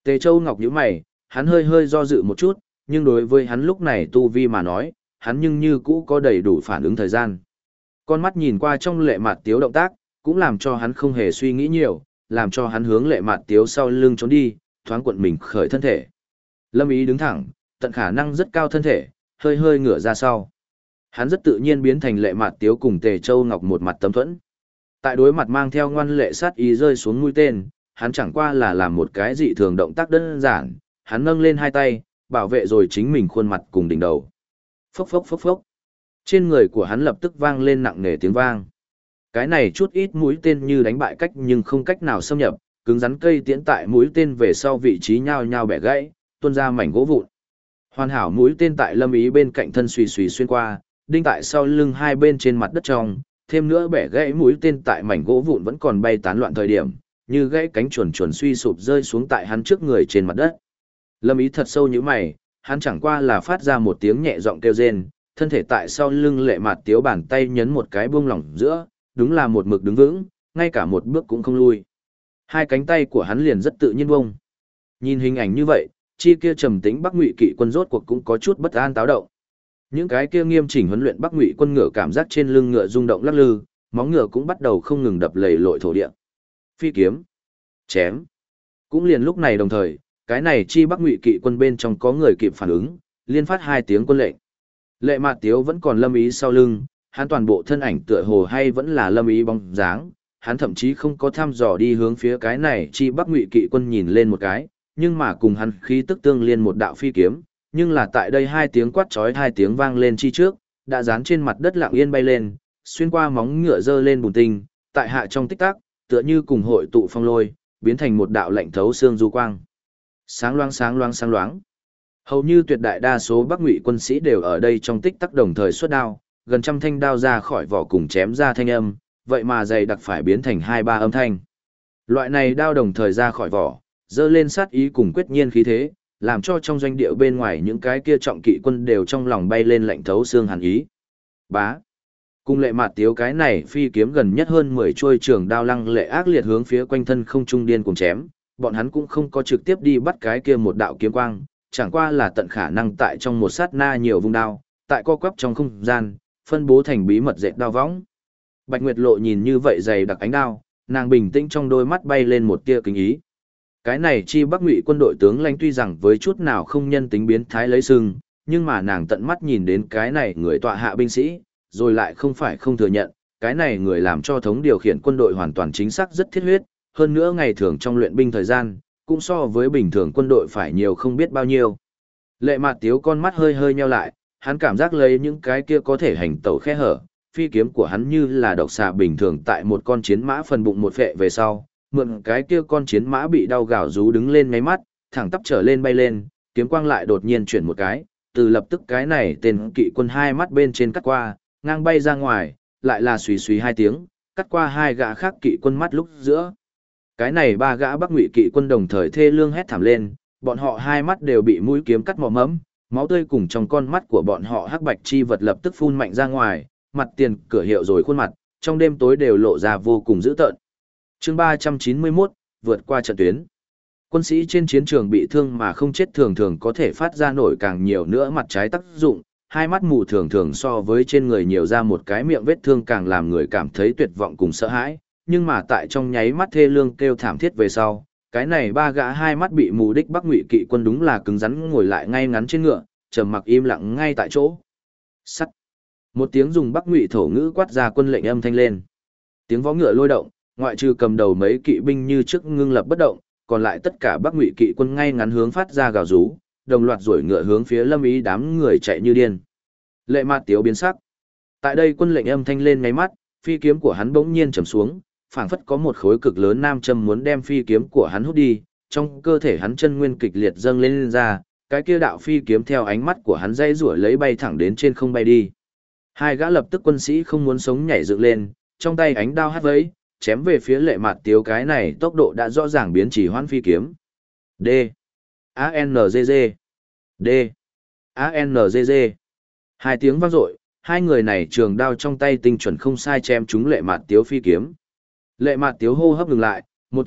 Tề Châu Ngọc nhíu mày, hắn hơi hơi do dự một chút, nhưng đối với hắn lúc này tu vi mà nói, hắn nhưng như cũ có đầy đủ phản ứng thời gian. Con mắt nhìn qua trong Lệ Mạt Tiếu động tác, cũng làm cho hắn không hề suy nghĩ nhiều, làm cho hắn hướng Lệ Mạt Tiếu sau lưng trốn đi, thoáng cuộn mình khởi thân thể. Lâm Ý đứng thẳng, tận khả năng rất cao thân thể, hơi hơi ngửa ra sau. Hắn rất tự nhiên biến thành Lệ Mạt Tiếu cùng Tề Châu Ngọc một mặt tấm thuẫn. Tại đối mặt mang theo ngoan lệ sát ý rơi xuống mũi tên, hắn chẳng qua là làm một cái dị thường động tác đơn giản, hắn nâng lên hai tay, bảo vệ rồi chính mình khuôn mặt cùng đỉnh đầu. Phốc phốc phốc phốc. Trên người của hắn lập tức vang lên nặng nề tiếng vang. Cái này chút ít mũi tên như đánh bại cách nhưng không cách nào xâm nhập, cứng rắn cây tiễn tại mũi tên về sau vị trí nhao nhao bẻ gãy, tuôn ra mảnh gỗ vụn. Hoàn hảo mũi tên tại Lâm Ý bên cạnh thân xùy xùy xuyên qua, đinh tại sau lưng hai bên trên mặt đất trong, thêm nữa bẻ gãy mũi tên tại mảnh gỗ vụn vẫn còn bay tán loạn thời điểm, như gãy cánh chuồn chuồn suy sụp rơi xuống tại hắn trước người trên mặt đất. Lâm Ý thật sâu như mày, hắn chẳng qua là phát ra một tiếng nhẹ giọng kêu rên, thân thể tại sau lưng Lệ Mạt Tiếu bàn tay nhấn một cái buông lỏng giữa, đúng là một mực đứng vững, ngay cả một bước cũng không lui. Hai cánh tay của hắn liền rất tự nhiên buông. Nhìn hình ảnh như vậy, chi kia trầm tĩnh Bắc Ngụy kỵ quân rốt cuộc cũng có chút bất an táo động. Những cái kia nghiêm chỉnh huấn luyện Bắc Ngụy quân ngựa cảm giác trên lưng ngựa rung động lắc lư, móng ngựa cũng bắt đầu không ngừng đập lầy lội thổ địa. Phi kiếm, chém. Cũng liền lúc này đồng thời, cái này chi Bắc Ngụy kỵ quân bên trong có người kịp phản ứng, liên phát hai tiếng quân lệnh. Lệ Mạt Tiếu vẫn còn Lâm Ý sau lưng, hắn toàn bộ thân ảnh tựa hồ hay vẫn là Lâm Ý bóng dáng, hắn thậm chí không có thăm dò đi hướng phía cái này chi Bắc Ngụy kỵ quân nhìn lên một cái, nhưng mà cùng hắn khí tức tương liên một đạo phi kiếm, nhưng là tại đây hai tiếng quát chói hai tiếng vang lên chi trước, đã dán trên mặt đất lặng yên bay lên, xuyên qua móng ngựa dơ lên bùn tinh, tại hạ trong tích tắc, tựa như cùng hội tụ phong lôi, biến thành một đạo lạnh thấu xương du quang. Sáng loáng sáng loáng sáng loáng. Hầu như tuyệt đại đa số Bắc Ngụy quân sĩ đều ở đây trong tích tắc đồng thời xuất đao, gần trăm thanh đao ra khỏi vỏ cùng chém ra thanh âm, vậy mà dày đặc phải biến thành hai ba âm thanh. Loại này đao đồng thời ra khỏi vỏ, dơ lên sát ý cùng quyết nhiên khí thế, làm cho trong doanh địa bên ngoài những cái kia trọng kỵ quân đều trong lòng bay lên lạnh thấu xương hàn ý. Bá. Cùng Lệ Mạt Tiếu cái này phi kiếm gần nhất hơn 10 chuôi trường đao lăng lệ ác liệt hướng phía quanh thân không trung điên cùng chém, bọn hắn cũng không có trực tiếp đi bắt cái kia một đạo kiếm quang, chẳng qua là tận khả năng tại trong một sát na nhiều vung đao, tại co quắp trong không gian, phân bố thành bí mật dệt đao võng. Bạch Nguyệt Lộ nhìn như vậy dày đặc ánh đao, nàng bình tĩnh trong đôi mắt bay lên một tia kính ý. Cái này chi Bắc Ngụy quân đội tướng lãnh tuy rằng với chút nào không nhân tính biến thái lấy sừng, nhưng mà nàng tận mắt nhìn đến cái này người tọa hạ binh sĩ, rồi lại không phải không thừa nhận, cái này người làm cho thống điều khiển quân đội hoàn toàn chính xác rất thiết huyết, hơn nữa ngày thường trong luyện binh thời gian, cũng so với bình thường quân đội phải nhiều không biết bao nhiêu. Lệ Mạt Tiếu con mắt hơi hơi nheo lại, hắn cảm giác lấy những cái kia có thể hành tẩu khe hở, phi kiếm của hắn như là độc xà bình thường tại một con chiến mã phần bụng một phệ về sau, mượn cái kia con chiến mã bị đau gào rú đứng lên ngáy mắt, thẳng tắp trở lên bay lên, kiếm quang lại đột nhiên chuyển một cái, từ lập tức cái này tên kỵ quân hai mắt bên trên cắt qua, ngang bay ra ngoài, lại là xùy xùy hai tiếng, cắt qua hai gã khác kỵ quân mắt lúc giữa. Cái này ba gã Bắc Ngụy kỵ quân đồng thời thê lương hét thảm lên, bọn họ hai mắt đều bị mũi kiếm cắt mò mẫm, máu tươi cùng trong con mắt của bọn họ hắc bạch chi vật lập tức phun mạnh ra ngoài, mặt tiền cửa hiệu rồi khuôn mặt, trong đêm tối đều lộ ra vô cùng dữ tợn. Chương 391, vượt qua trận tuyến. Quân sĩ trên chiến trường bị thương mà không chết thường thường có thể phát ra nổi càng nhiều nữa mặt trái tác dụng, hai mắt mù thường thường so với trên người nhiều ra một cái miệng vết thương càng làm người cảm thấy tuyệt vọng cùng sợ hãi, nhưng mà tại trong nháy mắt thê lương kêu thảm thiết về sau, cái này ba gã hai mắt bị mù đích Bắc Ngụy kỵ quân đúng là cứng rắn ngồi lại ngay ngắn trên ngựa, trầm mặc im lặng ngay tại chỗ. Sắt. Một tiếng dùng Bắc Ngụy thổ ngữ quát ra quân lệnh âm thanh lên. Tiếng vó ngựa lôi động, ngoại trừ cầm đầu mấy kỵ binh như trước ngưng lập bất động, còn lại tất cả Bắc Ngụy kỵ quân ngay ngắn hướng phát ra gào rú, đồng loạt giổi ngựa hướng phía Lâm Ý đám người chạy như điên. Lệ Mạt Tiếu biến sắc. Tại đây quân lệnh âm thanh lên ngay mắt, phi kiếm của hắn bỗng nhiên trầm xuống, phảng phất có một khối cực lớn nam châm muốn đem phi kiếm của hắn hút đi, trong cơ thể hắn chân nguyên kịch liệt dâng lên ra, cái kia đạo phi kiếm theo ánh mắt của hắn dây rủa lấy bay thẳng đến trên không bay đi. Hai gã lập tức quân sĩ không muốn sống nhảy dựng lên, trong tay ánh đao hắt vẫy, chém về phía Lệ Mạt Tiếu, cái này tốc độ đã rõ ràng biến chỉ hoãn phi kiếm. D. A-N-G-G. D. A-N-G-G. Hai tiếng vang dội, hai người này trường đao trong tay tinh chuẩn không sai chém trúng Lệ Mạt Tiếu phi kiếm. Lệ Mạt Tiếu hô hấp ngừng lại, một trận,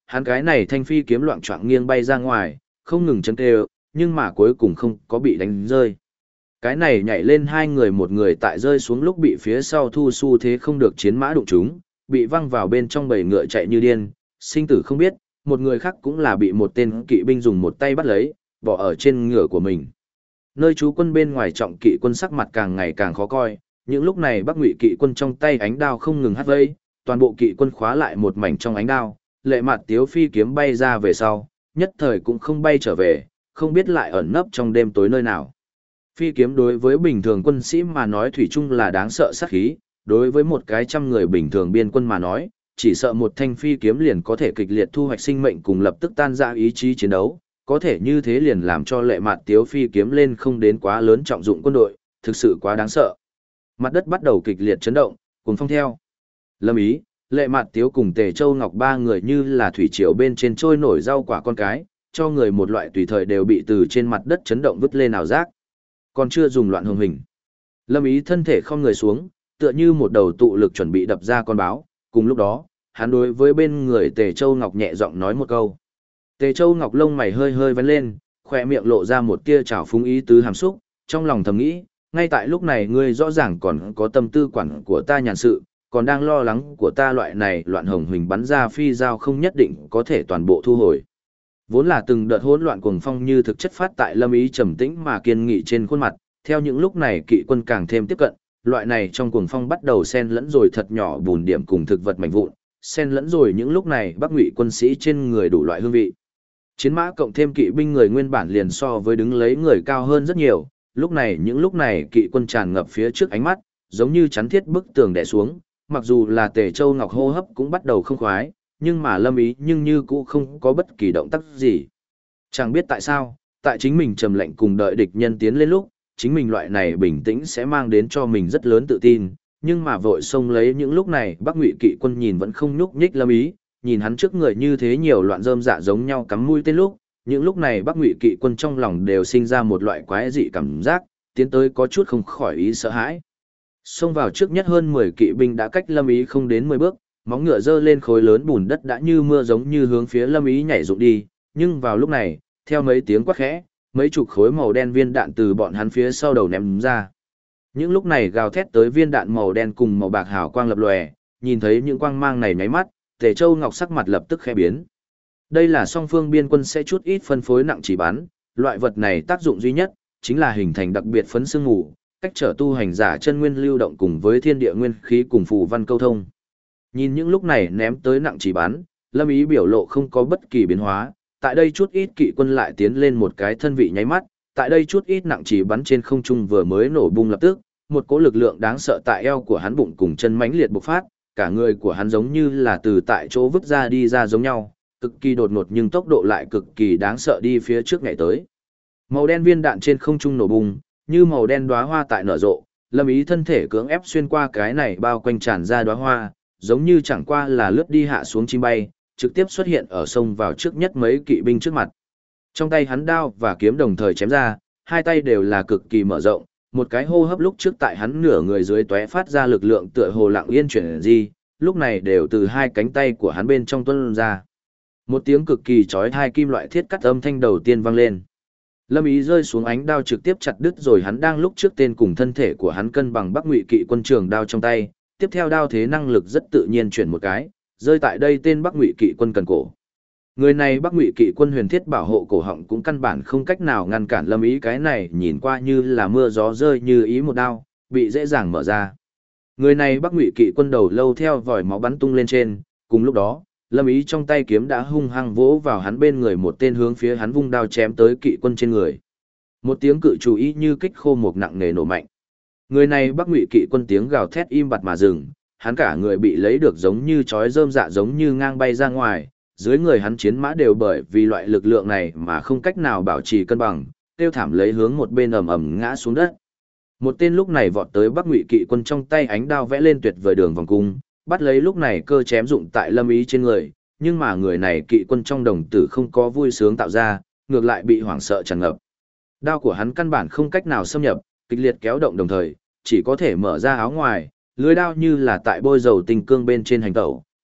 hắn cái này thanh phi kiếm loạng choạng nghiêng bay ra ngoài, không ngừng chấn kêu, nhưng mà cuối cùng không có bị đánh rơi. Cái này nhảy lên hai người, một người tại rơi xuống lúc bị phía sau thu xu thế không được chiến mã đụng chúng, bị văng vào bên trong bầy ngựa chạy như điên, sinh tử không biết, một người khác cũng là bị một tên kỵ binh dùng một tay bắt lấy, bỏ ở trên ngựa của mình. Nơi trú quân bên ngoài trọng kỵ quân sắc mặt càng ngày càng khó coi, những lúc này Bắc Ngụy kỵ quân trong tay ánh đao không ngừng hắt vây, toàn bộ kỵ quân khóa lại một mảnh trong ánh đao, Lệ Mạt Tiếu phi kiếm bay ra về sau, nhất thời cũng không bay trở về, không biết lại ẩn nấp trong đêm tối nơi nào. Phi kiếm đối với bình thường quân sĩ mà nói thủy chung là đáng sợ sát khí, đối với một cái trăm người bình thường biên quân mà nói, chỉ sợ một thanh phi kiếm liền có thể kịch liệt thu hoạch sinh mệnh cùng lập tức tan ra ý chí chiến đấu, có thể như thế liền làm cho Lệ Mạt Tiếu phi kiếm lên không đến quá lớn trọng dụng quân đội, thực sự quá đáng sợ. Mặt đất bắt đầu kịch liệt chấn động, cuồng phong theo. Lâm Ý, Lệ Mạt Tiếu cùng Tề Châu Ngọc ba người như là thủy triều bên trên trôi nổi rau quả con cái, cho người một loại tùy thời đều bị từ trên mặt đất chấn động vứt lên ảo giác. Còn chưa dùng loạn hồng hình. Lâm Ý thân thể không người xuống, tựa như một đầu tụ lực chuẩn bị đập ra con báo, cùng lúc đó, hắn đối với bên người Tề Châu Ngọc nhẹ giọng nói một câu. Tề Châu Ngọc lông mày hơi hơi vén lên, khỏe miệng lộ ra một tia trào phúng ý tứ hàm xúc, trong lòng thầm nghĩ, ngay tại lúc này ngươi rõ ràng còn có tâm tư quản của ta nhàn sự, còn đang lo lắng của ta loại này loạn hồng huỳnh bắn ra phi giao không nhất định có thể toàn bộ thu hồi. Vốn là từng đợt hỗn loạn cuồng phong như thực chất phát tại Lâm Ý trầm tĩnh mà kiên nghị trên khuôn mặt, theo những lúc này kỵ quân càng thêm tiếp cận, loại này trong cuồng phong bắt đầu xen lẫn rồi thật nhỏ bùn điểm cùng thực vật mảnh vụn, xen lẫn rồi những lúc này Bắc Ngụy quân sĩ trên người đủ loại hương vị. Chiến mã cộng thêm kỵ binh người nguyên bản liền so với đứng lấy người cao hơn rất nhiều, lúc này những lúc này kỵ quân tràn ngập phía trước ánh mắt, giống như chắn thiết bức tường đè xuống, mặc dù là Tề Châu Ngọc hô hấp cũng bắt đầu không khoái, nhưng mà Lâm Ý nhưng như cũ không có bất kỳ động tác gì. Chẳng biết tại sao, tại chính mình trầm lạnh cùng đợi địch nhân tiến lên lúc, chính mình loại này bình tĩnh sẽ mang đến cho mình rất lớn tự tin, nhưng mà vội xông lấy những lúc này Bắc Ngụy kỵ quân nhìn vẫn không nhúc nhích Lâm Ý, nhìn hắn trước người như thế nhiều loạn rơm dạ giống nhau cắm mũi tên lúc, những lúc này Bắc Ngụy kỵ quân trong lòng đều sinh ra một loại quái dị cảm giác, tiến tới có chút không khỏi ý sợ hãi. Xông vào trước nhất hơn 10 kỵ binh đã cách Lâm Ý không đến 10 bước, móng ngựa dơ lên khối lớn bùn đất đã như mưa giống như hướng phía Lâm Ý nhảy rụng đi, nhưng vào lúc này, theo mấy tiếng quát khẽ, mấy chục khối màu đen viên đạn từ bọn hắn phía sau đầu ném ra. Những lúc này gào thét tới viên đạn màu đen cùng màu bạc hào quang lập lòe, nhìn thấy những quang mang này nháy mắt, Tề Châu Ngọc sắc mặt lập tức khẽ biến. Đây là song phương biên quân sẽ chút ít phân phối nặng chỉ bắn, loại vật này tác dụng duy nhất chính là hình thành đặc biệt phấn sương ngủ, cách trở tu hành giả chân nguyên lưu động cùng với thiên địa nguyên khí cùng phù văn câu thông. Nhìn những lúc này ném tới nặng chỉ bắn, Lâm Ý biểu lộ không có bất kỳ biến hóa, tại đây chút ít kỵ quân lại tiến lên một cái thân vị nháy mắt, tại đây chút ít nặng chỉ bắn trên không trung vừa mới nổ bung lập tức, một cỗ lực lượng đáng sợ tại eo của hắn bụng cùng chân mãnh liệt bộc phát, cả người của hắn giống như là từ tại chỗ vứt ra đi ra giống nhau, cực kỳ đột ngột nhưng tốc độ lại cực kỳ đáng sợ đi phía trước ngày tới. Màu đen viên đạn trên không trung nổ bung, như màu đen đóa hoa tại nở rộ, Lâm Ý thân thể cưỡng ép xuyên qua cái này bao quanh tràn ra đóa hoa, giống như chẳng qua là lướt đi hạ xuống chim bay, trực tiếp xuất hiện ở sông vào trước nhất mấy kỵ binh trước mặt. Trong tay hắn đao và kiếm đồng thời chém ra, hai tay đều là cực kỳ mở rộng, một cái hô hấp lúc trước tại hắn nửa người dưới tóe phát ra lực lượng tựa hồ lặng yên chuyển di, lúc này đều từ hai cánh tay của hắn bên trong tuôn ra. Một tiếng cực kỳ chói tai kim loại thiết cắt âm thanh đầu tiên vang lên. Lâm Ý rơi xuống ánh đao trực tiếp chặt đứt rồi hắn đang lúc trước tên cùng thân thể của hắn cân bằng Bắc Ngụy kỵ quân trường đao trong tay, tiếp theo đao thế năng lực rất tự nhiên chuyển một cái, rơi tại đây tên Bắc Ngụy kỵ quân cần cổ. Người này Bắc Ngụy kỵ quân huyền thiết bảo hộ cổ họng cũng căn bản không cách nào ngăn cản Lâm Ý, cái này nhìn qua như là mưa gió rơi như ý một đao, bị dễ dàng mở ra. Người này Bắc Ngụy kỵ quân đầu lâu theo vòi máu bắn tung lên trên, cùng lúc đó, Lâm Ý trong tay kiếm đã hung hăng vỗ vào hắn bên người một tên hướng phía hắn vung đao chém tới kỵ quân trên người. Một tiếng cự chủ ý như kích khô một nặng nề nổ mạnh. Người này Bắc Ngụy kỵ quân tiếng gào thét im bặt mà dừng, hắn cả người bị lấy được giống như chói rơm dạ giống như ngang bay ra ngoài, dưới người hắn chiến mã đều bởi vì loại lực lượng này mà không cách nào bảo trì cân bằng, tiêu thảm lấy hướng một bên ầm ầm ngã xuống đất. Một tên lúc này vọt tới Bắc Ngụy kỵ quân trong tay ánh đao vẽ lên tuyệt vời đường vòng cung, bắt lấy lúc này cơ chém dụng tại Lâm Ý trên người, nhưng mà người này kỵ quân trong đồng tử không có vui sướng tạo ra, ngược lại bị hoảng sợ tràn ngập. Đao của hắn căn bản không cách nào xâm nhập, kịch liệt kéo động đồng thời, chỉ có thể mở ra áo ngoài, lưỡi đao như là tại bôi dầu tinh cương bên trên hành tẩu,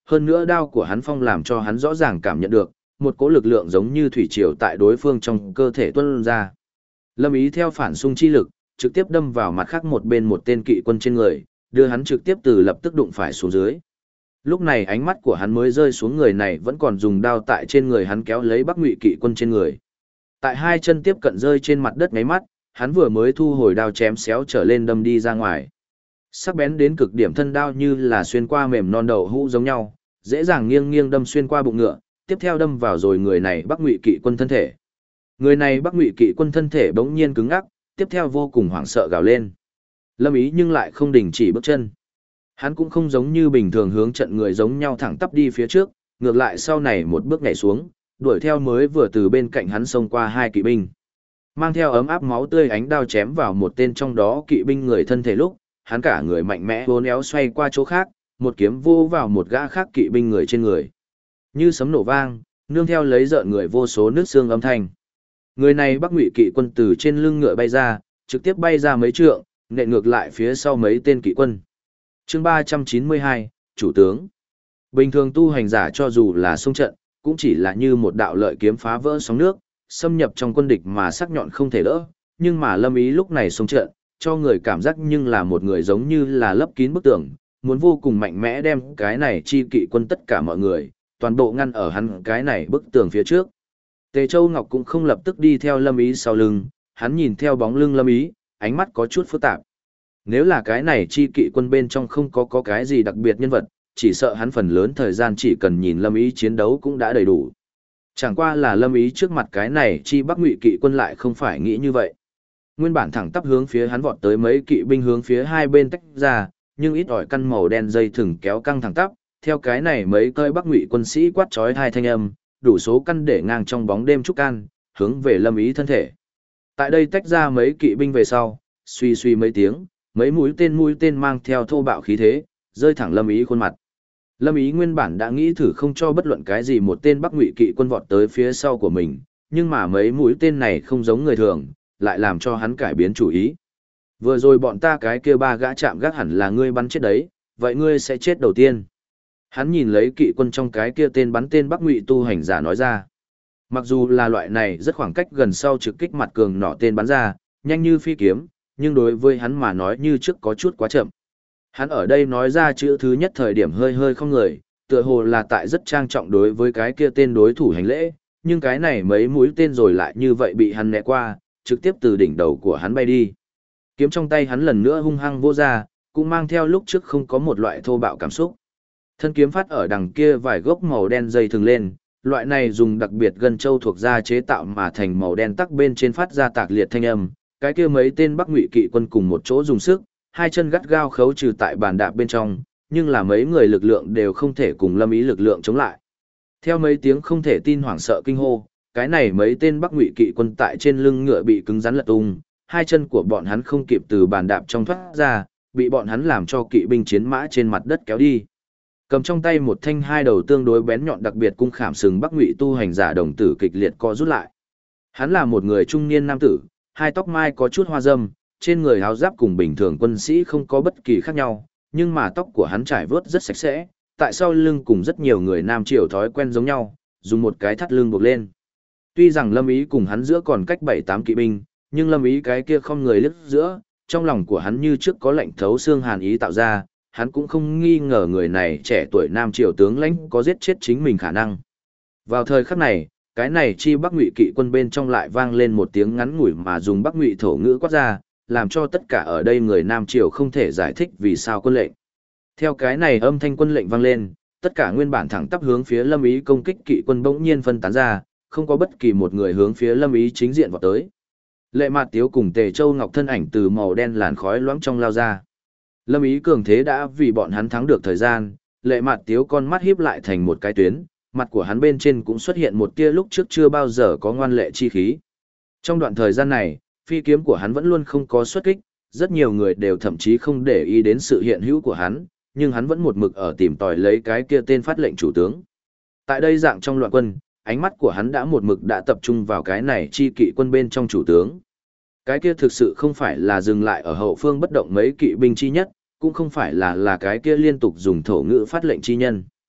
hơn nữa đao của hắn phong làm cho hắn rõ ràng cảm nhận được, một cỗ lực lượng giống như thủy triều tại đối phương trong cơ thể tuôn ra. Lâm Ý theo phản xung chi lực, trực tiếp đâm vào mặt khác một bên một tên kỵ quân trên người, đưa hắn trực tiếp từ lập tức đụng phải xuống dưới. Lúc này ánh mắt của hắn mới rơi xuống người này vẫn còn dùng đao tại trên người hắn kéo lấy Bắc Ngụy kỵ quân trên người. Tại hai chân tiếp cận rơi trên mặt đất ngáy mắt, hắn vừa mới thu hồi đao chém xéo trở lên đâm đi ra ngoài. Sắc bén đến cực điểm thân đao như là xuyên qua mềm non đậu hũ giống nhau, dễ dàng nghiêng nghiêng đâm xuyên qua bụng ngựa, tiếp theo đâm vào rồi người này Bắc Ngụy kỵ quân thân thể. Người này Bắc Ngụy kỵ quân thân thể bỗng nhiên cứng ngắc, tiếp theo vô cùng hoảng sợ gào lên. Lâm Ý nhưng lại không đình chỉ bước chân. Hắn cũng không giống như bình thường hướng trận người giống nhau thẳng tắp đi phía trước, ngược lại sau này một bước nhảy xuống, đuổi theo mới vừa từ bên cạnh hắn xông qua hai kỵ binh. Mang theo ấm áp máu tươi ánh đao chém vào một tên trong đó kỵ binh người thân thể lúc, hắn cả người mạnh mẽ uốn éo xoay qua chỗ khác, một kiếm vô vào một gã khác kỵ binh người trên người. Như sấm nổ vang, nương theo lấy rợn người vô số nước xương âm thanh. Người này Bắc Ngụy kỵ quân từ trên lưng ngựa bay ra, trực tiếp bay ra mấy trượng, nện ngược lại phía sau mấy tên kỵ quân. Chương 392, chủ tướng. Bình thường tu hành giả cho dù là xung trận, cũng chỉ là như một đạo lợi kiếm phá vỡ sóng nước, xâm nhập trong quân địch mà sắc nhọn không thể đỡ, nhưng mà Lâm Ý lúc này xung trận, cho người cảm giác nhưng là một người giống như là lấp kín bức tường, muốn vô cùng mạnh mẽ đem cái này chi kỵ quân tất cả mọi người, toàn bộ ngăn ở hắn cái này bức tường phía trước. Tề Châu Ngọc cũng không lập tức đi theo Lâm Ý sau lưng, hắn nhìn theo bóng lưng Lâm Ý, ánh mắt có chút phức tạp. Nếu là cái này chi kỵ quân bên trong không có cái gì đặc biệt nhân vật, chỉ sợ hắn phần lớn thời gian chỉ cần nhìn Lâm Ý chiến đấu cũng đã đầy đủ. Chẳng qua là Lâm Ý trước mặt cái này chi Bắc Ngụy kỵ quân lại không phải nghĩ như vậy. Nguyên bản thẳng tắp hướng phía hắn vọt tới mấy kỵ binh hướng phía hai bên tách ra, nhưng ít ỏi căn màu đen dây thừng kéo căng thẳng tắp, theo cái này mấy cơi Bắc Ngụy quân sĩ quát chói hai thanh âm, đủ số căn để ngang trong bóng đêm trúc can, hướng về Lâm Ý thân thể. Tại đây tách ra mấy kỵ binh về sau, suy suy mấy tiếng, mấy mũi tên mang theo thô bạo khí thế, rơi thẳng Lâm Ý khuôn mặt. Lâm Ý nguyên bản đã nghĩ thử không cho bất luận cái gì một tên Bắc Ngụy kỵ quân vọt tới phía sau của mình, nhưng mà mấy mũi tên này không giống người thường, lại làm cho hắn cải biến chủ ý. Vừa rồi bọn ta cái kia ba gã chạm gác hẳn là ngươi bắn chết đấy, vậy ngươi sẽ chết đầu tiên. Hắn nhìn lấy kỵ quân trong cái kia tên bắn tên Bắc Ngụy tu hành giả nói ra. Mặc dù là loại này rất khoảng cách gần sau trực kích mặt cường nọ tên bắn ra, nhanh như phi kiếm, nhưng đối với hắn mà nói như trước có chút quá chậm. Hắn ở đây nói ra chữ thứ nhất thời điểm hơi hơi không người, tựa hồ là tại rất trang trọng đối với cái kia tên đối thủ hành lễ, nhưng cái này mấy mũi tên rồi lại như vậy bị hắn né qua, trực tiếp từ đỉnh đầu của hắn bay đi. Kiếm trong tay hắn lần nữa hung hăng vô ra, cũng mang theo lúc trước không có một loại thô bạo cảm xúc. Thân kiếm phát ở đằng kia vài gốc màu đen dây thường lên, loại này dùng đặc biệt gân châu thuộc da chế tạo mà thành màu đen tắc bên trên phát ra tạc liệt thanh âm, cái kia mấy tên Bắc Ngụy kỵ quân cùng một chỗ dùng sức, hai chân gắt gao khấu trừ tại bàn đạp bên trong, nhưng là mấy người lực lượng đều không thể cùng Lâm Ý lực lượng chống lại. Theo mấy tiếng không thể tin hoảng sợ kinh hô, cái này mấy tên Bắc Ngụy kỵ quân tại trên lưng ngựa bị cứng rắn lật tung, hai chân của bọn hắn không kịp từ bàn đạp trong thoát ra, bị bọn hắn làm cho kỵ binh chiến mã trên mặt đất kéo đi. Cầm trong tay một thanh hai đầu tương đối bén nhọn đặc biệt cung khảm sừng Bắc Ngụy tu hành giả đồng tử kịch liệt co rút lại. Hắn là một người trung niên nam tử, hai tóc mai có chút hoa râm, trên người áo giáp cùng bình thường quân sĩ không có bất kỳ khác nhau, nhưng mà tóc của hắn trải vớt rất sạch sẽ, tại sau lưng cùng rất nhiều người nam triều thói quen giống nhau, dùng một cái thắt lưng buộc lên. Tuy rằng Lâm Ý cùng hắn giữa còn cách 7-8 kỵ binh, nhưng Lâm Ý cái kia không người lướt giữa, trong lòng của hắn như trước có lạnh thấu xương hàn ý tạo ra, hắn cũng không nghi ngờ người này trẻ tuổi nam triều tướng lãnh có giết chết chính mình khả năng. Vào thời khắc này, cái này chi Bắc Ngụy kỵ quân bên trong lại vang lên một tiếng ngắn ngủi mà dùng Bắc Ngụy thổ ngữ quát ra, làm cho tất cả ở đây người nam triều không thể giải thích vì sao quân lệnh. Theo cái này âm thanh quân lệnh vang lên, tất cả nguyên bản thẳng tắp hướng phía Lâm Ý công kích kỵ quân bỗng nhiên phân tán ra, không có bất kỳ một người hướng phía Lâm Ý chính diện vọt tới. Lệ Mạt Tiếu cùng Tề Châu Ngọc thân ảnh từ màu đen làn khói loãng trong lao ra. Lâm Ý cường thế đã vì bọn hắn thắng được thời gian, Lệ Mạt Tiếu con mắt híp lại thành một cái tuyến, mặt của hắn bên trên cũng xuất hiện một tia lúc trước chưa bao giờ có ngoan lệ chi khí. Trong đoạn thời gian này, phi kiếm của hắn vẫn luôn không có xuất kích, rất nhiều người đều thậm chí không để ý đến sự hiện hữu của hắn, nhưng hắn vẫn một mực ở tìm tòi lấy cái kia tên phát lệnh chủ tướng. Tại đây dạng trong loạn quân, ánh mắt của hắn đã một mực đã tập trung vào cái này chi kỵ quân bên trong chủ tướng. Cái kia thực sự không phải là dừng lại ở hậu phương bất động mấy kỵ binh chi nhất, cũng không phải là cái kia liên tục dùng thổ ngữ phát lệnh chi nhân.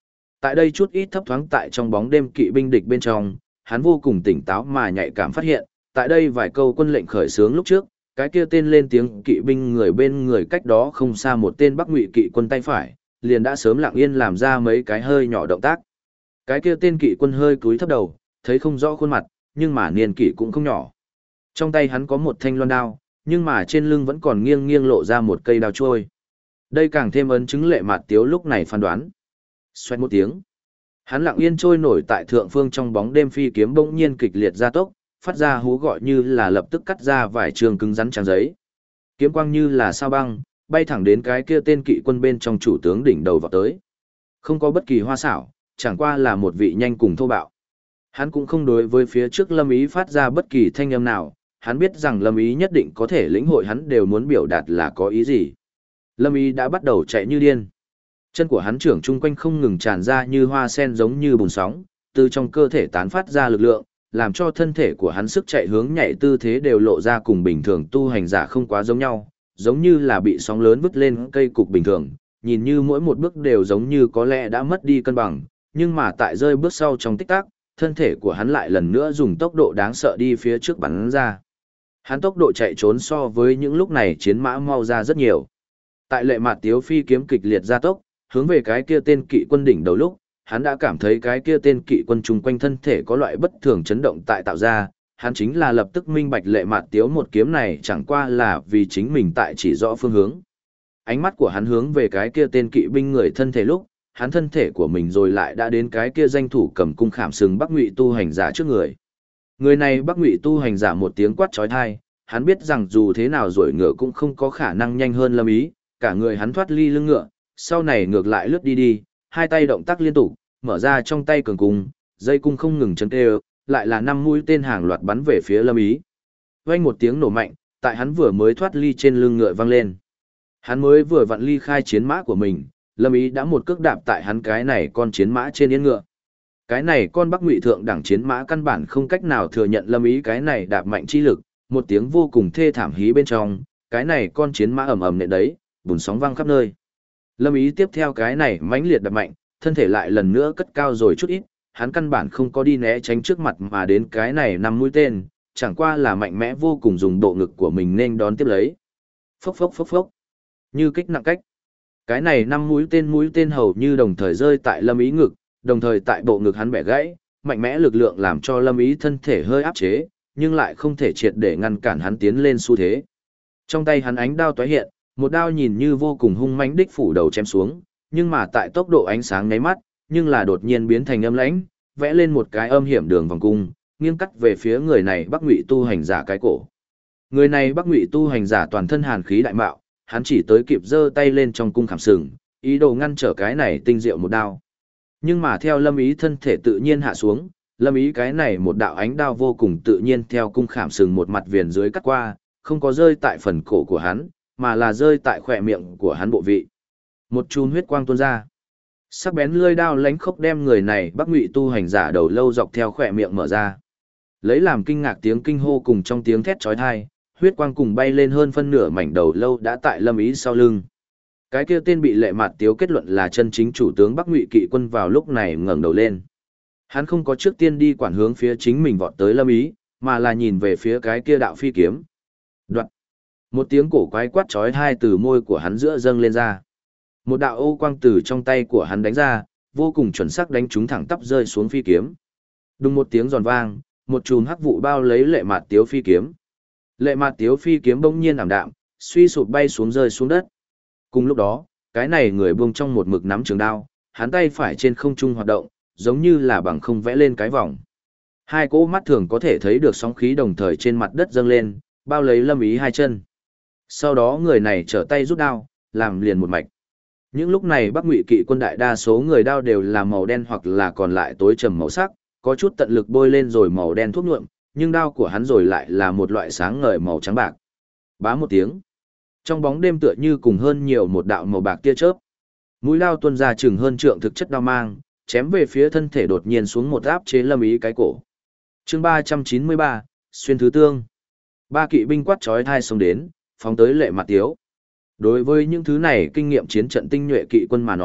Tại đây chút ít thấp thoáng tại trong bóng đêm kỵ binh địch bên trong, hắn vô cùng tỉnh táo mà nhạy cảm phát hiện, tại đây vài câu quân lệnh khởi xướng lúc trước, cái kia tên lên tiếng kỵ binh người bên người cách đó không xa một tên Bắc Ngụy kỵ quân tay phải, liền đã sớm lặng yên làm ra mấy cái hơi nhỏ động tác. Cái kia tên kỵ quân hơi cúi thấp đầu, thấy không rõ khuôn mặt, nhưng mà niên kỷ cũng không nhỏ. Trong tay hắn có một thanh loan đao, nhưng mà trên lưng vẫn còn nghiêng nghiêng lộ ra một cây đao trôi. Đây càng thêm ấn chứng Lệ Mạt Tiếu lúc này phán đoán. Xoẹt một tiếng, hắn lặng yên trôi nổi tại thượng phương trong bóng đêm phi kiếm bỗng nhiên kịch liệt gia tốc, phát ra hú gọi như là lập tức cắt ra vài trường cứng rắn trang giấy. Kiếm quang như là sao băng, bay thẳng đến cái kia tên kỵ quân bên trong chủ tướng đỉnh đầu vào tới. Không có bất kỳ hoa xảo, chẳng qua là một vị nhanh cùng thô bạo. Hắn cũng không đối với phía trước Lâm Ý phát ra bất kỳ thanh âm nào, hắn biết rằng Lâm Ý nhất định có thể lĩnh hội hắn đều muốn biểu đạt là có ý gì. Lâm Ý đã bắt đầu chạy như điên. Chân của hắn trưởng chung quanh không ngừng tràn ra như hoa sen giống như bùn sóng, từ trong cơ thể tán phát ra lực lượng, làm cho thân thể của hắn sức chạy hướng nhảy tư thế đều lộ ra cùng bình thường tu hành giả không quá giống nhau, giống như là bị sóng lớn vứt lên cây cục bình thường, nhìn như mỗi một bước đều giống như có lẽ đã mất đi cân bằng, nhưng mà tại rơi bước sau trong tích tắc, thân thể của hắn lại lần nữa dùng tốc độ đáng sợ đi phía trước bắn ra. Hắn tốc độ chạy trốn so với những lúc này chiến mã mau ra rất nhiều. Tại Lệ Mạt Tiếu phi kiếm kịch liệt gia tốc, hướng về cái kia tên kỵ quân đỉnh đầu lúc, hắn đã cảm thấy cái kia tên kỵ quân chung quanh thân thể có loại bất thường chấn động tại tạo ra, hắn chính là lập tức minh bạch Lệ Mạt Tiếu một kiếm này chẳng qua là vì chính mình tại chỉ rõ phương hướng. Ánh mắt của hắn hướng về cái kia tên kỵ binh người thân thể lúc, hắn thân thể của mình rồi lại đã đến cái kia danh thủ cầm cung khảm sừng Bắc Ngụy tu hành giả trước người. Người này Bắc Ngụy tu hành giả một tiếng quát chói tai, hắn biết rằng dù thế nào rồi ngựa cũng không có khả năng nhanh hơn Lâm Ý, cả người hắn thoát ly lưng ngựa, sau này ngược lại lướt đi, hai tay động tác liên tục, mở ra trong tay cường cung, dây cung không ngừng chấn tê, lại là 5 mũi tên hàng loạt bắn về phía Lâm Ý. Vang một tiếng nổ mạnh, tại hắn vừa mới thoát ly trên lưng ngựa vang lên. Hắn mới vừa vặn ly khai chiến mã của mình, Lâm Ý đã một cước đạp tại hắn cái này con chiến mã trên yên ngựa. Cái này con Bắc Ngụy thượng đẳng chiến mã căn bản không cách nào thừa nhận Lâm Ý cái này đạp mạnh chi lực, một tiếng vô cùng thê thảm hí bên trong, cái này con chiến mã ầm ầm nện đấy, bùn sóng vang khắp nơi. Lâm Ý tiếp theo cái này mãnh liệt đạp mạnh, thân thể lại lần nữa cất cao rồi chút ít, hắn căn bản không có đi né tránh trước mặt mà đến cái này 5 mũi tên, chẳng qua là mạnh mẽ vô cùng dùng bộ ngực của mình nên đón tiếp lấy. Phốc phốc phốc phốc. Như kích nặng cách. Cái này 5 mũi tên hầu như đồng thời rơi tại Lâm Ý ngực, đồng thời tại bộ ngực hắn bẻ gãy, mạnh mẽ lực lượng làm cho Lâm Ý thân thể hơi áp chế, nhưng lại không thể triệt để ngăn cản hắn tiến lên xu thế. Trong tay hắn ánh đao tóe hiện, một đao nhìn như vô cùng hung mãnh đích phủ đầu chém xuống, nhưng mà tại tốc độ ánh sáng nháy mắt, nhưng là đột nhiên biến thành âm lãnh, vẽ lên một cái âm hiểm đường vòng cung, nghiêng cắt về phía người này Bắc Ngụy tu hành giả cái cổ. Người này Bắc Ngụy tu hành giả toàn thân hàn khí đại mạo, hắn chỉ tới kịp giơ tay lên trong cung khảm sừng, ý đồ ngăn trở cái này tinh diệu một đao. Nhưng mà theo Lâm Ý thân thể tự nhiên hạ xuống, Lâm Ý cái này một đạo ánh đao vô cùng tự nhiên theo cung khảm sừng một mặt viền dưới cắt qua, không có rơi tại phần cổ của hắn, mà là rơi tại khỏe miệng của hắn bộ vị. Một chùm huyết quang tuôn ra. Sắc bén lưỡi đao lánh khốc đem người này Bắc Ngụy tu hành giả đầu lâu dọc theo khỏe miệng mở ra. Lấy làm kinh ngạc tiếng kinh hô cùng trong tiếng thét chói tai, huyết quang cùng bay lên hơn phân nửa mảnh đầu lâu đã tại Lâm Ý sau lưng. Cái kia tên bị Lệ Mạt Tiếu kết luận là chân chính chủ tướng Bắc Ngụy kỵ quân vào lúc này ngẩng đầu lên. Hắn không có trước tiên đi quản hướng phía chính mình vọt tới Lâm Ý, mà là nhìn về phía cái kia đạo phi kiếm. Đoạn. Một tiếng cổ quái quát chói tai từ môi của hắn giữa dâng lên ra. Một đạo ô quang từ trong tay của hắn đánh ra, vô cùng chuẩn xác đánh trúng thẳng tắp rơi xuống phi kiếm. Đùng một tiếng giòn vang, một chùm hắc vụ bao lấy Lệ Mạt Tiếu phi kiếm. Lệ Mạt Tiếu phi kiếm bỗng nhiên ảm đạm, suy sụp bay xuống rơi xuống đất. Cùng lúc đó, cái này người buông trong một mực nắm trường đao, hắn tay phải trên không trung hoạt động, giống như là bằng không vẽ lên cái vòng. Hai cỗ mắt thường có thể thấy được sóng khí đồng thời trên mặt đất dâng lên, bao lấy Lâm Ý hai chân. Sau đó người này trở tay rút đao, làm liền một mạch. Những lúc này Bắc Ngụy kỵ quân đại đa số người đao đều là màu đen hoặc là còn lại tối trầm màu sắc, có chút tận lực bôi lên rồi màu đen thuốc nhuộm, nhưng đao của hắn rồi lại là một loại sáng ngời màu trắng bạc. Bá một tiếng. Trong bóng đêm tựa như cùng hơn nhiều một đạo màu bạc tia chớp. Mũi đao tuôn ra chừng hơn trượng thực chất đao mang, chém về phía thân thể đột nhiên xuống một áp chế Lâm Ý cái cổ. Chương 393, xuyên thứ tương. Ba kỵ binh quát chói tai xông đến, phóng tới Lệ Mạt Tiếu. Đối với những thứ này kinh nghiệm chiến trận tinh nhuệ kỵ quân mà nói,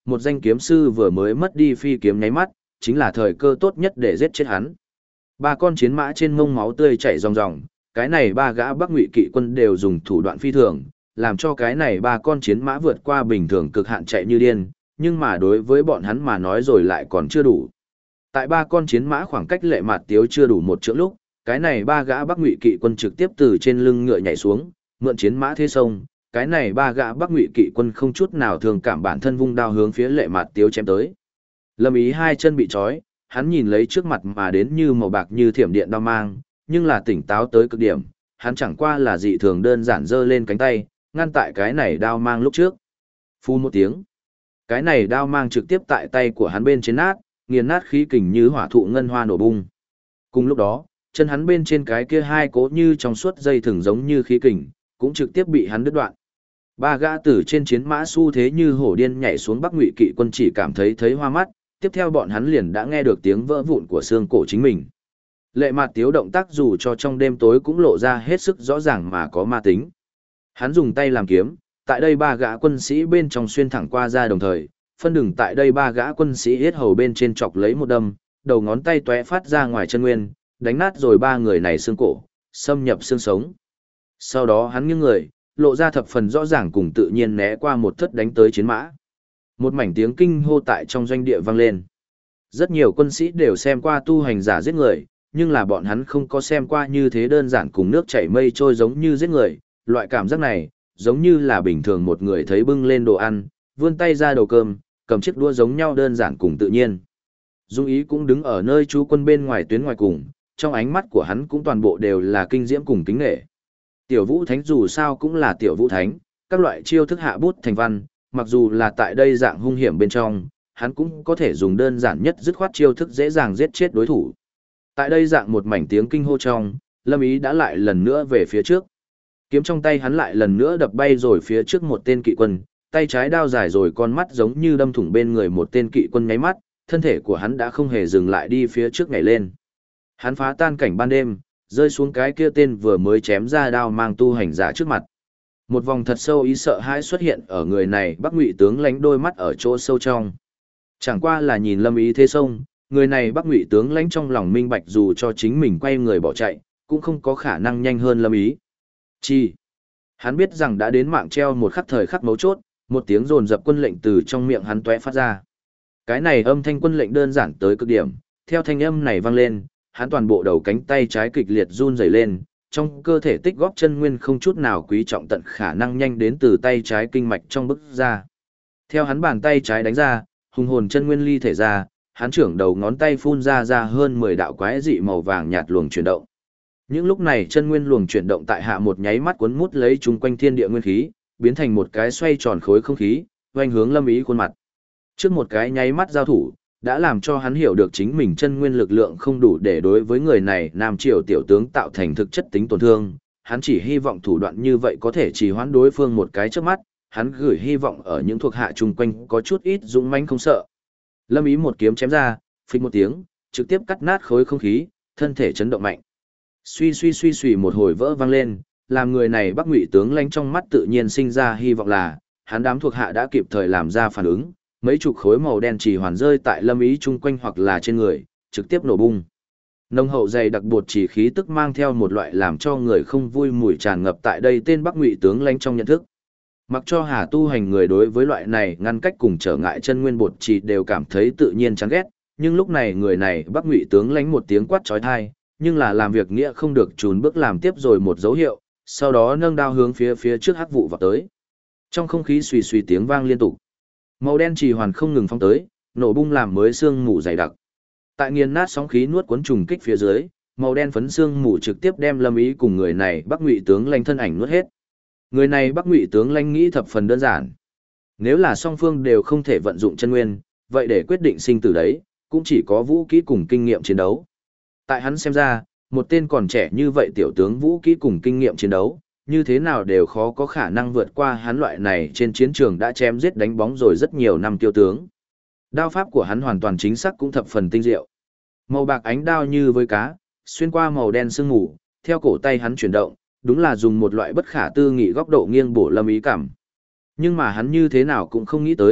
một danh kiếm sư vừa mới mất đi phi kiếm nháy mắt, chính là thời cơ tốt nhất để giết chết hắn. Ba con chiến mã trên mông máu tươi chảy ròng ròng, cái này ba gã Bắc Ngụy kỵ quân đều dùng thủ đoạn phi thường, làm cho cái này ba con chiến mã vượt qua bình thường cực hạn chạy như điên, nhưng mà đối với bọn hắn mà nói rồi lại còn chưa đủ. Tại ba con chiến mã khoảng cách Lệ Mạt Tiếu chưa đủ một trượng lúc, cái này ba gã Bắc Ngụy kỵ quân trực tiếp từ trên lưng ngựa nhảy xuống, mượn chiến mã thế sông, cái này ba gã Bắc Ngụy kỵ quân không chút nào thường cảm bản thân vung đao hướng phía Lệ Mạt Tiếu chém tới. Lâm Ý hai chân bị trói, hắn nhìn lấy trước mặt mà đến như màu bạc như thiểm điện đao mang, nhưng là tỉnh táo tới cực điểm, hắn chẳng qua là dị thường đơn giản giơ lên cánh tay, ngăn tại cái này đao mang lúc trước. Phun một tiếng, cái này đao mang trực tiếp tại tay của hắn bên trên nát, nghiền nát khí kình như hỏa thụ ngân hoa nổ bung. Cùng lúc đó, chân hắn bên trên cái kia hai cỗ như trong suốt dây thừng giống như khí kình, cũng trực tiếp bị hắn đứt đoạn. Ba gã tử trên chiến mã xu thế như hổ điên nhảy xuống Bắc Ngụy kỵ quân chỉ cảm thấy hoa mắt, tiếp theo bọn hắn liền đã nghe được tiếng vỡ vụn của xương cổ chính mình. Lệ Mạt Tiếu động tác dù cho trong đêm tối cũng lộ ra hết sức rõ ràng mà có ma tính. Hắn dùng tay làm kiếm, tại đây ba gã quân sĩ bên trong xuyên thẳng qua ra đồng thời, phân đường tại đây ba gã quân sĩ yết hầu bên trên chọc lấy một đâm, đầu ngón tay tóe phát ra ngoài chân nguyên, đánh nát rồi ba người này xương cổ, xâm nhập xương sống. Sau đó hắn nghiêng người, lộ ra thập phần rõ ràng cùng tự nhiên né qua một thất đánh tới chiến mã. Một mảnh tiếng kinh hô tại trong doanh địa vang lên. Rất nhiều quân sĩ đều xem qua tu hành giả giết người, nhưng là bọn hắn không có xem qua như thế đơn giản cùng nước chảy mây trôi giống như giết người. Loại cảm giác này, giống như là bình thường một người thấy bưng lên đồ ăn, vươn tay ra đầu cơm, cầm chiếc đũa giống nhau đơn giản cùng tự nhiên. Dung Ý cũng đứng ở nơi trú quân bên ngoài tuyến ngoài cùng, trong ánh mắt của hắn cũng toàn bộ đều là kinh diễm cùng kính nể. Tiểu Vũ Thánh dù sao cũng là Tiểu Vũ Thánh, các loại chiêu thức hạ bút thành văn, mặc dù là tại đây dạng hung hiểm bên trong, hắn cũng có thể dùng đơn giản nhất dứt khoát chiêu thức dễ dàng giết chết đối thủ. Tại đây dạng một mảnh tiếng kinh hô trong, Lâm Ý đã lại lần nữa về phía trước. Kiếm trong tay hắn lại lần nữa đập bay rồi phía trước một tên kỵ quân, tay trái đao dài rồi con mắt giống như đâm thủng bên người một tên kỵ quân nháy mắt, thân thể của hắn đã không hề dừng lại đi phía trước nhảy lên. Hắn phá tan cảnh ban đêm, rơi xuống cái kia tên vừa mới chém ra đao mang tu hành giả trước mặt. Một vòng thật sâu ý sợ hãi xuất hiện ở người này, Bắc Ngụy tướng lãnh đôi mắt ở chỗ sâu trong. Chẳng qua là nhìn Lâm Ý thế sông, người này Bắc Ngụy tướng lãnh trong lòng minh bạch dù cho chính mình quay người bỏ chạy, cũng không có khả năng nhanh hơn Lâm Ý. Chi? Hắn biết rằng đã đến mạng treo một khắc thời khắc mấu chốt, một tiếng dồn dập quân lệnh từ trong miệng hắn tóe phát ra. Cái này âm thanh quân lệnh đơn giản tới cực điểm, theo thanh âm này vang lên, hắn toàn bộ đầu cánh tay trái kịch liệt run rẩy lên, trong cơ thể tích góp chân nguyên không chút nào quý trọng tận khả năng nhanh đến từ tay trái kinh mạch trong bức ra. Theo hắn bàn tay trái đánh ra, hùng hồn chân nguyên ly thể ra, hắn trưởng đầu ngón tay phun ra hơn 10 đạo quái dị màu vàng nhạt luồng chuyển động. Những lúc này chân nguyên luồng chuyển động tại hạ một nháy mắt cuốn mút lấy chung quanh thiên địa nguyên khí, biến thành một cái xoay tròn khối không khí, oanh hướng Lâm Ý khuôn mặt. Trước một cái nháy mắt giao thủ, đã làm cho hắn hiểu được chính mình chân nguyên lực lượng không đủ để đối với người này Nam Triều tiểu tướng tạo thành thực chất tính tổn thương, hắn chỉ hy vọng thủ đoạn như vậy có thể trì hoãn đối phương một cái trước mắt, hắn gửi hy vọng ở những thuộc hạ chung quanh có chút ít dũng mãnh không sợ. Lâm Ý một kiếm chém ra, phịch một tiếng, trực tiếp cắt nát khối không khí, thân thể chấn động mạnh. Suy một hồi vỡ vang lên, làm người này Bắc Ngụy tướng lãnh trong mắt tự nhiên sinh ra hy vọng là, hắn đám thuộc hạ đã kịp thời làm ra phản ứng, mấy chục khối màu đen chỉ hoàn rơi tại Lâm Ý chung quanh hoặc là trên người, trực tiếp nổ bung. Nông hậu dày đặc bột chỉ khí tức mang theo một loại làm cho người không vui mùi tràn ngập tại đây tên Bắc Ngụy tướng lãnh trong nhận thức. Mặc cho Hà tu hành người đối với loại này ngăn cách cùng trở ngại chân nguyên bột chỉ đều cảm thấy tự nhiên chán ghét, nhưng lúc này người này Bắc Ngụy tướng lãnh một tiếng quát chói tai, nhưng là làm việc nghĩa không được trùn bước làm tiếp rồi một dấu hiệu, sau đó nâng đao hướng phía trước hắc vụ vào tới. Trong không khí suy tiếng vang liên tục. Màu đen trì hoàn không ngừng phóng tới, nổ bung làm mới xương mù dày đặc. Tại nghiền nát sóng khí nuốt cuốn trùng kích phía dưới, màu đen phấn xương mù trực tiếp đem Lâm Ý cùng người này Bắc Ngụy tướng lãnh thân ảnh nuốt hết. Người này Bắc Ngụy tướng lãnh nghĩ thập phần đơn giản. Nếu là song phương đều không thể vận dụng chân nguyên, vậy để quyết định sinh tử đấy, cũng chỉ có vũ kỹ cùng kinh nghiệm chiến đấu. Tại hắn xem ra, một tên còn trẻ như vậy tiểu tướng vũ kỹ cùng kinh nghiệm chiến đấu, như thế nào đều khó có khả năng vượt qua hắn loại này trên chiến trường đã chém giết đánh bóng rồi rất nhiều năm tiêu tướng. Đao pháp của hắn hoàn toàn chính xác cũng thập phần tinh diệu. Màu bạc ánh đao như với cá, xuyên qua màu đen sương mù, theo cổ tay hắn chuyển động, đúng là dùng một loại bất khả tư nghị góc độ nghiêng bổ Lâm Ý cảm. Nhưng mà hắn như thế nào cũng không nghĩ tới,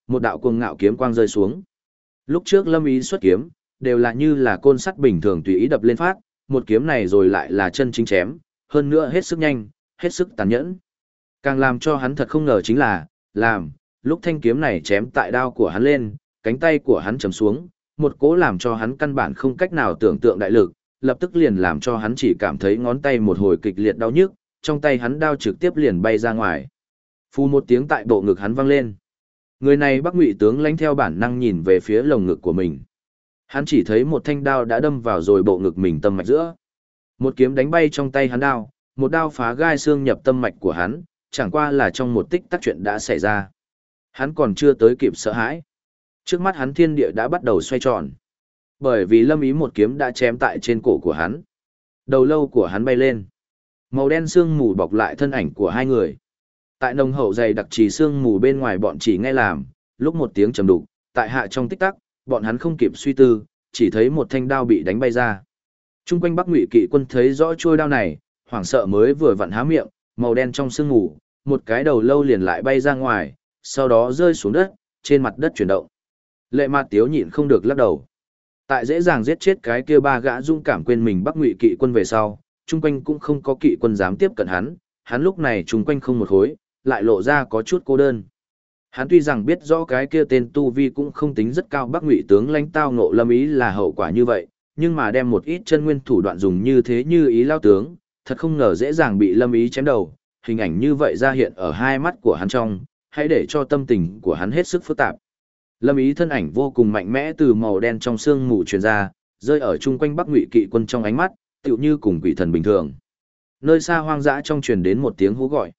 Một đạo cuồng ngạo kiếm quang rơi xuống. Lúc trước Lâm Ý xuất kiếm, đều là như là côn sắt bình thường tùy ý đập lên phát, một kiếm này rồi lại là chân chính chém, hơn nữa hết sức nhanh, hết sức tàn nhẫn. Càng làm cho hắn thật không ngờ chính là, lúc thanh kiếm này chém tại đao của hắn lên, cánh tay của hắn chầm xuống, một cỗ làm cho hắn căn bản không cách nào tưởng tượng đại lực, lập tức liền làm cho hắn chỉ cảm thấy ngón tay một hồi kịch liệt đau nhức, trong tay hắn đao trực tiếp liền bay ra ngoài. Phù một tiếng tại bộ ngực hắn vang lên. Người này Bắc Ngụy tướng lãnh theo bản năng nhìn về phía lồng ngực của mình. Hắn chỉ thấy một thanh đao đã đâm vào rồi bộ ngực mình tâm mạch giữa. Một kiếm đánh bay trong tay hắn đao, một đao phá gai xương nhập tâm mạch của hắn, chẳng qua là trong một tích tắc chuyện đã xảy ra. Hắn còn chưa tới kịp sợ hãi. Trước mắt hắn thiên địa đã bắt đầu xoay tròn. Bởi vì Lâm Ý một kiếm đã chém tại trên cổ của hắn. Đầu lâu của hắn bay lên. Màu đen sương mù bọc lại thân ảnh của hai người. Tại nồng hậu dày đặc trì sương mù bên ngoài bọn chỉ nghe làm, lúc một tiếng trầm đục, tại hạ trong tích tắc, bọn hắn không kịp suy tư, chỉ thấy một thanh đao bị đánh bay ra. Trung quanh Bắc Ngụy kỵ quân thấy rõ trôi đao này, hoảng sợ mới vừa vặn há miệng, màu đen trong sương mù, một cái đầu lâu liền lại bay ra ngoài, sau đó rơi xuống đất, trên mặt đất chuyển động. Lệ Mạt Tiếu nhịn không được lắc đầu. Tại dễ dàng giết chết cái kia ba gã dung cảm quên mình Bắc Ngụy kỵ quân về sau, chung quanh cũng không có kỵ quân dám tiếp cận hắn lúc này chung quanh không một khối, lại lộ ra có chút cô đơn. Hắn tuy rằng biết rõ cái kia tên tu vi cũng không tính rất cao Bắc Ngụy tướng lãnh tao ngộ Lâm Ý là hậu quả như vậy, nhưng mà đem một ít chân nguyên thủ đoạn dùng như thế như ý lao tướng, thật không ngờ dễ dàng bị Lâm Ý chém đầu, hình ảnh như vậy ra hiện ở hai mắt của hắn trong, hãy để cho tâm tình của hắn hết sức phức tạp. Lâm Ý thân ảnh vô cùng mạnh mẽ từ màu đen trong sương mù truyền ra, rơi ở chung quanh Bắc Ngụy kỵ quân trong ánh mắt, tựu như cùng quỷ thần bình thường. Nơi xa hoang dã trong truyền đến một tiếng hú gọi.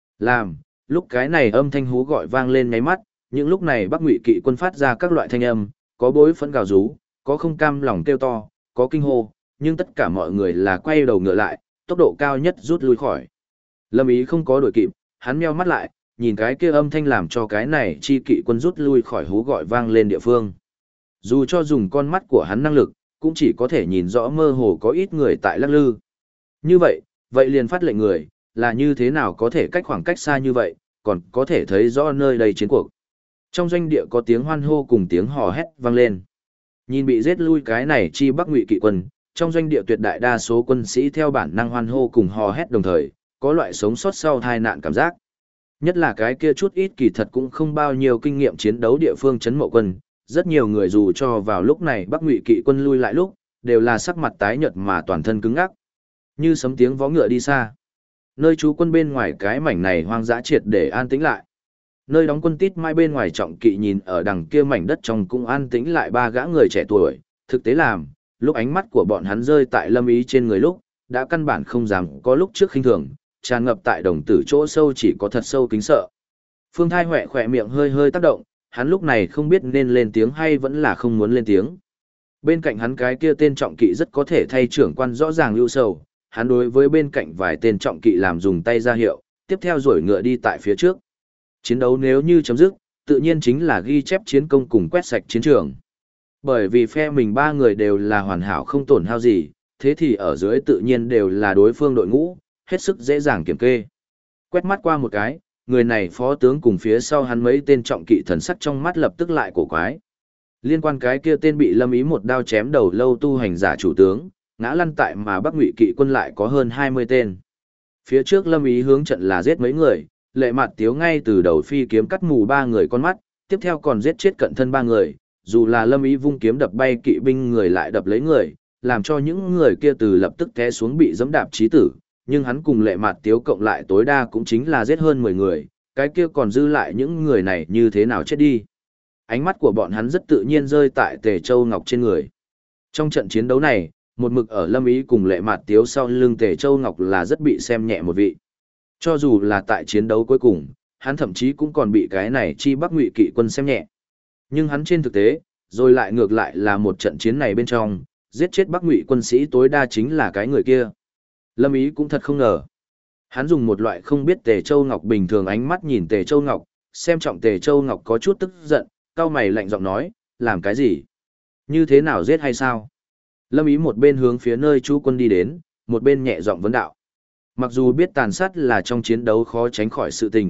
Lúc cái này âm thanh hú gọi vang lên nháy mắt, những lúc này Bắc Ngụy kỵ quân phát ra các loại thanh âm, có bối phẫn gào rú, có không cam lòng kêu to, có kinh hô, nhưng tất cả mọi người là quay đầu ngựa lại, tốc độ cao nhất rút lui khỏi. Lâm Ý không có đuổi kịp, hắn meo mắt lại, nhìn cái kia âm thanh làm cho cái này chi kỵ quân rút lui khỏi hú gọi vang lên địa phương. Dù cho dùng con mắt của hắn năng lực, cũng chỉ có thể nhìn rõ mơ hồ có ít người tại lắc lư. Như vậy liền phát lệnh người, là như thế nào có thể cách khoảng cách xa như vậy, còn có thể thấy rõ nơi đây chiến cuộc. Trong doanh địa có tiếng hoan hô cùng tiếng hò hét vang lên. Nhìn bị giết lui cái này chi Bắc Ngụy kỵ quân, trong doanh địa tuyệt đại đa số quân sĩ theo bản năng hoan hô cùng hò hét đồng thời, có loại sống sót sau tai nạn cảm giác. Nhất là cái kia chút ít kỳ thật cũng không bao nhiêu kinh nghiệm chiến đấu địa phương trấn Mậu quân, rất nhiều người dù cho vào lúc này Bắc Ngụy kỵ quân lui lại lúc, đều là sắc mặt tái nhợt mà toàn thân cứng ngắc. Như sấm tiếng vó ngựa đi xa. Nơi trú quân bên ngoài cái mảnh này hoang dã triệt để an tĩnh lại. Nơi đóng quân tít mai bên ngoài trọng kỵ nhìn ở đằng kia mảnh đất trong cũng an tĩnh lại ba gã người trẻ tuổi, thực tế làm, lúc ánh mắt của bọn hắn rơi tại Lâm Ý trên người lúc, đã căn bản không dám có lúc trước khinh thường, tràn ngập tại đồng tử chỗ sâu chỉ có thật sâu kính sợ. Phương Thai Huệ khỏe miệng hơi hơi tác động, hắn lúc này không biết nên lên tiếng hay vẫn là không muốn lên tiếng. Bên cạnh hắn cái kia tên trọng kỵ rất có thể thay trưởng quan rõ ràng ưu sầu, hắn đối với bên cạnh vài tên trọng kỵ làm dùng tay ra hiệu, tiếp theo rồi ngựa đi tại phía trước. Chiến đấu nếu như chấm dứt, tự nhiên chính là ghi chép chiến công cùng quét sạch chiến trường. Bởi vì phe mình ba người đều là hoàn hảo không tổn hao gì, thế thì ở dưới tự nhiên đều là đối phương đội ngũ, hết sức dễ dàng kiểm kê. Quét mắt qua một cái, người này phó tướng cùng phía sau hắn mấy tên trọng kỵ thần sắc trong mắt lập tức lại cổ quái. Liên quan cái kia tên bị Lâm Ý một đao chém đầu lâu tu hành giả chủ tướng, ngã lăn tại mà Bắc Ngụy kỵ quân lại có hơn 20 tên. Phía trước Lâm Ý hướng trận là giết mấy người, Lệ Mạt Tiếu ngay từ đầu phi kiếm cắt mù ba người con mắt, tiếp theo còn giết chết cận thân ba người, dù là Lâm Ý vung kiếm đập bay kỵ binh người lại đập lấy người, làm cho những người kia từ lập tức té xuống bị giẫm đạp chí tử, nhưng hắn cùng Lệ Mạt Tiếu cộng lại tối đa cũng chính là giết hơn 10 người, cái kia còn dư lại những người này như thế nào chết đi. Ánh mắt của bọn hắn rất tự nhiên rơi tại Tề Châu Ngọc trên người. Trong trận chiến đấu này, một mực ở Lâm Ý cùng Lệ Mạt Tiếu sau lưng Tề Châu Ngọc là rất bị xem nhẹ một vị. Cho dù là tại chiến đấu cuối cùng, hắn thậm chí cũng còn bị cái này chi Bắc Ngụy kỵ quân xem nhẹ. Nhưng hắn trên thực tế, rồi lại ngược lại là một trận chiến này bên trong, giết chết Bắc Ngụy quân sĩ tối đa chính là cái người kia. Lâm Ý cũng thật không ngờ. Hắn dùng một loại không biết Tề Châu Ngọc bình thường ánh mắt nhìn Tề Châu Ngọc, xem trọng Tề Châu Ngọc có chút tức giận, cau mày lạnh giọng nói, làm cái gì? Như thế nào giết hay sao? Lâm Ý một bên hướng phía nơi chú quân đi đến, một bên nhẹ giọng vấn đạo. Mặc dù biết tàn sát là trong chiến đấu khó tránh khỏi sự tình,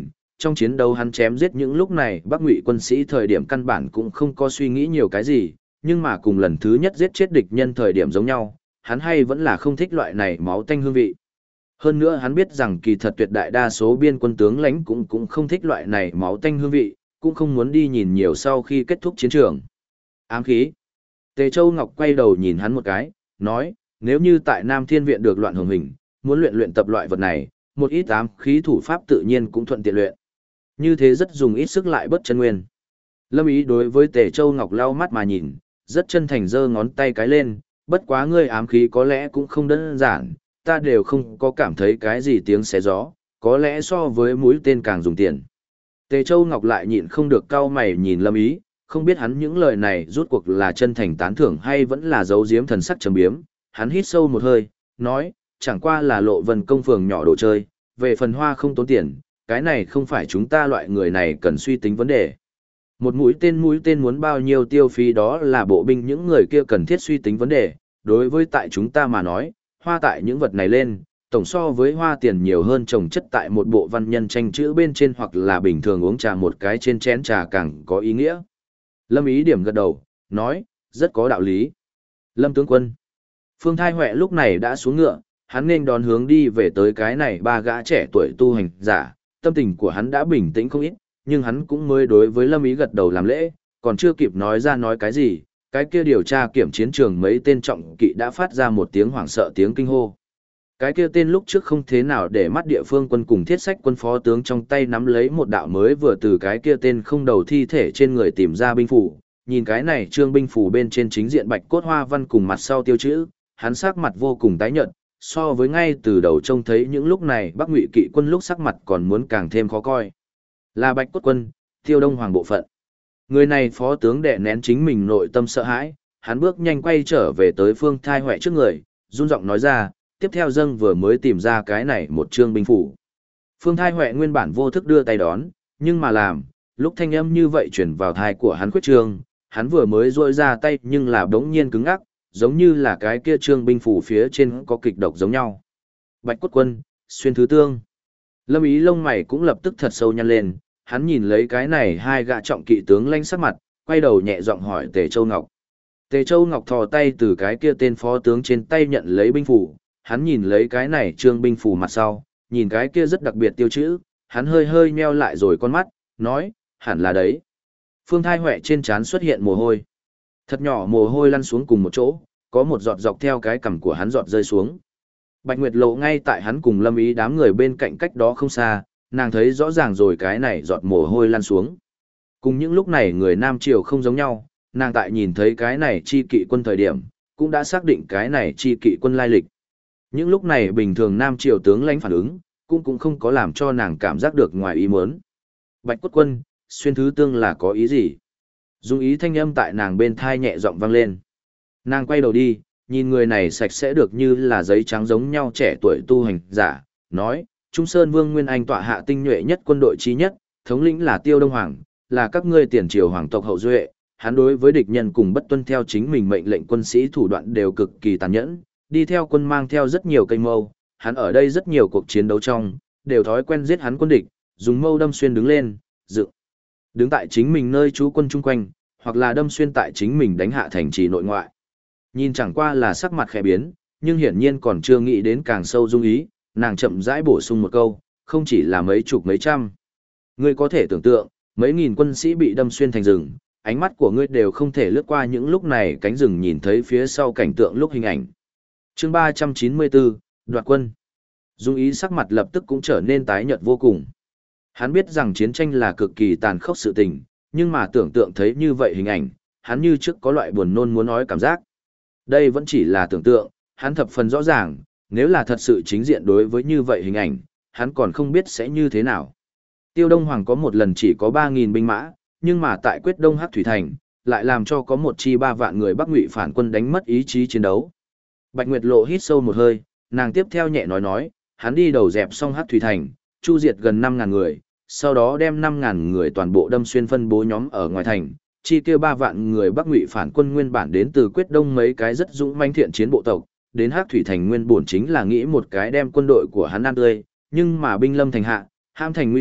trong chiến đấu hắn chém giết những lúc này Bắc Ngụy quân sĩ thời điểm căn bản cũng không có suy nghĩ nhiều cái gì, nhưng mà cùng lần thứ nhất giết chết địch nhân thời điểm giống nhau, hắn hay vẫn là không thích loại này máu tanh hương vị. Hơn nữa hắn biết rằng kỳ thật tuyệt đại đa số biên quân tướng lãnh cũng không thích loại này máu tanh hương vị, cũng không muốn đi nhìn nhiều sau khi kết thúc chiến trường. Ám khí. Tề Châu Ngọc quay đầu nhìn hắn một cái, nói, nếu như tại Nam Thiên Viện được loạn hồng hình, muốn luyện tập loại vật này, một ít ám khí thủ pháp tự nhiên cũng thuận tiện luyện. Như thế rất dùng ít sức lại bất chân nguyên. Lâm Ý đối với Tề Châu Ngọc lau mắt mà nhìn, rất chân thành giơ ngón tay cái lên, bất quá ngươi ám khí có lẽ cũng không đơn giản, ta đều không có cảm thấy cái gì tiếng xé gió, có lẽ so với mũi tên càng dùng tiền. Tề Châu Ngọc lại nhịn không được cau mày nhìn Lâm Ý, không biết hắn những lời này rút cuộc là chân thành tán thưởng hay vẫn là giấu giếm thần sắc trầm biếm. Hắn hít sâu một hơi, nói, chẳng qua là Lộ Vân công phường nhỏ đồ chơi, về phần hoa không tốn tiền, cái này không phải chúng ta loại người này cần suy tính vấn đề. Một mũi tên muốn bao nhiêu tiêu phí đó là bộ binh những người kia cần thiết suy tính vấn đề, đối với tại chúng ta mà nói, hoa tại những vật này lên, tổng so với hoa tiền nhiều hơn trồng chất tại một bộ văn nhân tranh chữ bên trên hoặc là bình thường uống trà một cái trên chén trà càng có ý nghĩa. Lâm Ý điểm gật đầu, nói, rất có đạo lý. Lâm tướng quân. Phương Thai Huệ lúc này đã xuống ngựa, hắn nên đón hướng đi về tới cái này ba gã trẻ tuổi tu hành giả, tâm tình của hắn đã bình tĩnh không ít, nhưng hắn cũng mới đối với Lâm Ý gật đầu làm lễ, còn chưa kịp nói ra nói cái gì, cái kia điều tra kiểm chiến trường mấy tên trọng kỵ đã phát ra một tiếng hoảng sợ tiếng kinh hô. Cái kia tên lúc trước không thế nào để mắt địa phương quân cùng thiết sách quân phó tướng trong tay nắm lấy một đạo mới vừa từ cái kia tên không đầu thi thể trên người tìm ra binh phủ, nhìn cái này trương binh phủ bên trên chính diện bạch cốt hoa văn cùng mặt sau tiêu chữ, hắn sắc mặt vô cùng tái nhợt, so với ngay từ đầu trông thấy những lúc này Bắc Ngụy kỵ quân lúc sắc mặt còn muốn càng thêm khó coi. Là bạch cốt quân, Tiêu Đông Hoàng bộ phận. Người này phó tướng đè nén chính mình nội tâm sợ hãi, hắn bước nhanh quay trở về tới Phương Thai Huệ trước người, run giọng nói ra, tiếp theo dâng vừa mới tìm ra cái này một trương binh phủ. Phương Thai Huệ nguyên bản vô thức đưa tay đón, nhưng mà làm, lúc thanh âm như vậy chuyển vào thai của hắn khuyết trương, hắn vừa mới rôi ra tay nhưng là đống nhiên cứng ngắc, giống như là cái kia trương binh phủ phía trên có kịch độc giống nhau. Bạch cốt quân, xuyên thứ tương. Lâm Ý lông mày cũng lập tức thật sâu nhăn lên, hắn nhìn lấy cái này hai gã trọng kỵ tướng lanh sắc mặt, quay đầu nhẹ giọng hỏi Tề Châu Ngọc. Tề Châu Ngọc thò tay từ cái kia tên phó tướng trên tay nhận lấy binh phủ, hắn nhìn lấy cái này trương binh phủ mặt sau, nhìn cái kia rất đặc biệt tiêu chữ, hắn hơi hơi nheo lại rồi con mắt, nói, hẳn là đấy. Phương Thai Huệ trên trán xuất hiện mồ hôi. Thật nhỏ mồ hôi lăn xuống cùng một chỗ, có một giọt dọc theo cái cằm của hắn giọt rơi xuống. Bạch Nguyệt Lộ ngay tại hắn cùng Lâm Ý đám người bên cạnh cách đó không xa, nàng thấy rõ ràng rồi cái này giọt mồ hôi lăn xuống. Cùng những lúc này người Nam Triều không giống nhau, nàng tại nhìn thấy cái này chi kỵ quân thời điểm, cũng đã xác định cái này chi kỵ quân lai lịch. Những lúc này bình thường Nam Triều tướng lãnh phản ứng, cũng không có làm cho nàng cảm giác được ngoài ý muốn. Bạch cốt quân, xuyên thứ tương là có ý gì? Dung ý thanh âm tại nàng bên thai nhẹ giọng vang lên. Nàng quay đầu đi, nhìn người này sạch sẽ được như là giấy trắng giống nhau trẻ tuổi tu hành giả, nói, Trung Sơn Vương Nguyên Anh tọa hạ tinh nhuệ nhất quân đội chí nhất, thống lĩnh là Tiêu Đông Hoàng, là các ngươi tiền triều hoàng tộc hậu duệ, hắn đối với địch nhân cùng bất tuân theo chính mình mệnh lệnh quân sĩ thủ đoạn đều cực kỳ tàn nhẫn, đi theo quân mang theo rất nhiều cây mâu, hắn ở đây rất nhiều cuộc chiến đấu trong, đều thói quen giết hắn quân địch, dùng mâu đâm xuyên đứng lên, dựng. Đứng tại chính mình nơi trú quân chung quanh, hoặc là đâm xuyên tại chính mình đánh hạ thành trì nội ngoại. Nhìn chẳng qua là sắc mặt khẽ biến, nhưng hiển nhiên còn chưa nghĩ đến càng sâu dung ý, nàng chậm rãi bổ sung một câu, không chỉ là mấy chục mấy trăm. Ngươi có thể tưởng tượng, mấy nghìn quân sĩ bị đâm xuyên thành rừng, ánh mắt của ngươi đều không thể lướt qua những lúc này cánh rừng nhìn thấy phía sau cảnh tượng lúc hình ảnh. Chương 394, Đoạt quân. Dung ý sắc mặt lập tức cũng trở nên tái nhợt vô cùng. Hắn biết rằng chiến tranh là cực kỳ tàn khốc sự tình, nhưng mà tưởng tượng thấy như vậy hình ảnh, hắn như trước có loại buồn nôn muốn nói cảm giác. Đây vẫn chỉ là tưởng tượng, hắn thập phần rõ ràng, nếu là thật sự chính diện đối với như vậy hình ảnh, hắn còn không biết sẽ như thế nào. Tiêu Đông Hoàng có một lần chỉ có 3.000 binh mã, nhưng mà tại Quyết Đông Hắc Thủy Thành, lại làm cho có một chi 3 vạn người Bắc Ngụy phản quân đánh mất ý chí chiến đấu. Bạch Nguyệt Lộ hít sâu một hơi, nàng tiếp theo nhẹ nói, hắn đi đầu dẹp xong Hắc Thủy Thành, chu diệt gần 5.000 người, sau đó đem 5.000 người toàn bộ đâm xuyên phân bố nhóm ở ngoài thành, chi kia 3 vạn người Bắc Ngụy phản quân nguyên bản đến từ Quyết Đông mấy cái rất dũng mãnh thiện chiến bộ tộc, đến Hắc Thủy Thành nguyên bổn chính là nghĩ một cái đem quân đội của hắn ăn tươi, nhưng mà binh lâm thành hạ, ham thành nguy cấp,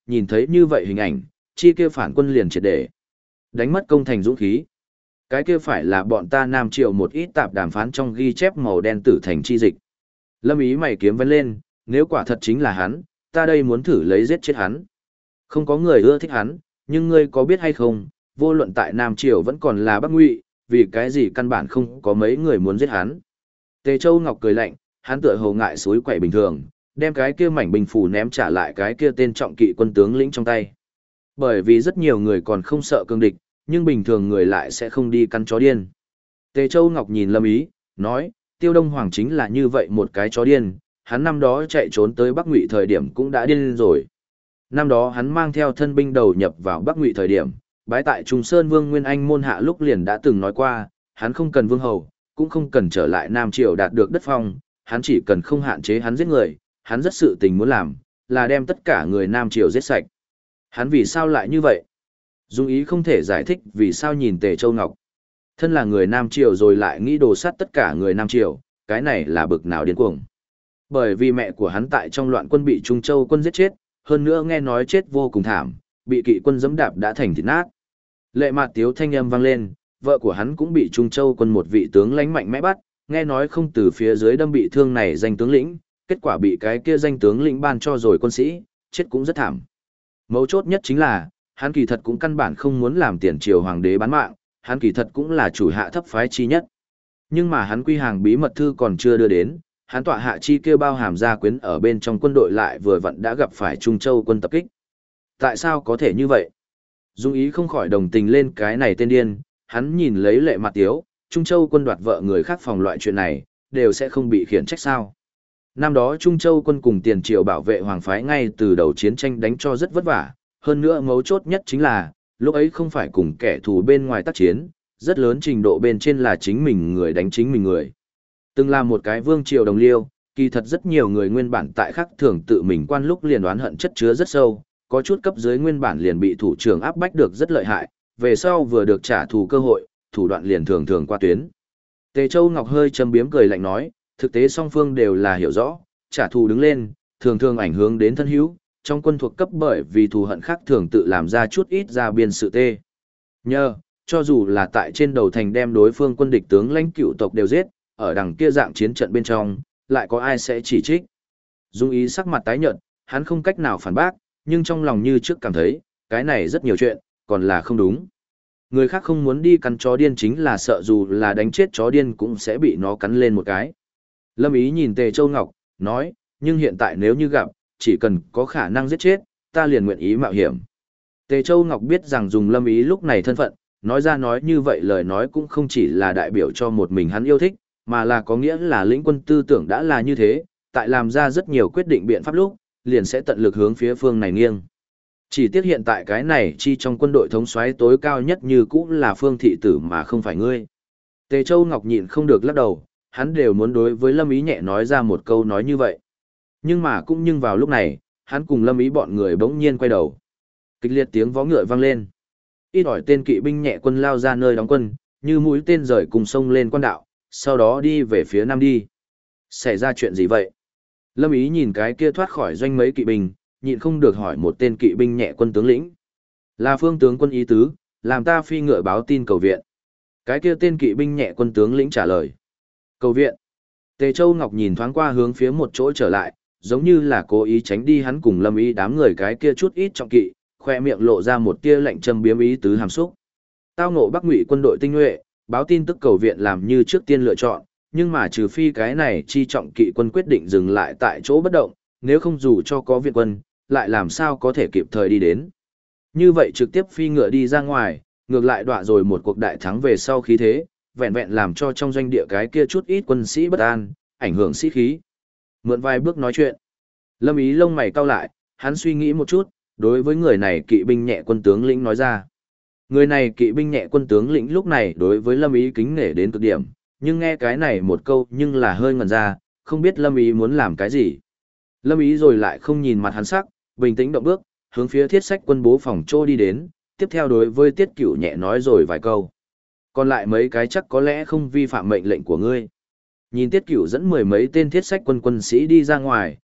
nhìn thấy như vậy hình ảnh, chi kia phản quân liền triệt để đánh mất công thành dũng khí. Cái kia phải là bọn ta Nam Triều một ít tạp đàm phán trong ghi chép màu đen tử thành chi dịch. Lâm Ý mày kiếm vấn lên, nếu quả thật chính là hắn, ta đây muốn thử lấy giết chết hắn. Không có người ưa thích hắn, nhưng ngươi có biết hay không, vô luận tại Nam Triều vẫn còn là Bắc Ngụy, vì cái gì căn bản không có mấy người muốn giết hắn. Tề Châu Ngọc cười lạnh, hắn tựa hồ ngại suối quậy bình thường, đem cái kia mảnh bình phủ ném trả lại cái kia tên trọng kỵ quân tướng lĩnh trong tay. Bởi vì rất nhiều người còn không sợ cương địch, nhưng bình thường người lại sẽ không đi căn chó điên. Tề Châu Ngọc nhìn Lâm Ý, nói, Tiêu Đông Hoàng chính là như vậy một cái chó điên, hắn năm đó chạy trốn tới Bắc Ngụy thời điểm cũng đã điên rồi. Năm đó hắn mang theo thân binh đầu nhập vào Bắc Ngụy thời điểm, bái tại Trung Sơn Vương Nguyên Anh môn hạ lúc liền đã từng nói qua, hắn không cần vương hầu, cũng không cần trở lại Nam Triều đạt được đất phong, hắn chỉ cần không hạn chế hắn giết người, hắn rất sự tình muốn làm, là đem tất cả người Nam Triều giết sạch. Hắn vì sao lại như vậy? Dung ý không thể giải thích vì sao nhìn Tề Châu Ngọc. Thân là người Nam Triều rồi lại nghĩ đồ sát tất cả người Nam Triều, cái này là bực nào điên cuồng. Bởi vì mẹ của hắn tại trong loạn quân bị Trung Châu quân giết chết, hơn nữa nghe nói chết vô cùng thảm, bị kỵ quân giẫm đạp đã thành thịt nát. Lệ Mạt Tiếu thanh âm vang lên, vợ của hắn cũng bị Trung Châu quân một vị tướng lãnh mạnh mẽ bắt, nghe nói không từ phía dưới đâm bị thương này danh tướng lĩnh, kết quả bị cái kia danh tướng lĩnh ban cho rồi quân sĩ, chết cũng rất thảm. Mấu chốt nhất chính là, hắn kỳ thật cũng căn bản không muốn làm tiền triều hoàng đế bán mạng, hắn kỳ thật cũng là chủ hạ thấp phái chi nhất. Nhưng mà hắn quy hàng bí mật thư còn chưa đưa đến, hắn tọa hạ chi kêu bao hàm gia quyến ở bên trong quân đội lại vừa vặn đã gặp phải Trung Châu quân tập kích. Tại sao có thể như vậy? Dung ý không khỏi đồng tình lên cái này tên điên, hắn nhìn lấy Lệ Mạt Tiếu, Trung Châu quân đoạt vợ người khác phòng loại chuyện này, đều sẽ không bị khiển trách sao. Năm đó Trung Châu quân cùng tiền triều bảo vệ hoàng phái ngay từ đầu chiến tranh đánh cho rất vất vả, hơn nữa mấu chốt nhất chính là, lúc ấy không phải cùng kẻ thù bên ngoài tác chiến, rất lớn trình độ bên trên là chính mình người đánh chính mình người. Từng là một cái vương triều đồng liêu, kỳ thật rất nhiều người nguyên bản tại khắc thường tự mình quan lúc liền đoán hận chất chứa rất sâu, có chút cấp dưới nguyên bản liền bị thủ trưởng áp bách được rất lợi hại, về sau vừa được trả thù cơ hội, thủ đoạn liền thường thường qua tuyến. Tề Châu Ngọc hơi châm biếm cười lạnh nói, thực tế song phương đều là hiểu rõ, trả thù đứng lên, thường thường ảnh hưởng đến thân hữu, trong quân thuộc cấp bởi vì thù hận khác thường tự làm ra chút ít ra biên sự tê. Nhờ, cho dù là tại trên đầu thành đem đối phương quân địch tướng lãnh cựu tộc đều giết, ở đằng kia dạng chiến trận bên trong, lại có ai sẽ chỉ trích. Dung ý sắc mặt tái nhợt, hắn không cách nào phản bác, nhưng trong lòng như trước cảm thấy, cái này rất nhiều chuyện, còn là không đúng. Người khác không muốn đi cắn chó điên chính là sợ dù là đánh chết chó điên cũng sẽ bị nó cắn lên một cái. Lâm Ý nhìn Tề Châu Ngọc, nói, nhưng hiện tại nếu như gặp, chỉ cần có khả năng giết chết, ta liền nguyện ý mạo hiểm. Tề Châu Ngọc biết rằng dùng Lâm Ý lúc này thân phận, nói ra nói như vậy lời nói cũng không chỉ là đại biểu cho một mình hắn yêu thích, mà là có nghĩa là lĩnh quân tư tưởng đã là như thế, tại làm ra rất nhiều quyết định biện pháp lúc, liền sẽ tận lực hướng phía phương này nghiêng. Chỉ tiếc hiện tại cái này chi trong quân đội thống soái tối cao nhất như cũng là Phương thị tử mà không phải ngươi. Tề Châu Ngọc nhịn không được lắc đầu, hắn đều muốn đối với Lâm Ý nhẹ nói ra một câu nói như vậy. Nhưng mà cũng nhưng vào lúc này, hắn cùng Lâm Ý bọn người bỗng nhiên quay đầu. Kịch liệt tiếng vó ngựa vang lên. Ít ỏi tên kỵ binh nhẹ quân lao ra nơi đóng quân, như mũi tên rời cùng sông lên quan đạo, sau đó đi về phía nam đi. Xảy ra chuyện gì vậy? Lâm Ý nhìn cái kia thoát khỏi doanh mấy kỵ binh, nhịn không được hỏi một tên kỵ binh nhẹ quân tướng lĩnh. Là Phương tướng quân ý tứ, làm ta phi ngựa báo tin cầu viện. Cái kia tên kỵ binh nhẹ quân tướng lĩnh trả lời. Cầu viện. Tề Châu Ngọc nhìn thoáng qua hướng phía một chỗ trở lại, giống như là cố ý tránh đi hắn cùng Lâm Ý đám người cái kia chút ít trọng kỵ, khoe miệng lộ ra một tia lạnh châm biếm ý tứ hàm xúc. Tao ngộ Bắc Ngụy quân đội tinh nhuệ, báo tin tức cầu viện làm như trước tiên lựa chọn, nhưng mà trừ phi cái này chi trọng kỵ quân quyết định dừng lại tại chỗ bất động, nếu không dù cho có viện quân, lại làm sao có thể kịp thời đi đến. Như vậy trực tiếp phi ngựa đi ra ngoài, ngược lại đọa rồi một cuộc đại thắng về sau khí thế, vẹn vẹn làm cho trong doanh địa cái kia chút ít quân sĩ bất an, ảnh hưởng sĩ khí. Mượn vài bước nói chuyện. Lâm Ý lông mày cau lại, hắn suy nghĩ một chút, đối với người này kỵ binh nhẹ quân tướng lĩnh nói ra. Người này kỵ binh nhẹ quân tướng lĩnh lúc này đối với Lâm Ý kính nể đến cực điểm, nhưng nghe cái này một câu nhưng là hơi ngẩn ra, không biết Lâm Ý muốn làm cái gì. Lâm Ý rồi lại không nhìn mặt hắn sắc, bình tĩnh động bước, hướng phía thiết sách quân bố phòng trô đi đến, tiếp theo đối với Tiết Cửu nhẹ nói rồi vài câu. Còn lại mấy cái chắc có lẽ không vi phạm mệnh lệnh của ngươi. Nhìn Tiết Cửu dẫn mười mấy tên thiết sách quân quân sĩ đi ra ngoài,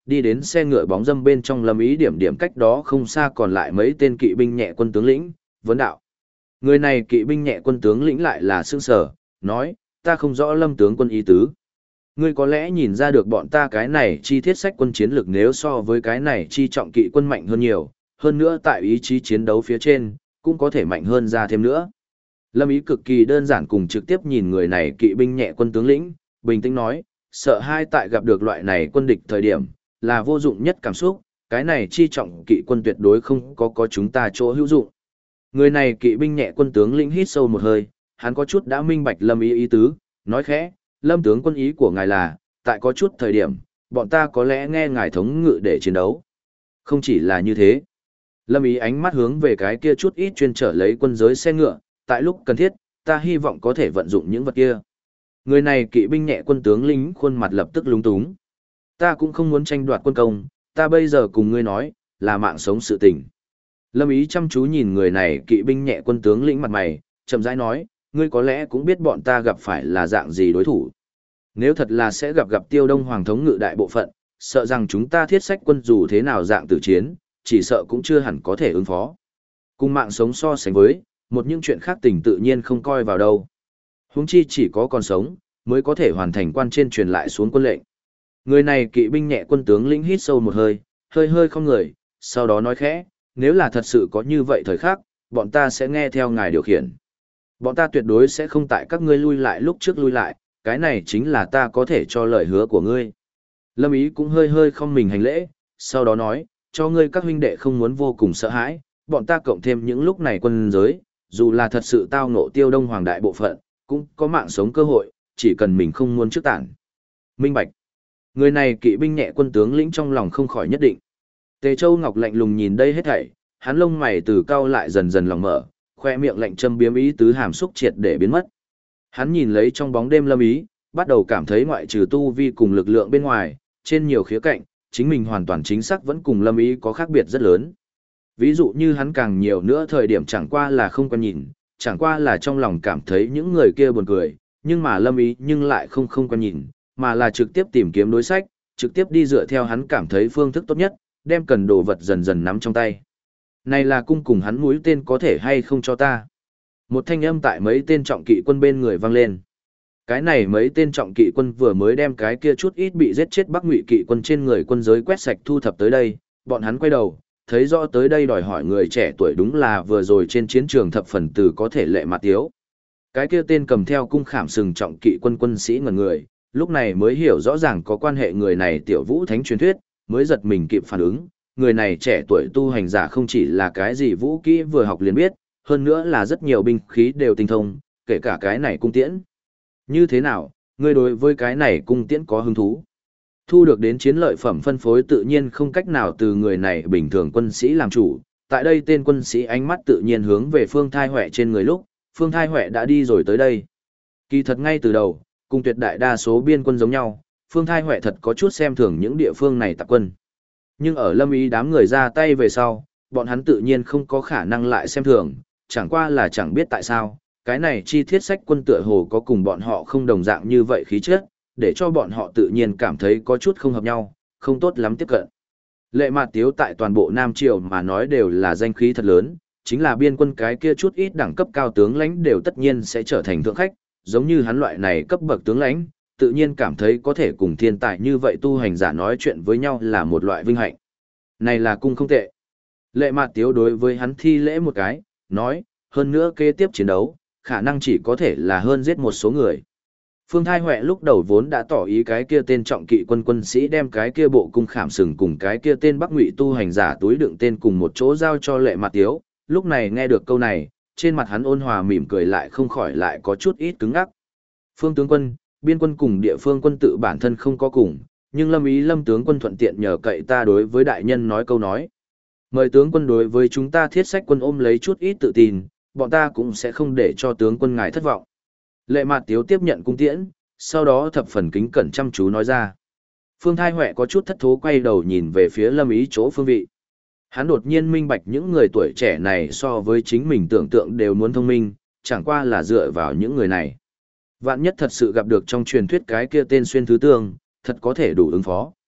đi đến xe ngựa bóng dâm bên trong Lâm Ý điểm điểm cách đó không xa còn lại mấy tên kỵ binh nhẹ quân tướng lĩnh, vấn đạo. Người này kỵ binh nhẹ quân tướng lĩnh lại là sương sở, nói, ta không rõ Lâm tướng quân ý tứ. Ngươi có lẽ nhìn ra được bọn ta cái này chi thiết sách quân chiến lược nếu so với cái này chi trọng kỵ quân mạnh hơn nhiều, hơn nữa tại ý chí chiến đấu phía trên, cũng có thể mạnh hơn ra thêm nữa. Lâm Ý cực kỳ đơn giản cùng trực tiếp nhìn người này kỵ binh nhẹ quân tướng lĩnh, bình tĩnh nói, sợ hai tại gặp được loại này quân địch thời điểm, là vô dụng nhất cảm xúc, cái này chi trọng kỵ quân tuyệt đối không có chúng ta chỗ hữu dụng. Người này kỵ binh nhẹ quân tướng lĩnh hít sâu một hơi, hắn có chút đã minh bạch Lâm Ý ý tứ, nói khẽ, Lâm tướng quân ý của ngài là, tại có chút thời điểm, bọn ta có lẽ nghe ngài thống ngự để chiến đấu. Không chỉ là như thế. Lâm Ý ánh mắt hướng về cái kia chút ít chuyên trở lấy quân giới xe ngựa, tại lúc cần thiết, ta hy vọng có thể vận dụng những vật kia. Người này kỵ binh nhẹ quân tướng lính khuôn mặt lập tức lúng túng. Ta cũng không muốn tranh đoạt quân công, ta bây giờ cùng ngươi nói, là mạng sống sự tình. Lâm Ý chăm chú nhìn người này kỵ binh nhẹ quân tướng lĩnh mặt mày, chậm rãi nói, ngươi có lẽ cũng biết bọn ta gặp phải là dạng gì đối thủ. Nếu thật là sẽ gặp Tiêu Đông Hoàng thống ngự đại bộ phận, sợ rằng chúng ta thiết sách quân dù thế nào dạng tử chiến, chỉ sợ cũng chưa hẳn có thể ứng phó. Cùng mạng sống so sánh với, một những chuyện khác tình tự nhiên không coi vào đâu. Huống chi chỉ có còn sống, mới có thể hoàn thành quan trên truyền lại xuống quân lệnh. Người này kỵ binh nhẹ quân tướng lĩnh hít sâu một hơi, hơi không người, sau đó nói khẽ, nếu là thật sự có như vậy thời khắc, bọn ta sẽ nghe theo ngài điều khiển. Bọn ta tuyệt đối sẽ không tại các ngươi lui lại lúc trước lui lại, cái này chính là ta có thể cho lời hứa của ngươi. Lâm Ý cũng hơi không mình hành lễ, sau đó nói, cho ngươi các huynh đệ không muốn vô cùng sợ hãi, bọn ta cộng thêm những lúc này quân giới, dù là thật sự tao ngộ Tiêu Đông Hoàng đại bộ phận, cũng có mạng sống cơ hội, chỉ cần mình không muốn trước tản. Minh bạch. Người này kỵ binh nhẹ quân tướng lĩnh trong lòng không khỏi nhất định. Tề Châu Ngọc lạnh lùng nhìn đây hết thảy, hắn lông mày từ cau lại dần dần lòng mở, khoe miệng lạnh châm biếm ý tứ hàm xúc triệt để biến mất. Hắn nhìn lấy trong bóng đêm Lâm Ý, bắt đầu cảm thấy ngoại trừ tu vi cùng lực lượng bên ngoài, trên nhiều khía cạnh, chính mình hoàn toàn chính xác vẫn cùng Lâm Ý có khác biệt rất lớn. Ví dụ như hắn càng nhiều nữa thời điểm chẳng qua là không quen nhìn, chẳng qua là trong lòng cảm thấy những người kia buồn cười, nhưng mà Lâm Ý nhưng lại không quen nhìn, mà là trực tiếp tìm kiếm đối sách, trực tiếp đi dựa theo hắn cảm thấy phương thức tốt nhất, đem cần đồ vật dần dần nắm trong tay. Này là cung cùng hắn mũi tên có thể hay không cho ta. Một thanh âm tại mấy tên trọng kỵ quân bên người vang lên. Cái này mấy tên trọng kỵ quân vừa mới đem cái kia chút ít bị giết chết Bắc Ngụy kỵ quân trên người quân giới quét sạch thu thập tới đây, bọn hắn quay đầu, thấy rõ tới đây đòi hỏi người trẻ tuổi đúng là vừa rồi trên chiến trường thập phần từ có thể lệ mặt tiếu. Cái kia tên cầm theo cung khảm sừng trọng kỵ quân quân sĩ ngẩn người, lúc này mới hiểu rõ ràng có quan hệ người này tiểu vũ thánh truyền thuyết, mới giật mình kịp phản ứng, người này trẻ tuổi tu hành giả không chỉ là cái gì vũ kỹ vừa học liền biết, hơn nữa là rất nhiều binh khí đều tinh thông, kể cả cái này cung tiễn. Như thế nào, ngươi đối với cái này cung tiễn có hứng thú? Thu được đến chiến lợi phẩm phân phối tự nhiên không cách nào từ người này bình thường quân sĩ làm chủ, tại đây tên quân sĩ ánh mắt tự nhiên hướng về Phương Thai Huệ trên người lúc, Phương Thai Huệ đã đi rồi tới đây. Kỳ thật ngay từ đầu, cùng tuyệt đại đa số biên quân giống nhau, Phương Thai Huệ thật có chút xem thường những địa phương này tạp quân. Nhưng ở Lâm Ý đám người ra tay về sau, bọn hắn tự nhiên không có khả năng lại xem thường, chẳng qua là chẳng biết tại sao, cái này chi thiết sách quân tựa hồ có cùng bọn họ không đồng dạng như vậy khí chất, để cho bọn họ tự nhiên cảm thấy có chút không hợp nhau, không tốt lắm tiếp cận. Lệ Mạt Tiếu tại toàn bộ Nam Triều mà nói đều là danh khí thật lớn, chính là biên quân cái kia chút ít đẳng cấp cao tướng lãnh đều tất nhiên sẽ trở thành thượng khách, giống như hắn loại này cấp bậc tướng lãnh, tự nhiên cảm thấy có thể cùng thiên tài như vậy tu hành giả nói chuyện với nhau là một loại vinh hạnh. Này là cung không tệ. Lệ Mạt Tiếu đối với hắn thi lễ một cái, nói, hơn nữa kế tiếp chiến đấu, khả năng chỉ có thể là hơn giết một số người. Phương Thai Huệ lúc đầu vốn đã tỏ ý cái kia tên trọng kỵ quân quân sĩ đem cái kia bộ cung khảm sừng cùng cái kia tên Bắc Ngụy tu hành giả túi đựng tên cùng một chỗ giao cho Lệ Mạt Tiếu, lúc này nghe được câu này, trên mặt hắn ôn hòa mỉm cười lại không khỏi lại có chút ít cứng ngắc. Phương tướng quân, biên quân cùng địa phương quân tự bản thân không có cùng, nhưng Lâm tướng quân thuận tiện nhờ cậy ta đối với đại nhân nói câu nói. Mời tướng quân đối với chúng ta thiết sách quân ôm lấy chút ít tự tin, bọn ta cũng sẽ không để cho tướng quân ngài thất vọng. Lệ Mạt Tiếu tiếp nhận cung tiễn, sau đó thập phần kính cẩn chăm chú nói ra. Phương Thai Huệ có chút thất thố quay đầu nhìn về phía Lâm Ý chỗ phương vị. Hắn đột nhiên minh bạch những người tuổi trẻ này so với chính mình tưởng tượng đều muốn thông minh, chẳng qua là dựa vào những người này. Vạn nhất thật sự gặp được trong truyền thuyết cái kia tên xuyên thứ tương, thật có thể đủ ứng phó.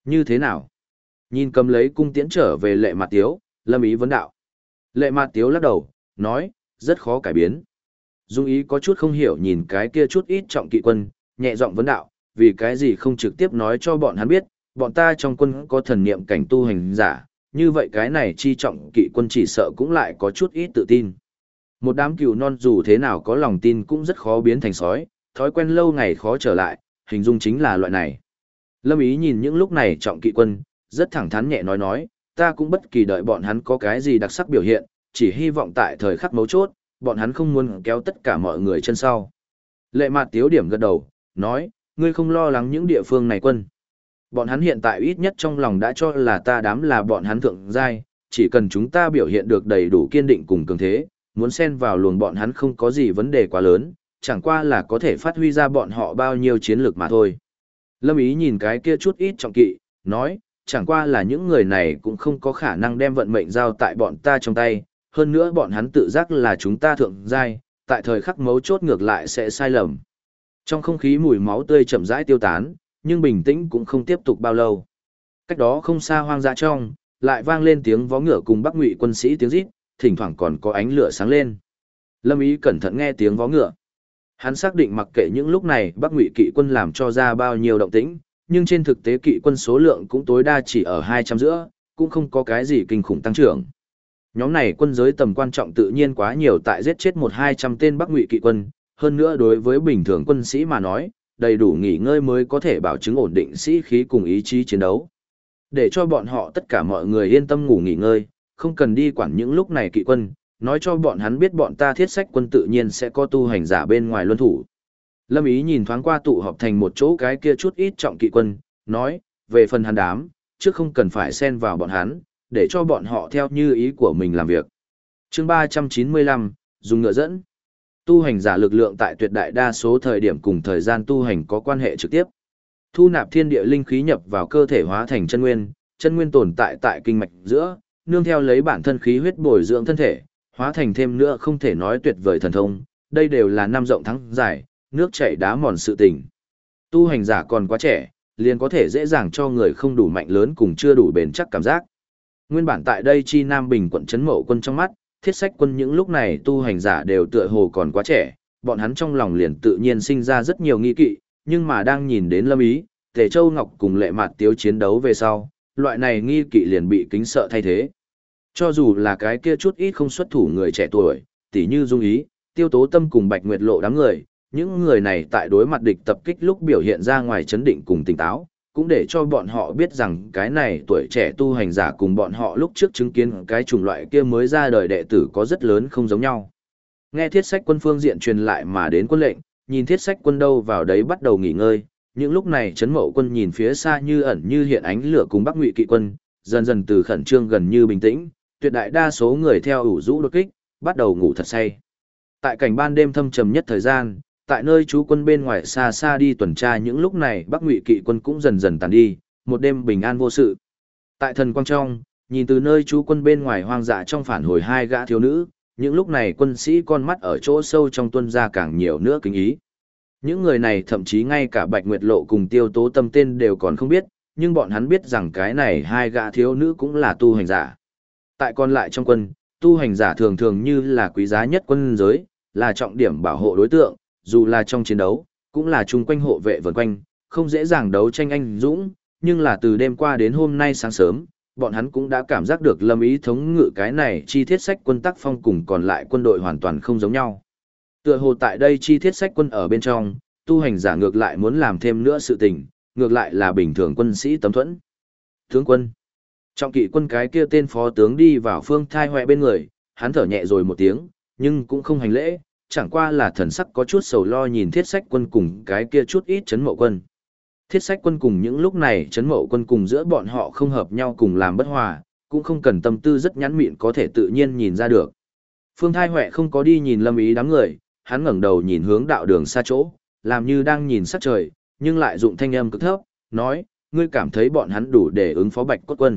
Như thế nào? Nhìn cầm lấy cung tiễn trở về Lệ Mạt Tiếu, Lâm Ý vấn đạo. Lệ Mạt Tiếu lắc đầu, nói, rất khó cải biến. Dung Ý có chút không hiểu nhìn cái kia chút ít trọng kỵ quân, nhẹ giọng vấn đạo, vì cái gì không trực tiếp nói cho bọn hắn biết, bọn ta trong quân có thần niệm cảnh tu hành giả, như vậy cái này chi trọng kỵ quân chỉ sợ cũng lại có chút ít tự tin. Một đám cừu non dù thế nào có lòng tin cũng rất khó biến thành sói, thói quen lâu ngày khó trở lại, hình dung chính là loại này. Lâm Ý nhìn những lúc này trọng kỵ quân, rất thẳng thắn nhẹ nói, ta cũng bất kỳ đợi bọn hắn có cái gì đặc sắc biểu hiện, chỉ hy vọng tại thời khắc mấu chốt, bọn hắn không muốn kéo tất cả mọi người chân sau. Lệ Mạt Tiếu điểm gật đầu, nói, ngươi không lo lắng những địa phương này quân. Bọn hắn hiện tại ít nhất trong lòng đã cho là ta đám là bọn hắn thượng giai, chỉ cần chúng ta biểu hiện được đầy đủ kiên định cùng cường thế, muốn xen vào luồng bọn hắn không có gì vấn đề quá lớn, chẳng qua là có thể phát huy ra bọn họ bao nhiêu chiến lược mà thôi. Lâm Ý nhìn cái kia chút ít trọng kỵ, nói, chẳng qua là những người này cũng không có khả năng đem vận mệnh giao tại bọn ta trong tay, hơn nữa bọn hắn tự giác là chúng ta thượng giai, tại thời khắc mấu chốt ngược lại sẽ sai lầm. Trong không khí mùi máu tươi chậm rãi tiêu tán, nhưng bình tĩnh cũng không tiếp tục bao lâu. Cách đó không xa hoang dã trong, lại vang lên tiếng vó ngựa cùng Bắc Ngụy quân sĩ tiếng rít, thỉnh thoảng còn có ánh lửa sáng lên. Lâm Ý cẩn thận nghe tiếng vó ngựa. Hắn xác định mặc kệ những lúc này Bắc Ngụy kỵ quân làm cho ra bao nhiêu động tĩnh, nhưng trên thực tế kỵ quân số lượng cũng tối đa chỉ ở 200 giữa, cũng không có cái gì kinh khủng tăng trưởng. Nhóm này quân giới tầm quan trọng tự nhiên quá nhiều tại giết chết 1-200 tên Bắc Ngụy kỵ quân, hơn nữa đối với bình thường quân sĩ mà nói, đầy đủ nghỉ ngơi mới có thể bảo chứng ổn định sĩ khí cùng ý chí chiến đấu. Để cho bọn họ tất cả mọi người yên tâm ngủ nghỉ ngơi, không cần đi quản những lúc này kỵ quân, nói cho bọn hắn biết bọn ta thiết sách quân tự nhiên sẽ có tu hành giả bên ngoài luân thủ. Lâm Ý nhìn thoáng qua tụ họp thành một chỗ cái kia chút ít trọng kỵ quân, nói, về phần hắn đám, trước không cần phải xen vào bọn hắn, để cho bọn họ theo như ý của mình làm việc. Chương 395, dùng ngựa dẫn. Tu hành giả lực lượng tại tuyệt đại đa số thời điểm cùng thời gian tu hành có quan hệ trực tiếp. Thu nạp thiên địa linh khí nhập vào cơ thể hóa thành chân nguyên tồn tại tại kinh mạch giữa, nương theo lấy bản thân khí huyết bồi dưỡng thân thể, hóa thành thêm nữa không thể nói tuyệt vời thần thông, đây đều là năm rộng thắng dài, nước chảy đá mòn sự tình. Tu hành giả còn quá trẻ, liền có thể dễ dàng cho người không đủ mạnh lớn cùng chưa đủ bền chắc cảm giác. Nguyên bản tại đây chi Nam Bình quận trấn Mậu quân trong mắt, thiết sách quân những lúc này tu hành giả đều tựa hồ còn quá trẻ, bọn hắn trong lòng liền tự nhiên sinh ra rất nhiều nghi kỵ, nhưng mà đang nhìn đến Lâm Ý, Tề Châu Ngọc cùng Lệ Mạt Tiếu chiến đấu về sau, loại này nghi kỵ liền bị kính sợ thay thế. Cho dù là cái kia chút ít không xuất thủ người trẻ tuổi, tỉ như Dung Ý, Tiêu Tố Tâm cùng Bạch Nguyệt Lộ đám người, những người này tại đối mặt địch tập kích lúc biểu hiện ra ngoài chấn định cùng tỉnh táo, cũng để cho bọn họ biết rằng cái này tuổi trẻ tu hành giả cùng bọn họ lúc trước chứng kiến cái chủng loại kia mới ra đời đệ tử có rất lớn không giống nhau. Nghe thiết sách quân phương diện truyền lại mà đến quân lệnh, nhìn thiết sách quân đâu vào đấy bắt đầu nghỉ ngơi, những lúc này Trấn Mậu quân nhìn phía xa như ẩn như hiện ánh lửa cùng Bắc Ngụy kỵ quân, dần dần từ khẩn trương gần như bình tĩnh, tuyệt đại đa số người theo ủ rũ đột kích, bắt đầu ngủ thật say. Tại cảnh ban đêm thâm trầm nhất thời gian, tại nơi trú quân bên ngoài xa xa đi tuần tra những lúc này Bắc Ngụy kỵ quân cũng dần dần tàn đi, một đêm bình an vô sự. Tại thần quang trong, nhìn từ nơi trú quân bên ngoài hoang dã trong phản hồi hai gã thiếu nữ, những lúc này quân sĩ con mắt ở chỗ sâu trong tuân ra càng nhiều nữa kính ý. Những người này thậm chí ngay cả Bạch Nguyệt Lộ cùng Tiêu Tố Tâm tên đều còn không biết, nhưng bọn hắn biết rằng cái này hai gã thiếu nữ cũng là tu hành giả. Tại còn lại trong quân, tu hành giả thường thường như là quý giá nhất quân giới, là trọng điểm bảo hộ đối tượng, dù là trong chiến đấu, cũng là chung quanh hộ vệ vần quanh, không dễ dàng đấu tranh anh dũng, nhưng là từ đêm qua đến hôm nay sáng sớm, bọn hắn cũng đã cảm giác được Lâm Ý thống ngự cái này chi thiết sách quân tác phong cùng còn lại quân đội hoàn toàn không giống nhau. Tựa hồ tại đây chi thiết sách quân ở bên trong, tu hành giả ngược lại muốn làm thêm nữa sự tình, ngược lại là bình thường quân sĩ tấm thuẫn. Tướng quân. Trọng kỵ quân cái kia tên phó tướng đi vào Phương Thai Hoè bên người, hắn thở nhẹ rồi một tiếng, nhưng cũng không hành lễ, chẳng qua là thần sắc có chút sầu lo nhìn thiết sách quân cùng cái kia chút ít Trấn Mậu quân. Thiết sách quân cùng những lúc này Trấn Mậu quân cùng giữa bọn họ không hợp nhau cùng làm bất hòa, cũng không cần tâm tư rất nhãn mịn có thể tự nhiên nhìn ra được. Phương Thai Hoè không có đi nhìn Lâm Ý đám người, hắn ngẩng đầu nhìn hướng đạo đường xa chỗ, làm như đang nhìn sắc trời, nhưng lại dụng thanh âm cực thấp, nói, ngươi cảm thấy bọn hắn đủ để ứng phó Bạch Cốt quân.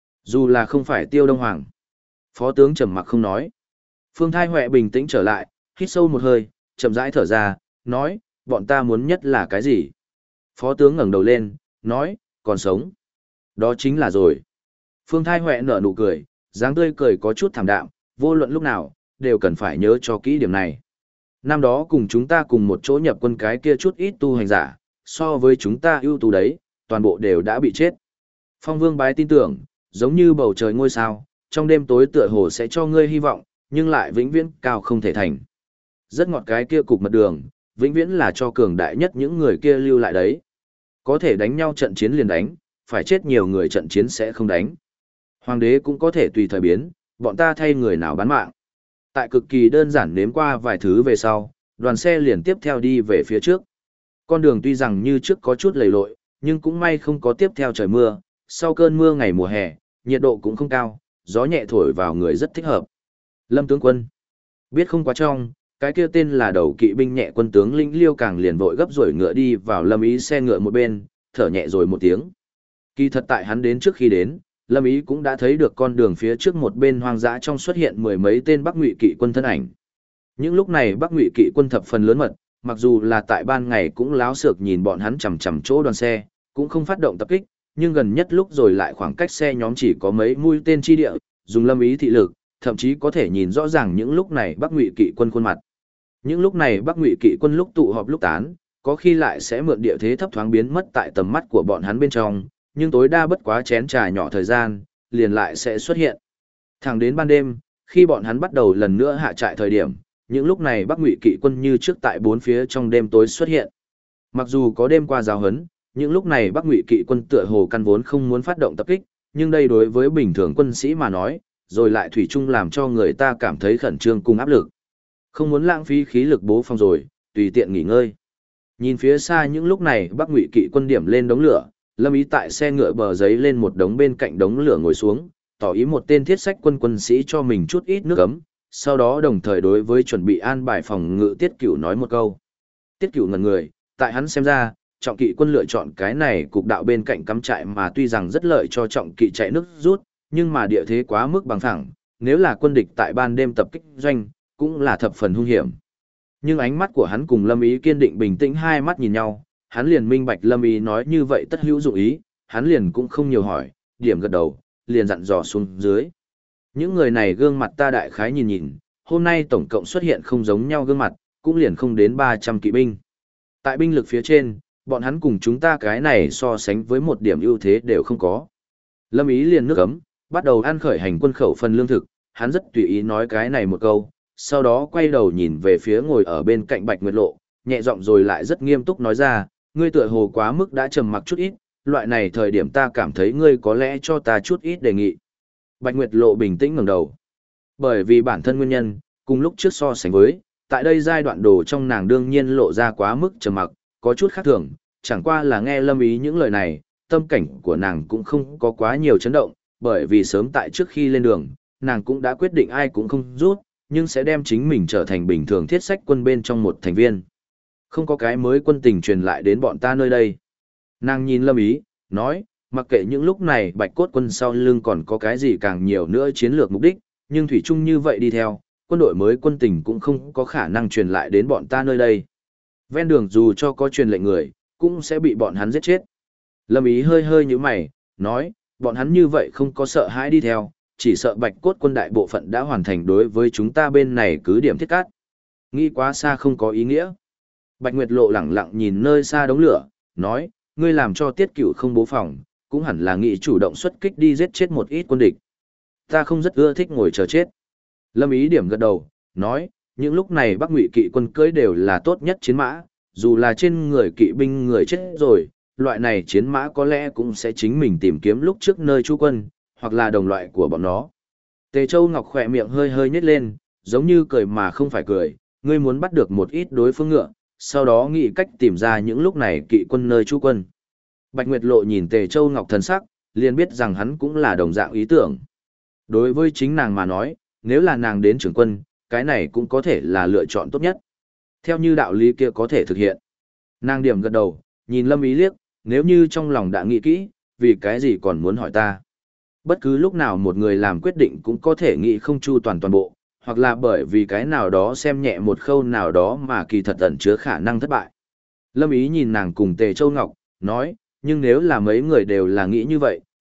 Dù là không phải Tiêu Đông Hoàng. Phó tướng trầm mặc không nói. Phương Thai Hoè bình tĩnh trở lại, hít sâu một hơi, chậm rãi thở ra, nói, bọn ta muốn nhất là cái gì? Phó tướng ngẩng đầu lên, nói, còn sống. Đó chính là rồi. Phương Thai Huệ nở nụ cười, dáng tươi cười có chút thảm đạm, vô luận lúc nào, đều cần phải nhớ cho kỹ điểm này. Năm đó cùng chúng ta cùng một chỗ nhập quân cái kia chút ít tu hành giả, so với chúng ta ưu tú đấy, toàn bộ đều đã bị chết. Phong Vương Bái tin tưởng, giống như bầu trời ngôi sao, trong đêm tối tựa hồ sẽ cho ngươi hy vọng, nhưng lại vĩnh viễn cao không thể thành. Rất ngọt cái kia cục mật đường, vĩnh viễn là cho cường đại nhất những người kia lưu lại đấy. Có thể đánh nhau trận chiến liền đánh, phải chết nhiều người trận chiến sẽ không đánh. Hoàng đế cũng có thể tùy thời biến, bọn ta thay người nào bán mạng. Tại cực kỳ đơn giản nếm qua vài thứ về sau, đoàn xe liền tiếp theo đi về phía trước. Con đường tuy rằng như trước có chút lầy lội, nhưng cũng may không có tiếp theo trời mưa, sau cơn mưa ngày mùa hè, nhiệt độ cũng không cao, gió nhẹ thổi vào người rất thích hợp. Lâm tướng quân, biết không quá trong, cái kia tên là đầu kỵ binh nhẹ quân tướng lĩnh Liêu Càng liền vội gấp rồi ngựa đi vào Lâm Ý xe ngựa một bên, thở nhẹ rồi một tiếng. Kỳ thật tại hắn đến trước khi đến, Lâm Ý cũng đã thấy được con đường phía trước một bên hoang dã trong xuất hiện mười mấy tên Bắc Ngụy kỵ quân thân ảnh. Những lúc này Bắc Ngụy kỵ quân thập phần lớn mật, mặc dù là tại ban ngày cũng láo xược nhìn bọn hắn chằm chằm chỗ đoàn xe, cũng không phát động tập kích, nhưng gần nhất lúc rồi lại khoảng cách xe nhóm chỉ có mấy mũi tên chi địa, dùng Lâm Ý thị lực, thậm chí có thể nhìn rõ ràng những lúc này Bắc Ngụy kỵ quân khuôn mặt. Những lúc này Bắc Ngụy kỵ quân lúc tụ họp lúc tán, có khi lại sẽ mượn địa thế thấp thoáng biến mất tại tầm mắt của bọn hắn bên trong, nhưng tối đa bất quá chén trà nhỏ thời gian, liền lại sẽ xuất hiện. Thẳng đến ban đêm, khi bọn hắn bắt đầu lần nữa hạ trại thời điểm, những lúc này Bắc Ngụy kỵ quân như trước tại bốn phía trong đêm tối xuất hiện. Mặc dù có đêm qua giáo huấn, những lúc này Bắc Ngụy kỵ quân tựa hồ căn vốn không muốn phát động tập kích, nhưng đây đối với bình thường quân sĩ mà nói, rồi lại thủy chung làm cho người ta cảm thấy khẩn trương cùng áp lực. Không muốn lãng phí khí lực bố phòng rồi, tùy tiện nghỉ ngơi. Nhìn phía xa những lúc này Bắc Ngụy kỵ quân điểm lên đống lửa, Lâm Ý tại xe ngựa bờ giấy lên một đống bên cạnh đống lửa ngồi xuống, tỏ ý một tên thiết sách quân sĩ cho mình chút ít nước ấm, sau đó đồng thời đối với chuẩn bị an bài phòng ngự Tiết Cửu nói một câu. Tiết Cửu ngẩn người, tại hắn xem ra, trọng kỵ quân lựa chọn cái này cục đạo bên cạnh cắm trại mà tuy rằng rất lợi cho trọng kỵ chạy nước rút, nhưng mà địa thế quá mức bằng phẳng, nếu là quân địch tại ban đêm tập kích doanh, cũng là thập phần hung hiểm. Nhưng ánh mắt của hắn cùng Lâm Ý kiên định bình tĩnh hai mắt nhìn nhau, hắn liền minh bạch Lâm Ý nói như vậy tất hữu dụng ý, hắn liền cũng không nhiều hỏi, điểm gật đầu, liền dặn dò xuống dưới. Những người này gương mặt ta đại khái nhìn nhìn, hôm nay tổng cộng xuất hiện không giống nhau gương mặt, cũng liền không đến 300 kỵ binh. Tại binh lực phía trên, bọn hắn cùng chúng ta cái này so sánh với một điểm ưu thế đều không có. Lâm Ý liền nước ấm, bắt đầu ăn khởi hành quân khẩu phần lương thực, hắn rất tùy ý nói cái này một câu, sau đó quay đầu nhìn về phía ngồi ở bên cạnh Bạch Nguyệt Lộ, nhẹ giọng rồi lại rất nghiêm túc nói ra, ngươi tựa hồ quá mức đã trầm mặc chút ít, loại này thời điểm ta cảm thấy ngươi có lẽ cho ta chút ít đề nghị. Bạch Nguyệt Lộ bình tĩnh ngẩng đầu. Bởi vì bản thân nguyên nhân, cùng lúc trước so sánh với, tại đây giai đoạn đồ trong nàng đương nhiên lộ ra quá mức trầm mặc, có chút khác thường, chẳng qua là nghe Lâm Ý những lời này, tâm cảnh của nàng cũng không có quá nhiều chấn động, bởi vì sớm tại trước khi lên đường, nàng cũng đã quyết định ai cũng không rút, nhưng sẽ đem chính mình trở thành bình thường thiết sách quân bên trong một thành viên. Không có cái mới quân tình truyền lại đến bọn ta nơi đây. Nàng nhìn Lâm Ý, nói, mặc kệ những lúc này Bạch Cốt quân sau lưng còn có cái gì càng nhiều nữa chiến lược mục đích, nhưng thủy chung như vậy đi theo, quân đội mới quân tình cũng không có khả năng truyền lại đến bọn ta nơi đây. Ven đường dù cho có truyền lệnh người, cũng sẽ bị bọn hắn giết chết. Lâm Ý hơi hơi như mày, nói, bọn hắn như vậy không có sợ hãi đi theo, chỉ sợ Bạch Cốt quân đại bộ phận đã hoàn thành đối với chúng ta bên này cứ điểm thiết cát. Nghĩ quá xa không có ý nghĩa. Bạch Nguyệt Lộ lẳng lặng nhìn nơi xa đống lửa, nói, ngươi làm cho Tiết Cửu không bố phòng, cũng hẳn là nghĩ chủ động xuất kích đi giết chết một ít quân địch. Ta không rất ưa thích ngồi chờ chết. Lâm Ý điểm gật đầu, nói, những lúc này Bắc Ngụy kỵ quân cưỡi đều là tốt nhất chiến mã, dù là trên người kỵ binh người chết rồi, loại này chiến mã có lẽ cũng sẽ chính mình tìm kiếm lúc trước nơi trú quân, hoặc là đồng loại của bọn nó. Tề Châu Ngọc khỏe miệng hơi hơi nhếch lên, giống như cười mà không phải cười, ngươi muốn bắt được một ít đối phương ngựa, sau đó nghĩ cách tìm ra những lúc này kỵ quân nơi trú quân. Bạch Nguyệt Lộ nhìn Tề Châu Ngọc thần sắc, liền biết rằng hắn cũng là đồng dạng ý tưởng. Đối với chính nàng mà nói, nếu là nàng đến trưởng quân, cái này cũng có thể là lựa chọn tốt nhất. Theo như đạo lý kia có thể thực hiện. Nàng điểm gật đầu, nhìn Lâm Ý liếc, nếu như trong lòng đã nghĩ kỹ, vì cái gì còn muốn hỏi ta. Bất cứ lúc nào một người làm quyết định cũng có thể nghĩ không chu toàn toàn bộ, hoặc là bởi vì cái nào đó xem nhẹ một khâu nào đó mà kỳ thật ẩn chứa khả năng thất bại. Lâm Ý nhìn nàng cùng Tề Châu Ngọc, nói, nhưng nếu là mấy người đều là nghĩ như vậy,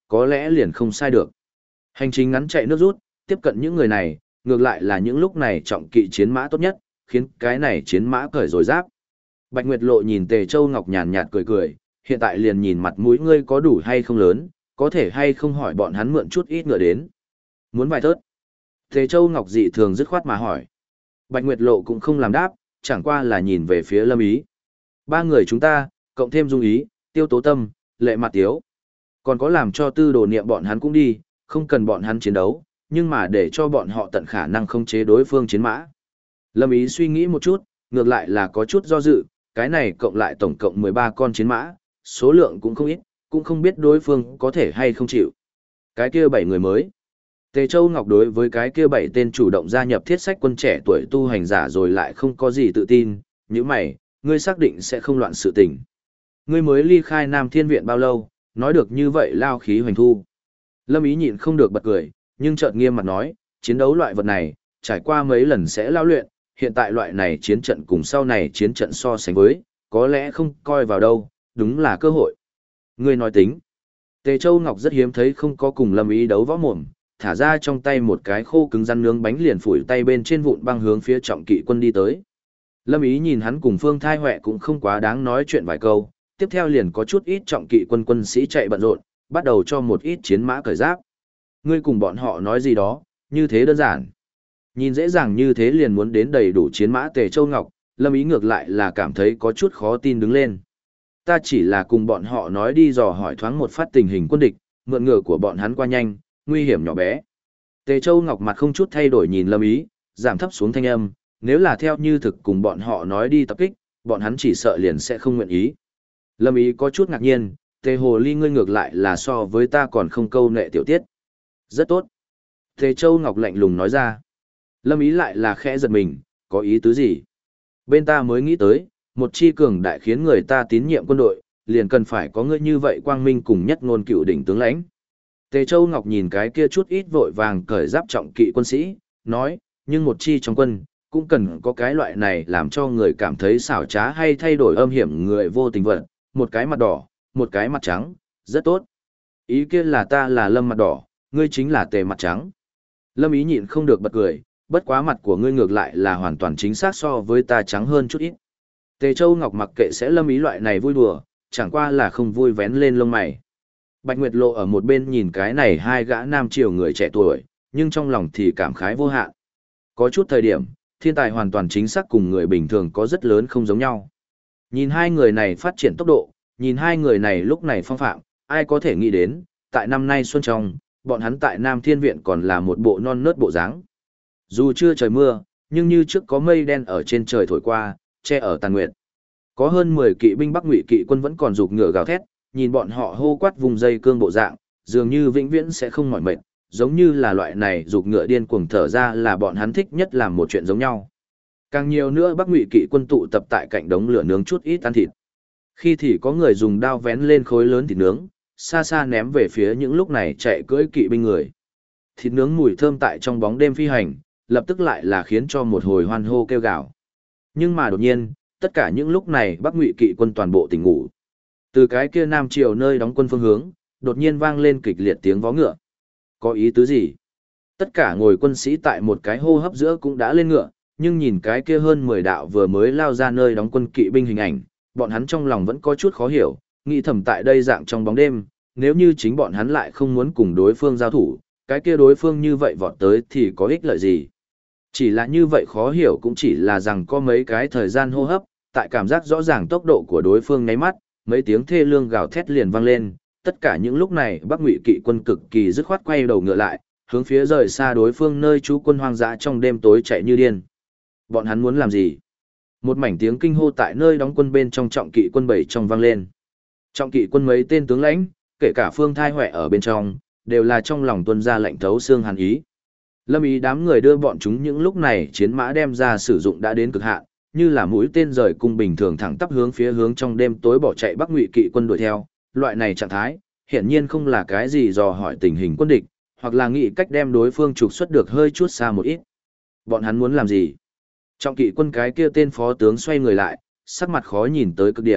có lẽ liền không sai được. Hành trình ngắn chạy nước rút, tiếp cận những người này, ngược lại là những lúc này trọng kỵ chiến mã tốt nhất, khiến cái này chiến mã cởi rồi giáp. Bạch Nguyệt Lộ nhìn Tề Châu Ngọc nhàn nhạt cười cười, hiện tại liền nhìn mặt mũi ngươi có đủ hay không lớn, có thể hay không hỏi bọn hắn mượn chút ít ngựa đến. Muốn vài thớt. Tề Châu Ngọc dị thường dứt khoát mà hỏi. Bạch Nguyệt Lộ cũng không làm đáp, chẳng qua là nhìn về phía Lâm Ý. Ba người chúng ta, cộng thêm Dung Ý, Tiêu Tố Tâm, Lệ Mạt Tiếu. Còn có làm cho Tư Đồ Niệm bọn hắn cũng đi, không cần bọn hắn chiến đấu, nhưng mà để cho bọn họ tận khả năng khống chế đối phương chiến mã. Lâm Ý suy nghĩ một chút, ngược lại là có chút do dự, cái này cộng lại tổng cộng 13 con chiến mã, số lượng cũng không ít, cũng không biết đối phương có thể hay không chịu. Cái kia 7 người mới. Tề Châu Ngọc đối với cái kia 7 tên chủ động gia nhập thiết sách quân trẻ tuổi tu hành giả rồi lại không có gì tự tin, như mày, ngươi xác định sẽ không loạn sự tình. Ngươi mới ly khai Nam Thiên Viện bao lâu, nói được như vậy lao khí hoành thu. Lâm Ý nhịn không được bật cười, nhưng chợt nghiêm mặt nói, chiến đấu loại vật này, trải qua mấy lần sẽ lao luyện, hiện tại loại này chiến trận cùng sau này chiến trận so sánh với, có lẽ không coi vào đâu, đúng là cơ hội. Ngươi nói tính. Tề Châu Ngọc rất hiếm thấy không có cùng Lâm Ý đấu võ mồm, thả ra trong tay một cái khô cứng rắn nướng bánh liền phủi tay bên trên vụn băng hướng phía trọng kỵ quân đi tới. Lâm Ý nhìn hắn cùng Phương Thai Huệ cũng không quá đáng nói chuyện vài câu, tiếp theo liền có chút ít trọng kỵ quân quân sĩ chạy bận rộn, bắt đầu cho một ít chiến mã cởi giáp. Ngươi cùng bọn họ nói gì đó, như thế đơn giản. Nhìn dễ dàng như thế liền muốn đến đầy đủ chiến mã Tề Châu Ngọc, Lâm Ý ngược lại là cảm thấy có chút khó tin đứng lên. Ta chỉ là cùng bọn họ nói đi dò hỏi thoáng một phát tình hình quân địch, mượn ngựa của bọn hắn qua nhanh, nguy hiểm nhỏ bé. Tề Châu Ngọc mặt không chút thay đổi nhìn Lâm Ý, giảm thấp xuống thanh âm, nếu là theo như thực cùng bọn họ nói đi tập kích, bọn hắn chỉ sợ liền sẽ không nguyện ý. Lâm Ý có chút ngạc nhiên, Tề Hồ Ly ngươi ngược lại là so với ta còn không câu nệ tiểu tiết. Rất tốt. Tề Châu Ngọc lạnh lùng nói ra. Lâm Ý lại là khẽ giật mình, có ý tứ gì? Bên ta mới nghĩ tới, một chi cường đại khiến người ta tín nhiệm quân đội, liền cần phải có ngươi như vậy quang minh cùng nhất ngôn cựu đỉnh tướng lãnh. Tề Châu Ngọc nhìn cái kia chút ít vội vàng cởi giáp trọng kỵ quân sĩ, nói, nhưng một chi trong quân, cũng cần có cái loại này làm cho người cảm thấy xảo trá hay thay đổi âm hiểm người vô tình vật, một cái mặt đỏ, một cái mặt trắng, rất tốt. Ý kia là ta là Lâm mặt đỏ, ngươi chính là Tề mặt trắng. Lâm Ý nhịn không được bật cười, bất quá mặt của ngươi ngược lại là hoàn toàn chính xác so với ta trắng hơn chút ít. Tề Châu Ngọc mặc kệ sẽ Lâm Ý loại này vui đùa, chẳng qua là không vui vén lên lông mày. Bạch Nguyệt Lộ ở một bên nhìn cái này hai gã nam triều người trẻ tuổi, nhưng trong lòng thì cảm khái vô hạn. Có chút thời điểm, thiên tài hoàn toàn chính xác cùng người bình thường có rất lớn không giống nhau. Nhìn hai người này phát triển tốc độ, nhìn hai người này lúc này phong phạm, ai có thể nghĩ đến, tại năm nay xuân trong, bọn hắn tại Nam Thiên Viện còn là một bộ non nớt bộ dáng. Dù chưa trời mưa, nhưng như trước có mây đen ở trên trời thổi qua, che ở tàn nguyệt. Có hơn 10 kỵ binh Bắc Ngụy kỵ quân vẫn còn giục ngựa gào thét, nhìn bọn họ hô quát vùng dây cương bộ dạng, dường như vĩnh viễn sẽ không mỏi mệt, giống như là loại này giục ngựa điên cuồng thở ra là bọn hắn thích nhất làm một chuyện giống nhau. Càng nhiều nữa Bắc Ngụy kỵ quân tụ tập tại cạnh đống lửa nướng chút ít ăn thịt. Khi thì có người dùng đao vén lên khối lớn thịt nướng, xa xa ném về phía những lúc này chạy cưỡi kỵ binh người. Thịt nướng mùi thơm tại trong bóng đêm phi hành, lập tức lại là khiến cho một hồi hoan hô kêu gào. Nhưng mà đột nhiên, tất cả những lúc này Bắc Ngụy kỵ quân toàn bộ tỉnh ngủ. Từ cái kia nam triều nơi đóng quân phương hướng, đột nhiên vang lên kịch liệt tiếng vó ngựa. Có ý tứ gì? Tất cả ngồi quân sĩ tại một cái hô hấp giữa cũng đã lên ngựa, nhưng nhìn cái kia hơn 10 đạo vừa mới lao ra nơi đóng quân kỵ binh hình ảnh, bọn hắn trong lòng vẫn có chút khó hiểu, nghĩ thầm tại đây dạng trong bóng đêm, nếu như chính bọn hắn lại không muốn cùng đối phương giao thủ, cái kia đối phương như vậy vọt tới thì có ích lợi gì? Chỉ là như vậy khó hiểu cũng chỉ là rằng có mấy cái thời gian hô hấp, tại cảm giác rõ ràng tốc độ của đối phương nháy mắt, mấy tiếng thê lương gào thét liền vang lên, tất cả những lúc này Bắc Ngụy kỵ quân cực kỳ dứt khoát quay đầu ngựa lại, hướng phía rời xa đối phương nơi trú quân hoang dã trong đêm tối chạy như điên. Bọn hắn muốn làm gì? Một mảnh tiếng kinh hô tại nơi đóng quân bên trong trọng kỵ quân 7 trong vang lên. Trọng kỵ quân mấy tên tướng lãnh, kể cả Phương Thai Huệ ở bên trong, đều là trong lòng tuân ra lệnh thấu xương hàn ý. Lâm Ý đám người đưa bọn chúng những lúc này chiến mã đem ra sử dụng đã đến cực hạn, như là mũi tên rời cung bình thường thẳng tắp hướng trong đêm tối bỏ chạy Bắc Ngụy kỵ quân đuổi theo. Loại này trạng thái, hiển nhiên không là cái gì dò hỏi tình hình quân địch, hoặc là nghĩ cách đem đối phương trục xuất được hơi chút xa một ít. Bọn hắn muốn làm gì? Trọng kỵ quân cái kia tên phó tướng xoay người lại, sắc mặt khó nhìn tới cực điểm,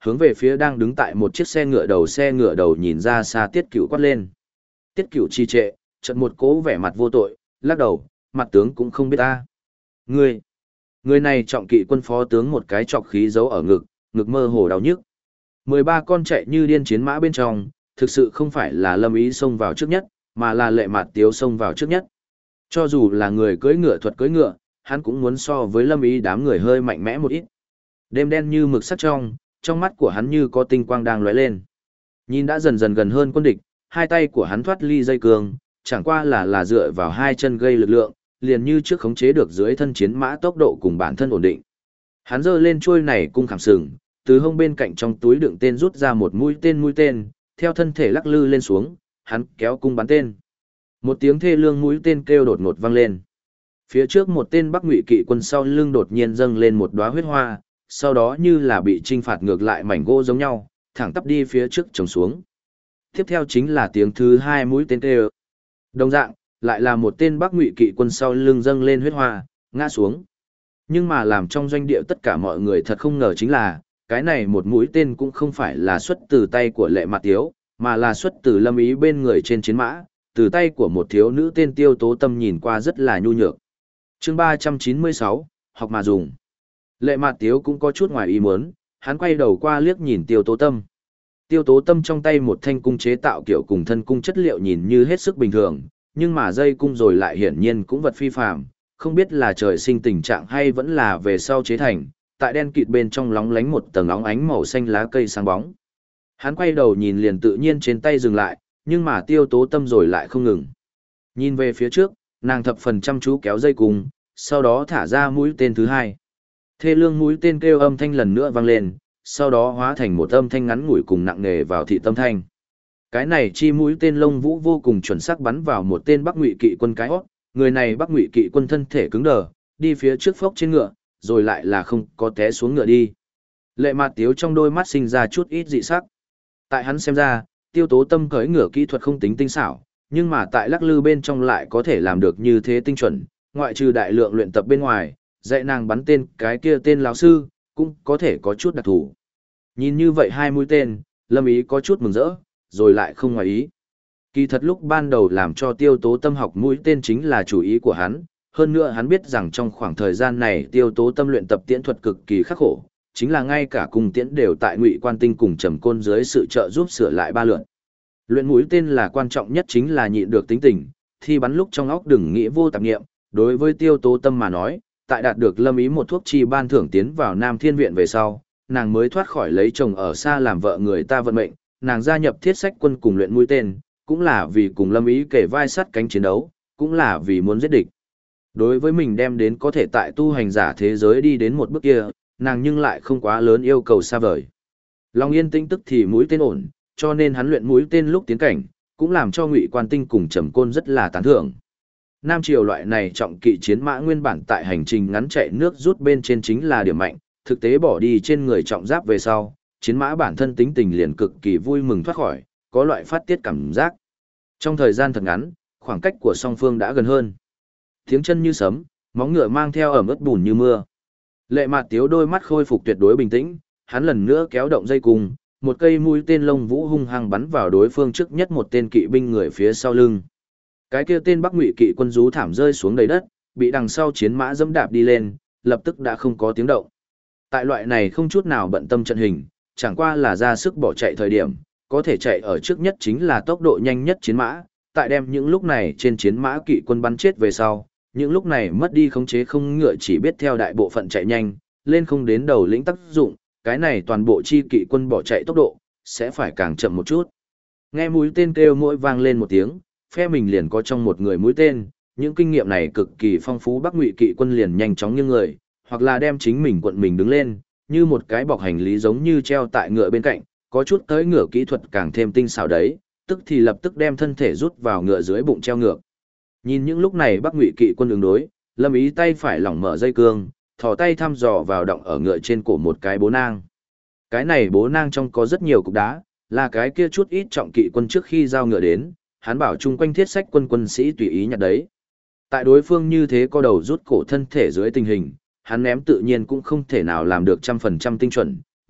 hướng về phía đang đứng tại một chiếc xe ngựa đầu nhìn ra xa Tiết Cửu quát lên. Tiết Cửu trì trệ, chợt một cố vẻ mặt vô tội, lắc đầu, mặt tướng cũng không biết ta. Người này trọng kỵ quân phó tướng một cái trọc khí giấu ở ngực, ngực mơ hồ đau nhức. 13 con chạy như điên chiến mã bên trong, thực sự không phải là Lâm Ý xông vào trước nhất, mà là Lệ Mạt Tiếu xông vào trước nhất. Cho dù là người cưỡi ngựa thuật cưỡi ngựa, hắn cũng muốn so với Lâm Ý đám người hơi mạnh mẽ một ít. Đêm đen như mực sắt trong mắt của hắn như có tinh quang đang lóe lên. Nhìn đã dần dần gần hơn quân địch, hai tay của hắn thoát ly dây cương, chẳng qua là dựa vào hai chân gây lực lượng, liền như trước khống chế được dưới thân chiến mã tốc độ cùng bản thân ổn định. Hắn giơ lên chuôi này cung khảm sừng, từ hông bên cạnh trong túi đựng tên rút ra một mũi tên, theo thân thể lắc lư lên xuống, hắn kéo cung bắn tên. Một tiếng thê lương mũi tên kêu đột ngột vang lên. Phía trước một tên Bắc Ngụy kỵ quân sau lưng đột nhiên dâng lên một đóa huyết hoa, sau đó như là bị trinh phạt ngược lại mảnh gỗ giống nhau, thẳng tắp đi phía trước trồng xuống. Tiếp theo chính là tiếng thứ hai mũi tên kêu. Đồng dạng, lại là một tên Bắc Ngụy kỵ quân sau lưng dâng lên huyết hoa, ngã xuống. Nhưng mà làm trong doanh địa tất cả mọi người thật không ngờ chính là, cái này một mũi tên cũng không phải là xuất từ tay của Lệ Mạt Tiếu, mà là xuất từ Lâm Ý bên người trên chiến mã, từ tay của một thiếu nữ tên Tiêu Tố Tâm nhìn qua rất là nhu nhược. Chương 396, học mà dùng. Lệ Mạt Tiếu cũng có chút ngoài ý muốn, hắn quay đầu qua liếc nhìn Tiêu Tố Tâm. Tiêu Tố Tâm trong tay một thanh cung chế tạo kiểu cùng thân cung chất liệu nhìn như hết sức bình thường, nhưng mà dây cung rồi lại hiển nhiên cũng vật phi phàm, không biết là trời sinh tình trạng hay vẫn là về sau chế thành, tại đen kịt bên trong lóng lánh một tầng óng ánh màu xanh lá cây sáng bóng. Hắn quay đầu nhìn liền tự nhiên trên tay dừng lại, nhưng mà Tiêu Tố Tâm rồi lại không ngừng. Nhìn về phía trước, nàng thập phần chăm chú kéo dây cung, sau đó thả ra mũi tên thứ hai. Thê lương mũi tên kêu âm thanh lần nữa vang lên, sau đó hóa thành một âm thanh ngắn ngủi cùng nặng nề vào thị tâm thanh. Cái này chi mũi tên lông vũ vô cùng chuẩn xác bắn vào một tên Bắc Ngụy kỵ quân cái hót, người này Bắc Ngụy kỵ quân thân thể cứng đờ, đi phía trước phốc trên ngựa, rồi lại là không có té xuống ngựa đi. Lệ Mạt Tiếu trong đôi mắt sinh ra chút ít dị sắc. Tại hắn xem ra, Tiêu Tố Tâm cưỡi ngựa kỹ thuật không tính tinh xảo, nhưng mà tại lắc lư bên trong lại có thể làm được như thế tinh chuẩn, ngoại trừ đại lượng luyện tập bên ngoài, dạy nàng bắn tên cái kia tên lão sư, cũng có thể có chút đặc thù. Nhìn như vậy hai mũi tên, Lâm Ý có chút mừng rỡ, rồi lại không ngoài ý. Kỳ thật lúc ban đầu làm cho Tiêu Tố Tâm học mũi tên chính là chủ ý của hắn, hơn nữa hắn biết rằng trong khoảng thời gian này Tiêu Tố Tâm luyện tập tiễn thuật cực kỳ khắc khổ, chính là ngay cả cung tiễn đều tại Ngụy Quan Tinh cùng Trầm Côn dưới sự trợ giúp sửa lại ba lượt. Luyện mũi tên là quan trọng nhất chính là nhịn được tính tình, thi bắn lúc trong óc đừng nghĩ vô tạp niệm, đối với Tiêu Tố Tâm mà nói, tại đạt được Lâm Ý một thuốc chi ban thưởng tiến vào Nam Thiên Viện về sau, nàng mới thoát khỏi lấy chồng ở xa làm vợ người ta vận mệnh, nàng gia nhập Thiết Sách quân cùng luyện mũi tên, cũng là vì cùng Lâm Ý kể vai sắt cánh chiến đấu, cũng là vì muốn giết địch. Đối với mình đem đến có thể tại tu hành giả thế giới đi đến một bước kia, nàng nhưng lại không quá lớn yêu cầu xa vời. Long yên tĩnh tức thì mũi tên ổn, cho nên hắn luyện mũi tên lúc tiến cảnh, cũng làm cho Ngụy Quan Tinh cùng Trầm Côn rất là tán thưởng. Nam triều loại này trọng kỵ chiến mã nguyên bản tại hành trình ngắn chạy nước rút bên trên chính là điểm mạnh, thực tế bỏ đi trên người trọng giáp về sau, chiến mã bản thân tính tình liền cực kỳ vui mừng thoát khỏi, có loại phát tiết cảm giác. Trong thời gian thật ngắn, khoảng cách của song phương đã gần hơn. Tiếng chân như sấm, móng ngựa mang theo ẩm ướt bùn như mưa. Lệ Mạt Tiếu đôi mắt khôi phục tuyệt đối bình tĩnh, hắn lần nữa kéo động dây cung, một cây mũi tên lông vũ hung hăng bắn vào đối phương trước nhất một tên kỵ binh người phía sau lưng. Cái kia tên Bắc Ngụy kỵ quân rú thảm rơi xuống đầy đất, bị đằng sau chiến mã dẫm đạp đi lên, lập tức đã không có tiếng động. Tại loại này không chút nào bận tâm trận hình, chẳng qua là ra sức bỏ chạy thời điểm, có thể chạy ở trước nhất chính là tốc độ nhanh nhất chiến mã, tại đem những lúc này trên chiến mã kỵ quân bắn chết về sau, những lúc này mất đi khống chế không ngựa chỉ biết theo đại bộ phận chạy nhanh, lên không đến đầu lĩnh tác dụng, cái này toàn bộ chi kỵ quân bỏ chạy tốc độ, sẽ phải càng chậm một chút. Nghe mũi tên kêu mỗi vang lên một tiếng, phe mình liền có trong một người mũi tên, những kinh nghiệm này cực kỳ phong phú Bắc Ngụy kỵ quân liền nhanh chóng như người, hoặc là đem chính mình quận mình đứng lên, như một cái bọc hành lý giống như treo tại ngựa bên cạnh, có chút tới ngựa kỹ thuật càng thêm tinh xảo đấy, tức thì lập tức đem thân thể rút vào ngựa dưới bụng treo ngược. Nhìn những lúc này Bắc Ngụy kỵ quân ứng đối, Lâm Ý tay phải lỏng mở dây cương, thò tay thăm dò vào động ở ngựa trên cổ một cái bố nang. Cái này bố nang trong có rất nhiều cục đá, là cái kia chút ít trọng kỵ quân trước khi giao ngựa đến, hắn bảo chung quanh Thiết Sách quân quân sĩ tùy ý nhặt đấy. Tại đối phương như thế co đầu rút cổ thân thể dưới tình hình, hắn ném tự nhiên cũng không thể nào làm được 100% tinh chuẩn,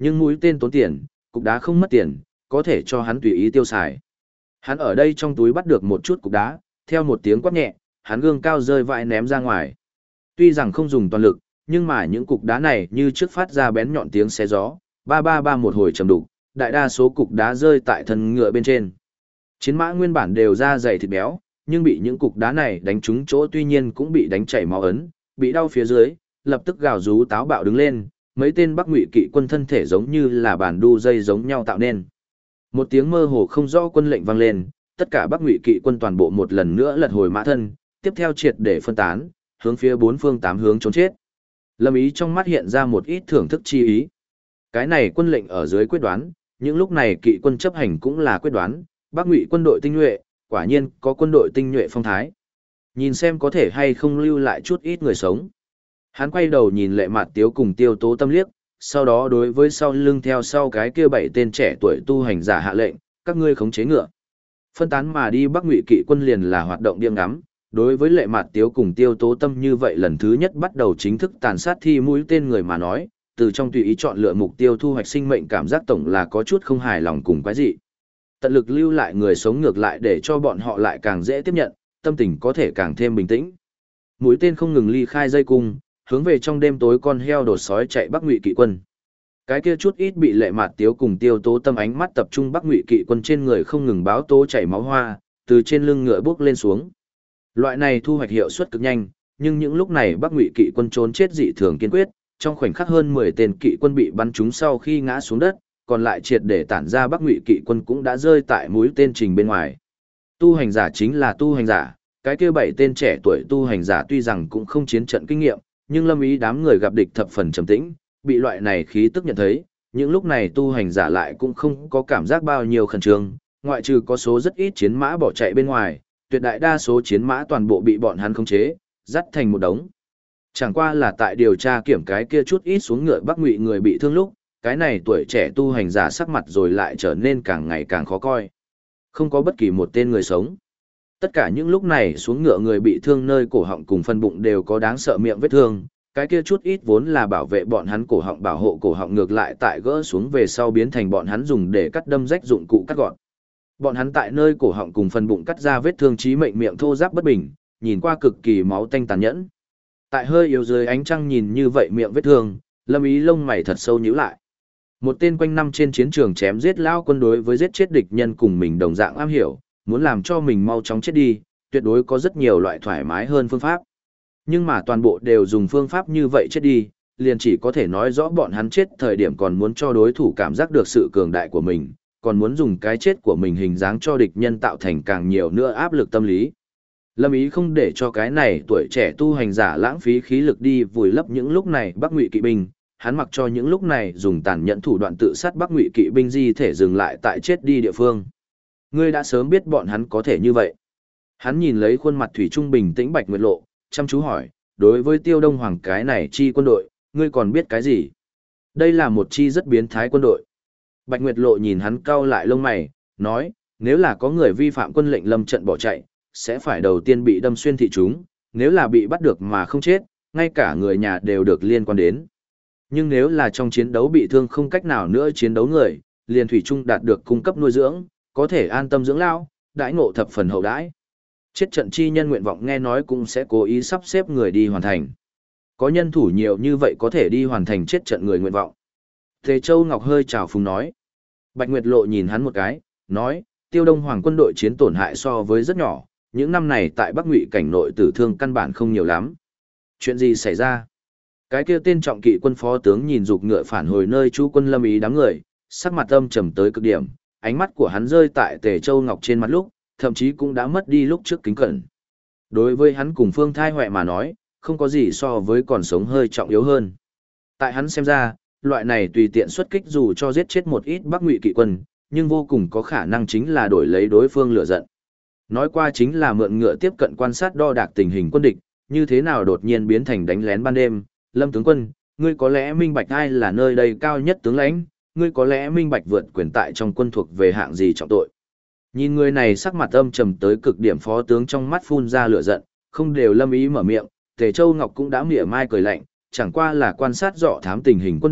Nhưng mũi tên tốn tiền, cục đá không mất tiền, có thể cho hắn tùy ý tiêu xài. Hắn ở đây trong túi bắt được một chút cục đá, theo một tiếng quát nhẹ, hắn gương cao rơi vãi ném ra ngoài. Tuy rằng không dùng toàn lực, nhưng mà những cục đá này như trước phát ra bén nhọn tiếng xé gió, ba ba ba một hồi trầm đục, đại đa số cục đá rơi tại thân ngựa bên trên. Chiến mã nguyên bản đều da dày thịt béo, nhưng bị những cục đá này đánh trúng chỗ tuy nhiên cũng bị đánh chảy máu ấn, bị đau phía dưới, lập tức gào rú táo bạo đứng lên, mấy tên Bắc Ngụy kỵ quân thân thể giống như là bản đu dây giống nhau tạo nên. Một tiếng mơ hồ không rõ quân lệnh vang lên, tất cả Bắc Ngụy kỵ quân toàn bộ một lần nữa lật hồi mã thân, tiếp theo triệt để phân tán, hướng phía bốn phương tám hướng trốn chết. Lâm Ý trong mắt hiện ra một ít thưởng thức chi ý. Cái này quân lệnh ở dưới quyết đoán, những lúc này kỵ quân chấp hành cũng là quyết đoán, Bắc Ngụy quân đội tinh nhuệ, quả nhiên có quân đội tinh nhuệ phong thái. Nhìn xem có thể hay không lưu lại chút ít người sống. Hắn quay đầu nhìn Lệ Mạt Tiếu cùng Tiêu Tố Tâm liếc, sau đó đối với sau lưng theo sau cái kia 7 tên trẻ tuổi tu hành giả hạ lệnh, các ngươi khống chế ngựa. Phân tán mà đi Bắc Ngụy kỵ quân liền là hoạt động điên ngắm, đối với Lệ Mạt Tiếu cùng Tiêu Tố Tâm như vậy lần thứ nhất bắt đầu chính thức tàn sát thi mũi tên người mà nói, từ trong tùy ý chọn lựa mục tiêu thu hoạch sinh mệnh cảm giác tổng là có chút không hài lòng cùng quái dị. Tận lực lưu lại người sống ngược lại để cho bọn họ lại càng dễ tiếp nhận, tâm tình có thể càng thêm bình tĩnh. Mũi tên không ngừng ly khai dây cung, hướng về trong đêm tối con heo đột sói chạy Bắc Ngụy kỵ quân. Cái kia chút ít bị Lệ Mạt Tiếu cùng Tiêu Tố Tâm ánh mắt tập trung Bắc Ngụy kỵ quân trên người không ngừng báo tố chảy máu hoa, từ trên lưng ngựa bước lên xuống. Loại này thu hoạch hiệu suất cực nhanh, nhưng những lúc này Bắc Ngụy kỵ quân trốn chết dị thường kiên quyết, trong khoảnh khắc hơn 10 tên kỵ quân bị bắn trúng sau khi ngã xuống đất, còn lại triệt để tản ra Bắc Ngụy kỵ quân cũng đã rơi tại mũi tên trình bên ngoài. Tu hành giả chính là tu hành giả, cái kia 7 tên trẻ tuổi tu hành giả tuy rằng cũng không chiến trận kinh nghiệm, nhưng Lâm Ý đám người gặp địch thập phần trầm tĩnh, bị loại này khí tức nhận thấy, những lúc này tu hành giả lại cũng không có cảm giác bao nhiêu khẩn trương, ngoại trừ có số rất ít chiến mã bỏ chạy bên ngoài, tuyệt đại đa số chiến mã toàn bộ bị bọn hắn khống chế, dắt thành một đống. Chẳng qua là tại điều tra kiểm cái kia chút ít xuống ngựa Bắc Ngụy người bị thương lúc, cái này tuổi trẻ tu hành giả sắc mặt rồi lại trở nên càng ngày càng khó coi. Không có bất kỳ một tên người sống. Tất cả những lúc này xuống ngựa người bị thương nơi cổ họng cùng phân bụng đều có đáng sợ miệng vết thương, cái kia chút ít vốn là bảo vệ bọn hắn cổ họng bảo hộ cổ họng ngược lại tại gỡ xuống về sau biến thành bọn hắn dùng để cắt đâm rách dụng cụ cắt gọn. Bọn hắn tại nơi cổ họng cùng phần bụng cắt ra vết thương chí mệnh miệng thô ráp bất bình, nhìn qua cực kỳ máu tanh tàn nhẫn. Tại hơi yếu dưới ánh trăng nhìn như vậy miệng vết thương, Lâm Ý lông mày thật sâu nhíu lại. Một tên quanh năm trên chiến trường chém giết lao quân đối với giết chết địch nhân cùng mình đồng dạng am hiểu, muốn làm cho mình mau chóng chết đi, tuyệt đối có rất nhiều loại thoải mái hơn phương pháp. Nhưng mà toàn bộ đều dùng phương pháp như vậy chết đi, liền chỉ có thể nói rõ bọn hắn chết thời điểm còn muốn cho đối thủ cảm giác được sự cường đại của mình, còn muốn dùng cái chết của mình hình dáng cho địch nhân tạo thành càng nhiều nữa áp lực tâm lý. Lâm Ý không để cho cái này tuổi trẻ tu hành giả lãng phí khí lực đi vùi lấp những lúc này Bắc Ngụy kỵ binh, hắn mặc cho những lúc này dùng tàn nhẫn thủ đoạn tự sát Bắc Ngụy kỵ binh di thể dừng lại tại chết đi địa phương. Ngươi đã sớm biết bọn hắn có thể như vậy. Hắn nhìn lấy khuôn mặt thủy trung bình tĩnh Bạch Nguyệt Lộ, chăm chú hỏi, đối với Tiêu Đông Hoàng cái này chi quân đội, ngươi còn biết cái gì? Đây là một chi rất biến thái quân đội. Bạch Nguyệt Lộ nhìn hắn cau lại lông mày, nói, nếu là có người vi phạm quân lệnh lâm trận bỏ chạy, sẽ phải đầu tiên bị đâm xuyên thị chúng, nếu là bị bắt được mà không chết, ngay cả người nhà đều được liên quan đến. Nhưng nếu là trong chiến đấu bị thương không cách nào nữa chiến đấu người, liền thủy trung đạt được cung cấp nuôi dưỡng, có thể an tâm dưỡng lao, đãi ngộ thập phần hậu đãi. Chết trận chi nhân nguyện vọng nghe nói cũng sẽ cố ý sắp xếp người đi hoàn thành. Có nhân thủ nhiều như vậy có thể đi hoàn thành chết trận người nguyện vọng. Tề Châu Ngọc hơi chào phúng nói. Bạch Nguyệt Lộ nhìn hắn một cái, nói, Tiêu Đông Hoàng quân đội chiến tổn hại so với rất nhỏ, những năm này tại Bắc Ngụy cảnh nội tử thương căn bản không nhiều lắm. Chuyện gì xảy ra? Cái kia tên trọng kỵ quân phó tướng nhìn dục ngựa phản hồi nơi chú quân Lâm Ý đám người, sắc mặt âm trầm tới cực điểm, ánh mắt của hắn rơi tại Tề Châu Ngọc trên mặt lúc, thậm chí cũng đã mất đi lúc trước kính cẩn. Đối với hắn cùng Phương Thai Huệ mà nói, không có gì so với còn sống hơi trọng yếu hơn. Tại hắn xem ra, loại này tùy tiện xuất kích dù cho giết chết một ít Bắc Ngụy kỵ quân, nhưng vô cùng có khả năng chính là đổi lấy đối phương lửa giận. Nói qua chính là mượn ngựa tiếp cận quan sát đo đạc tình hình quân địch, như thế nào đột nhiên biến thành đánh lén ban đêm. Lâm tướng quân, ngươi có lẽ minh bạch ai là nơi đây cao nhất tướng lãnh, ngươi có lẽ minh bạch vượt quyền tại trong quân thuộc về hạng gì trọng tội. Nhìn người này sắc mặt âm trầm tới cực điểm phó tướng trong mắt phun ra lửa giận, không đều Lâm Ý mở miệng, Tề Châu Ngọc cũng đã mỉa mai cười lạnh, chẳng qua là quan sát dọ thám tình hình quân địch,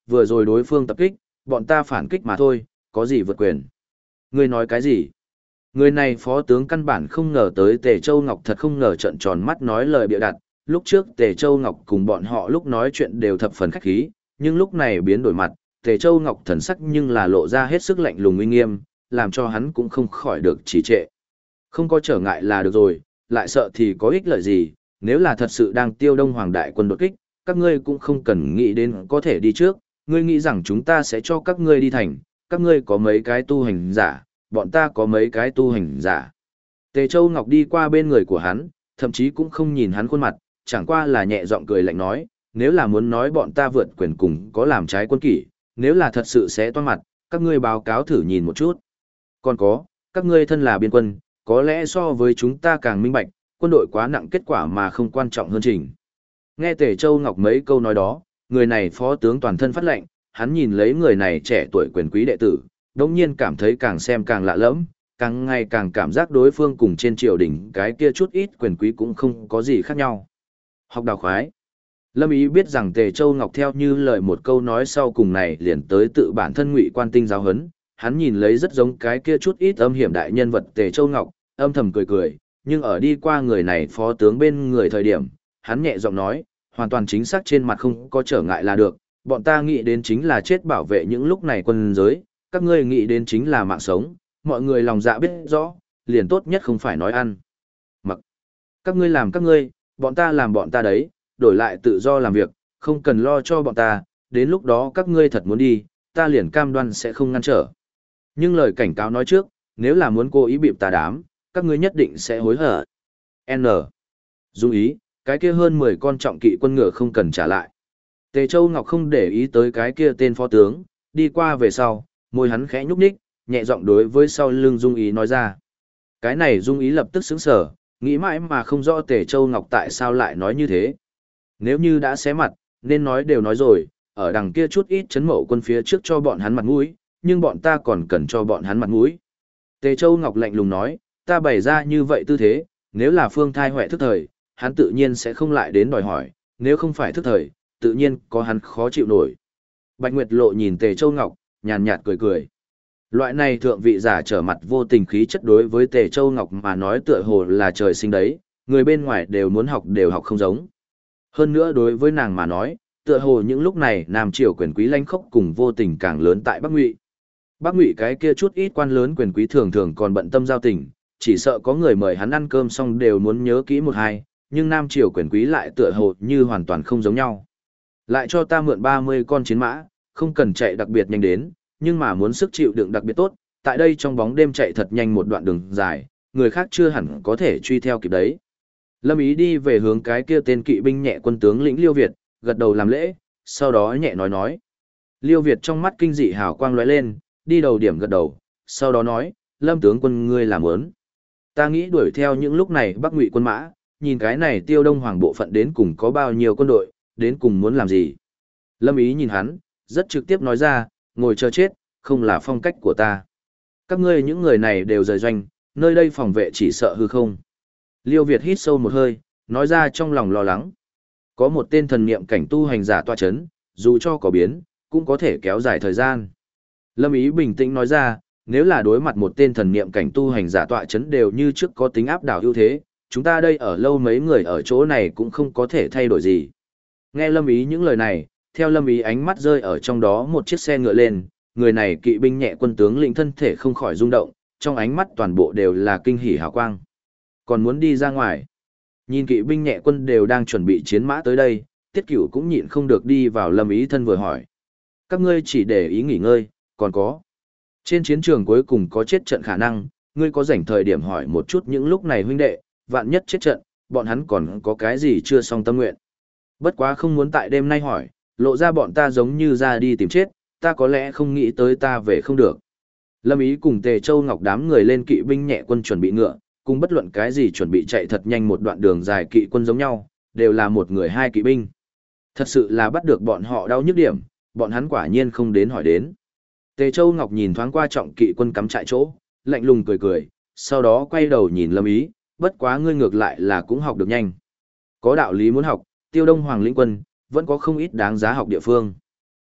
vừa rồi đối phương tập kích, bọn ta phản kích mà thôi, có gì vượt quyền. Ngươi nói cái gì? Người này phó tướng căn bản không ngờ tới Tề Châu Ngọc thật không ngờ trợn tròn mắt nói lời bịa đặt, lúc trước Tề Châu Ngọc cùng bọn họ lúc nói chuyện đều thập phần khách khí, nhưng lúc này biến đổi mặt, Tề Châu Ngọc thần sắc nhưng là lộ ra hết sức lạnh lùng uy nghiêm, làm cho hắn cũng không khỏi được trì trệ. Không có trở ngại là được rồi, lại sợ thì có ích lợi gì, nếu là thật sự đang tiêu đông hoàng đại quân đột kích, các ngươi cũng không cần nghĩ đến có thể đi trước, ngươi nghĩ rằng chúng ta sẽ cho các ngươi đi thành, các ngươi có mấy cái tu hành giả, bọn ta có mấy cái tu hành giả. Tề Châu Ngọc đi qua bên người của hắn, thậm chí cũng không nhìn hắn khuôn mặt, chẳng qua là nhẹ giọng cười lạnh nói, nếu là muốn nói bọn ta vượt quyền cùng có làm trái quân kỷ, nếu là thật sự sẽ toan mặt, các ngươi báo cáo thử nhìn một chút. Còn có, các ngươi thân là biên quân, có lẽ so với chúng ta càng minh bạch, quân đội quá nặng kết quả mà không quan trọng hơn trình. Nghe Tề Châu Ngọc mấy câu nói đó, người này phó tướng toàn thân phát lệnh, hắn nhìn lấy người này trẻ tuổi quyền quý đệ tử, đống nhiên cảm thấy càng xem càng lạ lẫm, càng ngày càng cảm giác đối phương cùng trên triều đình cái kia chút ít quyền quý cũng không có gì khác nhau. Học đào khoái. Lâm Ý biết rằng Tề Châu Ngọc theo như lời một câu nói sau cùng này liền tới tự bản thân Ngụy Quan Tinh giáo huấn, hắn nhìn lấy rất giống cái kia chút ít âm hiểm đại nhân vật Tề Châu Ngọc, âm thầm cười cười, nhưng ở đi qua người này phó tướng bên người thời điểm, hắn nhẹ giọng nói, hoàn toàn chính xác trên mặt không có trở ngại là được, bọn ta nghĩ đến chính là chết bảo vệ những lúc này quân giới, các ngươi nghĩ đến chính là mạng sống, mọi người lòng dạ biết rõ, liền tốt nhất không phải nói ăn. Mặc, các ngươi làm các ngươi, bọn ta làm bọn ta đấy, đổi lại tự do làm việc, không cần lo cho bọn ta, đến lúc đó các ngươi thật muốn đi, ta liền cam đoan sẽ không ngăn trở. Nhưng lời cảnh cáo nói trước, nếu là muốn cố ý bịp ta đám, các ngươi nhất định sẽ hối hận. N. Dung ý, cái kia hơn 10 con trọng kỵ quân ngựa không cần trả lại. Tề Châu Ngọc không để ý tới cái kia tên phó tướng, đi qua về sau, môi hắn khẽ nhúc nhích, nhẹ giọng đối với sau lưng Dung ý nói ra. Cái này Dung ý lập tức sững sờ, nghĩ mãi mà không rõ Tề Châu Ngọc tại sao lại nói như thế. Nếu như đã xé mặt, nên nói đều nói rồi, ở đằng kia chút ít chấn mậu quân phía trước cho bọn hắn mặt mũi, nhưng bọn ta còn cần cho bọn hắn mặt mũi. Tề Châu Ngọc lạnh lùng nói, ta bày ra như vậy tư thế, nếu là Phương Thai Huệ thức thời, hắn tự nhiên sẽ không lại đến đòi hỏi, nếu không phải thức thời, tự nhiên có hắn khó chịu nổi. Bạch Nguyệt Lộ nhìn Tề Châu Ngọc, nhàn nhạt cười cười. Loại này thượng vị giả trở mặt vô tình khí chất đối với Tề Châu Ngọc mà nói tựa hồ là trời sinh đấy, người bên ngoài đều muốn học đều học không giống. Hơn nữa đối với nàng mà nói, tựa hồ những lúc này Nam Triều quyền quý lãnh khốc cùng vô tình càng lớn tại Bắc Ngụy. Bắc Ngụy cái kia chút ít quan lớn quyền quý thường thường còn bận tâm giao tình, chỉ sợ có người mời hắn ăn cơm xong đều muốn nhớ kỹ một hai, nhưng Nam Triều quyền quý lại tựa hồ như hoàn toàn không giống nhau. Lại cho ta mượn 30 con chiến mã, không cần chạy đặc biệt nhanh đến, nhưng mà muốn sức chịu đựng đặc biệt tốt, tại đây trong bóng đêm chạy thật nhanh một đoạn đường dài, người khác chưa hẳn có thể truy theo kịp đấy. Lâm Ý đi về hướng cái kia tên kỵ binh nhẹ quân tướng lĩnh Liêu Việt, gật đầu làm lễ, sau đó nhẹ nói. Liêu Việt trong mắt kinh dị hào quang lóe lên, đi đầu điểm gật đầu, sau đó nói, Lâm tướng quân ngươi làm ớn. Ta nghĩ đuổi theo những lúc này Bắc Ngụy quân mã, nhìn cái này Tiêu Đông Hoàng bộ phận đến cùng có bao nhiêu quân đội, đến cùng muốn làm gì. Lâm Ý nhìn hắn, rất trực tiếp nói ra, ngồi chờ chết, không là phong cách của ta. Các ngươi những người này đều rời doanh, nơi đây phòng vệ chỉ sợ hư không. Liêu Việt hít sâu một hơi, nói ra trong lòng lo lắng. Có một tên thần niệm cảnh tu hành giả tọa chấn, dù cho có biến, cũng có thể kéo dài thời gian. Lâm Ý bình tĩnh nói ra, nếu là đối mặt một tên thần niệm cảnh tu hành giả tọa chấn đều như trước có tính áp đảo ưu thế, chúng ta đây ở lâu mấy người ở chỗ này cũng không có thể thay đổi gì. Nghe Lâm Ý những lời này, theo Lâm Ý ánh mắt rơi ở trong đó một chiếc xe ngựa lên, người này kỵ binh nhẹ quân tướng lĩnh thân thể không khỏi rung động, trong ánh mắt toàn bộ đều là kinh hỉ hào quang. Còn muốn đi ra ngoài. Nhìn kỵ binh nhẹ quân đều đang chuẩn bị chiến mã tới đây, Tiết Cửu cũng nhịn không được đi vào Lâm Ý thân vừa hỏi. Các ngươi chỉ để ý nghỉ ngơi, còn có. Trên chiến trường cuối cùng có chết trận khả năng, ngươi có rảnh thời điểm hỏi một chút những lúc này huynh đệ, vạn nhất chết trận, bọn hắn còn có cái gì chưa xong tâm nguyện. Bất quá không muốn tại đêm nay hỏi, lộ ra bọn ta giống như ra đi tìm chết, ta có lẽ không nghĩ tới ta về không được. Lâm Ý cùng Tề Châu Ngọc đám người lên kỵ binh nhẹ quân chuẩn bị ngựa, cùng bất luận cái gì chuẩn bị chạy thật nhanh một đoạn đường dài kỵ quân giống nhau, đều là một người hai kỵ binh. Thật sự là bắt được bọn họ đau nhức điểm, bọn hắn quả nhiên không đến hỏi đến. Tề Châu Ngọc nhìn thoáng qua trọng kỵ quân cắm trại chỗ, lạnh lùng cười cười, sau đó quay đầu nhìn Lâm Ý, bất quá ngươi ngược lại là cũng học được nhanh. Có đạo lý muốn học, Tiêu Đông Hoàng lĩnh quân, vẫn có không ít đáng giá học địa phương.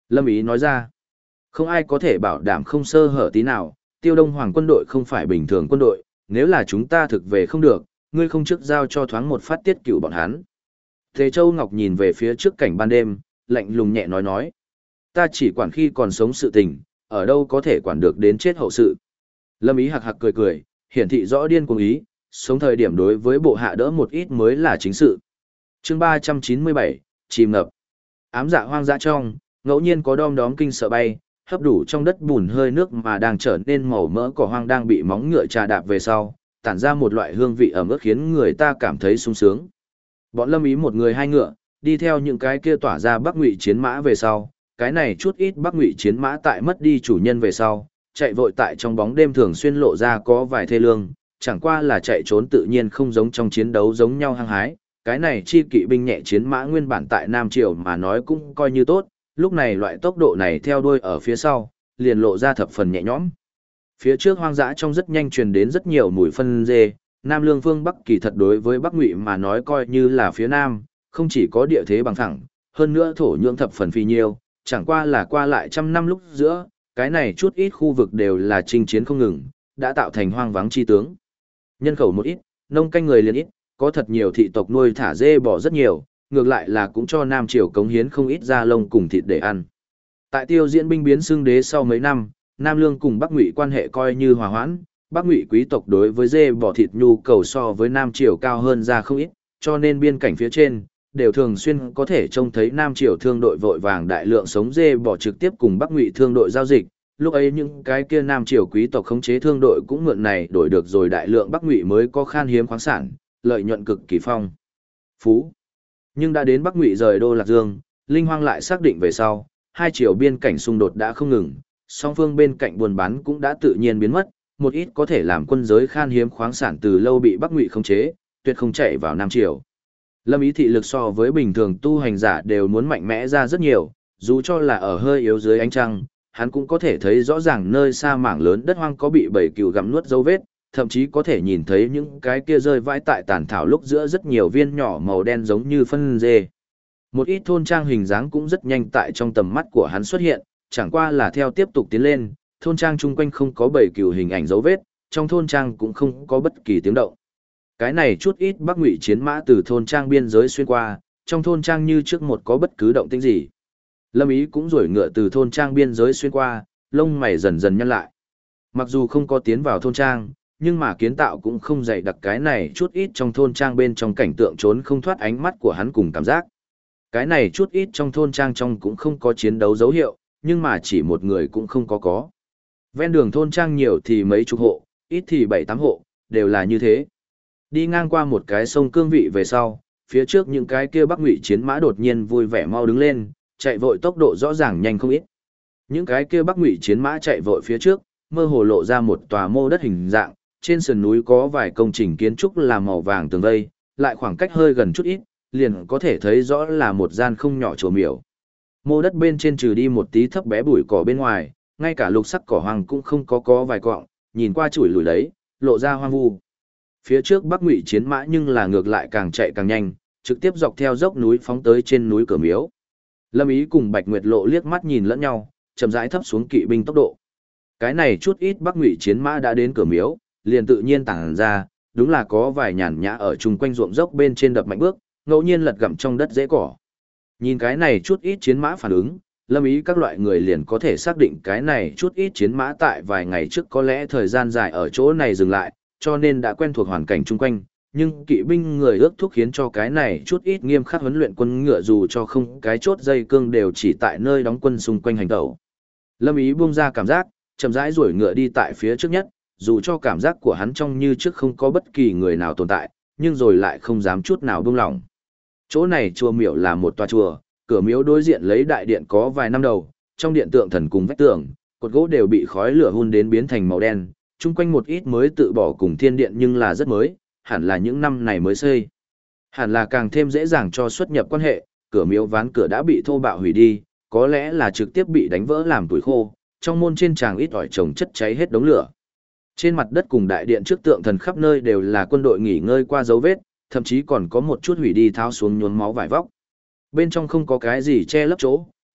Lâm Ý nói ra, không ai có thể bảo đảm không sơ hở tí nào, Tiêu Đông Hoàng quân đội không phải bình thường quân đội, nếu là chúng ta thực về không được, ngươi không trước giao cho thoáng một phát tiết cựu bọn hắn. Tề Châu Ngọc nhìn về phía trước cảnh ban đêm, lạnh lùng nhẹ nói, ta chỉ quản khi còn sống sự tình, ở đâu có thể quản được đến chết hậu sự. Lâm Ý hạc hạc cười, hiển thị rõ điên cuồng ý, sống thời điểm đối với bộ hạ đỡ một ít mới là chính sự. Chương 397, chìm ngập. Ám dạ hoang dã trong, ngẫu nhiên có đom đóm kinh sợ bay, hấp đủ trong đất bùn hơi nước mà đang trở nên màu mỡ cỏ hoang đang bị móng ngựa trà đạp về sau, tản ra một loại hương vị ẩm ướt khiến người ta cảm thấy sung sướng. Bọn Lâm Ý một người hai ngựa, đi theo những cái kia tỏa ra Bắc Ngụy chiến mã về sau, cái này chút ít Bắc Ngụy chiến mã tại mất đi chủ nhân về sau, chạy vội tại trong bóng đêm thường xuyên lộ ra có vài thê lương, chẳng qua là chạy trốn tự nhiên không giống trong chiến đấu giống nhau hăng hái. Cái này chi kỵ binh nhẹ chiến mã nguyên bản tại Nam Triều mà nói cũng coi như tốt, lúc này loại tốc độ này theo đuôi ở phía sau, liền lộ ra thập phần nhẹ nhõm. Phía trước hoang dã trong rất nhanh truyền đến rất nhiều mùi phân dê, Nam Lương phương Bắc kỳ thật đối với Bắc Ngụy mà nói coi như là phía Nam, không chỉ có địa thế bằng phẳng, hơn nữa thổ nhưỡng thập phần phi nhiêu, chẳng qua là qua lại trăm năm lúc giữa, cái này chút ít khu vực đều là chinh chiến không ngừng, đã tạo thành hoang vắng chi tướng. Nhân khẩu một ít, nông canh người liền ít, có thật nhiều thị tộc nuôi thả dê bò rất nhiều, ngược lại là cũng cho Nam Triều cống hiến không ít da lông cùng thịt để ăn. Tại Tiêu Diễn binh biến xưng đế sau mấy năm, Nam Lương cùng Bắc Ngụy quan hệ coi như hòa hoãn, Bắc Ngụy quý tộc đối với dê bò thịt nhu cầu so với Nam Triều cao hơn ra không ít, cho nên biên cảnh phía trên đều thường xuyên có thể trông thấy Nam Triều thương đội vội vàng đại lượng sống dê bò trực tiếp cùng Bắc Ngụy thương đội giao dịch. Lúc ấy những cái kia Nam Triều quý tộc khống chế thương đội cũng mượn này đổi được rồi đại lượng Bắc Ngụy mới có khan hiếm khoáng sản, lợi nhuận cực kỳ phong phú. Nhưng đã đến Bắc Ngụy rời đô Lạc Dương, Linh Hoang lại xác định về sau, hai triều biên cảnh xung đột đã không ngừng, song phương bên cạnh buôn bán cũng đã tự nhiên biến mất, một ít có thể làm quân giới khan hiếm khoáng sản từ lâu bị Bắc Ngụy khống chế, tuyệt không chạy vào Nam Triều. Lâm Ý thị lực so với bình thường tu hành giả đều muốn mạnh mẽ ra rất nhiều, dù cho là ở hơi yếu dưới ánh trăng, hắn cũng có thể thấy rõ ràng nơi xa mảng lớn đất hoang có bị bầy cừu gặm nuốt dấu vết, thậm chí có thể nhìn thấy những cái kia rơi vãi tại tàn thảo lúc giữa rất nhiều viên nhỏ màu đen giống như phân dê. Một ít thôn trang hình dáng cũng rất nhanh tại trong tầm mắt của hắn xuất hiện, chẳng qua là theo tiếp tục tiến lên, thôn trang chung quanh không có bầy cừu hình ảnh dấu vết, trong thôn trang cũng không có bất kỳ tiếng động. Cái này chút ít Bắc Ngụy chiến mã từ thôn trang biên giới xuyên qua, trong thôn trang như trước một có bất cứ động tĩnh gì. Lâm Ý cũng rủi ngựa từ thôn trang biên giới xuyên qua, lông mày dần dần nhăn lại. Mặc dù không có tiến vào thôn trang, nhưng mà kiến tạo cũng không dày đặc cái này chút ít trong thôn trang bên trong cảnh tượng trốn không thoát ánh mắt của hắn cùng cảm giác. Cái này chút ít trong thôn trang trong cũng không có chiến đấu dấu hiệu, nhưng mà chỉ một người cũng không có. Ven đường thôn trang nhiều thì mấy chục hộ, ít thì 7-8 hộ, đều là như thế. Đi ngang qua một cái sông cương vị về sau, phía trước những cái kia Bắc Ngụy chiến mã đột nhiên vui vẻ mau đứng lên, chạy vội tốc độ rõ ràng nhanh không ít. Những cái kia Bắc Ngụy chiến mã chạy vội phía trước, mơ hồ lộ ra một tòa mô đất hình dạng, trên sườn núi có vài công trình kiến trúc làm màu vàng tường vây, lại khoảng cách hơi gần chút ít, liền có thể thấy rõ là một gian không nhỏ chùa miểu. Mô đất bên trên trừ đi một tí thấp bé bụi cỏ bên ngoài, ngay cả lục sắc cỏ hoang cũng không có vài cọng, nhìn qua chủi lủi đấy, lộ ra hoang vu. Phía trước Bắc Ngụy chiến mã nhưng là ngược lại càng chạy càng nhanh, trực tiếp dọc theo dốc núi phóng tới trên núi Cửa Miếu. Lâm Ý cùng Bạch Nguyệt Lộ liếc mắt nhìn lẫn nhau, chậm rãi thấp xuống kỵ binh tốc độ. Cái này chút ít Bắc Ngụy chiến mã đã đến Cửa Miếu, liền tự nhiên tản ra, đúng là có vài nhàn nhã ở chung quanh ruộng dốc bên trên đập mạnh bước, ngẫu nhiên lật gặm trong đất dễ cỏ. Nhìn cái này chút ít chiến mã phản ứng, Lâm Ý các loại người liền có thể xác định cái này chút ít chiến mã tại vài ngày trước có lẽ thời gian dài ở chỗ này dừng lại, cho nên đã quen thuộc hoàn cảnh chung quanh, nhưng kỵ binh người ước thúc khiến cho cái này chút ít nghiêm khắc huấn luyện quân ngựa dù cho không cái chốt dây cương đều chỉ tại nơi đóng quân xung quanh hành tẩu. Lâm Ý buông ra cảm giác, chậm rãi duỗi ngựa đi tại phía trước nhất, dù cho cảm giác của hắn trong như trước không có bất kỳ người nào tồn tại, nhưng rồi lại không dám chút nào buông lỏng. Chỗ này chùa miểu là một tòa chùa, cửa miếu đối diện lấy đại điện có vài năm đầu, trong điện tượng thần cùng vách tường, cột gỗ đều bị khói lửa hun đến biến thành màu đen, chung quanh một ít mới tự bỏ cùng thiên điện nhưng là rất mới, hẳn là những năm này mới xây. Hẳn là càng thêm dễ dàng cho xuất nhập quan hệ, cửa miếu ván cửa đã bị thô bạo hủy đi, có lẽ là trực tiếp bị đánh vỡ làm tuổi khô, trong môn trên tràng ít ỏi trồng chất cháy hết đống lửa. Trên mặt đất cùng đại điện trước tượng thần khắp nơi đều là quân đội nghỉ ngơi qua dấu vết, thậm chí còn có một chút hủy đi tháo xuống nhuốm máu vải vóc. Bên trong không có cái gì che lấp chỗ,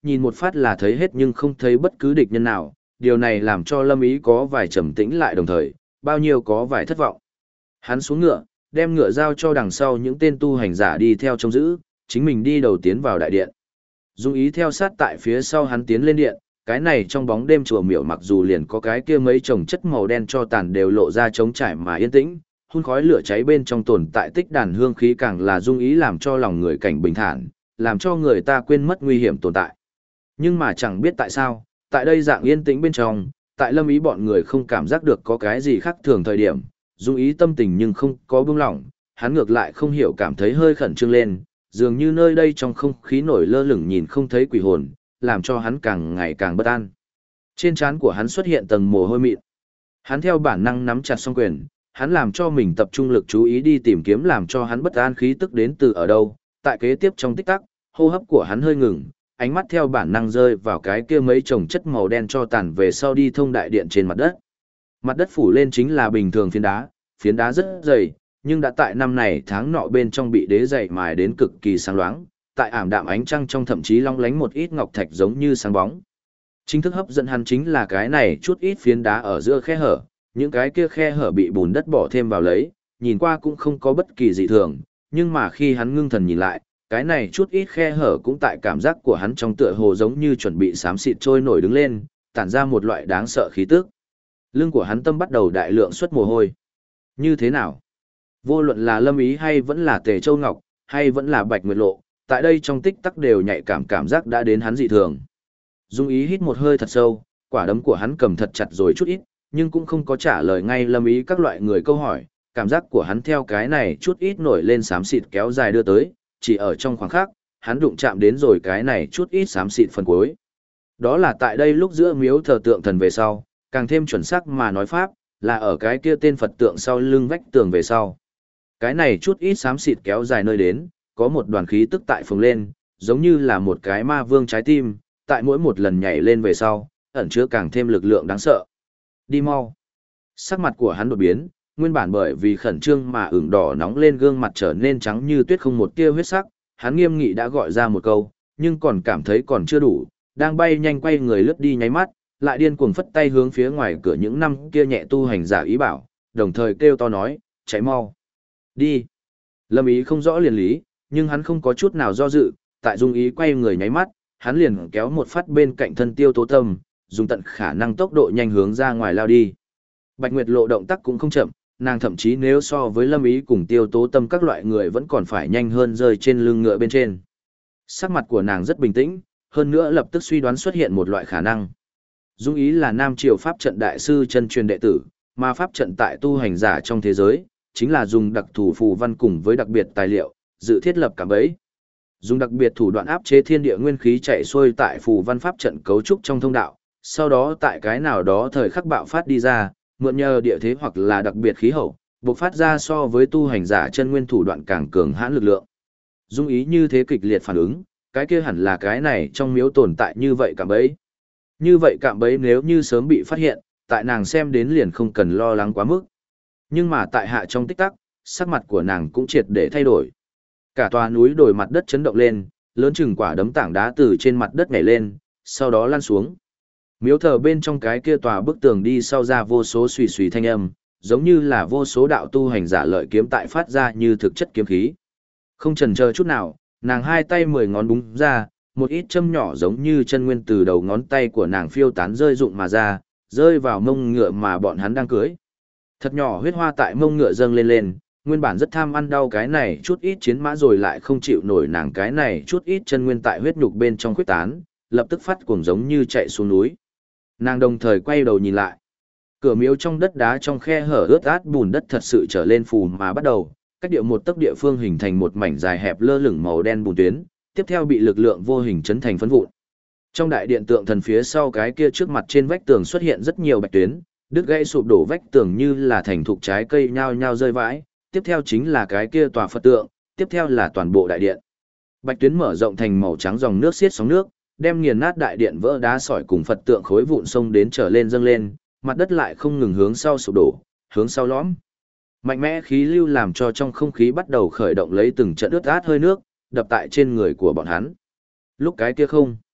nhìn một phát là thấy hết nhưng không thấy bất cứ địch nhân nào, điều này làm cho Lâm Ý có vài trầm tĩnh lại đồng thời, bao nhiêu có vài thất vọng. Hắn xuống ngựa, đem ngựa giao cho đằng sau những tên tu hành giả đi theo trông giữ, chính mình đi đầu tiến vào đại điện. Dung Ý theo sát tại phía sau hắn tiến lên điện, cái này trong bóng đêm chùa miểu mặc dù liền có cái kia mấy chồng chất màu đen cho tàn đều lộ ra trống trải mà yên tĩnh, hun khói lửa cháy bên trong tồn tại tích đàn hương khí càng là Dung Ý làm cho lòng người cảnh bình thản, làm cho người ta quên mất nguy hiểm tồn tại. Nhưng mà chẳng biết tại sao, tại đây dạng yên tĩnh bên trong, tại Lâm Ý bọn người không cảm giác được có cái gì khác thường thời điểm, Dung Ý tâm tình nhưng không có buông lỏng, hắn ngược lại không hiểu cảm thấy hơi khẩn trương lên, dường như nơi đây trong không khí nổi lơ lửng nhìn không thấy quỷ hồn, làm cho hắn càng ngày càng bất an. Trên trán của hắn xuất hiện tầng mồ hôi mịn. Hắn theo bản năng nắm chặt song quyền, hắn làm cho mình tập trung lực chú ý đi tìm kiếm làm cho hắn bất an khí tức đến từ ở đâu. Tại kế tiếp trong tích tắc, hô hấp của hắn hơi ngừng, ánh mắt theo bản năng rơi vào cái kia mấy chồng chất màu đen cho tàn về sau đi thông đại điện trên mặt đất. Mặt đất phủ lên chính là bình thường phiến đá rất dày, nhưng đã tại năm này tháng nọ bên trong bị đế dày mài đến cực kỳ sáng loáng, tại ảm đạm ánh trăng trong thậm chí long lánh một ít ngọc thạch giống như sáng bóng. Chính thức hấp dẫn hắn chính là cái này chút ít phiến đá ở giữa khe hở, những cái kia khe hở bị bùn đất bỏ thêm vào lấy, nhìn qua cũng không có bất kỳ dị thường, nhưng mà khi hắn ngưng thần nhìn lại, cái này chút ít khe hở cũng tại cảm giác của hắn trong tựa hồ giống như chuẩn bị xám xịt trôi nổi đứng lên, tản ra một loại đáng sợ khí tức. Lưng của hắn tâm bắt đầu đại lượng xuất mồ hôi. Như thế nào? Vô luận là Lâm Ý hay vẫn là Tề Châu Ngọc, hay vẫn là Bạch Nguyệt Lộ, tại đây trong tích tắc đều nhạy cảm giác đã đến hắn dị thường. Dung Ý hít một hơi thật sâu, quả đấm của hắn cầm thật chặt rồi chút ít, nhưng cũng không có trả lời ngay Lâm Ý các loại người câu hỏi, cảm giác của hắn theo cái này chút ít nổi lên xám xịt kéo dài đưa tới, chỉ ở trong khoảng khắc, hắn đụng chạm đến rồi cái này chút ít xám xịt phần cuối. Đó là tại đây lúc giữa miếu thờ tượng thần về sau, càng thêm chuẩn xác mà nói pháp, là ở cái kia tên Phật tượng sau lưng vách tường về sau. Cái này chút ít xám xịt kéo dài nơi đến, có một đoàn khí tức tại phồng lên, giống như là một cái ma vương trái tim, tại mỗi một lần nhảy lên về sau, ẩn chứa càng thêm lực lượng đáng sợ. Đi mau. Sắc mặt của hắn đột biến, nguyên bản bởi vì khẩn trương mà ửng đỏ nóng lên gương mặt trở nên trắng như tuyết không một tia huyết sắc, hắn nghiêm nghị đã gọi ra một câu, nhưng còn cảm thấy còn chưa đủ, đang bay nhanh quay người lướt đi nháy mắt, lại điên cuồng phất tay hướng phía ngoài cửa những năm kia nhẹ tu hành giả ý bảo, đồng thời kêu to nói, chạy mau. Đi. Lâm Ý không rõ liền lý, nhưng hắn không có chút nào do dự, tại Dung Ý quay người nháy mắt, hắn liền kéo một phát bên cạnh thân Tiêu Tố Tâm, dùng tận khả năng tốc độ nhanh hướng ra ngoài lao đi. Bạch Nguyệt Lộ động tác cũng không chậm, nàng thậm chí nếu so với Lâm Ý cùng Tiêu Tố Tâm các loại người vẫn còn phải nhanh hơn rơi trên lưng ngựa bên trên. Sắc mặt của nàng rất bình tĩnh, hơn nữa lập tức suy đoán xuất hiện một loại khả năng. Dung Ý là Nam Triều Pháp trận đại sư chân truyền đệ tử, mà Pháp trận tại tu hành giả trong thế giới, chính là dùng đặc thủ phù văn cùng với đặc biệt tài liệu, dự thiết lập cả bẫy. Dùng đặc biệt thủ đoạn áp chế thiên địa nguyên khí chạy xuôi tại phù văn pháp trận cấu trúc trong thông đạo, sau đó tại cái nào đó thời khắc bạo phát đi ra, mượn nhờ địa thế hoặc là đặc biệt khí hậu, bộc phát ra so với tu hành giả chân nguyên thủ đoạn càng cường hãn lực lượng. Dung Ý như thế kịch liệt phản ứng, cái kia hẳn là cái này trong miếu tồn tại như vậy cạm bẫy. Như vậy cạm bẫy nếu như sớm bị phát hiện, tại nàng xem đến liền không cần lo lắng quá mức. Nhưng mà tại hạ trong tích tắc, sắc mặt của nàng cũng triệt để thay đổi. Cả tòa núi đồi mặt đất chấn động lên, lớn chừng quả đấm tảng đá từ trên mặt đất nhảy lên, sau đó lăn xuống. Miếu thờ bên trong cái kia tòa bức tường đi sau ra vô số xùy xùy thanh âm, giống như là vô số đạo tu hành giả lợi kiếm tại phát ra như thực chất kiếm khí. Không chần chờ chút nào, nàng hai tay 10 ngón búng ra, một ít châm nhỏ giống như chân nguyên từ đầu ngón tay của nàng phiêu tán rơi rụng mà ra, rơi vào mông ngựa mà bọn hắn đang cưới. Thật nhỏ huyết hoa tại mông ngựa dâng lên lên, nguyên bản rất tham ăn đau cái này chút ít chiến mã rồi lại không chịu nổi nàng cái này chút ít chân nguyên tại huyết nhục bên trong khuyết tán, lập tức phát cuồng giống như chạy xuống núi. Nàng đồng thời quay đầu nhìn lại. Cửa miếu trong đất đá trong khe hở ướt át bùn đất thật sự trở lên phù mà bắt đầu, cách địa một tấc địa phương hình thành một mảnh dài hẹp lơ lửng màu đen bùn tuyến, tiếp theo bị lực lượng vô hình chấn thành phấn vụn. Trong đại điện tượng thần phía sau cái kia trước mặt trên vách tường xuất hiện rất nhiều bạch tuyến, đứt gãy sụp đổ vách tường như là thành thục trái cây nhao nhao rơi vãi, tiếp theo chính là cái kia tòa Phật tượng, tiếp theo là toàn bộ đại điện. Bạch tuyến mở rộng thành màu trắng dòng nước xiết sóng nước, đem nghiền nát đại điện vỡ đá sỏi cùng Phật tượng khối vụn sông đến trở lên dâng lên, mặt đất lại không ngừng hướng sau sụp đổ, hướng sau lõm. Mạnh mẽ khí lưu làm cho trong không khí bắt đầu khởi động lấy từng trận ướt át hơi nước, đập tại trên người của bọn hắn. Lúc cái kia không,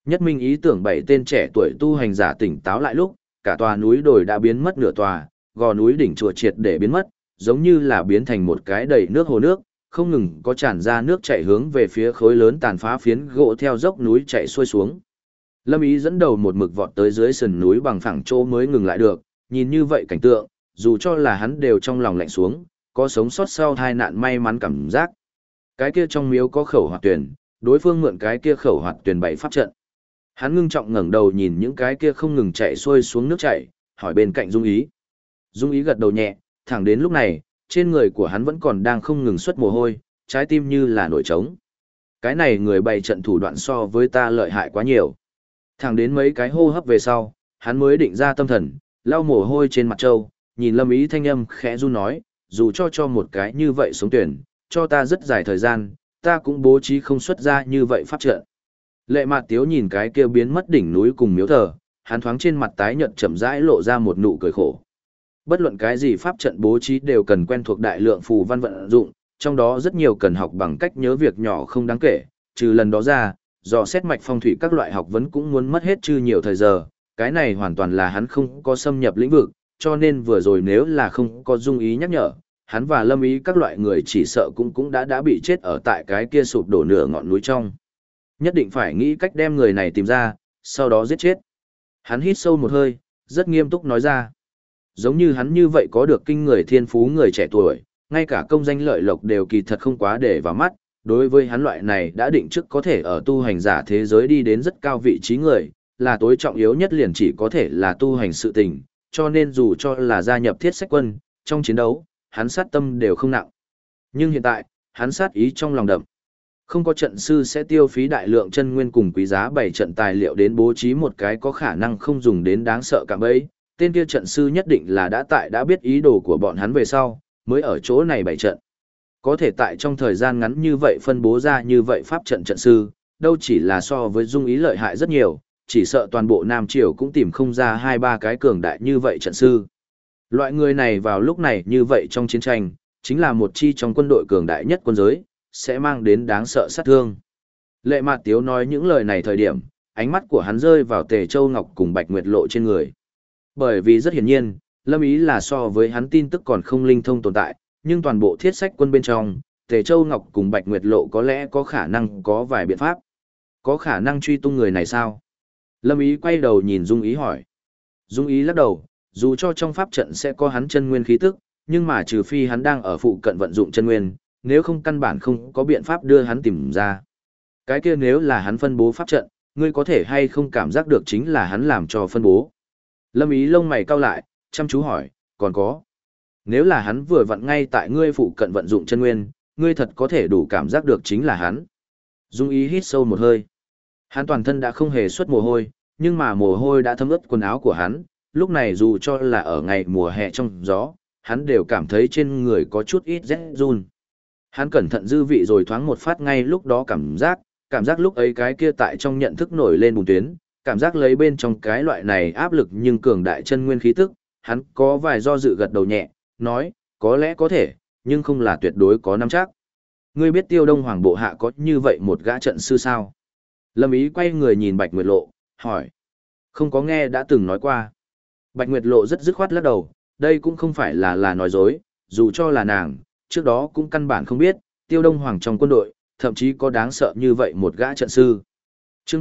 Nhất Minh ý tưởng 7 tên trẻ tuổi tu hành giả tỉnh táo lại lúc, cả tòa núi đồi đã biến mất nửa tòa, gò núi đỉnh chùa triệt để biến mất, giống như là biến thành một cái đầy nước hồ nước, không ngừng có tràn ra nước chảy hướng về phía khối lớn tàn phá phiến gỗ theo dốc núi chạy xuôi xuống. Lâm Ý dẫn đầu một mực vọt tới dưới sườn núi bằng phẳng chỗ mới ngừng lại được, nhìn như vậy cảnh tượng, dù cho là hắn đều trong lòng lạnh xuống, có sống sót sau tai nạn may mắn cảm giác. Cái kia trong miếu có khẩu hoạt tuyển, đối phương mượn cái kia khẩu hoạt tuyển bày pháp trận. Hắn ngưng trọng ngẩng đầu nhìn những cái kia không ngừng chạy xuôi xuống nước chảy, hỏi bên cạnh Dung Ý. Dung Ý gật đầu nhẹ, thẳng đến lúc này, trên người của hắn vẫn còn đang không ngừng xuất mồ hôi, trái tim như là nổi trống. Cái này người bày trận thủ đoạn so với ta lợi hại quá nhiều. Thẳng đến mấy cái hô hấp về sau, hắn mới định ra tâm thần, lau mồ hôi trên mặt trâu, nhìn Lâm Ý thanh âm khẽ run nói, dù cho một cái như vậy sống tuyển, cho ta rất dài thời gian, ta cũng bố trí không xuất ra như vậy pháp trận. Lệ Mạt Tiếu nhìn cái kia biến mất đỉnh núi cùng miếu thờ, hắn thoáng trên mặt tái nhợt chậm rãi lộ ra một nụ cười khổ. Bất luận cái gì pháp trận bố trí đều cần quen thuộc đại lượng phù văn vận dụng, trong đó rất nhiều cần học bằng cách nhớ việc nhỏ không đáng kể, trừ lần đó ra, dò xét mạch phong thủy các loại học vấn cũng muốn mất hết chư nhiều thời giờ, cái này hoàn toàn là hắn không có xâm nhập lĩnh vực, cho nên vừa rồi nếu là không có Dung Ý nhắc nhở, hắn và Lâm Ý các loại người chỉ sợ cũng đã bị chết ở tại cái kia sụp đổ nửa ngọn núi trong. Nhất định phải nghĩ cách đem người này tìm ra, sau đó giết chết. Hắn hít sâu một hơi, rất nghiêm túc nói ra. Giống như hắn như vậy có được kinh người thiên phú người trẻ tuổi, ngay cả công danh lợi lộc đều kỳ thật không quá để vào mắt, đối với hắn loại này đã định trước có thể ở tu hành giả thế giới đi đến rất cao vị trí người, là tối trọng yếu nhất liền chỉ có thể là tu hành sự tình, cho nên dù cho là gia nhập thiết sách quân, trong chiến đấu, hắn sát tâm đều không nặng. Nhưng hiện tại, hắn sát ý trong lòng đậm. Không có trận sư sẽ tiêu phí đại lượng chân nguyên cùng quý giá bày trận tài liệu đến bố trí một cái có khả năng không dùng đến đáng sợ cả bấy. Tên kia trận sư nhất định là đã biết ý đồ của bọn hắn về sau, mới ở chỗ này bày trận. Có thể tại trong thời gian ngắn như vậy phân bố ra như vậy pháp trận trận sư, đâu chỉ là so với Dung Ý lợi hại rất nhiều, chỉ sợ toàn bộ Nam Triều cũng tìm không ra 2-3 cái cường đại như vậy trận sư. Loại người này vào lúc này như vậy trong chiến tranh, chính là một chi trong quân đội cường đại nhất quân giới, sẽ mang đến đáng sợ sát thương. Lệ Mạt Tiếu nói những lời này thời điểm, ánh mắt của hắn rơi vào Tề Châu Ngọc cùng Bạch Nguyệt Lộ trên người. Bởi vì rất hiển nhiên, Lâm Ý là so với hắn tin tức còn không linh thông tồn tại, nhưng toàn bộ thiết sách quân bên trong, Tề Châu Ngọc cùng Bạch Nguyệt Lộ có lẽ có khả năng có vài biện pháp. Có khả năng truy tung người này sao? Lâm Ý quay đầu nhìn Dung Ý hỏi. Dung Ý lắc đầu, dù cho trong pháp trận sẽ có hắn chân nguyên khí tức, nhưng mà trừ phi hắn đang ở phụ cận vận dụng chân nguyên, nếu không căn bản không có biện pháp đưa hắn tìm ra. Cái kia nếu là hắn phân bố pháp trận, ngươi có thể hay không cảm giác được chính là hắn làm cho phân bố. Lâm Ý lông mày cau lại, chăm chú hỏi, còn có. Nếu là hắn vừa vặn ngay tại ngươi phụ cận vận dụng chân nguyên, ngươi thật có thể đủ cảm giác được chính là hắn. Dung Ý hít sâu một hơi. Hắn toàn thân đã không hề xuất mồ hôi, nhưng mà mồ hôi đã thấm ướt quần áo của hắn, lúc này dù cho là ở ngày mùa hè trong gió, hắn đều cảm thấy trên người có chút ít rét run. Hắn cẩn thận dư vị rồi thoáng một phát ngay lúc đó cảm giác lúc ấy cái kia tại trong nhận thức nổi lên bùng tuyến, cảm giác lấy bên trong cái loại này áp lực nhưng cường đại chân nguyên khí tức, hắn có vài do dự gật đầu nhẹ, nói, có lẽ có thể, nhưng không là tuyệt đối có nắm chắc. Ngươi biết Tiêu Đông Hoàng bộ hạ có như vậy một gã trận sư sao? Lâm Ý quay người nhìn Bạch Nguyệt Lộ, hỏi. Không có nghe đã từng nói qua. Bạch Nguyệt Lộ rất dứt khoát lắc đầu, đây cũng không phải là nói dối, dù cho là nàng, trước đó cũng căn bản không biết, Tiêu Đông Hoàng trong quân đội, thậm chí có đáng sợ như vậy một gã trận sư. Chương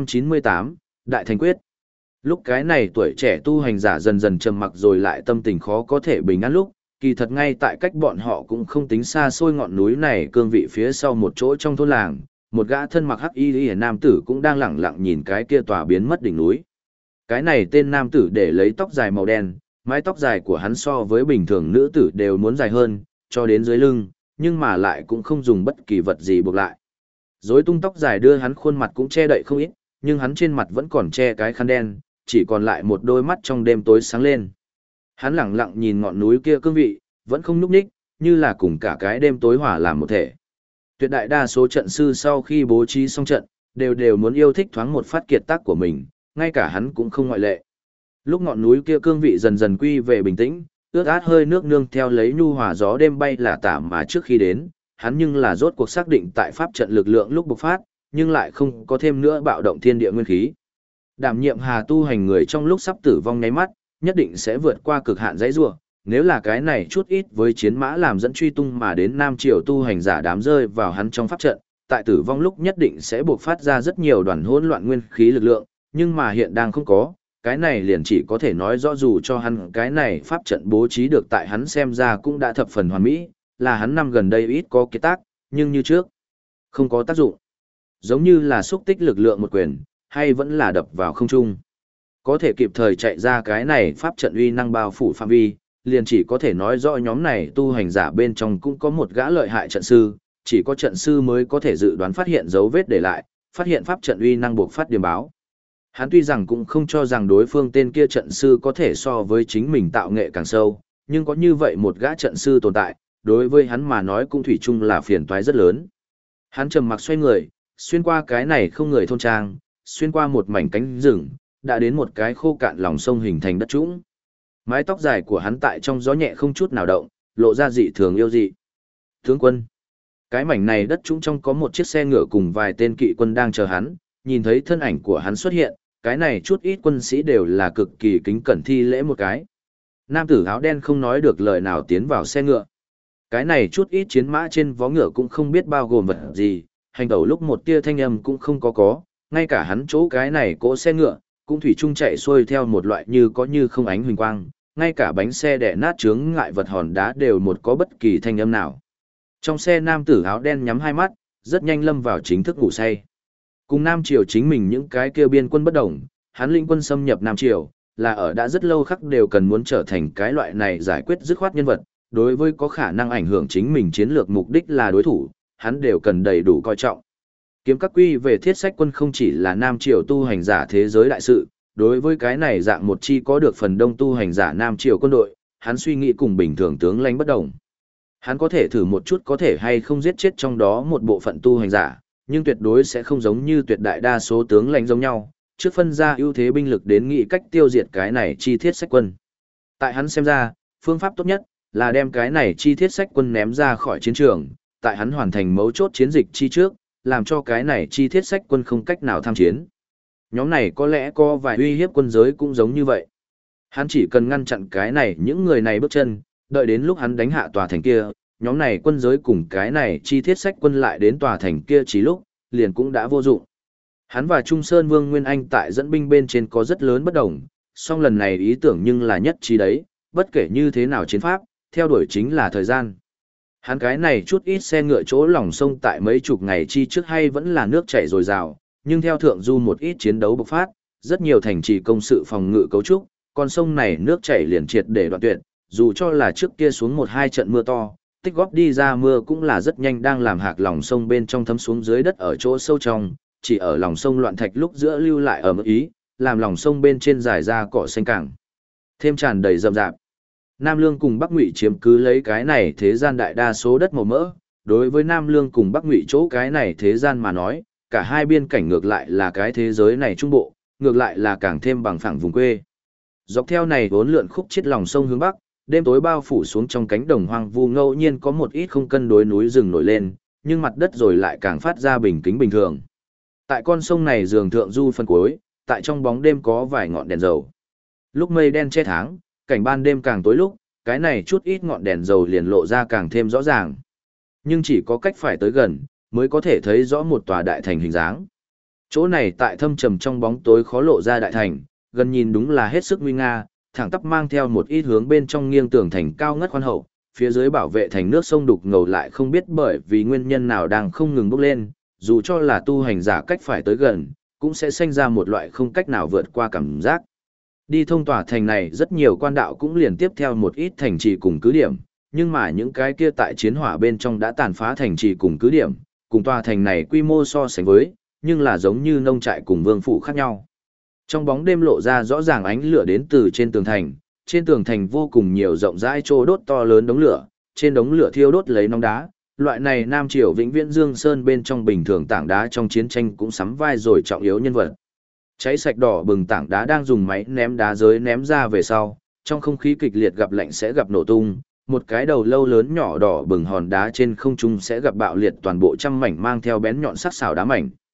398, Đại Thành Quyết. Lúc cái này tuổi trẻ tu hành giả dần dần trầm mặc rồi lại tâm tình khó có thể bình an lúc, kỳ thật ngay tại cách bọn họ cũng không tính xa xôi ngọn núi này cương vị phía sau một chỗ trong thôn làng, một gã thân mặc hắc y nam tử cũng đang lẳng lặng nhìn cái kia tòa biến mất đỉnh núi. Cái này tên nam tử để lấy tóc dài màu đen, mái tóc dài của hắn so với bình thường nữ tử đều muốn dài hơn, cho đến dưới lưng, nhưng mà lại cũng không dùng bất kỳ vật gì buộc lại. Rối tung tóc dài đưa hắn khuôn mặt cũng che đậy không ít, nhưng hắn trên mặt vẫn còn che cái khăn đen, chỉ còn lại một đôi mắt trong đêm tối sáng lên. Hắn lẳng lặng nhìn ngọn núi kia cương vị, vẫn không nhúc nhích, như là cùng cả cái đêm tối hòa làm một thể. Tuyệt đại đa số trận sư sau khi bố trí xong trận, đều muốn yêu thích thoáng một phát kiệt tác của mình, ngay cả hắn cũng không ngoại lệ. Lúc ngọn núi kia cương vị dần dần quy về bình tĩnh, ướt át hơi nước nương theo lấy nhu hòa gió đêm bay là tả mà trước khi đến, hắn nhưng là rốt cuộc xác định tại pháp trận lực lượng lúc bộc phát, nhưng lại không có thêm nữa bạo động thiên địa nguyên khí. Đảm nhiệm Hà tu hành người trong lúc sắp tử vong nháy mắt, nhất định sẽ vượt qua cực hạn dãy rủa. Nếu là cái này chút ít với chiến mã làm dẫn truy tung mà đến Nam Triều tu hành giả đám rơi vào hắn trong pháp trận, tại tử vong lúc nhất định sẽ buộc phát ra rất nhiều đoàn hỗn loạn nguyên khí lực lượng, nhưng mà hiện đang không có, cái này liền chỉ có thể nói rõ dù cho hắn cái này pháp trận bố trí được tại hắn xem ra cũng đã thập phần hoàn mỹ, là hắn năm gần đây ít có kế tác, nhưng như trước, không có tác dụng. Giống như là xúc tích lực lượng một quyền, hay vẫn là đập vào không trung. Có thể kịp thời chạy ra cái này pháp trận uy năng bao phủ phạm vi, liền chỉ có thể nói rõ nhóm này tu hành giả bên trong cũng có một gã lợi hại trận sư, chỉ có trận sư mới có thể dự đoán phát hiện dấu vết để lại, phát hiện pháp trận uy năng buộc phát điểm báo. Hắn tuy rằng cũng không cho rằng đối phương tên kia trận sư có thể so với chính mình tạo nghệ càng sâu, nhưng có như vậy một gã trận sư tồn tại, đối với hắn mà nói cũng thủy chung là phiền toái rất lớn. Hắn trầm mặc xoay người, xuyên qua cái này không người thôn trang, xuyên qua một mảnh cánh rừng, đã đến một cái khô cạn lòng sông hình thành đất trũng. Mái tóc dài của hắn tại trong gió nhẹ không chút nào động, lộ ra dị thường yêu dị. Tướng quân. Cái mảnh này đất trũng trong có một chiếc xe ngựa cùng vài tên kỵ quân đang chờ hắn, nhìn thấy thân ảnh của hắn xuất hiện, cái này chút ít quân sĩ đều là cực kỳ kính cẩn thi lễ một cái. Nam tử áo đen không nói được lời nào tiến vào xe ngựa. Cái này chút ít chiến mã trên vó ngựa cũng không biết bao gồm vật gì, hành tẩu lúc một tia thanh âm cũng không có, ngay cả hắn chỗ cái này cỗ xe ngựa, cũng thủy chung chạy xuôi theo một loại như có như không ánh huỳnh quang, ngay cả bánh xe đè nát chướng ngại vật hòn đá đều một có bất kỳ thanh âm nào. Trong xe nam tử áo đen nhắm hai mắt, rất nhanh lâm vào chính thức ngủ say. Cùng Nam Triều chính mình những cái kia biên quân bất đồng, hắn lĩnh quân xâm nhập Nam Triều, là ở đã rất lâu khắc đều cần muốn trở thành cái loại này giải quyết dứt khoát nhân vật, đối với có khả năng ảnh hưởng chính mình chiến lược mục đích là đối thủ, hắn đều cần đầy đủ coi trọng. Kiếm các quy về thiết sách quân không chỉ là Nam Triều tu hành giả thế giới đại sự, đối với cái này dạng một chi có được phần đông tu hành giả Nam Triều quân đội, hắn suy nghĩ cùng bình thường tướng lãnh bất đồng. Hắn có thể thử một chút có thể hay không giết chết trong đó một bộ phận tu hành giả, nhưng tuyệt đối sẽ không giống như tuyệt đại đa số tướng lãnh giống nhau, trước phân ra ưu thế binh lực đến nghị cách tiêu diệt cái này chi thiết sách quân. Tại hắn xem ra, phương pháp tốt nhất là đem cái này chi thiết sách quân ném ra khỏi chiến trường, tại hắn hoàn thành mấu chốt chiến dịch chi trước, làm cho cái này chi thiết sách quân không cách nào tham chiến. Nhóm này có lẽ có vài uy hiếp quân giới cũng giống như vậy. Hắn chỉ cần ngăn chặn cái này những người này bước chân, đợi đến lúc hắn đánh hạ tòa thành kia, nhóm này quân giới cùng cái này chi thiết sách quân lại đến tòa thành kia chỉ lúc, liền cũng đã vô dụng. Hắn và Trung Sơn Vương Nguyên Anh tại dẫn binh bên trên có rất lớn bất đồng, song lần này ý tưởng nhưng là nhất trí đấy, bất kể như thế nào chiến pháp, theo đuổi chính là thời gian. Hắn cái này chút ít xe ngựa chỗ lòng sông tại mấy chục ngày chi trước hay vẫn là nước chảy dồi dào, nhưng theo thượng du một ít chiến đấu bộc phát, rất nhiều thành trì công sự phòng ngự cấu trúc, con sông này nước chảy liền triệt để đoạn tuyệt, dù cho là trước kia xuống một hai trận mưa to, tích góp đi ra mưa cũng là rất nhanh đang làm hạc lòng sông bên trong thấm xuống dưới đất ở chỗ sâu trong, chỉ ở lòng sông loạn thạch lúc giữa lưu lại ở mức ý, làm lòng sông bên trên dài ra cỏ xanh cảng thêm tràn đầy rậm rạp. Nam Lương cùng Bắc Ngụy chiếm cứ lấy cái này thế gian đại đa số đất màu mỡ, đối với Nam Lương cùng Bắc Ngụy chỗ cái này thế gian mà nói, cả hai biên cảnh ngược lại là cái thế giới này trung bộ, ngược lại là càng thêm bằng phẳng vùng quê. Dọc theo này vốn lượn khúc chiết lòng sông hướng bắc, đêm tối bao phủ xuống trong cánh đồng hoang vu ngẫu nhiên có một ít không cân đối núi rừng nổi lên, nhưng mặt đất rồi lại càng phát ra bình tĩnh bình thường. Tại con sông này giường thượng du phân cuối, tại trong bóng đêm có vài ngọn đèn dầu. Lúc mây đen che tháng, cảnh ban đêm càng tối lúc, cái này chút ít ngọn đèn dầu liền lộ ra càng thêm rõ ràng. Nhưng chỉ có cách phải tới gần, mới có thể thấy rõ một tòa đại thành hình dáng. Chỗ này tại thâm trầm trong bóng tối khó lộ ra đại thành, gần nhìn đúng là hết sức nguy nga, thẳng tắp mang theo một ít hướng bên trong nghiêng tường thành cao ngất khoan hậu, phía dưới bảo vệ thành nước sông đục ngầu lại không biết bởi vì nguyên nhân nào đang không ngừng bốc lên, dù cho là tu hành giả cách phải tới gần, cũng sẽ sinh ra một loại không cách nào vượt qua cảm giác. Đi thông tòa thành này rất nhiều quan đạo cũng liền tiếp theo một ít thành trì cùng cứ điểm, nhưng mà những cái kia tại chiến hỏa bên trong đã tàn phá thành trì cùng cứ điểm, cùng tòa thành này quy mô so sánh với, nhưng là giống như nông trại cùng vương phủ khác nhau. Trong bóng đêm lộ ra rõ ràng ánh lửa đến từ trên tường thành vô cùng nhiều rộng rãi trô đốt to lớn đống lửa, trên đống lửa thiêu đốt lấy nóng đá, loại này Nam Triều Vĩnh Viễn Dương Sơn bên trong bình thường tảng đá trong chiến tranh cũng sắm vai rồi trọng yếu nhân vật. Cháy sạch đỏ bừng tảng đá đang dùng máy ném đá giới ném ra về sau, trong không khí kịch liệt gặp lạnh sẽ gặp nổ tung, một cái đầu lâu lớn nhỏ đỏ bừng hòn đá trên không trung sẽ gặp bạo liệt toàn bộ trăm mảnh mang theo bén nhọn sắc sảo đá mảnh.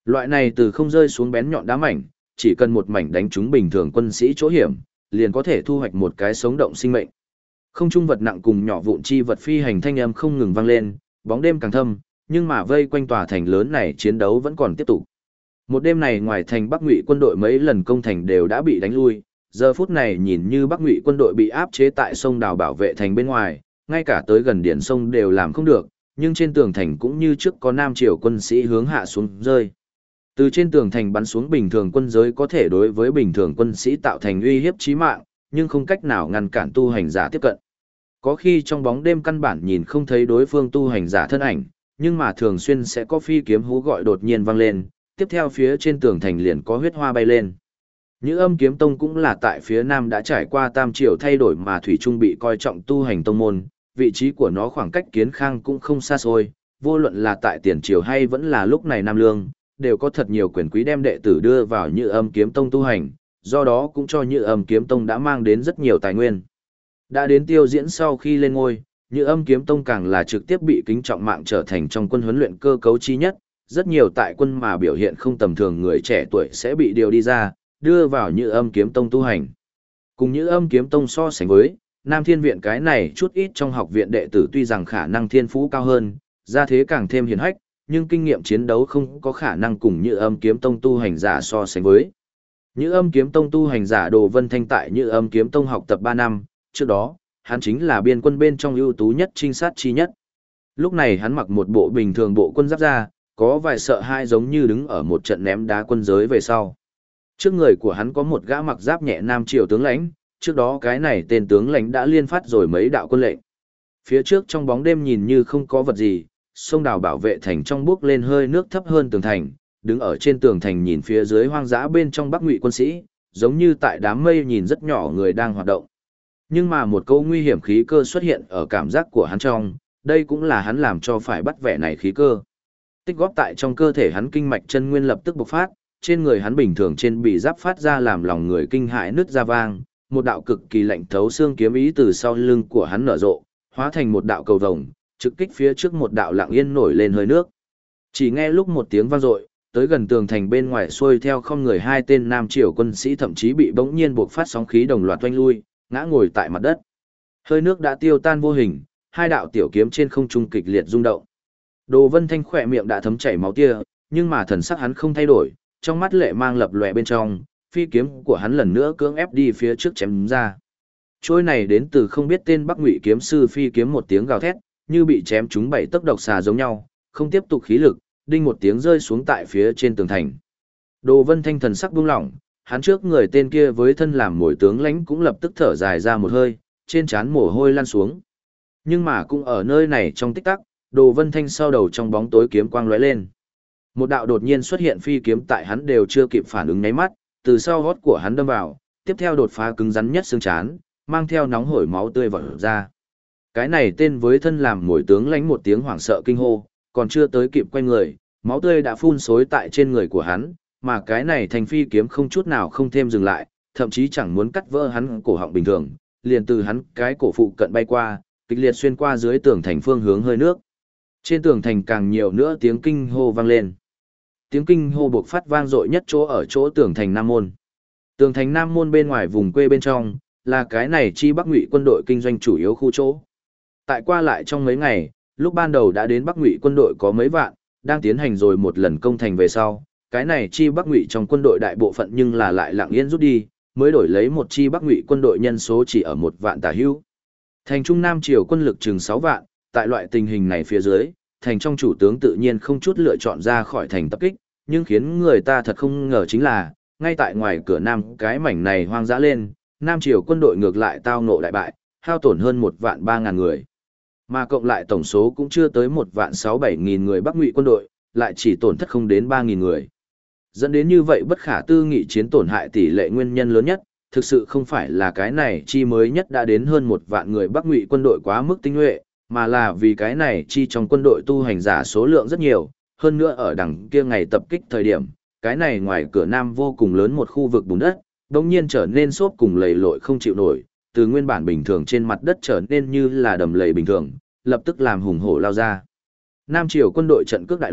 Loại này từ không rơi xuống bén nhọn đá mảnh, chỉ cần một mảnh đánh trúng bình thường quân sĩ chỗ hiểm, liền có thể thu hoạch một cái sống động sinh mệnh. Không trung vật nặng cùng nhỏ vụn chi vật phi hành thanh âm không ngừng vang lên, bóng đêm càng thâm, nhưng mà vây quanh tòa thành lớn này chiến đấu vẫn còn tiếp tục. Một đêm này ngoài thành Bắc Ngụy quân đội mấy lần công thành đều đã bị đánh lui, giờ phút này nhìn như Bắc Ngụy quân đội bị áp chế tại sông đào bảo vệ thành bên ngoài, ngay cả tới gần điển sông đều làm không được, nhưng trên tường thành cũng như trước có Nam Triều quân sĩ hướng hạ xuống rơi. Từ trên tường thành bắn xuống bình thường quân giới có thể đối với bình thường quân sĩ tạo thành uy hiếp chí mạng, nhưng không cách nào ngăn cản tu hành giả tiếp cận. Có khi trong bóng đêm căn bản nhìn không thấy đối phương tu hành giả thân ảnh, nhưng mà thường xuyên sẽ có phi kiếm hú gọi đột nhiên vang lên, tiếp theo phía trên tường thành liền có huyết hoa bay lên. Như Âm Kiếm Tông cũng là tại phía nam đã trải qua tam triều thay đổi mà thủy trung bị coi trọng tu hành tông môn, vị trí của nó khoảng cách Kiến Khang cũng không xa xôi, vô luận là tại tiền triều hay vẫn là lúc này Nam Lương, đều có thật nhiều quyền quý đem đệ tử đưa vào Như Âm Kiếm Tông tu hành, do đó cũng cho Như Âm Kiếm Tông đã mang đến rất nhiều tài nguyên. Đã đến Tiêu Diễn sau khi lên ngôi, Như Âm Kiếm Tông càng là trực tiếp bị kính trọng mạng trở thành trong quân huấn luyện cơ cấu chi nhất, rất nhiều tại quân mà biểu hiện không tầm thường người trẻ tuổi sẽ bị điều đi ra, đưa vào Như Âm Kiếm Tông tu hành. Cùng Như Âm Kiếm Tông so sánh với, Nam Thiên Viện cái này chút ít trong học viện đệ tử tuy rằng khả năng thiên phú cao hơn, gia thế càng thêm hiển hách, nhưng kinh nghiệm chiến đấu không có khả năng cùng Như Âm Kiếm Tông tu hành giả so sánh với. Như Âm Kiếm Tông tu hành giả Đồ Vân Thanh tại Như Âm Kiếm Tông học tập 3 năm, trước đó, hắn chính là biên quân bên trong ưu tú nhất trinh sát chi nhất. Lúc này hắn mặc một bộ bình thường bộ quân giáp ra, có vài sợ hai giống như đứng ở một trận ném đá quân giới về sau. Trước người của hắn có một gã mặc giáp nhẹ Nam Triều tướng lãnh, trước đó cái này tên tướng lãnh đã liên phát rồi mấy đạo quân lệnh. Phía trước trong bóng đêm nhìn như không có vật gì, sông đào bảo vệ thành trong bước lên hơi nước thấp hơn tường thành, đứng ở trên tường thành nhìn phía dưới hoang dã bên trong Bắc Ngụy quân sĩ, giống như tại đám mây nhìn rất nhỏ người đang hoạt động. Nhưng mà một câu nguy hiểm khí cơ xuất hiện ở cảm giác của hắn trong, đây cũng là hắn làm cho phải bắt vẻ này khí cơ. Tích góp tại trong cơ thể hắn kinh mạch chân nguyên lập tức bộc phát, trên người hắn bình thường trên bị giáp phát ra làm lòng người kinh hãi nứt ra vang, một đạo cực kỳ lạnh thấu xương kiếm ý từ sau lưng của hắn nở rộ, hóa thành một đạo cầu vồng, trực kích phía trước một đạo lặng yên nổi lên hơi nước. Chỉ nghe lúc một tiếng vang dội, tới gần tường thành bên ngoài xuôi theo không người hai tên Nam Triều quân sĩ thậm chí bị bỗng nhiên buộc phát sóng khí đồng loạt oanh lui, ngã ngồi tại mặt đất. Hơi nước đã tiêu tan vô hình, hai đạo tiểu kiếm trên không trung kịch liệt rung động. Đồ Vân Thanh khỏe miệng đã thấm chảy máu tia, nhưng mà thần sắc hắn không thay đổi, trong mắt lệ mang lập lòe bên trong, phi kiếm của hắn lần nữa cưỡng ép đi phía trước chém ra. Trôi này đến từ không biết tên Bắc Ngụy kiếm sư phi kiếm một tiếng gào thét, như bị chém trúng bảy tấc độc xà giống nhau, không tiếp tục khí lực, đinh một tiếng rơi xuống tại phía trên tường thành. Đồ Vân Thanh thần sắc buông lỏng, hắn trước người tên kia với thân làm mồi tướng lãnh cũng lập tức thở dài ra một hơi, trên trán mồ hôi lan xuống. Nhưng mà cũng ở nơi này trong tích tắc, Đồ Vân Thanh sau đầu trong bóng tối kiếm quang lóe lên. Một đạo đột nhiên xuất hiện phi kiếm tại hắn đều chưa kịp phản ứng nháy mắt, từ sau gót của hắn đâm vào, tiếp theo đột phá cứng rắn nhất xương trán, mang theo nóng hổi máu tươi vọt ra. Cái này tên với thân làm mồi tướng lãnh một tiếng hoảng sợ kinh hô, còn chưa tới kịp quay người, máu tươi đã phun xối tại trên người của hắn, mà cái này thành phi kiếm không chút nào không thêm dừng lại, thậm chí chẳng muốn cắt vỡ hắn cổ họng bình thường, liền từ hắn cái cổ phụ cận bay qua, kịch liệt xuyên qua dưới tường thành phương hướng hơi nước. Trên tường thành càng nhiều nữa tiếng kinh hô vang lên. Tiếng kinh hô buộc phát vang dội nhất chỗ ở chỗ tường thành Nam Môn. Tường thành Nam Môn bên ngoài vùng quê bên trong, là cái này chi Bắc Ngụy quân đội kinh doanh chủ yếu khu chỗ. Tại qua lại trong mấy ngày, lúc ban đầu đã đến Bắc Ngụy quân đội có mấy vạn, đang tiến hành rồi một lần công thành về sau, cái này chi Bắc Ngụy trong quân đội đại bộ phận nhưng là lại lặng yên rút đi, mới đổi lấy một chi Bắc Ngụy quân đội nhân số chỉ ở 1 vạn tả hữu. Thành Trung Nam triều quân lực chừng 6 vạn, tại loại tình hình này phía dưới, thành trong chủ tướng tự nhiên không chút lựa chọn ra khỏi thành tập kích, nhưng khiến người ta thật không ngờ chính là, ngay tại ngoài cửa Nam cái mảnh này hoang dã lên, Nam triều quân đội ngược lại tao ngộ đại bại, hao tổn hơn 1 vạn 3 ngàn người. Mà cộng lại tổng số cũng chưa tới 1 vạn 6-7 nghìn người Bắc Ngụy quân đội, lại chỉ tổn thất không đến 3 nghìn người. Dẫn đến như vậy bất khả tư nghị chiến tổn hại tỷ lệ nguyên nhân lớn nhất, thực sự không phải là cái này chi mới nhất đã đến hơn 1 vạn người Bắc Ngụy quân đội quá mức tinh nhuệ, mà là vì cái này chi trong quân đội tu hành giả số lượng rất nhiều, hơn nữa ở đằng kia ngày tập kích thời điểm, cái này ngoài cửa Nam vô cùng lớn một khu vực bùn đất, đột nhiên trở nên xốp cùng lầy lội không chịu nổi, từ nguyên bản bình thường trên mặt đất trở nên như là đầm lầy bình thường, lập tức làm hùng hổ lao ra. Nam triều quân đội trận cước đại loạn,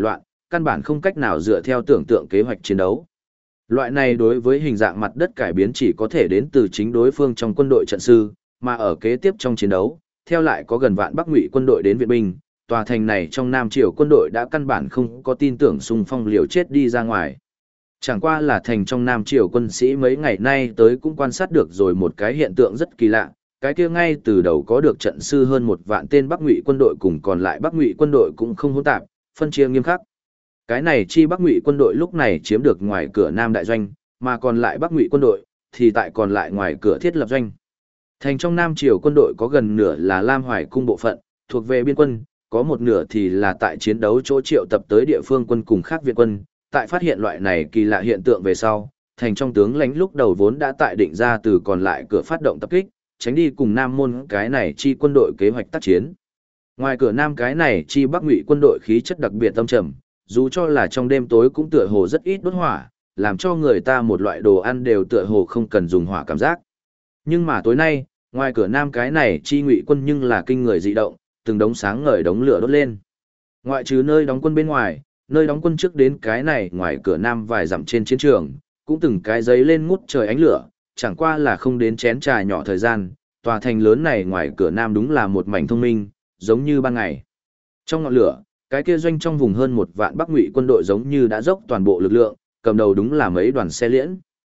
căn bản không cách nào dựa theo tưởng tượng kế hoạch chiến đấu. Loại này đối với hình dạng mặt đất cải biến chỉ có thể đến từ chính đối phương trong quân đội trận sư, mà ở kế tiếp trong chiến đấu, theo lại có gần vạn Bắc Ngụy quân đội đến viện binh, tòa thành này trong Nam Triều quân đội đã căn bản không có tin tưởng xung phong liều chết đi ra ngoài. Chẳng qua là thành trong Nam Triều quân sĩ mấy ngày nay tới cũng quan sát được rồi một cái hiện tượng rất kỳ lạ, cái kia ngay từ đầu có được trận sư hơn một vạn tên Bắc Ngụy quân đội cùng còn lại Bắc Ngụy quân đội cũng không hỗn tạp, phân chia nghiêm khắc. Cái này chi Bắc Ngụy quân đội lúc này chiếm được ngoài cửa Nam đại doanh, mà còn lại Bắc Ngụy quân đội thì tại còn lại ngoài cửa thiết lập doanh. Thành trong Nam Triều quân đội có gần nửa là Lam Hoài cung bộ phận, thuộc về biên quân, có một nửa thì là tại chiến đấu chỗ triệu tập tới địa phương quân cùng khác viện quân. Tại phát hiện loại này kỳ lạ hiện tượng về sau, thành trong tướng lãnh lúc đầu vốn đã tại định ra từ còn lại cửa phát động tập kích, tránh đi cùng Nam môn cái này chi quân đội kế hoạch tác chiến. Ngoài cửa Nam cái này chi Bắc Ngụy quân đội khí chất đặc biệt tâm trầm, dù cho là trong đêm tối cũng tựa hồ rất ít đốt hỏa, làm cho người ta một loại đồ ăn đều tựa hồ không cần dùng hỏa cảm giác. Nhưng mà tối nay, ngoài cửa Nam cái này chi Ngụy quân nhưng là kinh người dị động, từng đống sáng ngời đống lửa đốt lên. Ngoại trừ nơi đóng quân bên ngoài, nơi đóng quân trước đến cái này ngoài cửa Nam vài dặm trên chiến trường, cũng từng cái giấy lên ngút trời ánh lửa, chẳng qua là không đến chén trà nhỏ thời gian, tòa thành lớn này ngoài cửa Nam đúng là một mảnh thông minh, giống như ban ngày. Trong ngọn lửa, cái kia doanh trong vùng hơn một vạn Bắc Ngụy quân đội giống như đã dốc toàn bộ lực lượng, cầm đầu đúng là mấy đoàn xe liễn.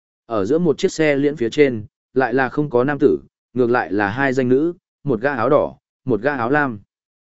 Ở giữa một chiếc xe liễn phía trên, lại là không có nam tử, ngược lại là hai danh nữ, một gã áo đỏ, một gã áo lam.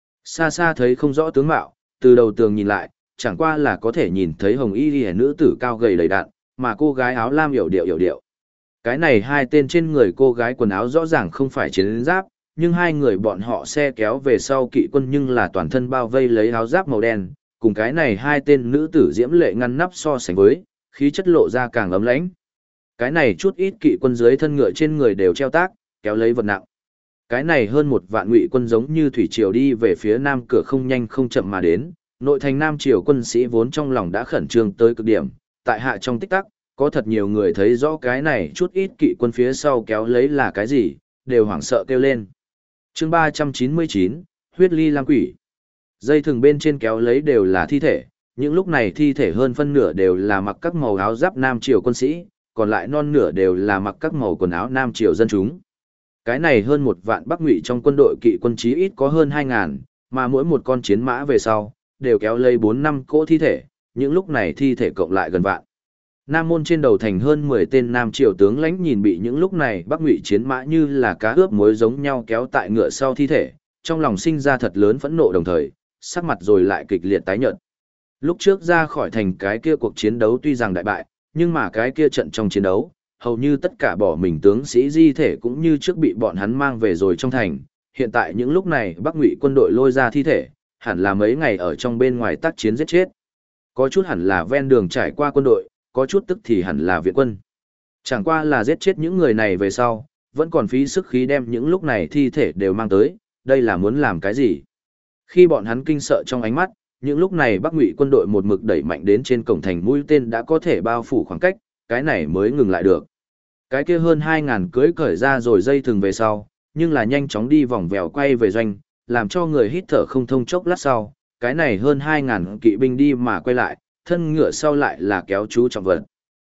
Xa xa thấy không rõ tướng mạo, từ đầu tường nhìn lại, chẳng qua là có thể nhìn thấy hồng y liễu nữ tử cao gầy đầy đặn, mà cô gái áo lam yểu điệu. Cái này hai tên trên người cô gái quần áo rõ ràng không phải chiến giáp, nhưng hai người bọn họ xe kéo về sau kỵ quân nhưng là toàn thân bao vây lấy áo giáp màu đen, cùng cái này hai tên nữ tử diễm lệ ngăn nắp so sánh với, khí chất lộ ra càng ấm lãnh. Cái này chút ít kỵ quân dưới thân ngựa trên người đều treo tác, kéo lấy vật nặng. Cái này hơn một vạn Ngụy quân giống như thủy triều đi về phía Nam cửa không nhanh không chậm mà đến. Nội thành Nam Triều quân sĩ vốn trong lòng đã khẩn trương tới cực điểm, tại hạ trong tích tắc, có thật nhiều người thấy rõ cái này chút ít kỵ quân phía sau kéo lấy là cái gì, đều hoảng sợ kêu lên. Chương 399, huyết ly lam quỷ. Dây thừng bên trên kéo lấy đều là thi thể, những lúc này thi thể hơn phân nửa đều là mặc các màu áo giáp Nam Triều quân sĩ, còn lại non nửa đều là mặc các màu quần áo Nam Triều dân chúng. Cái này hơn một vạn Bắc Ngụy trong quân đội kỵ quân chí ít có hơn 2.000, mà mỗi một con chiến mã về sau đều kéo lấy 4-5 cỗ thi thể, những lúc này thi thể cộng lại gần vạn. Nam môn trên đầu thành hơn 10 tên Nam Triều tướng lãnh nhìn bị những lúc này Bắc Ngụy chiến mã như là cá ướp muối giống nhau kéo tại ngựa sau thi thể, trong lòng sinh ra thật lớn phẫn nộ đồng thời, sắc mặt rồi lại kịch liệt tái nhợt. Lúc trước ra khỏi thành cái kia cuộc chiến đấu tuy rằng đại bại, nhưng mà cái kia trận trong chiến đấu, hầu như tất cả bỏ mình tướng sĩ di thể cũng như trước bị bọn hắn mang về rồi trong thành. Hiện tại những lúc này Bắc Ngụy quân đội lôi ra thi thể, hẳn là mấy ngày ở trong bên ngoài tác chiến giết chết. Có chút hẳn là ven đường trải qua quân đội, có chút tức thì hẳn là viện quân. Chẳng qua là giết chết những người này về sau, vẫn còn phí sức khí đem những lúc này thi thể đều mang tới, đây là muốn làm cái gì? Khi bọn hắn kinh sợ trong ánh mắt, những lúc này Bắc Ngụy quân đội một mực đẩy mạnh đến trên cổng thành mũi tên đã có thể bao phủ khoảng cách, cái này mới ngừng lại được. Cái kia hơn 2.000 cưới cởi ra rồi dây thừng về sau, nhưng là nhanh chóng đi vòng vèo quay về doanh, làm cho người hít thở không thông chốc lát sau, cái này hơn 2.000 kỵ binh đi mà quay lại, thân ngựa sau lại là kéo chú trọng vật.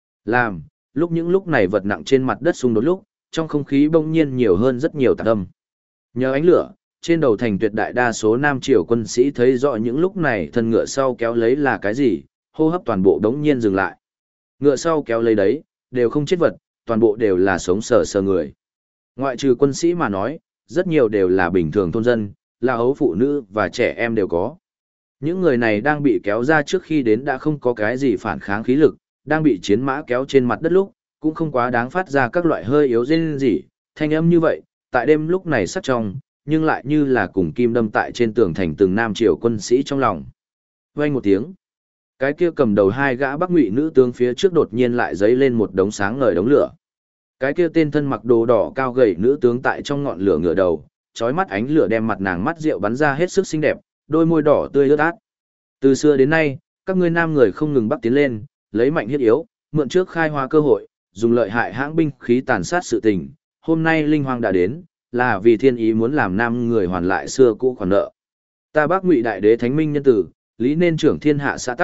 Lúc những lúc này vật nặng trên mặt đất xung đột lúc, trong không khí bỗng nhiên nhiều hơn rất nhiều tạp âm. Nhờ ánh lửa, trên đầu thành tuyệt đại đa số Nam Triều quân sĩ thấy rõ những lúc này thân ngựa sau kéo lấy là cái gì, hô hấp toàn bộ đống nhiên dừng lại. Ngựa sau kéo lấy đấy, đều không chết vật, toàn bộ đều là sống sờ sờ người. Ngoại trừ quân sĩ mà nói, rất nhiều đều là bình thường thôn dân, là hấu phụ nữ và trẻ em đều có. Những người này đang bị kéo ra trước khi đến đã không có cái gì phản kháng khí lực, đang bị chiến mã kéo trên mặt đất lúc, cũng không quá đáng phát ra các loại hơi yếu rên rỉ, thanh âm như vậy, tại đêm lúc này sắc trong, nhưng lại như là cùng kim đâm tại trên tường thành từng Nam Triều quân sĩ trong lòng. Vang một tiếng, cái kia cầm đầu hai gã Bắc Ngụy nữ tướng phía trước đột nhiên lại giấy lên một đống sáng ngời đống lửa. Cái kia tên thân mặc đồ đỏ cao gầy nữ tướng tại trong ngọn lửa ngửa đầu, chói mắt ánh lửa đem mặt nàng mắt rượu bắn ra hết sức xinh đẹp, đôi môi đỏ tươi ướt át. Từ xưa đến nay, các ngươi nam người không ngừng bắc tiến lên, lấy mạnh hiếp yếu, mượn trước khai hóa cơ hội, dùng lợi hại hãng binh khí tàn sát sự tình. Hôm nay linh hoàng đã đến, là vì thiên ý muốn làm nam người hoàn lại xưa cũ khoản nợ. Ta Bắc Ngụy đại đế thánh minh nhân tử, lý nên trưởng thiên hạ xã tắc,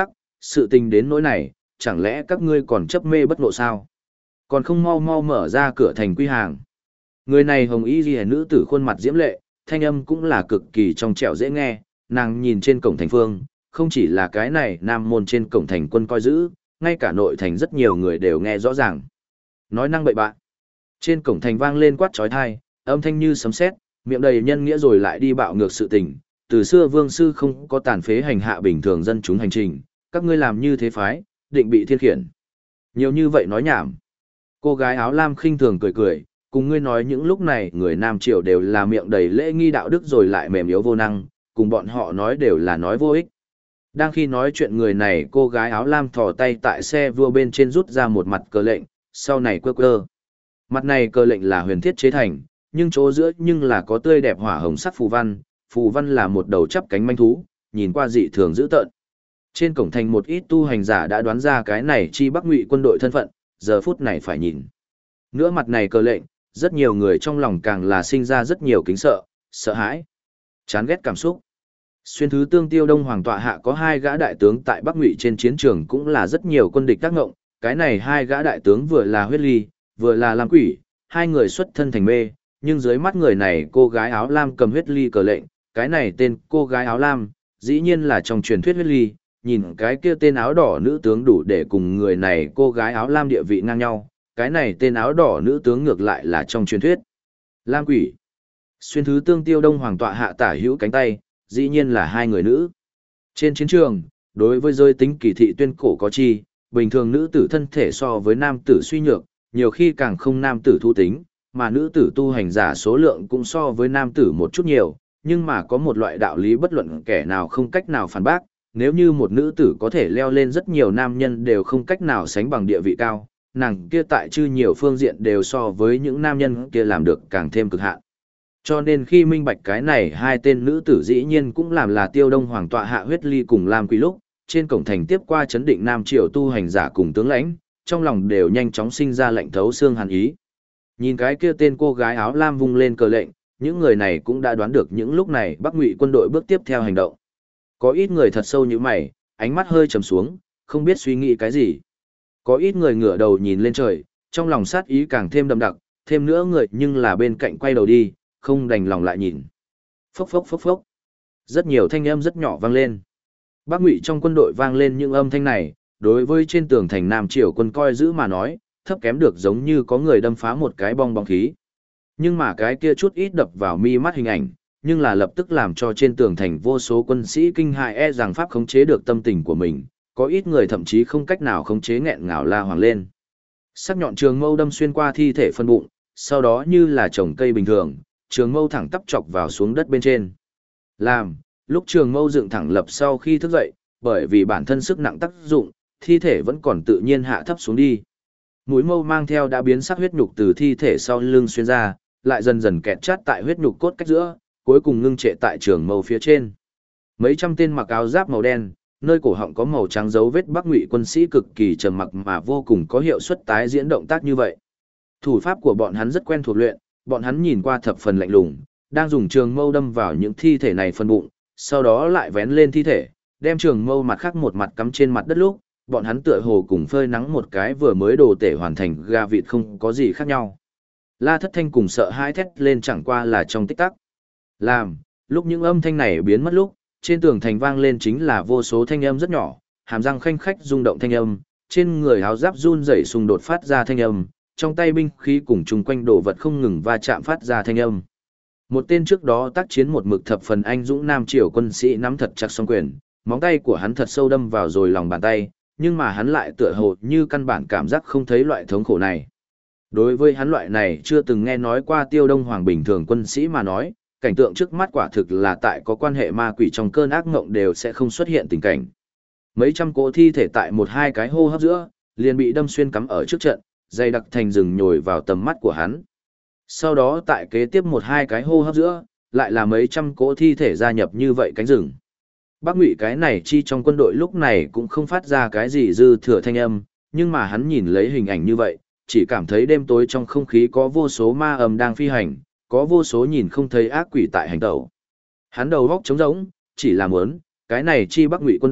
sự tình đến nỗi này, chẳng lẽ các ngươi còn chấp mê bất ngộ sao? Còn không mau mau mở ra cửa thành quy hàng. Người này hồng y ghi nữ tử khuôn mặt diễm lệ, thanh âm cũng là cực kỳ trong trẻo dễ nghe, nàng nhìn trên cổng thành phương, không chỉ là cái này nam môn trên cổng thành quân coi giữ, ngay cả nội thành rất nhiều người đều nghe rõ ràng. Nói năng bậy bạn. Trên cổng thành vang lên quát trói thai, âm thanh như sấm sét, miệng đầy nhân nghĩa rồi lại đi bạo ngược sự tình. Từ xưa vương sư không có tàn phế hành hạ bình thường dân chúng hành trình, các ngươi làm như thế phái, định bị thiên khiển. Nhiều như vậy nói nhảm. Cô gái áo lam khinh thường cười cười, cùng ngươi nói những lúc này người Nam Triều đều là miệng đầy lễ nghi đạo đức rồi lại mềm yếu vô năng, cùng bọn họ nói đều là nói vô ích. Đang khi nói chuyện người này cô gái áo lam thò tay tại xe vua bên trên rút ra một mặt cờ lệnh, sau này quơ quơ. Mặt này cờ lệnh là huyền thiết chế thành, nhưng chỗ giữa nhưng là có tươi đẹp hỏa hồng sắc phù văn là một đầu chắp cánh manh thú, nhìn qua dị thường dữ tợn. Trên cổng thành một ít tu hành giả đã đoán ra cái này chi Bắc Ngụy quân đội thân phận, giờ phút này phải nhìn. Nữa mặt này cờ lệnh, rất nhiều người trong lòng càng là sinh ra rất nhiều kính sợ, sợ hãi, chán ghét cảm xúc. Xuyên thứ tương Tiêu Đông Hoàng tọa hạ có hai gã đại tướng tại Bắc Ngụy trên chiến trường cũng là rất nhiều quân địch tác ngộng, cái này hai gã đại tướng vừa là huyết ly, vừa là lam quỷ, hai người xuất thân thành mê, nhưng dưới mắt người này cô gái áo lam cầm huyết ly cờ lệnh, cái này tên cô gái áo lam, dĩ nhiên là trong truyền thuyết huyết ly, nhìn cái kia tên áo đỏ nữ tướng đủ để cùng người này cô gái áo lam địa vị ngang nhau, cái này tên áo đỏ nữ tướng ngược lại là trong truyền thuyết. Lam quỷ. Xuyên thứ tương Tiêu Đông Hoàng tọa hạ tả hữu cánh tay, dĩ nhiên là hai người nữ. Trên chiến trường, đối với giới tính kỳ thị tuyên cổ có chi, bình thường nữ tử thân thể so với nam tử suy nhược, nhiều khi càng không nam tử thu tính, mà nữ tử tu hành giả số lượng cũng so với nam tử một chút nhiều, nhưng mà có một loại đạo lý bất luận kẻ nào không cách nào phản bác, nếu như một nữ tử có thể leo lên rất nhiều nam nhân đều không cách nào sánh bằng địa vị cao, nàng kia tại chư nhiều phương diện đều so với những nam nhân kia làm được càng thêm cực hạn. Cho nên khi minh bạch cái này hai tên nữ tử dĩ nhiên cũng làm là Tiêu Đông Hoàng tọa hạ huyết ly cùng Lam Quỷ lúc, trên cổng thành tiếp qua chấn định Nam Triều tu hành giả cùng tướng lãnh, trong lòng đều nhanh chóng sinh ra lệnh thấu xương hàn ý. Nhìn cái kia tên cô gái áo lam vung lên cờ lệnh, những người này cũng đã đoán được những lúc này Bắc Ngụy quân đội bước tiếp theo hành động. Có ít người thật sâu như mày, ánh mắt hơi trầm xuống, không biết suy nghĩ cái gì. Có ít người ngửa đầu nhìn lên trời, trong lòng sát ý càng thêm đậm đặc, thêm nữa người nhưng là bên cạnh quay đầu đi, không đành lòng lại nhìn. Phốc phốc phốc phốc. Rất nhiều thanh âm rất nhỏ vang lên. Bắc Ngụy trong quân đội vang lên những âm thanh này, đối với trên tường thành Nam Triều quân coi giữ mà nói, thấp kém được giống như có người đâm phá một cái bong bóng khí. Nhưng mà cái kia chút ít đập vào mi mắt hình ảnh, nhưng là lập tức làm cho trên tường thành vô số quân sĩ kinh hại e rằng pháp khống chế được tâm tình của mình, có ít người thậm chí không cách nào khống chế nghẹn ngào la hoàng lên. Sắc nhọn trường mâu đâm xuyên qua thi thể phân bụng, sau đó như là trồng cây bình thường, trường mâu thẳng tắp chọc vào xuống đất bên trên. Lúc trường mâu dựng thẳng lập sau khi thức dậy, bởi vì bản thân sức nặng tác dụng, thi thể vẫn còn tự nhiên hạ thấp xuống đi. Mũi mâu mang theo đã biến sắc huyết nhục từ thi thể sau lưng xuyên ra, lại dần dần kẹt chát tại huyết nhục cốt cách giữa, cuối cùng ngưng trệ tại trường mâu phía trên. Mấy trăm tên mặc áo giáp màu đen, nơi cổ họng có màu trắng dấu vết Bắc Ngụy quân sĩ cực kỳ trầm mặc mà vô cùng có hiệu suất tái diễn động tác như vậy. Thủ pháp của bọn hắn rất quen thuộc luyện, bọn hắn nhìn qua thập phần lạnh lùng, đang dùng trường mâu đâm vào những thi thể này phần bụng, sau đó lại vén lên thi thể, đem trường mâu mặt khác một mặt cắm trên mặt đất lúc, bọn hắn tựa hồ cùng phơi nắng một cái vừa mới đồ tể hoàn thành gà vịt không có gì khác nhau. La Thất Thanh cùng sợ hãi thét lên chẳng qua là trong tích tắc. Lúc những âm thanh này biến mất lúc, trên tường thành vang lên chính là vô số thanh âm rất nhỏ, hàm răng khanh khách rung động thanh âm, trên người áo giáp run rẩy xung đột phát ra thanh âm, trong tay binh khí cùng chung quanh đồ vật không ngừng va chạm phát ra thanh âm. Một tên trước đó tác chiến một mực thập phần anh dũng Nam Triều quân sĩ nắm thật chặt song quyền, móng tay của hắn thật sâu đâm vào rồi lòng bàn tay, nhưng mà hắn lại tựa hồ như căn bản cảm giác không thấy loại thống khổ này. Đối với hắn loại này chưa từng nghe nói qua Tiêu Đông Hoàng bình thường quân sĩ mà nói, cảnh tượng trước mắt quả thực là tại có quan hệ ma quỷ trong cơn ác ngộng đều sẽ không xuất hiện tình cảnh. Mấy trăm cỗ thi thể tại một hai cái hô hấp giữa, liền bị đâm xuyên cắm ở trước trận, dày đặc thành rừng nhồi vào tầm mắt của hắn. Sau đó tại kế tiếp một hai cái hô hấp giữa, lại là mấy trăm cỗ thi thể gia nhập như vậy cánh rừng. Bắc Ngụy cái này chi trong quân đội lúc này cũng không phát ra cái gì dư thừa thanh âm, nhưng mà hắn nhìn lấy hình ảnh như vậy, chỉ cảm thấy đêm tối trong không khí có vô số ma ầm đang phi hành, có vô số nhìn không thấy ác quỷ tại hành tẩu. Hắn đầu góc trống rỗng, chỉ là muốn, cái này chi Bắc Ngụy quân đội,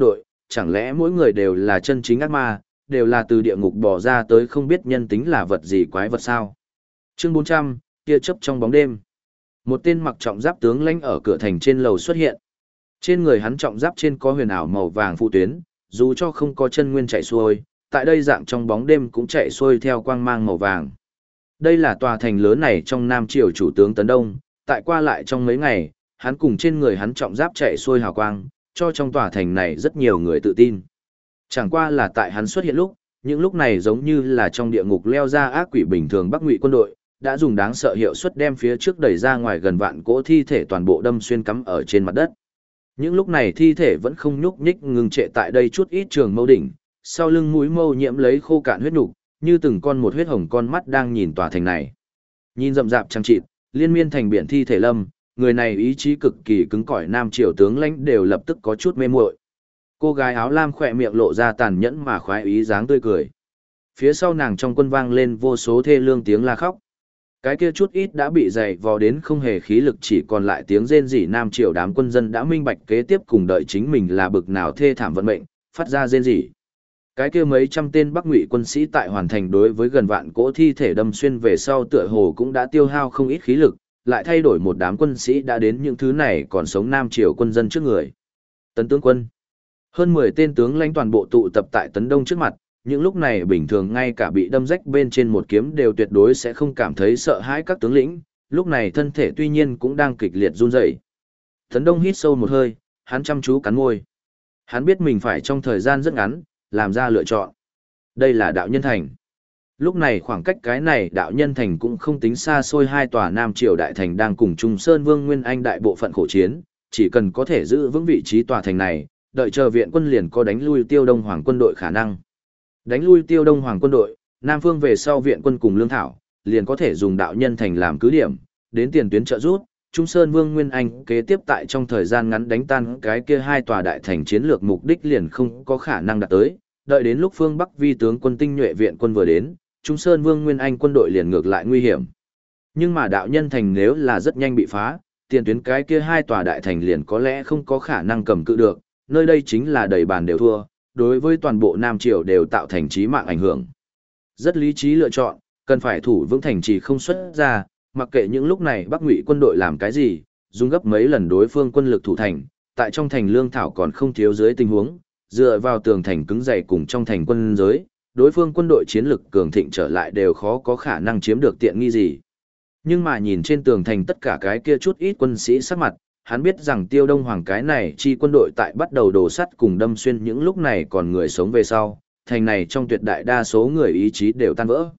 chẳng lẽ mỗi người đều là chân chính ác ma, đều là từ địa ngục bỏ ra tới không biết nhân tính là vật gì quái vật sao? Chương 400, tia chớp trong bóng đêm. Một tên mặc trọng giáp tướng lãnh ở cửa thành trên lầu xuất hiện. Trên người hắn trọng giáp trên có huyền ảo màu vàng phụ tuyến, dù cho không có chân nguyên chạy xuôi, tại đây dạng trong bóng đêm cũng chạy xuôi theo quang mang màu vàng. Đây là tòa thành lớn này trong Nam Triều chủ tướng Tấn Đông, tại qua lại trong mấy ngày, hắn cùng trên người hắn trọng giáp chạy xuôi hào quang, cho trong tòa thành này rất nhiều người tự tin. Chẳng qua là tại hắn xuất hiện lúc, những lúc này giống như là trong địa ngục leo ra ác quỷ bình thường Bắc Ngụy quân đội, đã dùng đáng sợ hiệu suất đem phía trước đẩy ra ngoài gần vạn cỗ thi thể toàn bộ đâm xuyên cắm ở trên mặt đất. Những lúc này thi thể vẫn không nhúc nhích ngừng trệ tại đây chút ít trường mâu đỉnh, sau lưng mũi mâu nhiễm lấy khô cạn huyết nục, như từng con một huyết hồng con mắt đang nhìn tòa thành này. Nhìn rậm rạp chằng chịt, liên miên thành biển thi thể lâm, người này ý chí cực kỳ cứng cỏi Nam Triều tướng lãnh đều lập tức có chút mê muội. Cô gái áo lam khỏe miệng lộ ra tàn nhẫn mà khoái ý dáng tươi cười. Phía sau nàng trong quân vang lên vô số thê lương tiếng la khóc. Cái kia chút ít đã bị dày vò đến không hề khí lực, chỉ còn lại tiếng rên rỉ Nam Triều đám quân dân đã minh bạch kế tiếp cùng đợi chính mình là bực nào thê thảm vận mệnh, phát ra rên rỉ. Cái kia mấy trăm tên Bắc Ngụy quân sĩ tại hoàn thành đối với gần vạn cỗ thi thể đâm xuyên về sau tựa hồ cũng đã tiêu hao không ít khí lực, lại thay đổi một đám quân sĩ đã đến những thứ này còn sống Nam Triều quân dân trước người. Tấn tướng quân. Hơn 10 tên tướng lãnh toàn bộ tụ tập tại Tấn Đông trước mặt, những lúc này bình thường ngay cả bị đâm rách bên trên một kiếm đều tuyệt đối sẽ không cảm thấy sợ hãi các tướng lĩnh, lúc này thân thể tuy nhiên cũng đang kịch liệt run rẩy. Tấn Đông hít sâu một hơi, hắn chăm chú cắn môi. Hắn biết mình phải trong thời gian rất ngắn, làm ra lựa chọn. Đây là đạo nhân thành. Lúc này khoảng cách cái này đạo nhân thành cũng không tính xa xôi, hai tòa Nam Triều đại thành đang cùng Trung Sơn Vương Nguyên Anh đại bộ phận khổ chiến, chỉ cần có thể giữ vững vị trí tòa thành này, đợi chờ viện quân liền có đánh lui Tiêu Đông Hoàng quân đội khả năng. Đánh lui Tiêu Đông Hoàng quân đội, Nam Phương về sau viện quân cùng lương thảo, liền có thể dùng đạo nhân thành làm cứ điểm, đến tiền tuyến trợ rút. Trung Sơn Vương Nguyên Anh kế tiếp tại trong thời gian ngắn đánh tan cái kia hai tòa đại thành, chiến lược mục đích liền không có khả năng đạt tới, đợi đến lúc phương Bắc vi tướng quân tinh nhuệ viện quân vừa đến, Trung Sơn Vương Nguyên Anh quân đội liền ngược lại nguy hiểm. Nhưng mà đạo nhân thành nếu là rất nhanh bị phá, tiền tuyến cái kia hai tòa đại thành liền có lẽ không có khả năng cầm cự được, nơi đây chính là đầy bàn đều thua, đối với toàn bộ Nam Triều đều tạo thành chí mạng ảnh hưởng. Rất lý trí lựa chọn, cần phải thủ vững thành trì không xuất ra, mặc kệ những lúc này Bắc Ngụy quân đội làm cái gì, dùng gấp mấy lần đối phương quân lực thủ thành, tại trong thành lương thảo còn không thiếu dưới tình huống, dựa vào tường thành cứng dày cùng trong thành quân giới, đối phương quân đội chiến lực cường thịnh trở lại đều khó có khả năng chiếm được tiện nghi gì. Nhưng mà nhìn trên tường thành tất cả cái kia chút ít quân sĩ sắc mặt, hắn biết rằng Tiêu Đông Hoàng cái này chi quân đội tại bắt đầu đổ sắt cùng đâm xuyên những lúc này còn người sống về sau, thành này trong tuyệt đại đa số người ý chí đều tan vỡ.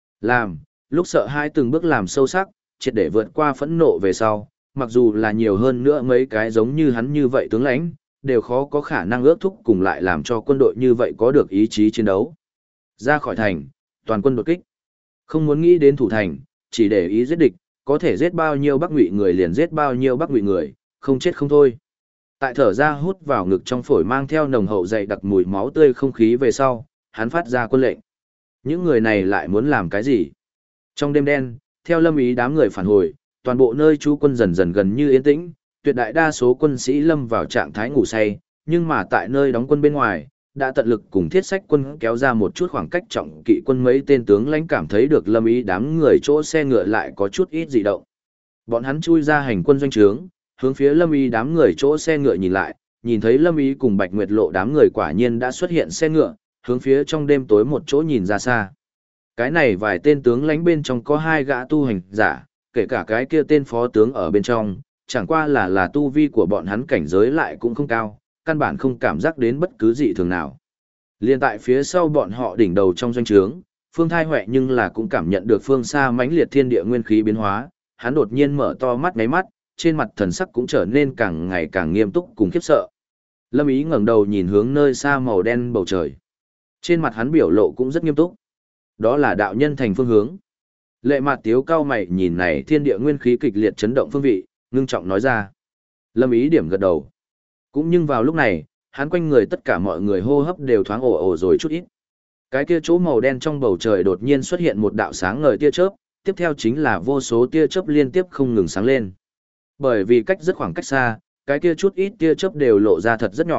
Lúc sợ hai từng bước làm sâu sắc, triệt để vượt qua phẫn nộ về sau, mặc dù là nhiều hơn nữa mấy cái giống như hắn như vậy tướng lãnh, đều khó có khả năng ước thúc cùng lại làm cho quân đội như vậy có được ý chí chiến đấu. Ra khỏi thành, toàn quân đột kích. Không muốn nghĩ đến thủ thành, chỉ để ý giết địch, có thể giết bao nhiêu Bắc Ngụy người liền giết bao nhiêu Bắc Ngụy người, không chết không thôi. Tại thở ra hút vào ngực trong phổi mang theo nồng hậu dày đặc mùi máu tươi không khí về sau, hắn phát ra quân lệnh. Những người này lại muốn làm cái gì? Trong đêm đen, theo Lâm Ý đám người phản hồi, toàn bộ nơi trú quân dần dần gần như yên tĩnh, tuyệt đại đa số quân sĩ lâm vào trạng thái ngủ say, nhưng mà tại nơi đóng quân bên ngoài, đã tận lực cùng thiết sách quân kéo ra một chút khoảng cách, trọng kỵ quân mấy tên tướng lãnh cảm thấy được Lâm Ý đám người chỗ xe ngựa lại có chút ít dị động. Bọn hắn chui ra hành quân doanh trướng, hướng phía Lâm Ý đám người chỗ xe ngựa nhìn lại, nhìn thấy Lâm Ý cùng Bạch Nguyệt Lộ đám người quả nhiên đã xuất hiện xe ngựa, hướng phía trong đêm tối một chỗ nhìn ra xa. Cái này vài tên tướng lãnh bên trong có hai gã tu hành giả, kể cả cái kia tên phó tướng ở bên trong, chẳng qua là tu vi của bọn hắn cảnh giới lại cũng không cao, căn bản không cảm giác đến bất cứ dị thường nào. Liên tại phía sau bọn họ đỉnh đầu trong doanh trướng, Phương Thai Huệ nhưng là cũng cảm nhận được phương xa mãnh liệt thiên địa nguyên khí biến hóa, hắn đột nhiên mở to mắt ngáy mắt, trên mặt thần sắc cũng trở nên càng ngày càng nghiêm túc cùng khiếp sợ. Lâm Ý ngẩng đầu nhìn hướng nơi xa màu đen bầu trời. Trên mặt hắn biểu lộ cũng rất nghiêm túc. Đó là đạo nhân thành phương hướng. Lệ Mạt Tiếu cao mày nhìn này thiên địa nguyên khí kịch liệt chấn động phương vị, ngưng trọng nói ra. Lâm Ý điểm gật đầu. Cũng nhưng vào lúc này, hắn quanh người tất cả mọi người hô hấp đều thoáng ồ ồ rồi chút ít. Cái kia chỗ màu đen trong bầu trời đột nhiên xuất hiện một đạo sáng ngời tia chớp, tiếp theo chính là vô số tia chớp liên tiếp không ngừng sáng lên. Bởi vì cách rất khoảng cách xa, cái kia chút ít tia chớp đều lộ ra thật rất nhỏ,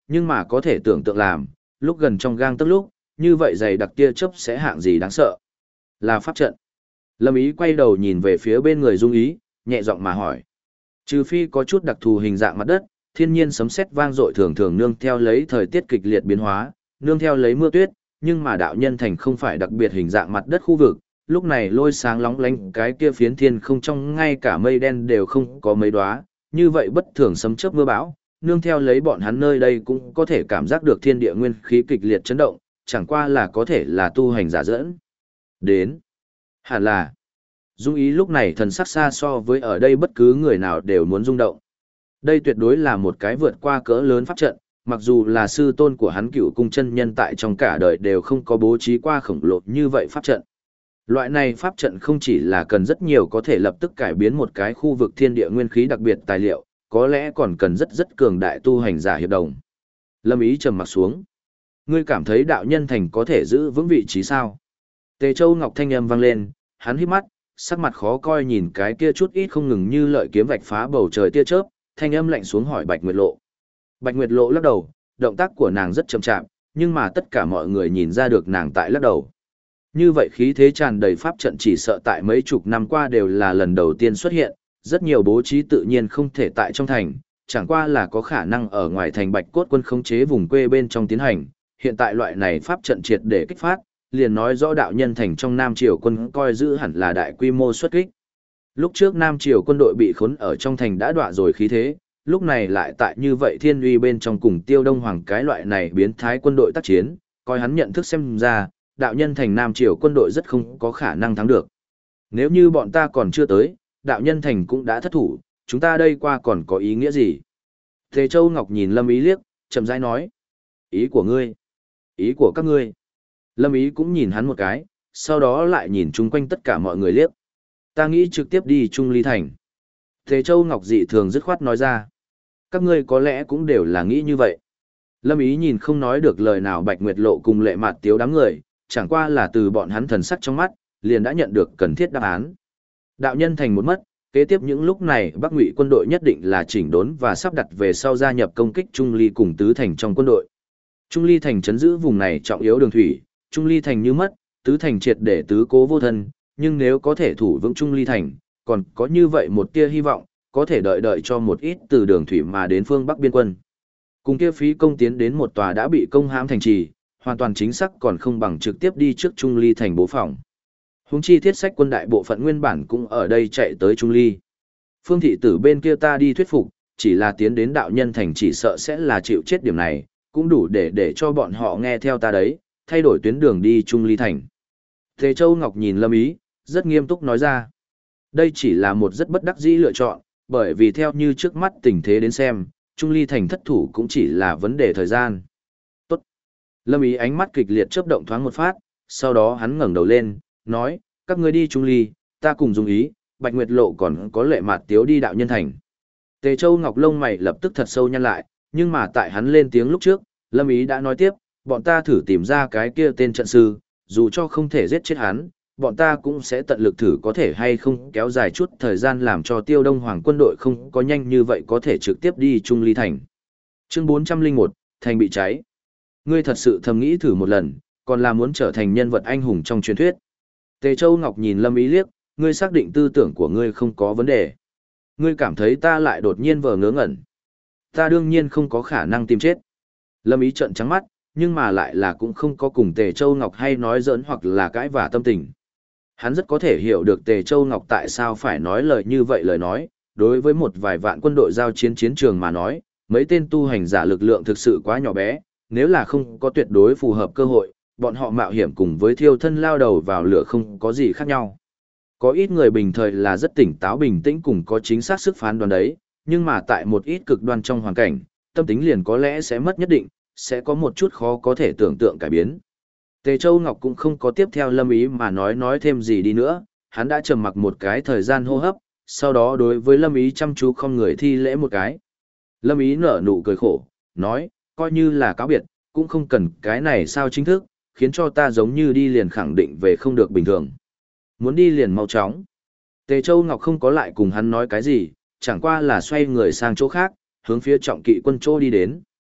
Nhưng mà có thể tưởng tượng làm, lúc gần trong gang tấc lúc, như vậy dày đặc tia chớp sẽ hạng gì đáng sợ. Là pháp trận. Lâm Ý quay đầu nhìn về phía bên người Dung Ý, nhẹ giọng mà hỏi. Trừ phi có chút đặc thù hình dạng mặt đất, thiên nhiên sấm sét vang dội thường thường nương theo lấy thời tiết kịch liệt biến hóa, nương theo lấy mưa tuyết, nhưng mà đạo nhân thành không phải đặc biệt hình dạng mặt đất khu vực, lúc này lôi sáng lóng lánh cái kia phiến thiên không trong ngay cả mây đen đều không có mấy đóa, như vậy bất thường sấm chớp mưa bão, nương theo lấy bọn hắn nơi đây cũng có thể cảm giác được thiên địa nguyên khí kịch liệt chấn động, chẳng qua là có thể là tu hành giả dẫn. Đến. Hẳn là. Dung Ý lúc này thần sắc xa so với ở đây bất cứ người nào đều muốn rung động. Đây tuyệt đối là một cái vượt qua cỡ lớn pháp trận, mặc dù là sư tôn của hắn Cửu Cung chân nhân tại trong cả đời đều không có bố trí qua khổng lồ như vậy pháp trận. Loại này pháp trận không chỉ là cần rất nhiều có thể lập tức cải biến một cái khu vực thiên địa nguyên khí đặc biệt tài liệu, có lẽ còn cần rất cường đại tu hành giả hiệp đồng. Lâm Ý trầm mặt xuống. Ngươi cảm thấy đạo nhân thành có thể giữ vững vị trí sao? Tề Châu Ngọc thanh âm vang lên, hắn híp mắt, sắc mặt khó coi nhìn cái kia chút ít không ngừng như lợi kiếm vạch phá bầu trời tia chớp, thanh âm lạnh xuống hỏi Bạch Nguyệt Lộ. Bạch Nguyệt Lộ lắc đầu, động tác của nàng rất chậm chạp, nhưng mà tất cả mọi người nhìn ra được nàng tại lắc đầu. Như vậy khí thế tràn đầy pháp trận chỉ sợ tại mấy chục năm qua đều là lần đầu tiên xuất hiện, rất nhiều bố trí tự nhiên không thể tại trong thành, chẳng qua là có khả năng ở ngoài thành Bạch Cốt quân khống chế vùng quê bên trong tiến hành, hiện tại loại này pháp trận triệt để kích phát, liền nói rõ đạo nhân thành trong Nam Triều quân coi giữ hẳn là đại quy mô xuất kích. Lúc trước Nam Triều quân đội bị khốn ở trong thành đã đọa rồi khí thế, lúc này lại tại như vậy thiên uy bên trong cùng Tiêu Đông Hoàng cái loại này biến thái quân đội tác chiến, coi hắn nhận thức xem ra, đạo nhân thành Nam Triều quân đội rất không có khả năng thắng được. Nếu như bọn ta còn chưa tới, đạo nhân thành cũng đã thất thủ, chúng ta đây qua còn có ý nghĩa gì? Thế Châu Ngọc nhìn Lâm Ý liếc, chậm rãi nói. Ý của ngươi? Ý của các ngươi? Lâm Ý cũng nhìn hắn một cái, sau đó lại nhìn chung quanh tất cả mọi người liếc. Ta nghĩ trực tiếp đi Trung Ly Thành. Thế Châu Ngọc dị thường dứt khoát nói ra. Các ngươi có lẽ cũng đều là nghĩ như vậy. Lâm Ý nhìn không nói được lời nào Bạch Nguyệt Lộ cùng Lệ Mạt Tiếu đám người, chẳng qua là từ bọn hắn thần sắc trong mắt, liền đã nhận được cần thiết đáp án. Đạo nhân thành một mất, kế tiếp những lúc này Bắc Ngụy quân đội nhất định là chỉnh đốn và sắp đặt về sau gia nhập công kích Trung Ly cùng Tứ Thành trong quân đội. Trung Ly Thành trấn giữ vùng này trọng yếu đường thủy, Trung Ly Thành như mất, Tứ Thành triệt để tứ cố vô thân, nhưng nếu có thể thủ vững Trung Ly Thành, còn có như vậy một tia hy vọng, có thể đợi cho một ít từ đường thủy mà đến phương Bắc biên quân. Cùng kia phí công tiến đến một tòa đã bị công hãm thành trì, hoàn toàn chính xác còn không bằng trực tiếp đi trước Trung Ly Thành bố phòng. Huống chi thiết sách quân đại bộ phận nguyên bản cũng ở đây chạy tới Trung Ly. Phương thị tử bên kia ta đi thuyết phục, chỉ là tiến đến đạo nhân thành chỉ sợ sẽ là chịu chết điểm này, cũng đủ để cho bọn họ nghe theo ta đấy, thay đổi tuyến đường đi Trung Ly Thành. Thế Châu Ngọc nhìn Lâm Ý, rất nghiêm túc nói ra. Đây chỉ là một rất bất đắc dĩ lựa chọn, bởi vì theo như trước mắt tình thế đến xem, Trung Ly Thành thất thủ cũng chỉ là vấn đề thời gian. Tốt. Lâm Ý ánh mắt kịch liệt chớp động thoáng một phát, sau đó hắn ngẩng đầu lên, nói, các ngươi đi Trung Ly, ta cùng Dung Ý, Bạch Nguyệt Lộ còn có Lệ Mạt Tiếu đi đạo nhân thành. Tề Châu Ngọc lông mày lập tức thật sâu nhăn lại, nhưng mà tại hắn lên tiếng lúc trước, Lâm Ý đã nói tiếp, bọn ta thử tìm ra cái kia tên trận sư, dù cho không thể giết chết hắn, bọn ta cũng sẽ tận lực thử có thể hay không kéo dài chút thời gian làm cho Tiêu Đông Hoàng quân đội không có nhanh như vậy có thể trực tiếp đi Trung Ly Thành. Chương 401, Thành bị cháy. Ngươi thật sự thầm nghĩ thử một lần, còn là muốn trở thành nhân vật anh hùng trong truyền thuyết. Tề Châu Ngọc nhìn Lâm Ý liếc, ngươi xác định tư tưởng của ngươi không có vấn đề. Ngươi cảm thấy ta lại đột nhiên vờ ngớ ngẩn. Ta đương nhiên không có khả năng tìm chết. Lâm Ý trợn trắng mắt, nhưng mà lại là cũng không có cùng Tề Châu Ngọc hay nói giỡn hoặc là cãi vả tâm tình. Hắn rất có thể hiểu được Tề Châu Ngọc tại sao phải nói lời như vậy lời nói, đối với một vài vạn quân đội giao chiến chiến trường mà nói, mấy tên tu hành giả lực lượng thực sự quá nhỏ bé, nếu là không có tuyệt đối phù hợp cơ hội, bọn họ mạo hiểm cùng với thiêu thân lao đầu vào lửa không có gì khác nhau. Có ít người bình thời là rất tỉnh táo bình tĩnh cùng có chính xác sức phán đoán đấy, nhưng mà tại một ít cực đoan trong hoàn cảnh, tâm tính liền có lẽ sẽ mất nhất định, sẽ có một chút khó có thể tưởng tượng cải biến. Tề Châu Ngọc cũng không có tiếp theo Lâm Ý mà nói thêm gì đi nữa, hắn đã trầm mặc một cái thời gian hô hấp, sau đó đối với Lâm Ý chăm chú không người thi lễ một cái. Lâm Ý nở nụ cười khổ, nói, coi như là cáo biệt, cũng không cần cái này sao chính thức, khiến cho ta giống như đi liền khẳng định về không được bình thường. Muốn đi liền mau chóng. Tề Châu Ngọc không có lại cùng hắn nói cái gì, chẳng qua là xoay người sang chỗ khác, hướng phía trọng kỵ quân chỗ đi đến.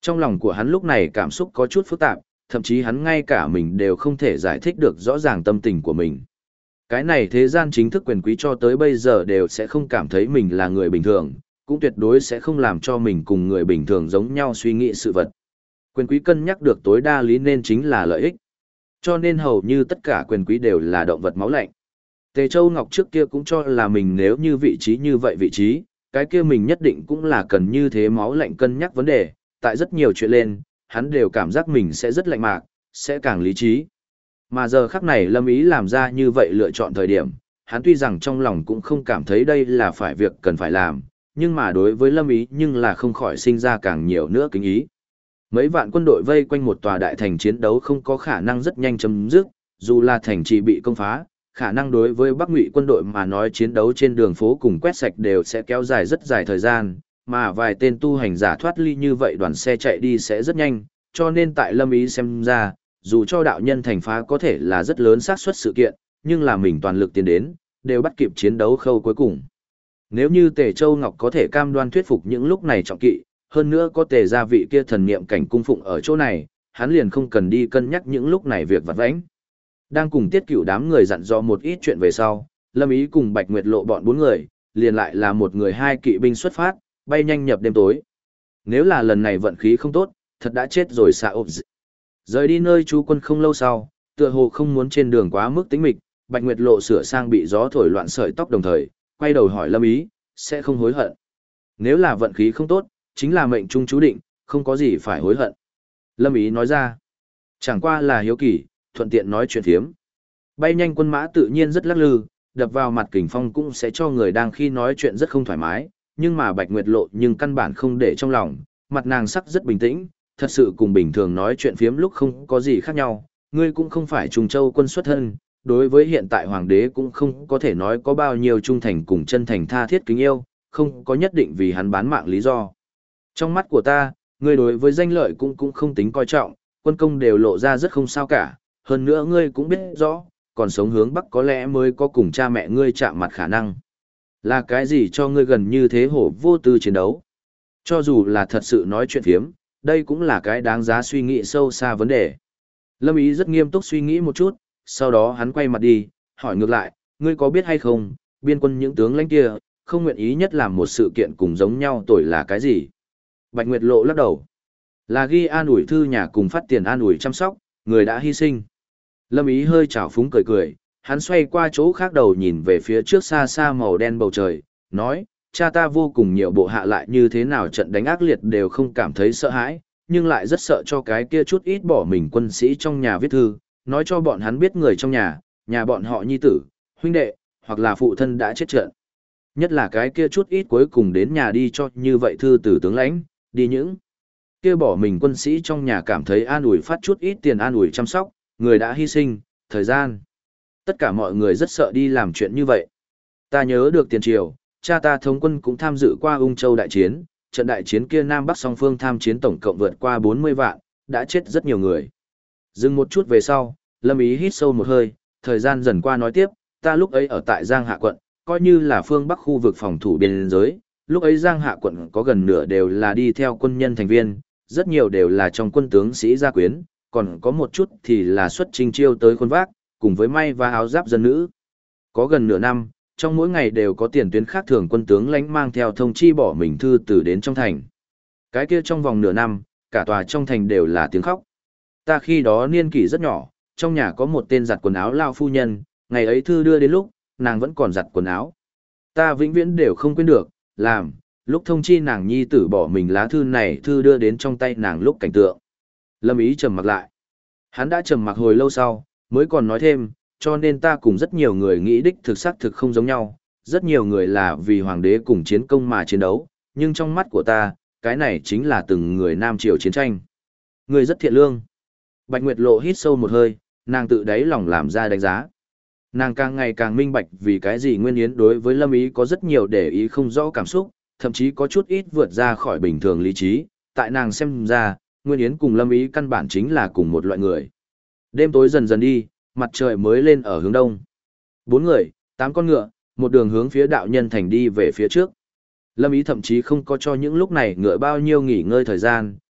Trong lòng của hắn lúc này cảm xúc có chút phức tạp, thậm chí hắn ngay cả mình đều không thể giải thích được rõ ràng tâm tình của mình. Cái này thế gian chính thức quyền quý cho tới bây giờ đều sẽ không cảm thấy mình là người bình thường, cũng tuyệt đối sẽ không làm cho mình cùng người bình thường giống nhau suy nghĩ sự vật. Quyền quý cân nhắc được tối đa lý nên chính là lợi ích. Cho nên hầu như tất cả quyền quý đều là động vật máu lạnh. Tề Châu Ngọc trước kia cũng cho là mình nếu như vị trí như vậy vị trí, cái kia mình nhất định cũng là cần như thế máu lạnh cân nhắc vấn đề, tại rất nhiều chuyện lên, hắn đều cảm giác mình sẽ rất lạnh mạc, sẽ càng lý trí. Mà giờ khắc này Lâm Ý làm ra như vậy lựa chọn thời điểm, hắn tuy rằng trong lòng cũng không cảm thấy đây là phải việc cần phải làm, nhưng mà đối với Lâm Ý nhưng là không khỏi sinh ra càng nhiều nữa kính ý. Mấy vạn quân đội vây quanh một tòa đại thành chiến đấu không có khả năng rất nhanh chấm dứt, dù là thành trì bị công phá, khả năng đối với Bắc Ngụy quân đội mà nói chiến đấu trên đường phố cùng quét sạch đều sẽ kéo dài rất dài thời gian, mà vài tên tu hành giả thoát ly như vậy đoàn xe chạy đi sẽ rất nhanh, cho nên tại Lâm Ý xem ra, dù cho đạo nhân thành phá có thể là rất lớn xác suất sự kiện, nhưng là mình toàn lực tiến đến, đều bắt kịp chiến đấu khâu cuối cùng. Nếu như Tề Châu Ngọc có thể cam đoan thuyết phục những lúc này trọng kỵ, hơn nữa có Tề gia vị kia thần niệm cảnh cung phụng ở chỗ này, hắn liền không cần đi cân nhắc những lúc này việc vặt vãnh. Đang cùng Tiết Cửu đám người dặn dò một ít chuyện về sau, Lâm Ý cùng Bạch Nguyệt Lộ bọn 4 người, liền lại là một người 2 kỵ binh xuất phát, bay nhanh nhập đêm tối. Nếu là lần này vận khí không tốt, thật đã chết rồi xạ ộp. Rời đi nơi trú quân không lâu sau, tựa hồ không muốn trên đường quá mức tĩnh mịch, Bạch Nguyệt Lộ sửa sang bị gió thổi loạn sợi tóc đồng thời, quay đầu hỏi Lâm Ý, sẽ không hối hận. Nếu là vận khí không tốt, chính là mệnh trung chú định, không có gì phải hối hận. Lâm Ý nói ra, chẳng qua là hiếu kỳ, thuận tiện nói chuyện thiếm. Bay nhanh quân mã tự nhiên rất lắc lư, đập vào mặt kình phong cũng sẽ cho người đang khi nói chuyện rất không thoải mái, nhưng mà Bạch Nguyệt Lộ nhưng căn bản không để trong lòng, mặt nàng sắc rất bình tĩnh, thật sự cùng bình thường nói chuyện phiếm lúc không có gì khác nhau, ngươi cũng không phải Trùng Châu quân xuất thân, đối với hiện tại hoàng đế cũng không có thể nói có bao nhiêu trung thành cùng chân thành tha thiết kính yêu, không có nhất định vì hắn bán mạng lý do. Trong mắt của ta, ngươi đối với danh lợi cũng không tính coi trọng, quân công đều lộ ra rất không sao cả, hơn nữa ngươi cũng biết rõ, còn sống hướng Bắc có lẽ mới có cùng cha mẹ ngươi chạm mặt khả năng. Là cái gì cho ngươi gần như thế hổ vô tư chiến đấu? Cho dù là thật sự nói chuyện phiếm, đây cũng là cái đáng giá suy nghĩ sâu xa vấn đề. Lâm Ý rất nghiêm túc suy nghĩ một chút, sau đó hắn quay mặt đi, hỏi ngược lại, ngươi có biết hay không, biên quân những tướng lãnh kia, không nguyện ý nhất làm một sự kiện cùng giống nhau tội là cái gì? Bạch Nguyệt Lộ lắc đầu. Là ghi an ủi thư nhà cùng phát tiền an ủi chăm sóc, người đã hy sinh. Lâm Ý hơi trào phúng cười cười, hắn xoay qua chỗ khác đầu nhìn về phía trước xa xa màu đen bầu trời, nói, cha ta vô cùng nhiều bộ hạ lại như thế nào trận đánh ác liệt đều không cảm thấy sợ hãi, nhưng lại rất sợ cho cái kia chút ít bỏ mình quân sĩ trong nhà viết thư, nói cho bọn hắn biết người trong nhà bọn họ nhi tử, huynh đệ, hoặc là phụ thân đã chết trận. Nhất là cái kia chút ít cuối cùng đến nhà đi cho như vậy thư từ tướng lãnh, đi những kia bỏ mình quân sĩ trong nhà cảm thấy an ủi phát chút ít tiền an ủi chăm sóc, người đã hy sinh, thời gian. Tất cả mọi người rất sợ đi làm chuyện như vậy. Ta nhớ được tiền triều, cha ta thống quân cũng tham dự qua Ung Châu đại chiến, trận đại chiến kia Nam Bắc song phương tham chiến tổng cộng vượt qua 40 vạn, đã chết rất nhiều người. Dừng một chút về sau, Lâm Ý hít sâu một hơi, thời gian dần qua nói tiếp, ta lúc ấy ở tại Giang Hạ quận, coi như là phương Bắc khu vực phòng thủ biên giới, lúc ấy Giang Hạ quận có gần nửa đều là đi theo quân nhân thành viên, rất nhiều đều là trong quân tướng sĩ gia quyến, còn có một chút thì là xuất chinh chiêu tới khuôn vác, cùng với may và áo giáp dân nữ. Có gần nửa năm, trong mỗi ngày đều có tiền tuyến khác thường quân tướng lãnh mang theo thông chi bỏ mình thư từ đến trong thành. Cái kia trong vòng nửa năm, cả tòa trong thành đều là tiếng khóc. Ta khi đó niên kỷ rất nhỏ, trong nhà có một tên giặt quần áo lao phu nhân, ngày ấy thư đưa đến lúc, nàng vẫn còn giặt quần áo. Ta vĩnh viễn đều không quên được, lúc thông chi nàng nhi tử bỏ mình lá thư này thư đưa đến trong tay nàng lúc cảnh tượng. Lâm Ý trầm mặc lại. Hắn đã trầm mặc hồi lâu sau, mới còn nói thêm, cho nên ta cùng rất nhiều người nghĩ đích thực xác thực không giống nhau, rất nhiều người là vì hoàng đế cùng chiến công mà chiến đấu, nhưng trong mắt của ta, cái này chính là từng người Nam Triều chiến tranh. Người rất thiện lương. Bạch Nguyệt Lộ hít sâu một hơi, nàng tự đáy lòng làm ra đánh giá. Nàng càng ngày càng minh bạch vì cái gì Nguyên Yến đối với Lâm Ý có rất nhiều để ý không rõ cảm xúc, thậm chí có chút ít vượt ra khỏi bình thường lý trí, tại nàng xem ra, Nguyên Yến cùng Lâm Ý căn bản chính là cùng một loại người. Đêm tối dần dần đi, mặt trời mới lên ở hướng đông. 4 người, 8 con ngựa, một đường hướng phía đạo nhân thành đi về phía trước. Lâm Ý thậm chí không có cho những lúc này ngựa bao nhiêu nghỉ ngơi thời gian,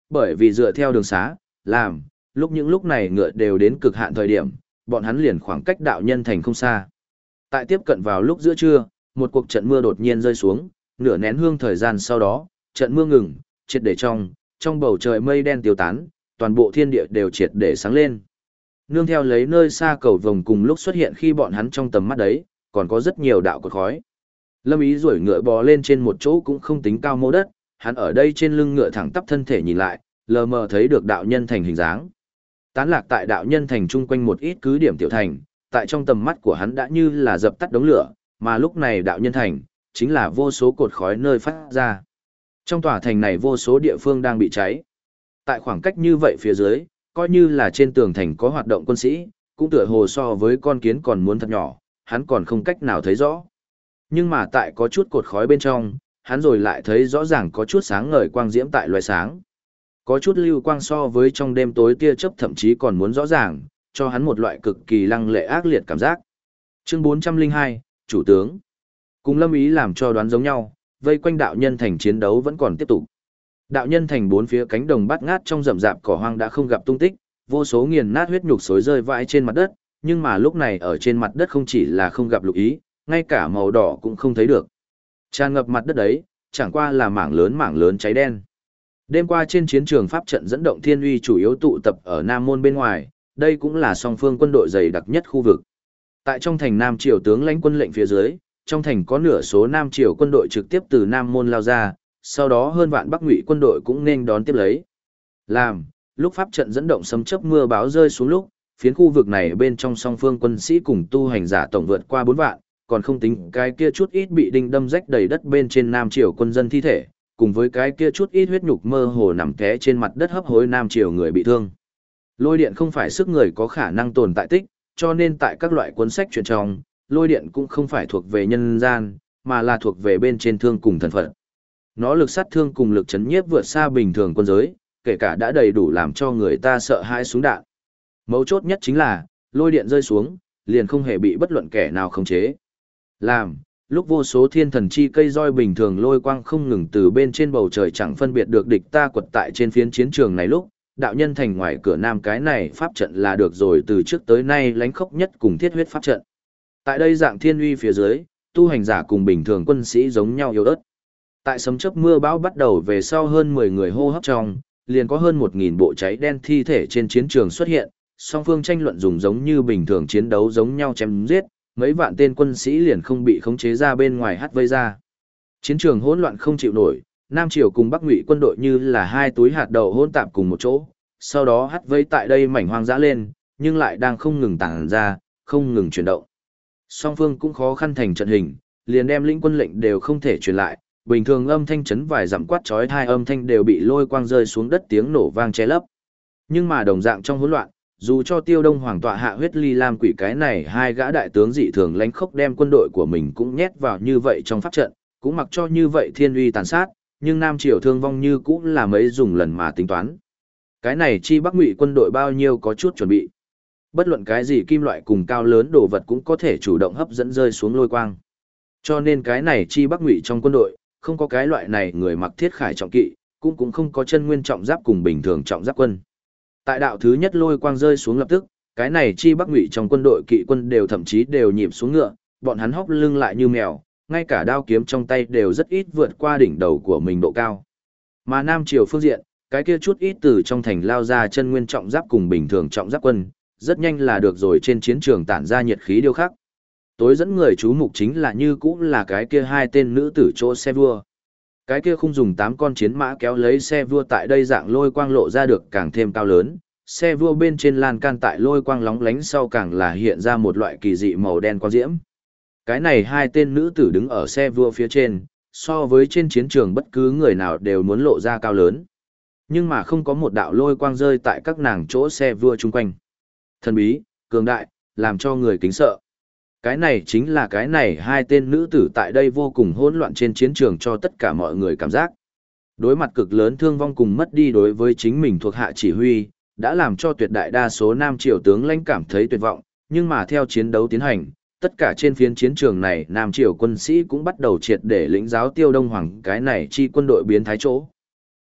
bởi vì dựa theo đường xá, làm, những lúc này ngựa đều đến cực hạn thời điểm, bọn hắn liền khoảng cách đạo nhân thành không xa. Tại tiếp cận vào lúc giữa trưa, một cuộc trận mưa đột nhiên rơi xuống, nửa nén hương thời gian sau đó, trận mưa ngừng, triệt để trong bầu trời mây đen tiêu tán, toàn bộ thiên địa đều triệt để sáng lên. Nương theo lấy nơi xa cầu vồng cùng lúc xuất hiện khi bọn hắn trong tầm mắt đấy, còn có rất nhiều đạo cột khói. Lâm Ý duỗi ngựa bò lên trên một chỗ cũng không tính cao mô đất, hắn ở đây trên lưng ngựa thẳng tắp thân thể nhìn lại, lờ mờ thấy được đạo nhân thành hình dáng. Tán lạc tại đạo nhân thành chung quanh một ít cứ điểm tiểu thành, tại trong tầm mắt của hắn đã như là dập tắt đống lửa, mà lúc này đạo nhân thành, chính là vô số cột khói nơi phát ra. Trong tòa thành này vô số địa phương đang bị cháy. Tại khoảng cách như vậy phía dưới, coi như là trên tường thành có hoạt động quân sĩ, cũng tựa hồ so với con kiến còn muốn thật nhỏ, hắn còn không cách nào thấy rõ. Nhưng mà tại có chút cột khói bên trong, hắn rồi lại thấy rõ ràng có chút sáng ngời quang diễm tại loài sáng. Có chút lưu quang so với trong đêm tối tia chớp thậm chí còn muốn rõ ràng, cho hắn một loại cực kỳ lăng lệ ác liệt cảm giác. Chương 402, Chủ tướng. Cùng Lâm Ý làm cho đoán giống nhau, vây quanh đạo nhân thành chiến đấu vẫn còn tiếp tục. Đạo nhân thành bốn phía cánh đồng bát ngát trong rậm rạp cỏ hoang đã không gặp tung tích, vô số nghiền nát huyết nhục xối rơi vãi trên mặt đất, nhưng mà lúc này ở trên mặt đất không chỉ là không gặp lục ý, ngay cả màu đỏ cũng không thấy được. Tràn ngập mặt đất đấy, chẳng qua là mảng lớn cháy đen. Đêm qua trên chiến trường pháp trận dẫn động thiên uy chủ yếu tụ tập ở Nam Môn bên ngoài, đây cũng là song phương quân đội dày đặc nhất khu vực. Tại trong thành Nam Triều tướng lãnh quân lệnh phía dưới, trong thành có nửa số Nam Triều quân đội trực tiếp từ Nam Môn lao ra, sau đó hơn vạn Bắc Ngụy quân đội cũng nên đón tiếp lấy. Lúc pháp trận dẫn động sấm chớp mưa báo rơi xuống lúc, phiến khu vực này bên trong song phương quân sĩ cùng tu hành giả tổng vượt qua 4 vạn, còn không tính cái kia chút ít bị đinh đâm rách đầy đất bên trên Nam Triều quân dân thi thể, cùng với cái kia chút ít huyết nhục mơ hồ nằm té trên mặt đất hấp hối Nam Triều người bị thương. Lôi điện không phải sức người có khả năng tồn tại tích, cho nên tại các loại cuốn sách truyền trong, lôi điện cũng không phải thuộc về nhân gian, mà là thuộc về bên trên thương cùng thần phận. Nó lực sát thương cùng lực chấn nhiếp vượt xa bình thường quân giới, kể cả đã đầy đủ làm cho người ta sợ hãi súng đạn. Mấu chốt nhất chính là, lôi điện rơi xuống, liền không hề bị bất luận kẻ nào khống chế. Lúc vô số thiên thần chi cây roi bình thường lôi quang không ngừng từ bên trên bầu trời chẳng phân biệt được địch ta quật tại trên phiến chiến trường này lúc, đạo nhân thành ngoài cửa nam cái này pháp trận là được rồi từ trước tới nay lánh khốc nhất cùng thiết huyết pháp trận. Tại đây dạng thiên uy phía dưới, tu hành giả cùng bình thường quân sĩ giống nhau yếu ớt. Tại sấm chớp mưa bão bắt đầu về sau hơn 10 người hô hấp trong, liền có hơn 1000 bộ cháy đen thi thể trên chiến trường xuất hiện, song phương tranh luận dùng giống như bình thường chiến đấu giống nhau chém giết, mấy vạn tên quân sĩ liền không bị khống chế ra bên ngoài hắt vây ra. Chiến trường hỗn loạn không chịu nổi, Nam Triều cùng Bắc Ngụy quân đội như là hai túi hạt đậu hỗn tạp cùng một chỗ, sau đó hắt vây tại đây mảnh hoang dã lên, nhưng lại đang không ngừng tản ra, không ngừng chuyển động. Song phương cũng khó khăn thành trận hình, liền đem lĩnh quân lệnh đều không thể truyền lại, bình thường âm thanh chấn vài dặm quát chói tai âm thanh đều bị lôi quang rơi xuống đất tiếng nổ vang che lấp. Nhưng mà đồng dạng trong hỗn loạn, dù cho Tiêu Đông Hoàng tọa hạ huyết ly lam quỷ cái này hai gã đại tướng dị thường lánh khốc đem quân đội của mình cũng nhét vào như vậy trong pháp trận, cũng mặc cho như vậy thiên uy tàn sát, nhưng Nam Triều thương vong như cũng là mấy dùng lần mà tính toán. Cái này chi Bắc Ngụy quân đội bao nhiêu có chút chuẩn bị. Bất luận cái gì kim loại cùng cao lớn đồ vật cũng có thể chủ động hấp dẫn rơi xuống lôi quang. Cho nên cái này chi Bắc Ngụy trong quân đội, không có cái loại này người mặc thiết khải trọng kỵ, cũng không có chân nguyên trọng giáp cùng bình thường trọng giáp quân. Tại đạo thứ nhất lôi quang rơi xuống lập tức, cái này chi Bắc Ngụy trong quân đội kỵ quân đều thậm chí đều nhịp xuống ngựa, bọn hắn hóc lưng lại như mèo, ngay cả đao kiếm trong tay đều rất ít vượt qua đỉnh đầu của mình độ cao. Mà Nam Triều phương diện, cái kia chút ít từ trong thành lao ra chân nguyên trọng giáp cùng bình thường trọng giáp quân, rất nhanh là được rồi trên chiến trường tản ra nhiệt khí điêu khắc. Tối dẫn người chú mục chính là như cũ là cái kia hai tên nữ tử chỗ xe vua. Cái kia không dùng 8 con chiến mã kéo lấy xe vua tại đây dạng lôi quang lộ ra được càng thêm cao lớn, xe vua bên trên lan can tại lôi quang lóng lánh sau càng là hiện ra một loại kỳ dị màu đen quang diễm. Cái này hai tên nữ tử đứng ở xe vua phía trên, so với trên chiến trường bất cứ người nào đều muốn lộ ra cao lớn. Nhưng mà không có một đạo lôi quang rơi tại các nàng chỗ xe vua chung quanh. Thần bí, cường đại, làm cho người kính sợ. Cái này chính là cái này hai tên nữ tử tại đây vô cùng hỗn loạn trên chiến trường cho tất cả mọi người cảm giác. Đối mặt cực lớn thương vong cùng mất đi đối với chính mình thuộc hạ chỉ huy, đã làm cho tuyệt đại đa số Nam Triều tướng lãnh cảm thấy tuyệt vọng, nhưng mà theo chiến đấu tiến hành, tất cả trên phiến chiến trường này Nam Triều quân sĩ cũng bắt đầu triệt để lĩnh giáo Tiêu Đông Hoàng cái này chi quân đội biến thái chỗ.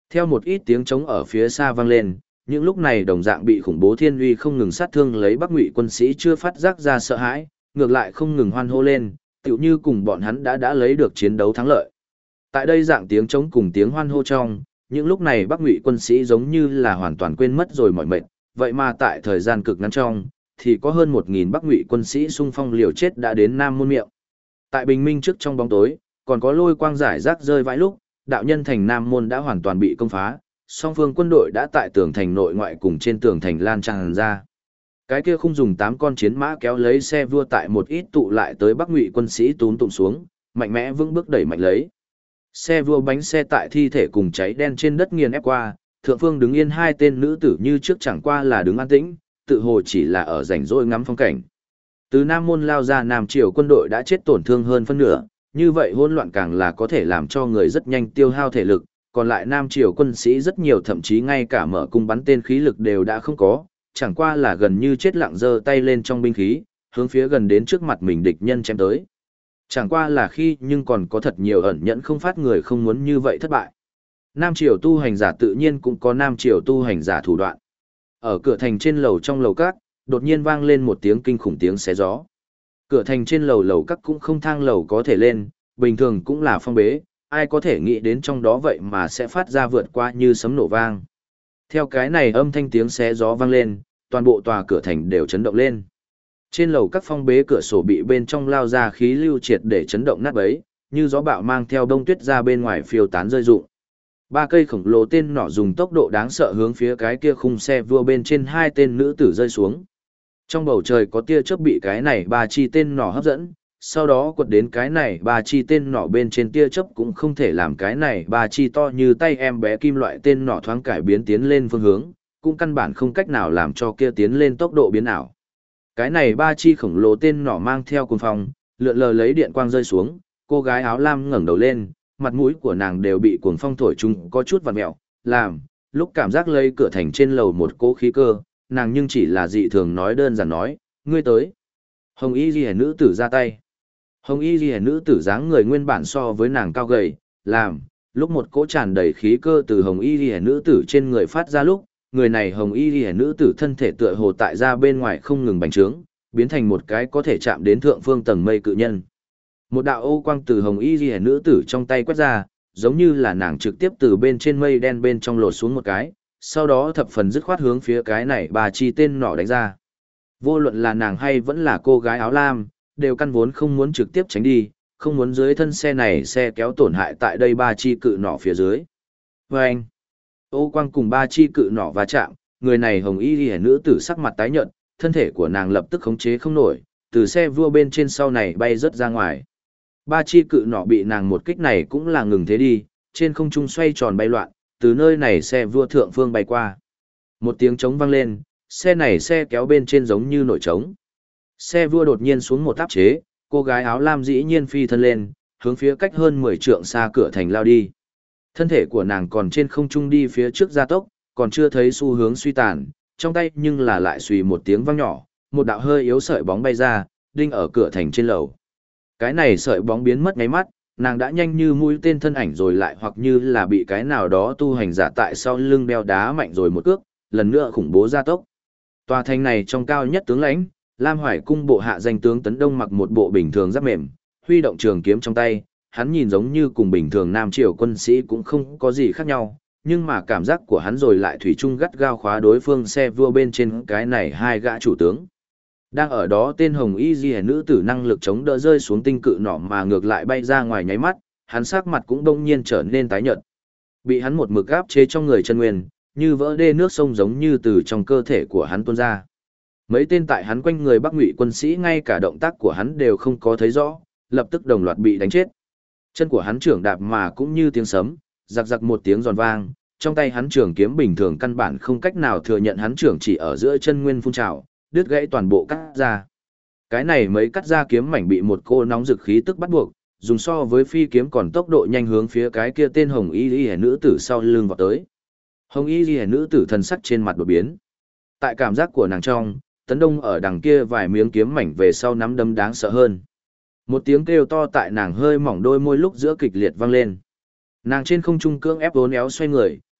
Theo một ít tiếng trống ở phía xa vang lên, những lúc này đồng dạng bị khủng bố thiên uy không ngừng sát thương lấy Bắc Ngụy quân sĩ chưa phát giác ra sợ hãi, ngược lại không ngừng hoan hô lên, tựu như cùng bọn hắn đã lấy được chiến đấu thắng lợi. Tại đây dạng tiếng trống cùng tiếng hoan hô trong, những lúc này Bắc Ngụy quân sĩ giống như là hoàn toàn quên mất rồi mọi mệt, vậy mà tại thời gian cực ngắn trong, thì có hơn 1.000 Bắc Ngụy quân sĩ xung phong liều chết đã đến Nam Môn miệng. Tại bình minh trước trong bóng tối, còn có lôi quang rải rác rơi vãi lúc, đạo nhân thành Nam Môn đã hoàn toàn bị công phá, song phương quân đội đã tại tường thành nội ngoại cùng trên tường thành lan tràn ra. Cái kia không dùng 8 con chiến mã kéo lấy xe vua tại một ít tụ lại tới Bắc Ngụy quân sĩ túm tụm xuống, mạnh mẽ vững bước đẩy mạnh lấy. Xe vua bánh xe tại thi thể cùng cháy đen trên đất nghiền ép qua, thượng phương đứng yên hai tên nữ tử như trước chẳng qua là đứng an tĩnh, tự hồ chỉ là ở rảnh rỗi ngắm phong cảnh. Từ Nam Môn lao ra Nam Triều quân đội đã chết tổn thương hơn phân nửa, như vậy hỗn loạn càng là có thể làm cho người rất nhanh tiêu hao thể lực, còn lại Nam Triều quân sĩ rất nhiều thậm chí ngay cả mở cung bắn tên khí lực đều đã không có, chẳng qua là gần như chết lặng giơ tay lên trong binh khí, hướng phía gần đến trước mặt mình địch nhân chém tới. Chẳng qua là khi nhưng còn có thật nhiều ẩn nhẫn không phát người không muốn như vậy thất bại. Nam Triều tu hành giả tự nhiên cũng có Nam Triều tu hành giả thủ đoạn. Ở cửa thành trên lầu trong lầu các, đột nhiên vang lên một tiếng kinh khủng tiếng xé gió. Cửa thành trên lầu các cũng không thang lầu có thể lên, bình thường cũng là phong bế, ai có thể nghĩ đến trong đó vậy mà sẽ phát ra vượt qua như sấm nổ vang. Theo cái này âm thanh tiếng xé gió vang lên, toàn bộ tòa cửa thành đều chấn động lên. Trên lầu các phong bế cửa sổ bị bên trong lao ra khí lưu triệt để chấn động nát bấy, như gió bão mang theo đông tuyết ra bên ngoài phiêu tán rơi rụng. 3 cây khổng lồ tên nỏ dùng tốc độ đáng sợ hướng phía cái kia khung xe vua bên trên 2 tên nữ tử rơi xuống. Trong bầu trời có tia chớp bị cái này 3 chi tên nỏ hấp dẫn, sau đó quật đến cái này 3 chi tên nỏ bên trên tia chớp cũng không thể làm cái này 3 chi to như tay em bé kim loại tên nỏ thoáng cải biến tiến lên phương hướng, cũng căn bản không cách nào làm cho kia tiến lên tốc độ biến ảo. Cái này 3 chi khổng lồ tên nỏ mang theo cuồng phong, lượn lờ lấy điện quang rơi xuống, cô gái áo lam ngẩng đầu lên, mặt mũi của nàng đều bị cuồng phong thổi trúng có chút vặn mẹo, làm, lúc cảm giác lấy cửa thành trên lầu một cỗ khí cơ, nàng nhưng chỉ là dị thường nói đơn giản nói, ngươi tới. Hồng y ghi nữ tử ra tay. Hồng y ghi nữ tử dáng người nguyên bản so với nàng cao gầy, làm, lúc một cỗ tràn đầy khí cơ từ hồng y ghi nữ tử trên người phát ra lúc, người này hồng y ghi nữ tử thân thể tựa hồ tại ra bên ngoài không ngừng bành trướng, biến thành một cái có thể chạm đến thượng phương tầng mây cự nhân. Một đạo ô quang từ hồng y ghi nữ tử trong tay quét ra, giống như là nàng trực tiếp từ bên trên mây đen bên trong lột xuống một cái, sau đó thập phần dứt khoát hướng phía cái này 3 chi tên nỏ đánh ra. Vô luận là nàng hay vẫn là cô gái áo lam, đều căn vốn không muốn trực tiếp tránh đi, không muốn dưới thân xe này xe kéo tổn hại tại đây 3 chi cự nỏ phía dưới. Và anh, ô quang cùng 3 chi cự nỏ va chạm, người này hồng y ghi nữ tử sắc mặt tái nhợt, thân thể của nàng lập tức khống chế không nổi, từ xe vua bên trên sau này bay rớt ra ngoài. 3 chi cự nỏ bị nàng một kích này cũng là ngừng thế đi, trên không trung xoay tròn bay loạn, từ nơi này xe vua thượng phương bay qua. Một tiếng trống vang lên, xe này xe kéo bên trên giống như nổi trống. Xe vua đột nhiên xuống một áp chế, cô gái áo lam dĩ nhiên phi thân lên, hướng phía cách hơn 10 trượng xa cửa thành lao đi. Thân thể của nàng còn trên không trung đi phía trước gia tốc, còn chưa thấy xu hướng suy tàn, trong tay nhưng là lại xùy một tiếng vang nhỏ, một đạo hơi yếu sợi bóng bay ra, đinh ở cửa thành trên lầu. Cái này sợi bóng biến mất ngay mắt, nàng đã nhanh như mũi tên thân ảnh rồi lại hoặc như là bị cái nào đó tu hành giả tại sau lưng đeo đá mạnh rồi một cước, lần nữa khủng bố gia tốc. Tòa thành này trong cao nhất tướng lãnh, Lam Hoài cung bộ hạ danh tướng Tấn Đông mặc một bộ bình thường giáp mềm, huy động trường kiếm trong tay, hắn nhìn giống như cùng bình thường Nam Triều quân sĩ cũng không có gì khác nhau, nhưng mà cảm giác của hắn rồi lại thủy chung gắt gao khóa đối phương xe vua bên trên cái này 2 gã chủ tướng. Đang ở đó tên hồng y ghi nữ tử năng lực chống đỡ rơi xuống tinh cự nỏ mà ngược lại bay ra ngoài nháy mắt, hắn sắc mặt cũng đông nhiên trở nên tái nhợt. Bị hắn một mực áp chế trong người chân nguyên, như vỡ đê nước sông giống như từ trong cơ thể của hắn tuôn ra. Mấy tên tại hắn quanh người Bắc Ngụy quân sĩ ngay cả động tác của hắn đều không có thấy rõ, lập tức đồng loạt bị đánh chết. Chân của hắn trưởng đạp mà cũng như tiếng sấm, giặc giặc một tiếng giòn vang, trong tay hắn trường kiếm bình thường căn bản không cách nào thừa nhận hắn trưởng chỉ ở giữa chân nguyên phun trào, đứt gãy toàn bộ cắt ra. Cái này mấy cắt ra kiếm mảnh bị một cô nóng dực khí tức bắt buộc, dùng so với phi kiếm còn tốc độ nhanh hướng phía cái kia tên hồng y liễu nữ tử sau lưng vọt tới. Hồng y liễu nữ tử thần sắc trên mặt đột biến. Tại cảm giác của nàng trong, Tấn Đông ở đằng kia vài miếng kiếm mảnh về sau nắm đấm đáng sợ hơn. Một tiếng kêu to tại nàng hơi mỏng đôi môi lúc giữa kịch liệt vang lên. Nàng trên không trung cưỡng ép uốn éo xoay người,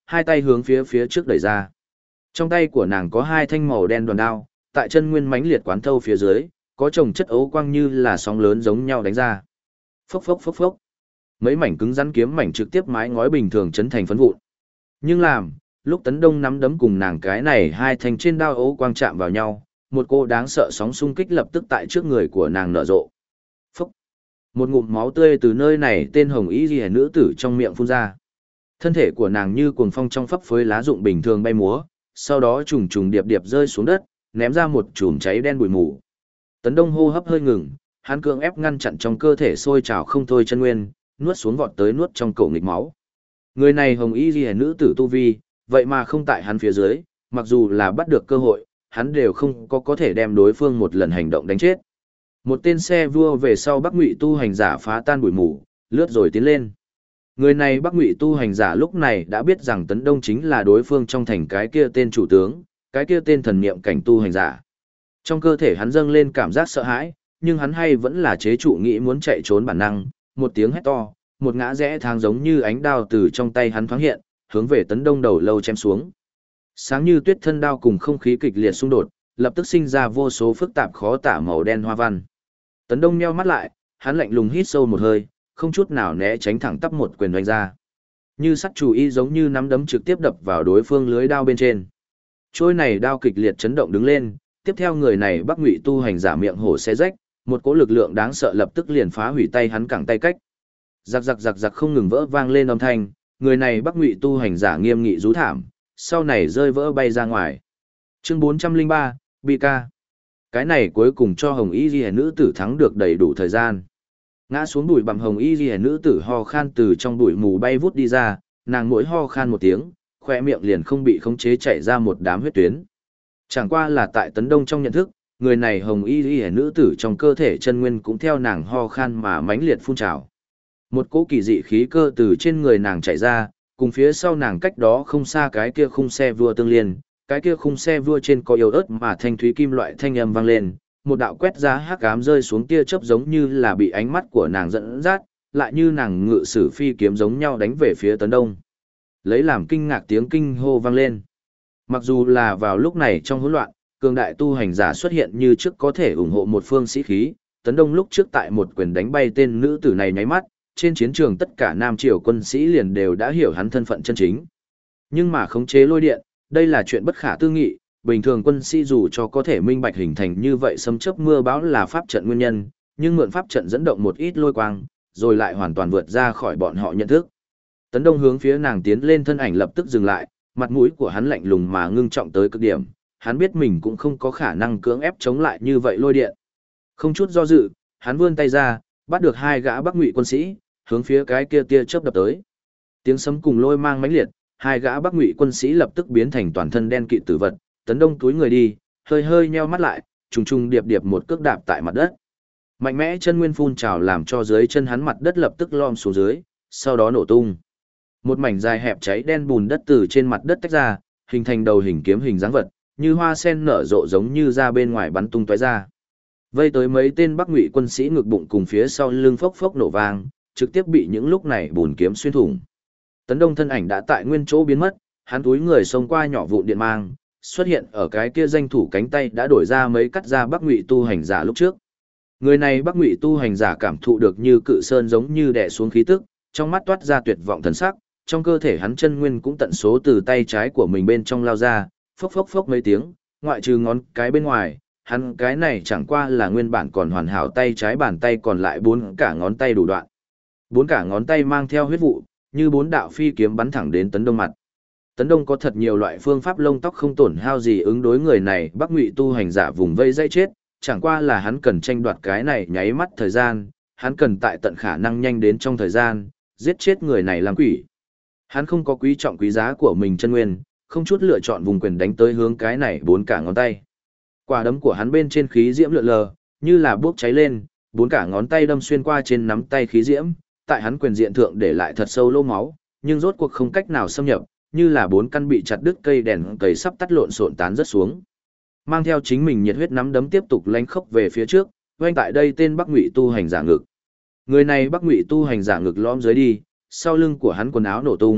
hai tay hướng phía phía trước đẩy ra. Trong tay của nàng có hai thanh màu đen đoàn đao, tại chân nguyên mãnh liệt quán thâu phía dưới, có chồng chất ấu quang như là sóng lớn giống nhau đánh ra. Phốc phốc phốc phốc. Mấy mảnh cứng rắn kiếm mảnh trực tiếp mái ngói bình thường chấn thành phấn vụn. Nhưng lúc Tấn Đông nắm đấm cùng nàng cái này hai thanh trên đao ấu quang chạm vào nhau, một cô đáng sợ sóng xung kích lập tức tại trước người của nàng nở rộ. Phốc. Một ngụm máu tươi từ nơi này tên hồng y liễu nữ tử trong miệng phun ra. Thân thể của nàng như cuồng phong trong phấp phới lá rụng bình thường bay múa, sau đó trùng trùng điệp điệp rơi xuống đất, ném ra một chùm cháy đen bụi mù. Tấn Đông hô hấp hơi ngừng, hắn cưỡng ép ngăn chặn trong cơ thể sôi trào không thôi chân nguyên, nuốt xuống vọt tới nuốt trong cổ nghịch máu. Người này hồng y liễu nữ tử tu vi, vậy mà không tại hắn phía dưới, mặc dù là bắt được cơ hội, hắn đều không có thể đem đối phương một lần hành động đánh chết. Một tên xe vua về sau Bắc Ngụy tu hành giả phá tan bụi mù, lướt rồi tiến lên. Người này Bắc Ngụy tu hành giả lúc này đã biết rằng Tấn Đông chính là đối phương trong thành cái kia tên chủ tướng, cái kia tên thần niệm cảnh tu hành giả. Trong cơ thể hắn dâng lên cảm giác sợ hãi, nhưng hắn hay vẫn là chế trụ nghĩ muốn chạy trốn bản năng, một tiếng hét to, một ngã rẽ thang giống như ánh đao từ trong tay hắn thoáng hiện, hướng về Tấn Đông đầu lâu chém xuống. Sáng như tuyết thân đao cùng không khí kịch liệt xung đột, lập tức sinh ra vô số phức tạp khó tả màu đen hoa văn. Tấn Đông nheo mắt lại, hắn lạnh lùng hít sâu một hơi, không chút nào né tránh thẳng tắp một quyền đánh ra. Như sắt chùy y giống như nắm đấm trực tiếp đập vào đối phương lưới đao bên trên. Trôi này đao kịch liệt chấn động đứng lên, tiếp theo người này Bắc Ngụy tu hành giả miệng hổ xé rách, một cỗ lực lượng đáng sợ lập tức liền phá hủy tay hắn cẳng tay cách. Giặc giặc giặc giặc không ngừng vỡ vang lên âm thanh, người này Bắc Ngụy tu hành giả nghiêm nghị rú thảm, sau này rơi vỡ bay ra ngoài. Chương 403, Bi ca. Cái này cuối cùng cho Hồng Y Liễu nữ tử thắng được đầy đủ thời gian. Ngã xuống bụi bặm Hồng Y Liễu nữ tử ho khan từ trong bụi mù bay vút đi ra, nàng mỗi ho khan một tiếng, khóe miệng liền không bị khống chế chảy ra một đám huyết tuyến. Chẳng qua là tại Tấn Đông trong nhận thức, người này Hồng Y Liễu nữ tử trong cơ thể chân nguyên cũng theo nàng ho khan mà mãnh liệt phun trào. Một cỗ kỳ dị khí cơ từ trên người nàng chạy ra, cùng phía sau nàng cách đó không xa cái kia khung xe vua tương liên, cái kia khung xe vua trên có yếu ớt mà thanh thúy kim loại thanh âm vang lên, một đạo quét ra hắc ám rơi xuống tia chớp giống như là bị ánh mắt của nàng dẫn dắt, lại như nàng ngự sử phi kiếm giống nhau đánh về phía Tấn Đông. Lấy làm kinh ngạc tiếng kinh hô vang lên. Mặc dù là vào lúc này trong hỗn loạn, cường đại tu hành giả xuất hiện như trước có thể ủng hộ một phương sĩ khí, Tấn Đông lúc trước tại một quyền đánh bay tên nữ tử này nháy mắt, trên chiến trường tất cả Nam Triều quân sĩ liền đều đã hiểu hắn thân phận chân chính. Nhưng mà khống chế lôi điện, đây là chuyện bất khả tư nghị, bình thường quân sĩ dù cho có thể minh bạch hình thành như vậy sấm chớp mưa bão là pháp trận nguyên nhân, nhưng mượn pháp trận dẫn động một ít lôi quang, rồi lại hoàn toàn vượt ra khỏi bọn họ nhận thức. Tấn Đông hướng phía nàng tiến lên thân ảnh lập tức dừng lại, mặt mũi của hắn lạnh lùng mà ngưng trọng tới cực điểm, hắn biết mình cũng không có khả năng cưỡng ép chống lại như vậy lôi điện. Không chút do dự, hắn vươn tay ra, bắt được hai gã Bắc Ngụy quân sĩ, hướng phía cái kia tia chớp đập tới. Tiếng sấm cùng lôi mang mãnh liệt, hai gã Bắc Ngụy quân sĩ lập tức biến thành toàn thân đen kịt tử vật, Tấn Đông túi người đi, hơi hơi nheo mắt lại, trùng trùng điệp điệp một cước đạp tại mặt đất. Mạnh mẽ chân nguyên phun trào làm cho dưới chân hắn mặt đất lập tức lom xuống dưới, sau đó nổ tung. Một mảnh dài hẹp cháy đen bùn đất từ trên mặt đất tách ra, hình thành đầu hình kiếm hình dáng vật, như hoa sen nở rộ giống như ra bên ngoài bắn tung tóe ra. Vây tới mấy tên Bắc Ngụy quân sĩ ngực bụng cùng phía sau lưng phốc phốc nổ vang, trực tiếp bị những lúc này bùn kiếm xuyên thủng. Tấn Đông thân ảnh đã tại nguyên chỗ biến mất, hắn túi người xông qua nhỏ vụn điện mang, xuất hiện ở cái kia danh thủ cánh tay đã đổi ra mấy cắt ra Bắc Ngụy tu hành giả lúc trước. Người này Bắc Ngụy tu hành giả cảm thụ được như cự sơn giống như đè xuống khí tức, trong mắt toát ra tuyệt vọng thần sắc, trong cơ thể hắn chân nguyên cũng tận số từ tay trái của mình bên trong lao ra, phốc phốc phốc mấy tiếng, ngoại trừ ngón cái bên ngoài, hắn cái này chẳng qua là nguyên bản còn hoàn hảo tay trái bàn tay còn lại bốn cả ngón tay đủ đoạn. Bốn cả ngón tay mang theo huyết vụ, như bốn đạo phi kiếm bắn thẳng đến Tấn Đông mặt. Tấn Đông có thật nhiều loại phương pháp lông tóc không tổn hao gì ứng đối người này Bắc Ngụy tu hành giả vùng vây dây chết, chẳng qua là hắn cần tranh đoạt cái này nháy mắt thời gian, hắn cần tại tận khả năng nhanh đến trong thời gian, giết chết người này làm quỷ. Hắn không có quý trọng quý giá của mình chân nguyên, không chút lựa chọn vùng quyền đánh tới hướng cái này bốn cả ngón tay. Quả đấm của hắn bên trên khí diễm lượn lờ, như là bốc cháy lên, bốn cả ngón tay đâm xuyên qua trên nắm tay khí diễm, tại hắn quyền diện thượng để lại thật sâu lỗ máu, nhưng rốt cuộc không cách nào xâm nhập, như là bốn căn bị chặt đứt cây đèn cầy sắp tắt lộn xộn tán rất xuống. Mang theo chính mình nhiệt huyết nắm đấm tiếp tục lánh khốc về phía trước, vênh tại đây tên Bắc Ngụy tu hành giả ngực. Người này Bắc Ngụy tu hành giả ngực lõm dưới đi, sau lưng của hắn quần áo nổ tung,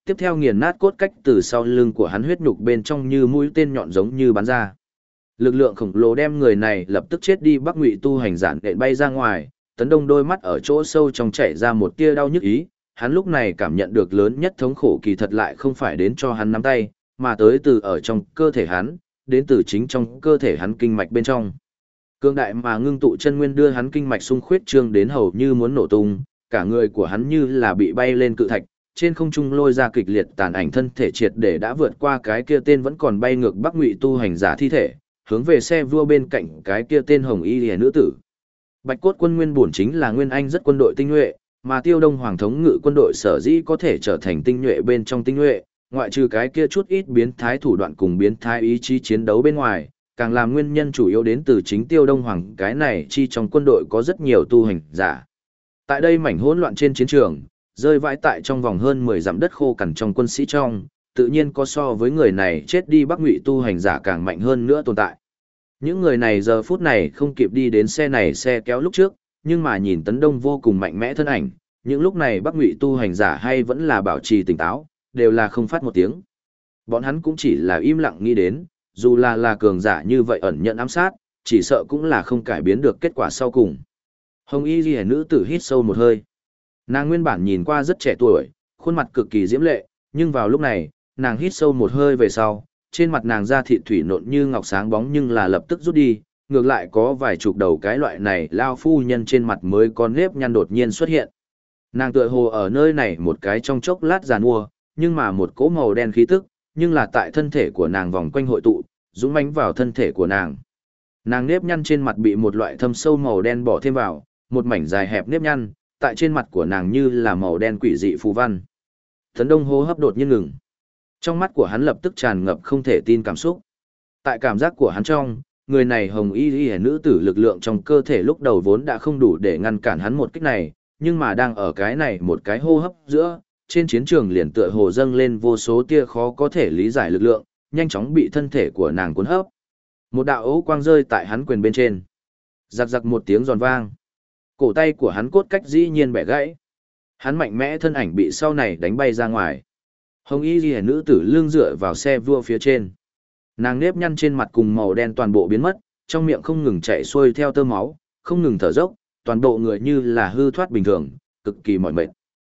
Tiếp theo nghiền nát cốt cách từ sau lưng của hắn, huyết nhục bên trong như mũi tên nhọn giống như bắn ra. Lực lượng khổng lồ đem người này lập tức chết đi. Bắc Ngụy tu hành giản đện bay ra ngoài, Tấn Đông đôi mắt ở chỗ sâu trong chảy ra một tia đau nhức ý, hắn lúc này cảm nhận được lớn nhất thống khổ kỳ thật lại không phải đến cho hắn nắm tay, mà tới từ ở trong cơ thể hắn, đến từ chính trong cơ thể hắn kinh mạch bên trong. Cương đại mà ngưng tụ chân nguyên đưa hắn kinh mạch xung khuyết trương đến hầu như muốn nổ tung, cả người của hắn như là bị bay lên cự thạch, trên không trung lôi ra kịch liệt tàn ảnh, thân thể triệt để đã vượt qua cái kia tên vẫn còn bay ngược Bắc Ngụy tu hành giả thi thể, hướng về xe vua bên cạnh cái kia tên hồng y liễu nữ tử. Bạch cốt quân nguyên bổn chính là nguyên anh rất quân đội tinh nhuệ, mà Tiêu Đông Hoàng thống ngự quân đội sở dĩ có thể trở thành tinh nhuệ bên trong tinh nhuệ, ngoại trừ cái kia chút ít biến thái thủ đoạn cùng biến thái ý chí chiến đấu bên ngoài, càng làm nguyên nhân chủ yếu đến từ chính Tiêu Đông Hoàng cái này chi trong quân đội có rất nhiều tu hành giả. Tại đây mảnh hỗn loạn trên chiến trường, rơi vãi tại trong vòng hơn 10 dặm đất khô cằn trong quân sĩ trong, tự nhiên có so với người này chết đi Bắc Ngụy tu hành giả càng mạnh hơn nữa tồn tại. Những người này giờ phút này không kịp đi đến xe này xe kéo lúc trước, nhưng mà nhìn Tấn Đông vô cùng mạnh mẽ thân ảnh, những lúc này Bắc Ngụy tu hành giả hay vẫn là bảo trì tỉnh táo, đều là không phát một tiếng. Bọn hắn cũng chỉ là im lặng nghĩ đến, dù là cường giả như vậy ẩn nhận ám sát, chỉ sợ cũng là không cải biến được kết quả sau cùng. Hồng y ghi nữ tử hít sâu một hơi. Nàng nguyên bản nhìn qua rất trẻ tuổi, khuôn mặt cực kỳ diễm lệ, nhưng vào lúc này, nàng hít sâu một hơi về sau, trên mặt nàng da thịt thủy nộn như ngọc sáng bóng nhưng là lập tức rút đi, ngược lại có vài chục đầu cái loại này lao phu nhân trên mặt mới có nếp nhăn đột nhiên xuất hiện. Nàng tựa hồ ở nơi này một cái trong chốc lát giàn mua, nhưng mà một cỗ màu đen khí tức, nhưng là tại thân thể của nàng vòng quanh hội tụ, dũng mãnh vào thân thể của nàng. Nàng nếp nhăn trên mặt bị một loại thâm sâu màu đen bỏ thêm vào, một mảnh dài hẹp nếp nhăn, tại trên mặt của nàng như là màu đen quỷ dị phù văn. Tấn Đông hô hấp đột nhiên ngừng. Trong mắt của hắn lập tức tràn ngập không thể tin cảm xúc. Tại cảm giác của hắn trong, người này hồng y y nữ tử lực lượng trong cơ thể lúc đầu vốn đã không đủ để ngăn cản hắn một kích này, nhưng mà đang ở cái này một cái hô hấp giữa, trên chiến trường liền tựa hồ dâng lên vô số tia khó có thể lý giải lực lượng, nhanh chóng bị thân thể của nàng cuốn hấp. Một đạo ấu quang rơi tại hắn quyền bên trên. Giặc giặc một tiếng giòn vang. Cổ tay của hắn cốt cách dĩ nhiên bẻ gãy. Hắn mạnh mẽ thân ảnh bị sau này đánh bay ra ngoài. Hồng y ghi nữ tử lưng dựa vào xe vua phía trên. Nàng nếp nhăn trên mặt cùng màu đen toàn bộ biến mất, trong miệng không ngừng chạy xuôi theo tơ máu, không ngừng thở dốc, toàn bộ người như là hư thoát bình thường, cực kỳ mỏi mệt.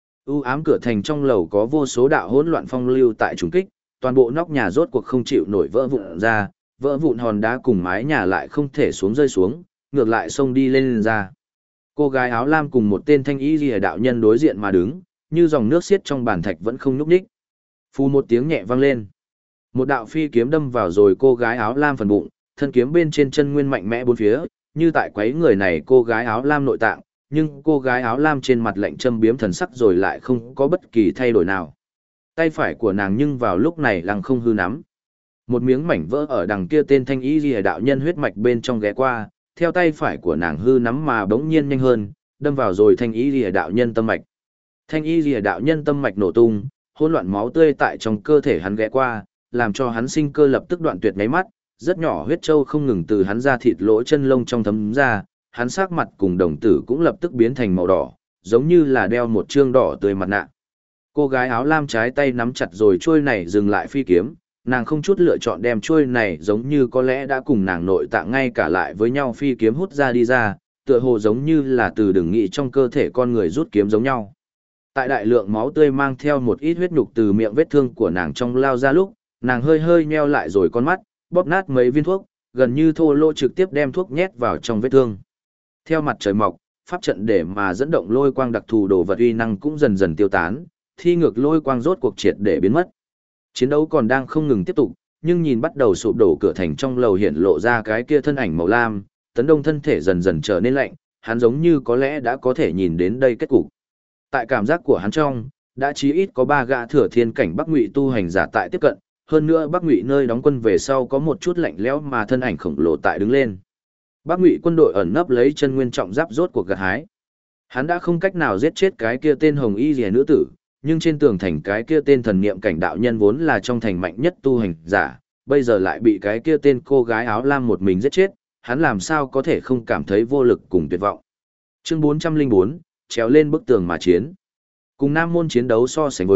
U ám cửa thành trong lầu có vô số đạo hỗn loạn phong lưu tại trùng kích, toàn bộ nóc nhà rốt cuộc không chịu nổi vỡ vụn ra, vỡ vụn hòn đá cùng mái nhà lại không thể xuống rơi xuống, ngược lại xông đi lên ra. Cô gái áo lam cùng một tên thanh y lìa đạo nhân đối diện mà đứng, như dòng nước xiết trong bàn thạch vẫn không nhúc nhích. Phù một tiếng nhẹ vang lên. Một đạo phi kiếm đâm vào rồi cô gái áo lam phần bụng, thân kiếm bên trên chân nguyên mạnh mẽ bốn phía, như tại quấy người này cô gái áo lam nội tạng, nhưng cô gái áo lam trên mặt lạnh châm biếm thần sắc rồi lại không có bất kỳ thay đổi nào. Tay phải của nàng nhưng vào lúc này lăng không hư nắm. Một miếng mảnh vỡ ở đằng kia tên thanh y lìa đạo nhân huyết mạch bên trong ghé qua, theo tay phải của nàng hư nắm mà bỗng nhiên nhanh hơn, đâm vào rồi thanh y lìa đạo nhân tâm mạch. Thanh y lìa đạo nhân tâm mạch nổ tung, hỗn loạn máu tươi tại trong cơ thể hắn ghé qua, làm cho hắn sinh cơ lập tức đoạn tuyệt ngáy mắt, rất nhỏ huyết châu không ngừng từ hắn ra thịt lỗ chân lông trong thấm ra, hắn sắc mặt cùng đồng tử cũng lập tức biến thành màu đỏ, giống như là đeo một trương đỏ tươi mặt nạ. Cô gái áo lam trái tay nắm chặt rồi chuôi này dừng lại phi kiếm, nàng không chút lựa chọn đem chuôi này giống như có lẽ đã cùng nàng nội tạng ngay cả lại với nhau phi kiếm hút ra đi ra, tựa hồ giống như là từ đường nghị trong cơ thể con người rút kiếm giống nhau. Tại đại lượng máu tươi mang theo một ít huyết nhục từ miệng vết thương của nàng trong lao ra lúc, nàng hơi hơi nheo lại rồi con mắt, bóp nát mấy viên thuốc, gần như thô lỗ trực tiếp đem thuốc nhét vào trong vết thương. Theo mặt trời mọc, pháp trận để mà dẫn động lôi quang đặc thù đồ vật uy năng cũng dần dần tiêu tán, thi ngược lôi quang rốt cuộc triệt để biến mất. Chiến đấu còn đang không ngừng tiếp tục, nhưng nhìn bắt đầu sụp đổ cửa thành trong lầu hiện lộ ra cái kia thân ảnh màu lam, Tấn Đông thân thể dần dần trở nên lạnh, hắn giống như có lẽ đã có thể nhìn đến đây kết cục. Tại cảm giác của hắn trong, đã chí ít có 3 gã thừa thiên cảnh Bắc Ngụy tu hành giả tại tiếp cận, hơn nữa Bắc Ngụy nơi đóng quân về sau có một chút lạnh lẽo mà thân ảnh khổng lồ tại đứng lên. Bắc Ngụy quân đội ẩn nấp lấy chân nguyên trọng giáp rốt cuộc gặt hái. Hắn đã không cách nào giết chết cái kia tên hồng y rìa nữ tử, nhưng trên tường thành cái kia tên thần niệm cảnh đạo nhân vốn là trong thành mạnh nhất tu hành giả, bây giờ lại bị cái kia tên cô gái áo lam một mình giết chết, hắn làm sao có thể không cảm thấy vô lực cùng tuyệt vọng. Chương 404, trèo lên bức tường mà chiến. Cùng Nam môn chiến đấu so sánh với,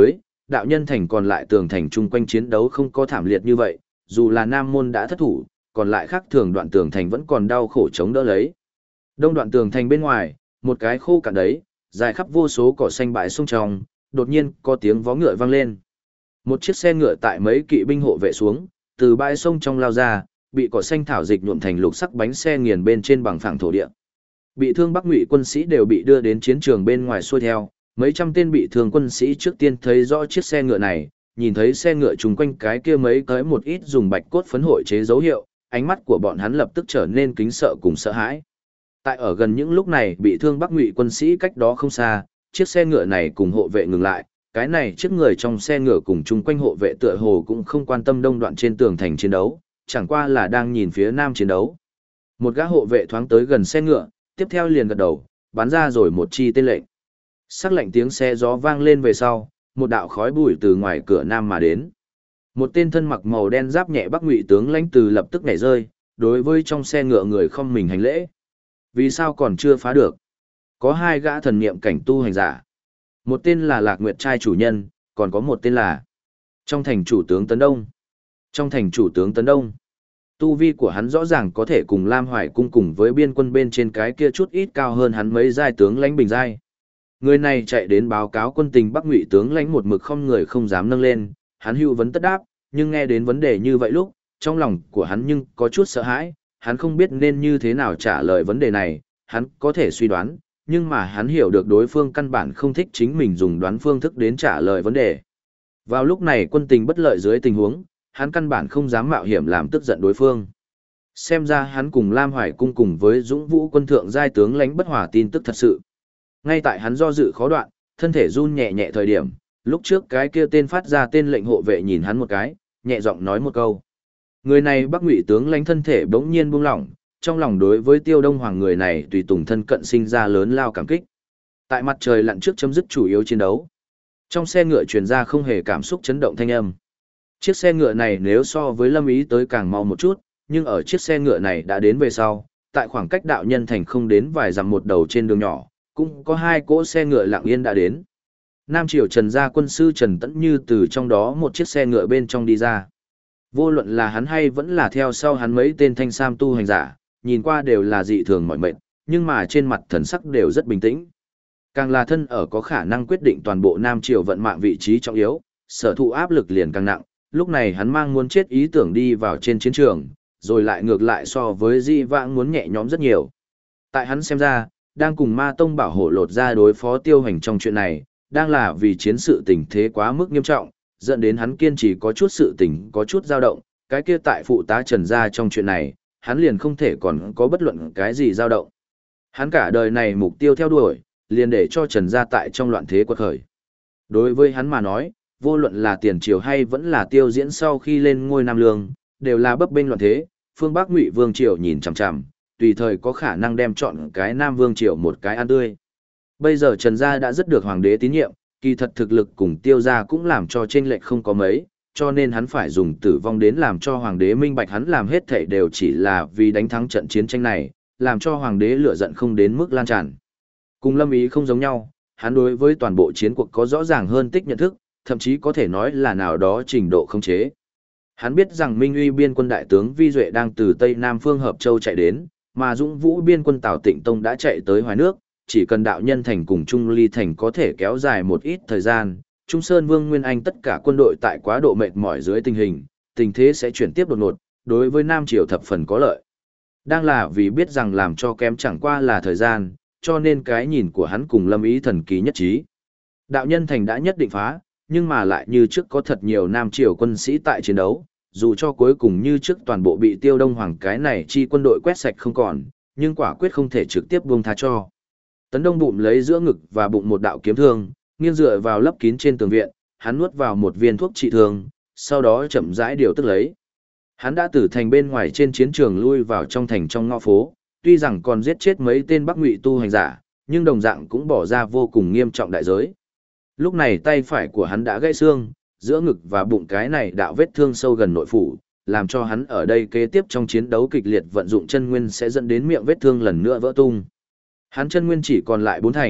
đạo nhân thành còn lại tường thành chung quanh chiến đấu không có thảm liệt như vậy, dù là Nam môn đã thất thủ, còn lại khác thường đoạn tường thành vẫn còn đau khổ chống đỡ lấy. Đông đoạn tường thành bên ngoài, một cái khô cạn đấy, dài khắp vô số cỏ xanh bãi sông trong, đột nhiên có tiếng vó ngựa vang lên. Một chiếc xe ngựa tại mấy kỵ binh hộ vệ xuống, từ bãi sông trong lao ra, bị cỏ xanh thảo dịch nhuộm thành lục sắc bánh xe nghiền bên trên bằng phẳng thổ địa. Bị thương Bắc Ngụy quân sĩ đều bị đưa đến chiến trường bên ngoài xuôi theo, mấy trăm tên bị thương quân sĩ trước tiên thấy rõ chiếc xe ngựa này, nhìn thấy xe ngựa chung quanh cái kia mấy tới một ít dùng bạch cốt phấn hội chế dấu hiệu, ánh mắt của bọn hắn lập tức trở nên kính sợ cùng sợ hãi. Tại ở gần những lúc này bị thương Bắc Ngụy quân sĩ cách đó không xa, chiếc xe ngựa này cùng hộ vệ ngừng lại, cái này chiếc người trong xe ngựa cùng chung quanh hộ vệ tựa hồ cũng không quan tâm đông đoạn trên tường thành chiến đấu, chẳng qua là đang nhìn phía nam chiến đấu. Một gã hộ vệ thoáng tới gần xe ngựa, tiếp theo liền gật đầu, bắn ra rồi một chi tên lệnh. Sắc lệnh tiếng xe gió vang lên về sau, một đạo khói bụi từ ngoài cửa nam mà đến. Một tên thân mặc màu đen giáp nhẹ Bắc Ngụy tướng lãnh từ lập tức nhảy rơi, đối với trong xe ngựa người không mình hành lễ. Vì sao còn chưa phá được? Có hai gã thần niệm cảnh tu hành giả. Một tên là Lạc Nguyệt trai chủ nhân, còn có một tên là trong thành chủ tướng Tấn Đông. Trong thành chủ tướng Tấn Đông, tu vi của hắn rõ ràng có thể cùng Lam Hoài cung cùng với biên quân bên trên cái kia chút ít cao hơn hắn mấy giai tướng lãnh bình giai. Người này chạy đến báo cáo quân tình Bắc Ngụy tướng lãnh một mực không người không dám nâng lên, hắn hữu vấn tất đáp, nhưng nghe đến vấn đề như vậy lúc, trong lòng của hắn nhưng có chút sợ hãi, hắn không biết nên như thế nào trả lời vấn đề này, hắn có thể suy đoán, nhưng mà hắn hiểu được đối phương căn bản không thích chính mình dùng đoán phương thức đến trả lời vấn đề. Vào lúc này quân tình bất lợi dưới tình huống, hắn căn bản không dám mạo hiểm làm tức giận đối phương. Xem ra hắn cùng Lam Hoài cung cùng với Dũng Vũ quân thượng giai tướng lãnh bất hòa tin tức thật sự. Ngay tại hắn do dự khó đoạn, thân thể run nhẹ nhẹ thời điểm, lúc trước cái kia tên phát ra tên lệnh hộ vệ nhìn hắn một cái, nhẹ giọng nói một câu. Người này Bắc Ngụy tướng lãnh thân thể bỗng nhiên buông lỏng, trong lòng đối với Tiêu Đông Hoàng người này tùy tùng thân cận sinh ra lớn lao cảm kích. Tại mặt trời lặn trước chấm dứt chủ yếu chiến đấu, trong xe ngựa truyền ra không hề cảm xúc chấn động thanh âm. Chiếc xe ngựa này nếu so với Lâm Ý tới càng mau một chút, nhưng ở chiếc xe ngựa này đã đến về sau, tại khoảng cách đạo nhân thành không đến vài dặm một đầu trên đường nhỏ, cũng có hai cỗ xe ngựa lặng yên đã đến. Nam Triều Trần gia quân sư Trần Tẫn Như từ trong đó một chiếc xe ngựa bên trong đi ra. Vô luận là hắn hay vẫn là theo sau hắn mấy tên thanh sam tu hành giả, nhìn qua đều là dị thường mỏi mệt, nhưng mà trên mặt thần sắc đều rất bình tĩnh. Càng là thân ở có khả năng quyết định toàn bộ Nam Triều vận mạng vị trí trọng yếu, sở thụ áp lực liền càng nặng, lúc này hắn mang muốn chết ý tưởng đi vào trên chiến trường, rồi lại ngược lại so với di vãng muốn nhẹ nhõm rất nhiều. Tại hắn xem ra, đang cùng Ma Tông bảo hộ lột ra đối phó Tiêu Hành trong chuyện này, đang là vì chiến sự tình thế quá mức nghiêm trọng, dẫn đến hắn kiên trì có chút sự tình có chút dao động, cái kia tại phụ tá Trần gia trong chuyện này, hắn liền không thể còn có bất luận cái gì dao động. Hắn cả đời này mục tiêu theo đuổi, liền để cho Trần gia tại trong loạn thế quật khởi. Đối với hắn mà nói, vô luận là tiền triều hay vẫn là Tiêu Diễn sau khi lên ngôi Nam Lương, đều là bấp bênh loạn thế, phương Bắc Ngụy Vương triều nhìn chằm chằm, tùy thời có khả năng đem chọn cái Nam Vương triều một cái ăn tươi. Bây giờ Trần gia đã rất được hoàng đế tín nhiệm, kỳ thật thực lực cùng Tiêu gia cũng làm cho chênh lệch không có mấy, cho nên hắn phải dùng tử vong đến làm cho hoàng đế minh bạch hắn làm hết thảy đều chỉ là vì đánh thắng trận chiến tranh này, làm cho hoàng đế lửa giận không đến mức lan tràn. Cùng Lâm Ý không giống nhau, hắn đối với toàn bộ chiến cuộc có rõ ràng hơn tích nhận thức, thậm chí có thể nói là nào đó trình độ khống chế. Hắn biết rằng Minh Uy biên quân đại tướng Vi Duệ đang từ Tây Nam phương Hợp Châu chạy đến, mà Dũng Vũ biên quân Tào Tịnh Tông đã chạy tới Hoài Nước, chỉ cần đạo nhân thành cùng Trung Ly thành có thể kéo dài một ít thời gian, Trung Sơn Vương Nguyên Anh tất cả quân đội tại quá độ mệt mỏi dưới tình thế sẽ chuyển tiếp đột ngột, đối với Nam Triều thập phần có lợi. Đang là vì biết rằng làm cho kém chẳng qua là thời gian, cho nên cái nhìn của hắn cùng Lâm Ý thần kỳ nhất trí. Đạo nhân thành đã nhất định phá, nhưng mà lại như trước có thật nhiều Nam Triều quân sĩ tại chiến đấu, dù cho cuối cùng như trước toàn bộ bị Tiêu Đông Hoàng cái này chi quân đội quét sạch không còn, nhưng quả quyết không thể trực tiếp buông tha cho. Tấn Đông bụng lấy giữa ngực và bụng một đạo kiếm thương, nghiêng dựa vào lấp kín trên tường viện, hắn nuốt vào một viên thuốc trị thương, sau đó chậm rãi điều tức lấy. Hắn đã từ thành bên ngoài trên chiến trường lui vào trong thành trong ngõ phố, tuy rằng còn giết chết mấy tên Bắc Ngụy tu hành giả, nhưng đồng dạng cũng bỏ ra vô cùng nghiêm trọng đại giới. Lúc này tay phải của hắn đã gãy xương, giữa ngực và bụng cái này đạo vết thương sâu gần nội phủ, làm cho hắn ở đây kế tiếp trong chiến đấu kịch liệt vận dụng chân nguyên sẽ dẫn đến miệng vết thương lần nữa vỡ tung. Hắn chân nguyên chỉ còn lại 4 thành,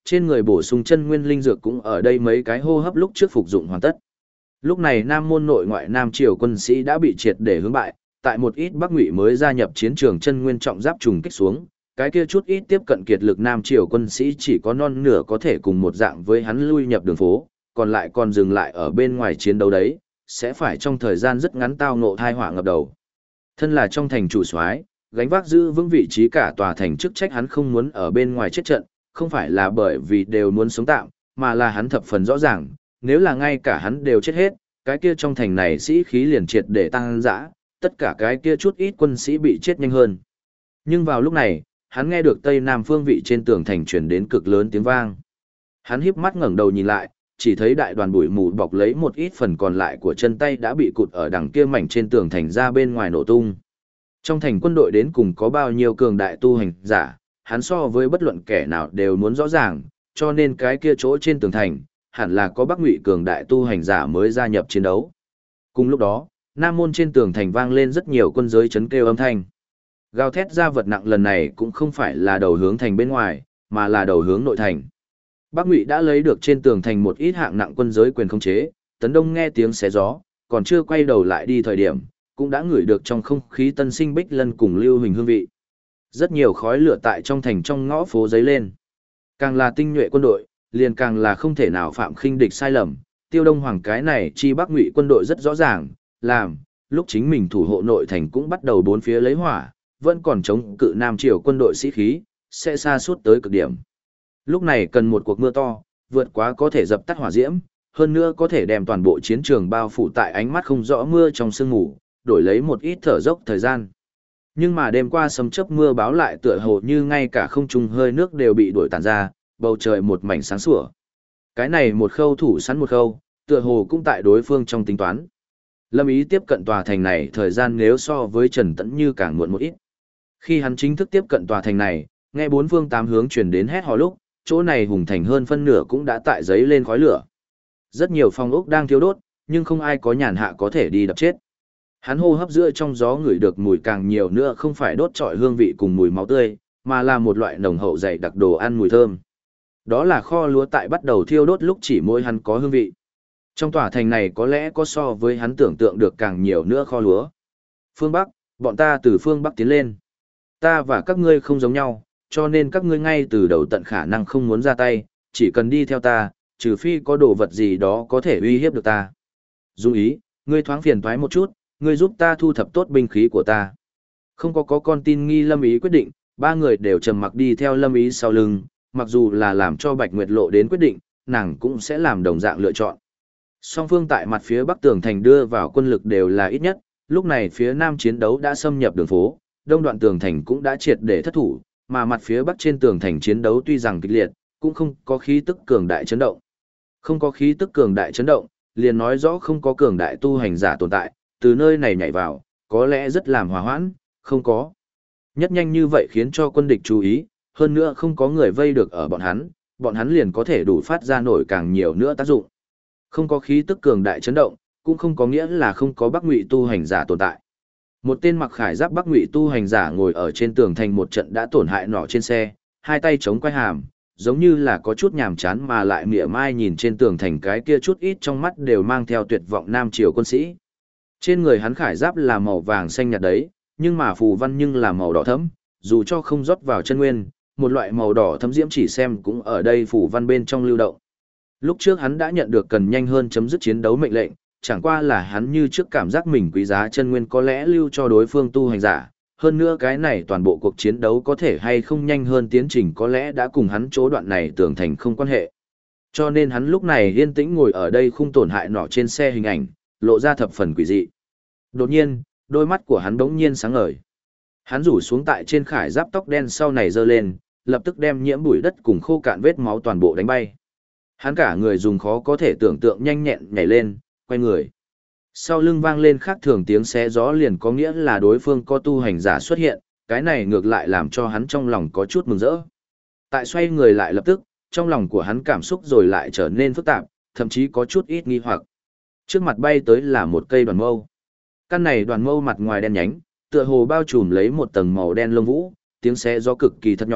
trên người bổ sung chân nguyên linh dược cũng ở đây mấy cái hô hấp lúc trước phục dụng hoàn tất. Lúc này Nam môn nội ngoại Nam triều quân sĩ đã bị triệt để hướng bại, tại một ít Bắc Ngụy mới gia nhập chiến trường chân nguyên trọng giáp trùng kích xuống, cái kia chút ít tiếp cận kiệt lực Nam triều quân sĩ chỉ có non nửa có thể cùng một dạng với hắn lui nhập đường phố, còn lại còn dừng lại ở bên ngoài chiến đấu đấy, sẽ phải trong thời gian rất ngắn tao ngộ thai họa ngập đầu. Thân là trong thành chủ soái, gánh vác giữ vững vị trí cả tòa thành chức trách, hắn không muốn ở bên ngoài chết trận, không phải là bởi vì đều muốn sống tạm, mà là hắn thập phần rõ ràng, nếu là ngay cả hắn đều chết hết, cái kia trong thành này sĩ khí liền triệt để tăng dã, tất cả cái kia chút ít quân sĩ bị chết nhanh hơn. Nhưng vào lúc này, hắn nghe được tây nam phương vị trên tường thành truyền đến cực lớn tiếng vang. Hắn híp mắt ngẩng đầu nhìn lại, chỉ thấy đại đoàn bụi mù bọc lấy một ít phần còn lại của chân tay đã bị cụt ở đằng kia mảnh trên tường thành ra bên ngoài nổ tung. Trong thành quân đội đến cùng có bao nhiêu cường đại tu hành giả, hắn so với bất luận kẻ nào đều muốn rõ ràng, cho nên cái kia chỗ trên tường thành, hẳn là có Bắc Ngụy cường đại tu hành giả mới gia nhập chiến đấu. Cùng lúc đó, Nam môn trên tường thành vang lên rất nhiều quân giới chấn kêu âm thanh. Gào thét ra vật nặng lần này cũng không phải là đầu hướng thành bên ngoài, mà là đầu hướng nội thành. Bắc Ngụy đã lấy được trên tường thành một ít hạng nặng quân giới quyền khống chế, Tấn Đông nghe tiếng xé gió, còn chưa quay đầu lại đi thời điểm, cũng đã ngửi được trong không khí tân sinh bích lân cùng lưu hình hương vị. Rất nhiều khói lửa tại trong thành trong ngõ phố giấy lên. Càng là tinh nhuệ quân đội, liền càng là không thể nào phạm khinh địch sai lầm. Tiêu Đông Hoàng cái này chi Bắc Ngụy quân đội rất rõ ràng, làm, lúc chính mình thủ hộ nội thành cũng bắt đầu bốn phía lấy hỏa, vẫn còn chống cự Nam Triều quân đội sĩ khí, sẽ xa suốt tới cực điểm. Lúc này cần một cuộc mưa to, vượt quá có thể dập tắt hỏa diễm, hơn nữa có thể đem toàn bộ chiến trường bao phủ tại ánh mắt không rõ mưa trong sương mù, đổi lấy một ít thở dốc thời gian. Nhưng mà đêm qua sấm chớp mưa báo lại tựa hồ như ngay cả không trung hơi nước đều bị đuổi tàn ra, bầu trời một mảnh sáng sủa. Cái này một khâu thủ sẵn một khâu, tựa hồ cũng tại đối phương trong tính toán. Lâm Ý tiếp cận tòa thành này thời gian nếu so với Trần Tẫn Như càng muộn một ít. Khi hắn chính thức tiếp cận tòa thành này, nghe bốn phương tám hướng truyền đến hét hò lúc, chỗ này hùng thành hơn phân nửa cũng đã tại giấy lên khói lửa. Rất nhiều phòng ốc đang thiêu đốt, nhưng không ai có nhàn hạ có thể đi đập chết. Hắn hô hấp giữa trong gió ngửi được mùi càng nhiều nữa, không phải đốt trọi hương vị cùng mùi máu tươi, mà là một loại nồng hậu dày đặc đồ ăn mùi thơm. Đó là kho lúa tại bắt đầu thiêu đốt lúc chỉ mỗi hắn có hương vị. Trong tòa thành này có lẽ có so với hắn tưởng tượng được càng nhiều nữa kho lúa. Phương Bắc, bọn ta từ phương Bắc tiến lên. Ta và các ngươi không giống nhau, cho nên các ngươi ngay từ đầu tận khả năng không muốn ra tay, chỉ cần đi theo ta, trừ phi có đồ vật gì đó có thể uy hiếp được ta. Dù ý, ngươi thoáng phiền toái một chút, ngươi giúp ta thu thập tốt binh khí của ta. Không có con tin nghi Lâm Ý quyết định, ba người đều trầm mặc đi theo Lâm Ý sau lưng, mặc dù là làm cho Bạch Nguyệt Lộ đến quyết định, nàng cũng sẽ làm đồng dạng lựa chọn. Song phương tại mặt phía bắc tường thành đưa vào quân lực đều là ít nhất, lúc này phía nam chiến đấu đã xâm nhập đường phố, đông đoạn tường thành cũng đã triệt để thất thủ, mà mặt phía bắc trên tường thành chiến đấu tuy rằng kịch liệt, cũng không có khí tức cường đại chấn động. Không có khí tức cường đại chấn động, liền nói rõ không có cường đại tu hành giả tồn tại, từ nơi này nhảy vào, có lẽ rất làm hòa hoãn, không có. Nhất nhanh như vậy khiến cho quân địch chú ý, hơn nữa không có người vây được ở bọn hắn liền có thể đủ phát ra nổi càng nhiều nữa tác dụng. Không có khí tức cường đại chấn động, cũng không có nghĩa là không có Bắc Ngụy tu hành giả tồn tại. Một tên mặc khải giáp Bắc Ngụy tu hành giả ngồi ở trên tường thành một trận đã tổn hại nỏ trên xe, hai tay chống quai hàm, giống như là có chút nhàm chán mà lại mỉa mai nhìn trên tường thành cái kia chút ít trong mắt đều mang theo tuyệt vọng nam triều quân sĩ. Trên người hắn khải giáp là màu vàng xanh nhạt đấy, nhưng mà phù văn nhưng là màu đỏ thẫm, dù cho không rót vào chân nguyên, một loại màu đỏ thẫm diễm chỉ xem cũng ở đây phù văn bên trong lưu động. Lúc trước hắn đã nhận được cần nhanh hơn chấm dứt chiến đấu mệnh lệnh, chẳng qua là hắn như trước cảm giác mình quý giá chân nguyên có lẽ lưu cho đối phương tu hành giả, hơn nữa cái này toàn bộ cuộc chiến đấu có thể hay không nhanh hơn tiến trình có lẽ đã cùng hắn chỗ đoạn này tưởng thành không quan hệ. Cho nên hắn lúc này yên tĩnh ngồi ở đây không tổn hại nọ trên xe hình ảnh, lộ ra thập phần quỷ dị. Đột nhiên, đôi mắt của hắn đống nhiên sáng ngời. Hắn rủ xuống tại trên khải giáp tóc đen sau này giơ lên, lập tức đem nhiễm bụi đất cùng khô cạn vết máu toàn bộ đánh bay. Hắn cả người dùng khó có thể tưởng tượng nhanh nhẹn nhảy lên, quay người. Sau lưng vang lên khác thường tiếng xé gió liền có nghĩa là đối phương có tu hành giả xuất hiện, cái này ngược lại làm cho hắn trong lòng có chút mừng rỡ. Tại xoay người lại lập tức, trong lòng của hắn cảm xúc rồi lại trở nên phức tạp, thậm chí có chút ít nghi hoặc. Trước mặt bay tới là một cây đoàn mâu. Căn này đoàn mâu mặt ngoài đen nhánh, tựa hồ bao trùm lấy một tầng màu đen lông vũ, tiếng xé gió cực kỳ thật nhỏ,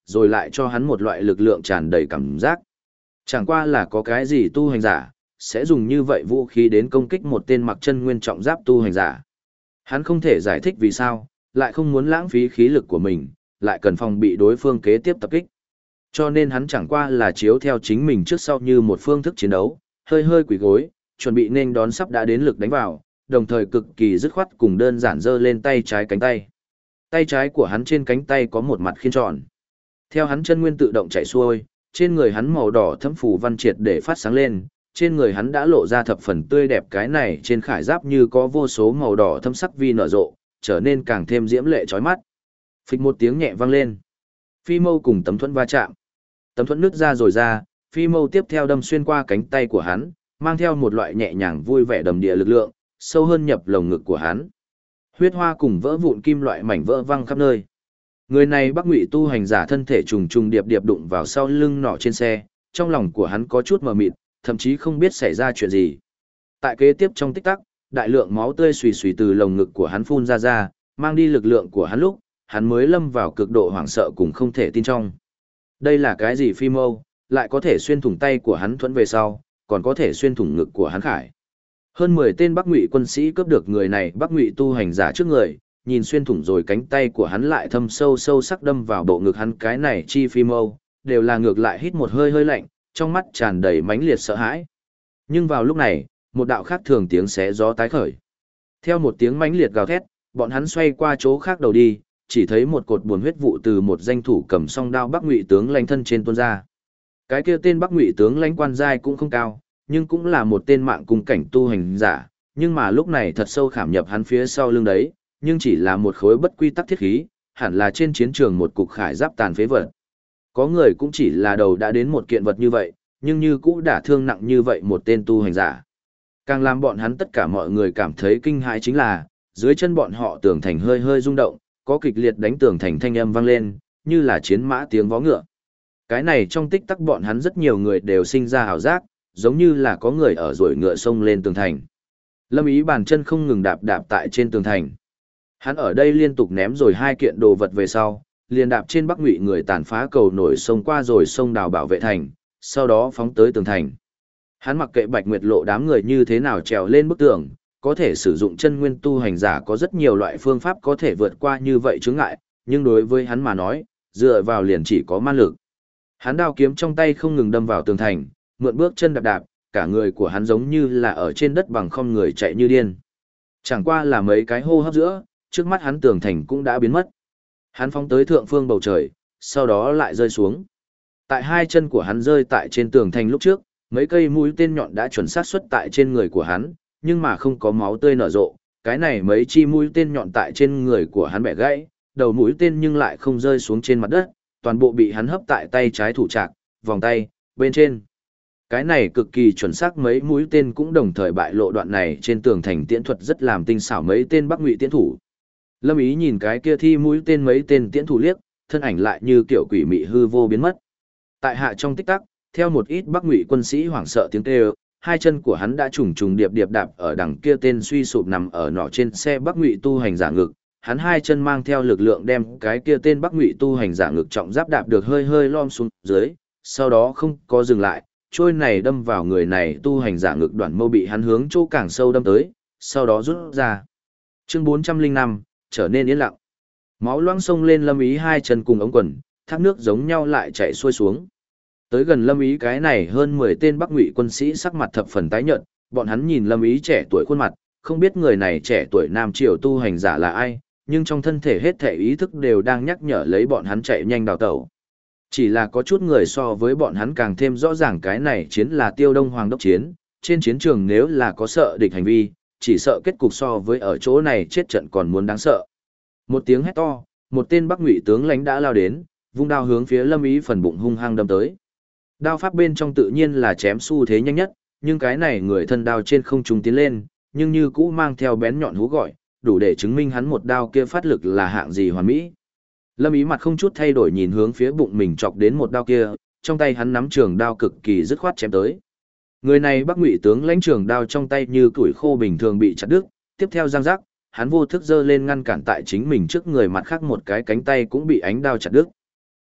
rồi lại cho hắn một loại lực lượng tràn đầy cảm giác. Chẳng qua là có cái gì tu hành giả, sẽ dùng như vậy vũ khí đến công kích một tên mặc chân nguyên trọng giáp tu hành giả. Hắn không thể giải thích vì sao, lại không muốn lãng phí khí lực của mình, lại cần phòng bị đối phương kế tiếp tập kích. Cho nên hắn chẳng qua là chiếu theo chính mình trước sau như một phương thức chiến đấu, hơi hơi quỳ gối, chuẩn bị nên đón sắp đã đến lực đánh vào, đồng thời cực kỳ dứt khoát cùng đơn giản giơ lên tay trái cánh tay. Tay trái của hắn trên cánh tay có một mặt khiên tròn. Theo hắn chân nguyên tự động chạy xuôi, trên người hắn màu đỏ thấm phù văn triệt để phát sáng lên, trên người hắn đã lộ ra thập phần tươi đẹp, cái này trên khải giáp như có vô số màu đỏ thâm sắc vi nở rộ, trở nên càng thêm diễm lệ chói mắt. Phịch một tiếng nhẹ vang lên. Phi mâu cùng tấm thuẫn va chạm. Tấm thuẫn nứt ra rồi ra, phi mâu tiếp theo đâm xuyên qua cánh tay của hắn, mang theo một loại nhẹ nhàng vui vẻ đầm địa lực lượng, sâu hơn nhập lồng ngực của hắn. Huyết hoa cùng vỡ vụn kim loại mảnh vỡ văng khắp nơi. Người này Bắc Ngụy tu hành giả thân thể trùng trùng điệp điệp đụng vào sau lưng nọ trên xe, trong lòng của hắn có chút mờ mịt, thậm chí không biết xảy ra chuyện gì. Tại kế tiếp trong tích tắc, đại lượng máu tươi xùy xùy từ lồng ngực của hắn phun ra, mang đi lực lượng của hắn lúc, hắn mới lâm vào cực độ hoảng sợ cùng không thể tin trong. Đây là cái gì phi mâu, lại có thể xuyên thủng tay của hắn thuẫn về sau, còn có thể xuyên thủng ngực của hắn khải. Hơn 10 tên Bắc Ngụy quân sĩ cướp được người này Bắc Ngụy tu hành giả trước người, nhìn xuyên thủng rồi cánh tay của hắn lại thâm sâu sâu sắc đâm vào bộ ngực hắn, cái này chi phi mâu, đều là ngược lại hít một hơi hơi lạnh, trong mắt tràn đầy mãnh liệt sợ hãi. Nhưng vào lúc này, một đạo khác thường tiếng xé gió tái khởi. Theo một tiếng mãnh liệt gào thét, bọn hắn xoay qua chỗ khác đầu đi, chỉ thấy một cột buồn huyết vụ từ một danh thủ cầm song đao Bắc Ngụy tướng lãnh thân trên tuôn ra. Cái kia tên Bắc Ngụy tướng lãnh quan giai cũng không cao, nhưng cũng là một tên mạng cung cảnh tu hành giả, nhưng mà lúc này thật sâu khảm nhập hắn phía sau lưng đấy, nhưng chỉ là một khối bất quy tắc thiết khí, hẳn là trên chiến trường một cục khải giáp tàn phế vật. Có người cũng chỉ là đầu đã đến một kiện vật như vậy, nhưng như cũ đả thương nặng như vậy một tên tu hành giả. Càng làm bọn hắn tất cả mọi người cảm thấy kinh hãi chính là, dưới chân bọn họ tường thành hơi hơi rung động, có kịch liệt đánh tường thành thanh âm vang lên, như là chiến mã tiếng vó ngựa. Cái này trong tích tắc bọn hắn rất nhiều người đều sinh ra ảo giác, giống như là có người ở ruổi ngựa xông lên tường thành. Lâm Ý bàn chân không ngừng đạp đạp tại trên tường thành. Hắn ở đây liên tục ném rồi 2 kiện đồ vật về sau, liền đạp trên Bắc Ngụy người tàn phá cầu nổi sông qua rồi sông đào bảo vệ thành, sau đó phóng tới tường thành. Hắn mặc kệ Bạch Nguyệt Lộ đám người như thế nào trèo lên bức tường, có thể sử dụng chân nguyên tu hành giả có rất nhiều loại phương pháp có thể vượt qua như vậy chướng ngại, nhưng đối với hắn mà nói, dựa vào liền chỉ có man lực. Hắn đao kiếm trong tay không ngừng đâm vào tường thành, mượn bước chân đạp đạp, cả người của hắn giống như là ở trên đất bằng không người chạy như điên. Chẳng qua là mấy cái hô hấp giữa, trước mắt hắn tường thành cũng đã biến mất. Hắn phóng tới thượng phương bầu trời, sau đó lại rơi xuống. Tại hai chân của hắn rơi tại trên tường thành lúc trước, mấy cây mũi tên nhọn đã chuẩn xác xuất tại trên người của hắn, nhưng mà không có máu tươi nở rộ. Cái này mấy chi mũi tên nhọn tại trên người của hắn bẻ gãy, đầu mũi tên nhưng lại không rơi xuống trên mặt đất, toàn bộ bị hắn hấp tại tay trái thủ trạc, vòng tay, bên trên. Cái này cực kỳ chuẩn xác, mấy mũi tên cũng đồng thời bại lộ đoạn này trên tường thành tiễn thuật rất làm tinh xảo mấy tên Bắc Ngụy tiễn thủ. Lâm Ý nhìn cái kia thi mũi tên mấy tên tiễn thủ liếc, thân ảnh lại như kiểu quỷ mị hư vô biến mất. Tại hạ trong tích tắc, theo một ít Bắc Ngụy quân sĩ hoảng sợ tiếng kêu, hai chân của hắn đã trùng trùng điệp điệp đạp ở đằng kia tên suy sụp nằm ở nọ trên xe Bắc Ngụy tu hành giả ngực. Hắn hai chân mang theo lực lượng đem cái kia tên Bắc Ngụy tu hành giả ngực trọng giáp đạp được hơi hơi lom xuống dưới, sau đó không có dừng lại, trôi này đâm vào người này tu hành giả ngực, đoạn mâu bị hắn hướng chỗ càng sâu đâm tới, sau đó rút ra. Chương 405, trở nên yên lặng. Máu loãng sông lên Lâm Ý hai chân cùng ống quần, thác nước giống nhau lại chảy xuôi xuống. Tới gần Lâm Ý cái này hơn 10 tên Bắc Ngụy quân sĩ sắc mặt thập phần tái nhợt, bọn hắn nhìn Lâm Ý trẻ tuổi khuôn mặt, không biết người này trẻ tuổi nam triều tu hành giả là ai, nhưng trong thân thể hết thể ý thức đều đang nhắc nhở lấy bọn hắn chạy nhanh đào tẩu. Chỉ là có chút người so với bọn hắn càng thêm rõ ràng cái này chiến là Tiêu Đông Hoàng đốc chiến, trên chiến trường nếu là có sợ địch hành vi, chỉ sợ kết cục so với ở chỗ này chết trận còn muốn đáng sợ. Một tiếng hét to, một tên Bắc Ngụy tướng lãnh đã lao đến, vung đao hướng phía Lâm Ý phần bụng hung hăng đâm tới. Đao pháp bên trong tự nhiên là chém xu thế nhanh nhất, nhưng cái này người thân đao trên không trung tiến lên, nhưng như cũ mang theo bén nhọn hú gọi, đủ để chứng minh hắn một đao kia phát lực là hạng gì hoàn mỹ. Lâm Ý mặt không chút thay đổi nhìn hướng phía bụng mình chọc đến một đao kia, trong tay hắn nắm trường đao cực kỳ dứt khoát chém tới. Người này Bắc Ngụy tướng lãnh trường đao trong tay như củi khô bình thường bị chặt đứt, tiếp theo giang giác, hắn vô thức giơ lên ngăn cản tại chính mình trước người, mặt khác một cái cánh tay cũng bị ánh đao chặt đứt.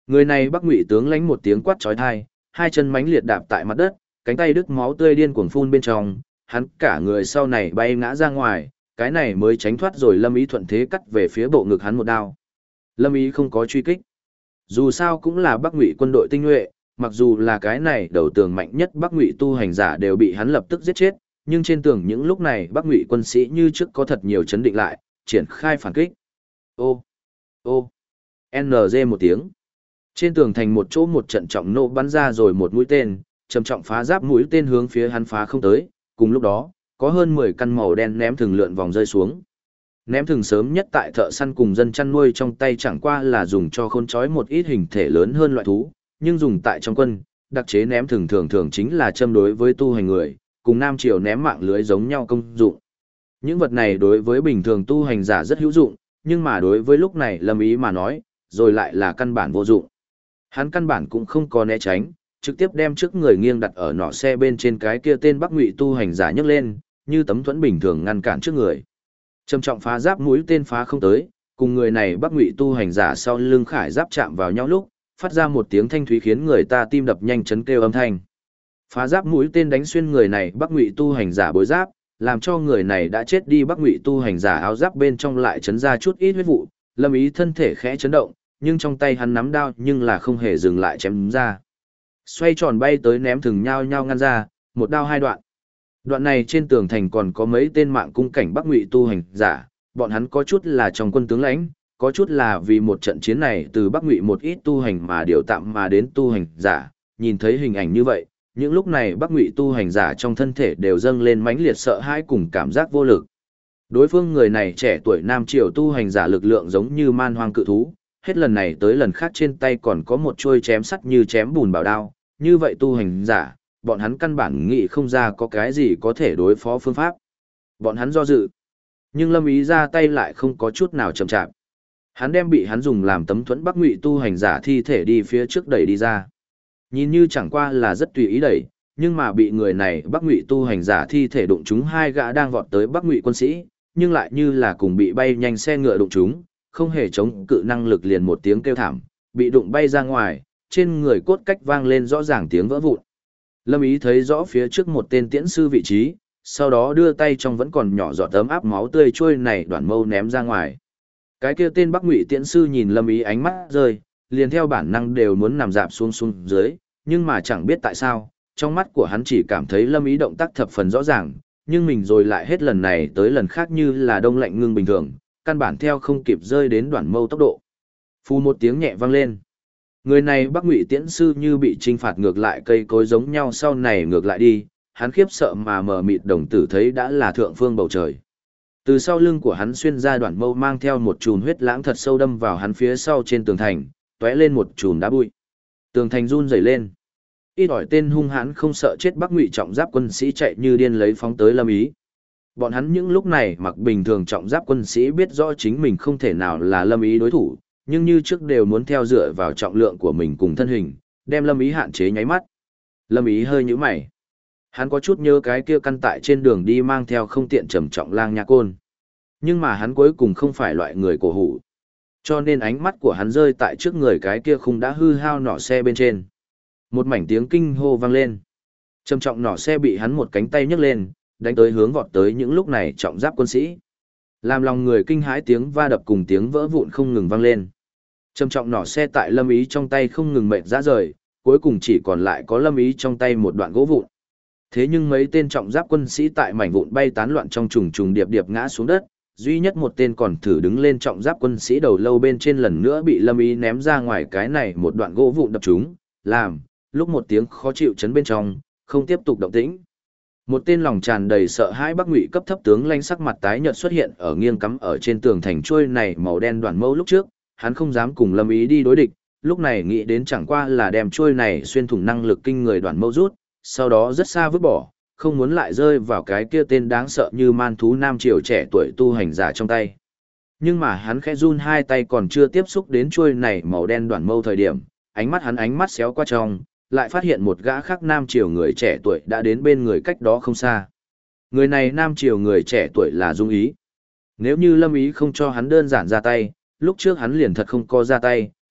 Người này Bắc Ngụy tướng lãnh một tiếng quát chói tai, hai chân mãnh liệt đạp tại mặt đất, cánh tay đứt máu tươi điên cuồng phun bên trong, hắn cả người sau này bay ngã ra ngoài, cái này mới tránh thoát rồi Lâm Ý thuận thế cắt về phía bộ ngực hắn một đao. Lâm Ý không có truy kích. Dù sao cũng là Bắc Ngụy quân đội tinh nhuệ, mặc dù là cái này đầu tường mạnh nhất Bắc Ngụy tu hành giả đều bị hắn lập tức giết chết, nhưng trên tường những lúc này Bắc Ngụy quân sĩ như trước có thật nhiều chấn định lại, triển khai phản kích. Ô, ô, NG một tiếng. Trên tường thành một chỗ một trận trọng nổ bắn ra rồi một mũi tên, trầm trọng phá giáp mũi tên hướng phía hắn phá không tới, cùng lúc đó, có hơn 10 căn màu đen ném thừng lượn vòng rơi xuống. Ném thừng sớm nhất tại thợ săn cùng dân chăn nuôi trong tay chẳng qua là dùng cho khôn trói một ít hình thể lớn hơn loại thú, nhưng dùng tại trong quân, đặc chế ném thừng thường thường chính là châm đối với tu hành người, cùng nam triều ném mạng lưới giống nhau công dụng. Những vật này đối với bình thường tu hành giả rất hữu dụng, nhưng mà đối với lúc này Lâm Ý mà nói, rồi lại là căn bản vô dụng. Hắn căn bản cũng không có né tránh, trực tiếp đem trước người nghiêng đặt ở nỏ xe bên trên cái kia tên Bắc Ngụy tu hành giả nhấc lên, như tấm thuẫn bình thường ngăn cản trước người. Trầm trọng phá giáp mũi tên phá không tới, cùng người này Bắc Ngụy tu hành giả sau lưng khải giáp chạm vào nhau lúc, phát ra một tiếng thanh thúy khiến người ta tim đập nhanh chấn kêu âm thanh. Phá giáp mũi tên đánh xuyên người này Bắc Ngụy tu hành giả bối giáp, làm cho người này đã chết đi Bắc Ngụy tu hành giả áo giáp bên trong lại chấn ra chút ít huyết vụ, Lâm Ý thân thể khẽ chấn động, nhưng trong tay hắn nắm đao nhưng là không hề dừng lại chém ra. Xoay tròn bay tới ném thừng nhau nhau ngăn ra, một đao hai đoạn. Đoạn này trên tường thành còn có mấy tên mạng cung cảnh Bắc Ngụy tu hành giả, bọn hắn có chút là trong quân tướng lãnh, có chút là vì một trận chiến này từ Bắc Ngụy một ít tu hành mà điều tạm mà đến tu hành giả, nhìn thấy hình ảnh như vậy, những lúc này Bắc Ngụy tu hành giả trong thân thể đều dâng lên mãnh liệt sợ hãi cùng cảm giác vô lực. Đối phương người này trẻ tuổi nam triều tu hành giả lực lượng giống như man hoang cự thú, hết lần này tới lần khác trên tay còn có một chuôi chém sắt như chém bùn bảo đao, như vậy tu hành giả, bọn hắn căn bản nghĩ không ra có cái gì có thể đối phó phương pháp. Bọn hắn do dự, nhưng Lâm Ý ra tay lại không có chút nào chậm chạp. Hắn đem bị hắn dùng làm tấm thuẫn Bắc Ngụy tu hành giả thi thể đi phía trước đẩy đi ra. Nhìn như chẳng qua là rất tùy ý đẩy, nhưng mà bị người này Bắc Ngụy tu hành giả thi thể đụng chúng hai gã đang vọt tới Bắc Ngụy quân sĩ, nhưng lại như là cùng bị bay nhanh xe ngựa đụng chúng, không hề chống cự năng lực liền một tiếng kêu thảm, bị đụng bay ra ngoài, trên người cốt cách vang lên rõ ràng tiếng vỡ vụn. Lâm Ý thấy rõ phía trước một tên tiễn sư vị trí, sau đó đưa tay trong vẫn còn nhỏ giọt tấm áp máu tươi trôi này đoạn mâu ném ra ngoài. Cái kia tên Bắc Ngụy tiễn sư nhìn Lâm Ý ánh mắt rơi, liền theo bản năng đều muốn nằm dạp xuống dưới, nhưng mà chẳng biết tại sao, trong mắt của hắn chỉ cảm thấy Lâm Ý động tác thập phần rõ ràng, nhưng mình rồi lại hết lần này tới lần khác như là đông lạnh ngưng bình thường, căn bản theo không kịp rơi đến đoạn mâu tốc độ. Phù một tiếng nhẹ vang lên. Người này Bắc Ngụy tiễn sư như bị trinh phạt ngược lại cây cối giống nhau sau này ngược lại đi, hắn khiếp sợ mà mờ mịt đồng tử thấy đã là thượng phương bầu trời. Từ sau lưng của hắn xuyên ra đoạn mâu mang theo một chùm huyết lãng thật sâu đâm vào hắn phía sau trên tường thành, tóe lên một chùm đá bụi. Tường thành run rẩy lên. Ít ỏi tên hung hãn không sợ chết Bắc Ngụy trọng giáp quân sĩ chạy như điên lấy phóng tới Lâm Ý. Bọn hắn những lúc này mặc bình thường trọng giáp quân sĩ biết rõ chính mình không thể nào là Lâm Ý đối thủ, nhưng như trước đều muốn theo dựa vào trọng lượng của mình cùng thân hình, đem Lâm Ý hạn chế nháy mắt. Lâm Ý hơi nhíu mày. Hắn có chút nhớ cái kia căn tại trên đường đi mang theo không tiện trầm trọng lang nha côn. Nhưng mà hắn cuối cùng không phải loại người cổ hủ. Cho nên ánh mắt của hắn rơi tại trước người cái kia khung đã hư hao nỏ xe bên trên. Một mảnh tiếng kinh hô vang lên. Trầm trọng nỏ xe bị hắn một cánh tay nhấc lên, đánh tới hướng vọt tới những lúc này trọng giáp quân sĩ. Làm lòng người kinh hãi tiếng va đập cùng tiếng vỡ vụn không ngừng vang lên. Trầm trọng nỏ xe tại Lâm Ý trong tay không ngừng mệt rã rời, cuối cùng chỉ còn lại có Lâm Ý trong tay một đoạn gỗ vụn. Thế nhưng mấy tên trọng giáp quân sĩ tại mảnh vụn bay tán loạn trong trùng trùng điệp điệp ngã xuống đất, duy nhất một tên còn thử đứng lên trọng giáp quân sĩ đầu lâu bên trên lần nữa bị Lâm Ý ném ra ngoài cái này một đoạn gỗ vụn đập trúng, làm, lúc một tiếng khó chịu chấn bên trong, không tiếp tục động tĩnh. Một tên lòng tràn đầy sợ hãi Bắc Ngụy cấp thấp tướng lãnh sắc mặt tái nhợt xuất hiện ở nghiêng cắm ở trên tường thành chuôi này màu đen đoạn mâu lúc trước, hắn không dám cùng Lâm Ý đi đối địch, lúc này nghĩ đến chẳng qua là đem chuôi này xuyên thủng năng lực kinh người đoạn mâu rút, sau đó rất xa vứt bỏ, không muốn lại rơi vào cái kia tên đáng sợ như man thú nam triều trẻ tuổi tu hành giả trong tay. Nhưng mà hắn khẽ run hai tay còn chưa tiếp xúc đến chuôi này màu đen đoạn mâu thời điểm, ánh mắt xéo qua trong, lại phát hiện một gã khác nam triều người trẻ tuổi đã đến bên người cách đó không xa. Người này nam triều người trẻ tuổi là Dung Ý. Nếu như Lâm Ý không cho hắn đơn giản ra tay, lúc trước hắn liền thật không có ra tay,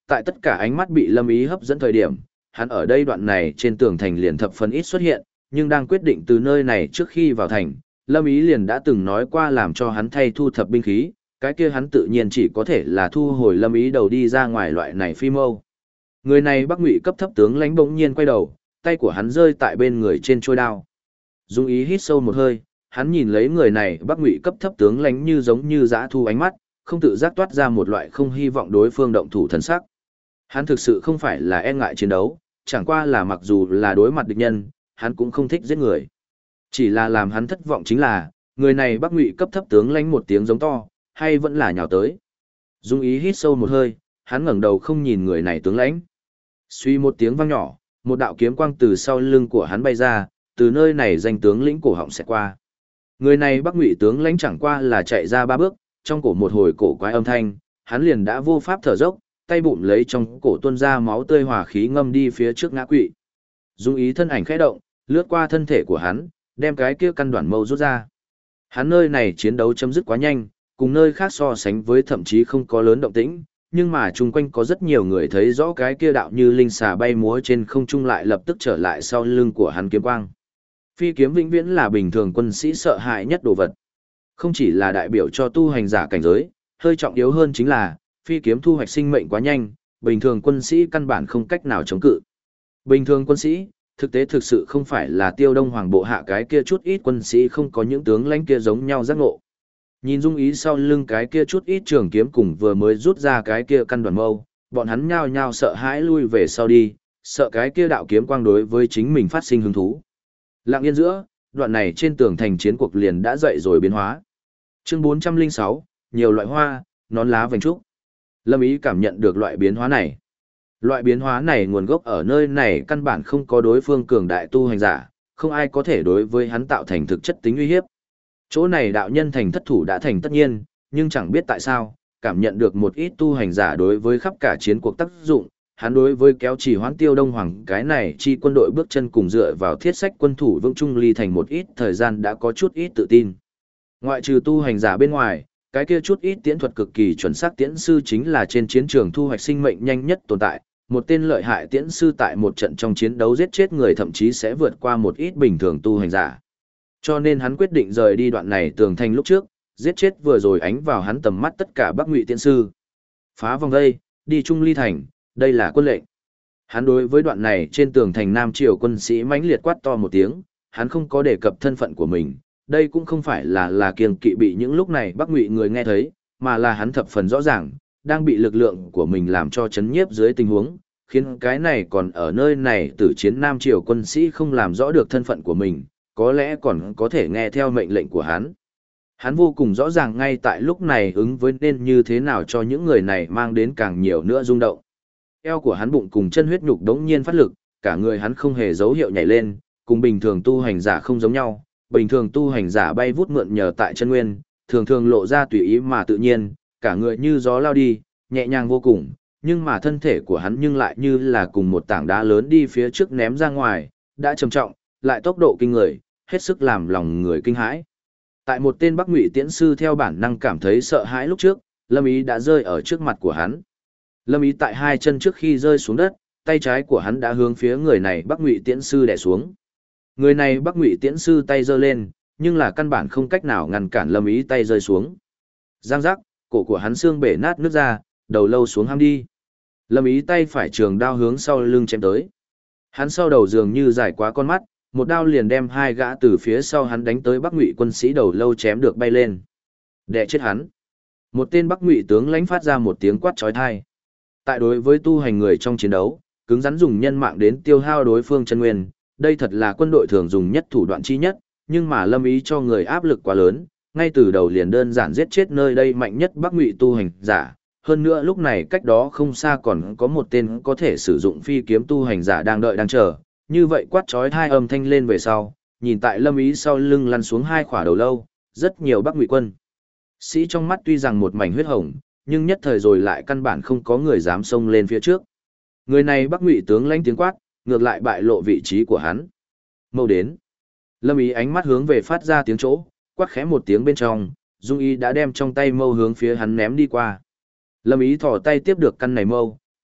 tại tất cả ánh mắt bị Lâm Ý hấp dẫn thời điểm, hắn ở đây đoạn này trên tường thành liền thập phần ít xuất hiện, nhưng đang quyết định từ nơi này trước khi vào thành, Lâm Ý liền đã từng nói qua làm cho hắn thay thu thập binh khí, cái kia hắn tự nhiên chỉ có thể là thu hồi Lâm Ý đầu đi ra ngoài loại này phi mâu. Người này Bắc Ngụy cấp thấp tướng lãnh bỗng nhiên quay đầu, tay của hắn rơi tại bên người trên chuôi đao. Dung Ý hít sâu một hơi, hắn nhìn lấy người này Bắc Ngụy cấp thấp tướng lãnh như giống như dã thu ánh mắt, không tự giác toát ra một loại không hy vọng đối phương động thủ thần sắc. Hắn thực sự không phải là e ngại chiến đấu, chẳng qua là mặc dù là đối mặt địch nhân, hắn cũng không thích giết người. Chỉ là làm hắn thất vọng chính là, người này Bắc Ngụy cấp thấp tướng lãnh một tiếng giống to, hay vẫn là nhào tới. Dung Ý hít sâu một hơi, hắn ngẩng đầu không nhìn người này tướng lãnh. Suy một tiếng vang nhỏ, một đạo kiếm quang từ sau lưng của hắn bay ra, từ nơi này danh tướng lĩnh cổ họng sẽ qua. Người này Bắc Ngụy tướng lãnh chẳng qua là chạy ra 3 bước, trong cổ một hồi cổ quái âm thanh, hắn liền đã vô pháp thở dốc, tay bụng lấy trong cổ tuôn ra máu tươi hòa khí ngâm đi phía trước ngã quỵ. Dung Ý thân ảnh khẽ động, lướt qua thân thể của hắn, đem cái kia căn đoạn mâu rút ra. Hắn nơi này chiến đấu chấm dứt quá nhanh, cùng nơi khác so sánh với thậm chí không có lớn động tĩnh, nhưng mà chung quanh có rất nhiều người thấy rõ cái kia đạo như linh xà bay múa trên không trung lại lập tức trở lại sau lưng của hắn kiếm quang. Phi kiếm vĩnh viễn là bình thường quân sĩ sợ hãi nhất đồ vật. Không chỉ là đại biểu cho tu hành giả cảnh giới, hơi trọng yếu hơn chính là, phi kiếm thu hoạch sinh mệnh quá nhanh, bình thường quân sĩ căn bản không cách nào chống cự. Bình thường quân sĩ, thực tế thực sự không phải là Tiêu Đông Hoàng bộ hạ cái kia chút ít quân sĩ không có những tướng lãnh kia giống nhau giác ngộ. Nhìn Dung Ý sau lưng cái kia chút ít trường kiếm cùng vừa mới rút ra cái kia căn đoàn mâu, bọn hắn nhao nhao sợ hãi lui về sau đi, sợ cái kia đạo kiếm quang đối với chính mình phát sinh hứng thú. Lặng yên giữa, đoạn này trên tường thành chiến cuộc liền đã dậy rồi biến hóa. Chương 406, nhiều loại hoa, nón lá vành trúc. Lâm Ý cảm nhận được loại biến hóa này. Loại biến hóa này nguồn gốc ở nơi này căn bản không có đối phương cường đại tu hành giả, không ai có thể đối với hắn tạo thành thực chất tính uy hiếp. Chỗ này đạo nhân thành thất thủ đã thành tất nhiên, nhưng chẳng biết tại sao, cảm nhận được một ít tu hành giả đối với khắp cả chiến cuộc tác dụng, hắn đối với kéo chỉ hoãn Tiêu Đông Hoàng cái này chi quân đội bước chân cùng dựa vào thiết sách quân thủ vững trung ly thành một ít thời gian đã có chút ít tự tin. Ngoại trừ tu hành giả bên ngoài, cái kia chút ít tiễn thuật cực kỳ chuẩn xác tiễn sư chính là trên chiến trường thu hoạch sinh mệnh nhanh nhất tồn tại, một tên lợi hại tiễn sư tại một trận trong chiến đấu giết chết người thậm chí sẽ vượt qua một ít bình thường tu hành giả. Cho nên hắn quyết định rời đi đoạn này tường thành lúc trước, giết chết vừa rồi ánh vào hắn tầm mắt tất cả Bắc Ngụy tiễn sư. Phá vòng vây, đi trung ly thành, đây là quân lệnh. Hắn đối với đoạn này trên tường thành Nam Triều quân sĩ mãnh liệt quát to một tiếng, hắn không có đề cập thân phận của mình, đây cũng không phải là kiêng kỵ bị những lúc này Bắc Ngụy người nghe thấy, mà là hắn thập phần rõ ràng, đang bị lực lượng của mình làm cho chấn nhiếp dưới tình huống, khiến cái này còn ở nơi này tử chiến Nam Triều quân sĩ không làm rõ được thân phận của mình, có lẽ còn có thể nghe theo mệnh lệnh của hắn. Hắn vô cùng rõ ràng ngay tại lúc này ứng với nên như thế nào cho những người này mang đến càng nhiều nữa rung động. Eo của hắn bụng cùng chân huyết nhục đống nhiên phát lực, cả người hắn không hề dấu hiệu nhảy lên, cùng bình thường tu hành giả không giống nhau. Bình thường tu hành giả bay vút mượn nhờ tại chân nguyên, thường thường lộ ra tùy ý mà tự nhiên, cả người như gió lao đi, nhẹ nhàng vô cùng, nhưng mà thân thể của hắn nhưng lại như là cùng một tảng đá lớn đi phía trước ném ra ngoài, đã trầm trọng, lại tốc độ kinh người, hết sức làm lòng người kinh hãi. Tại một tên Bắc Ngụy tiễn sư theo bản năng cảm thấy sợ hãi lúc trước, Lâm Ý đã rơi ở trước mặt của hắn. Lâm Ý tại hai chân trước khi rơi xuống đất, tay trái của hắn đã hướng phía người này Bắc Ngụy tiễn sư đè xuống. Người này Bắc Ngụy tiễn sư tay giơ lên, nhưng là căn bản không cách nào ngăn cản Lâm Ý tay rơi xuống. Giang giác, cổ của hắn xương bể nát nước ra, đầu lâu xuống ham đi. Lâm Ý tay phải trường đao hướng sau lưng chém tới. Hắn sau đầu dường như dài quá con mắt, một đao liền đem hai gã từ phía sau hắn đánh tới Bắc Ngụy quân sĩ đầu lâu chém được bay lên. Đè chết hắn. Một tên Bắc Ngụy tướng lãnh phát ra một tiếng quát chói tai. Tại đối với tu hành người trong chiến đấu, cứng rắn dùng nhân mạng đến tiêu hao đối phương chân nguyên, đây thật là quân đội thường dùng nhất thủ đoạn chi nhất, nhưng mà Lâm Ý cho người áp lực quá lớn, ngay từ đầu liền đơn giản giết chết nơi đây mạnh nhất Bắc Ngụy tu hành giả. Hơn nữa lúc này cách đó không xa còn có một tên có thể sử dụng phi kiếm tu hành giả đang đợi đang chờ, như vậy quát chói hai âm thanh lên về sau, nhìn tại Lâm Ý sau lưng lăn xuống hai khỏa đầu lâu, rất nhiều Bắc Ngụy quân sĩ trong mắt tuy rằng một mảnh huyết hồng, nhưng nhất thời rồi lại căn bản không có người dám xông lên phía trước. Người này Bắc Ngụy tướng lãnh tiếng quát, ngược lại bại lộ vị trí của hắn. Mâu đến. Lâm Ý ánh mắt hướng về phát ra tiếng chỗ, quát khẽ một tiếng bên trong, Dung Ý đã đem trong tay mâu hướng phía hắn ném đi qua. Lâm Ý thò tay tiếp được căn này mâu,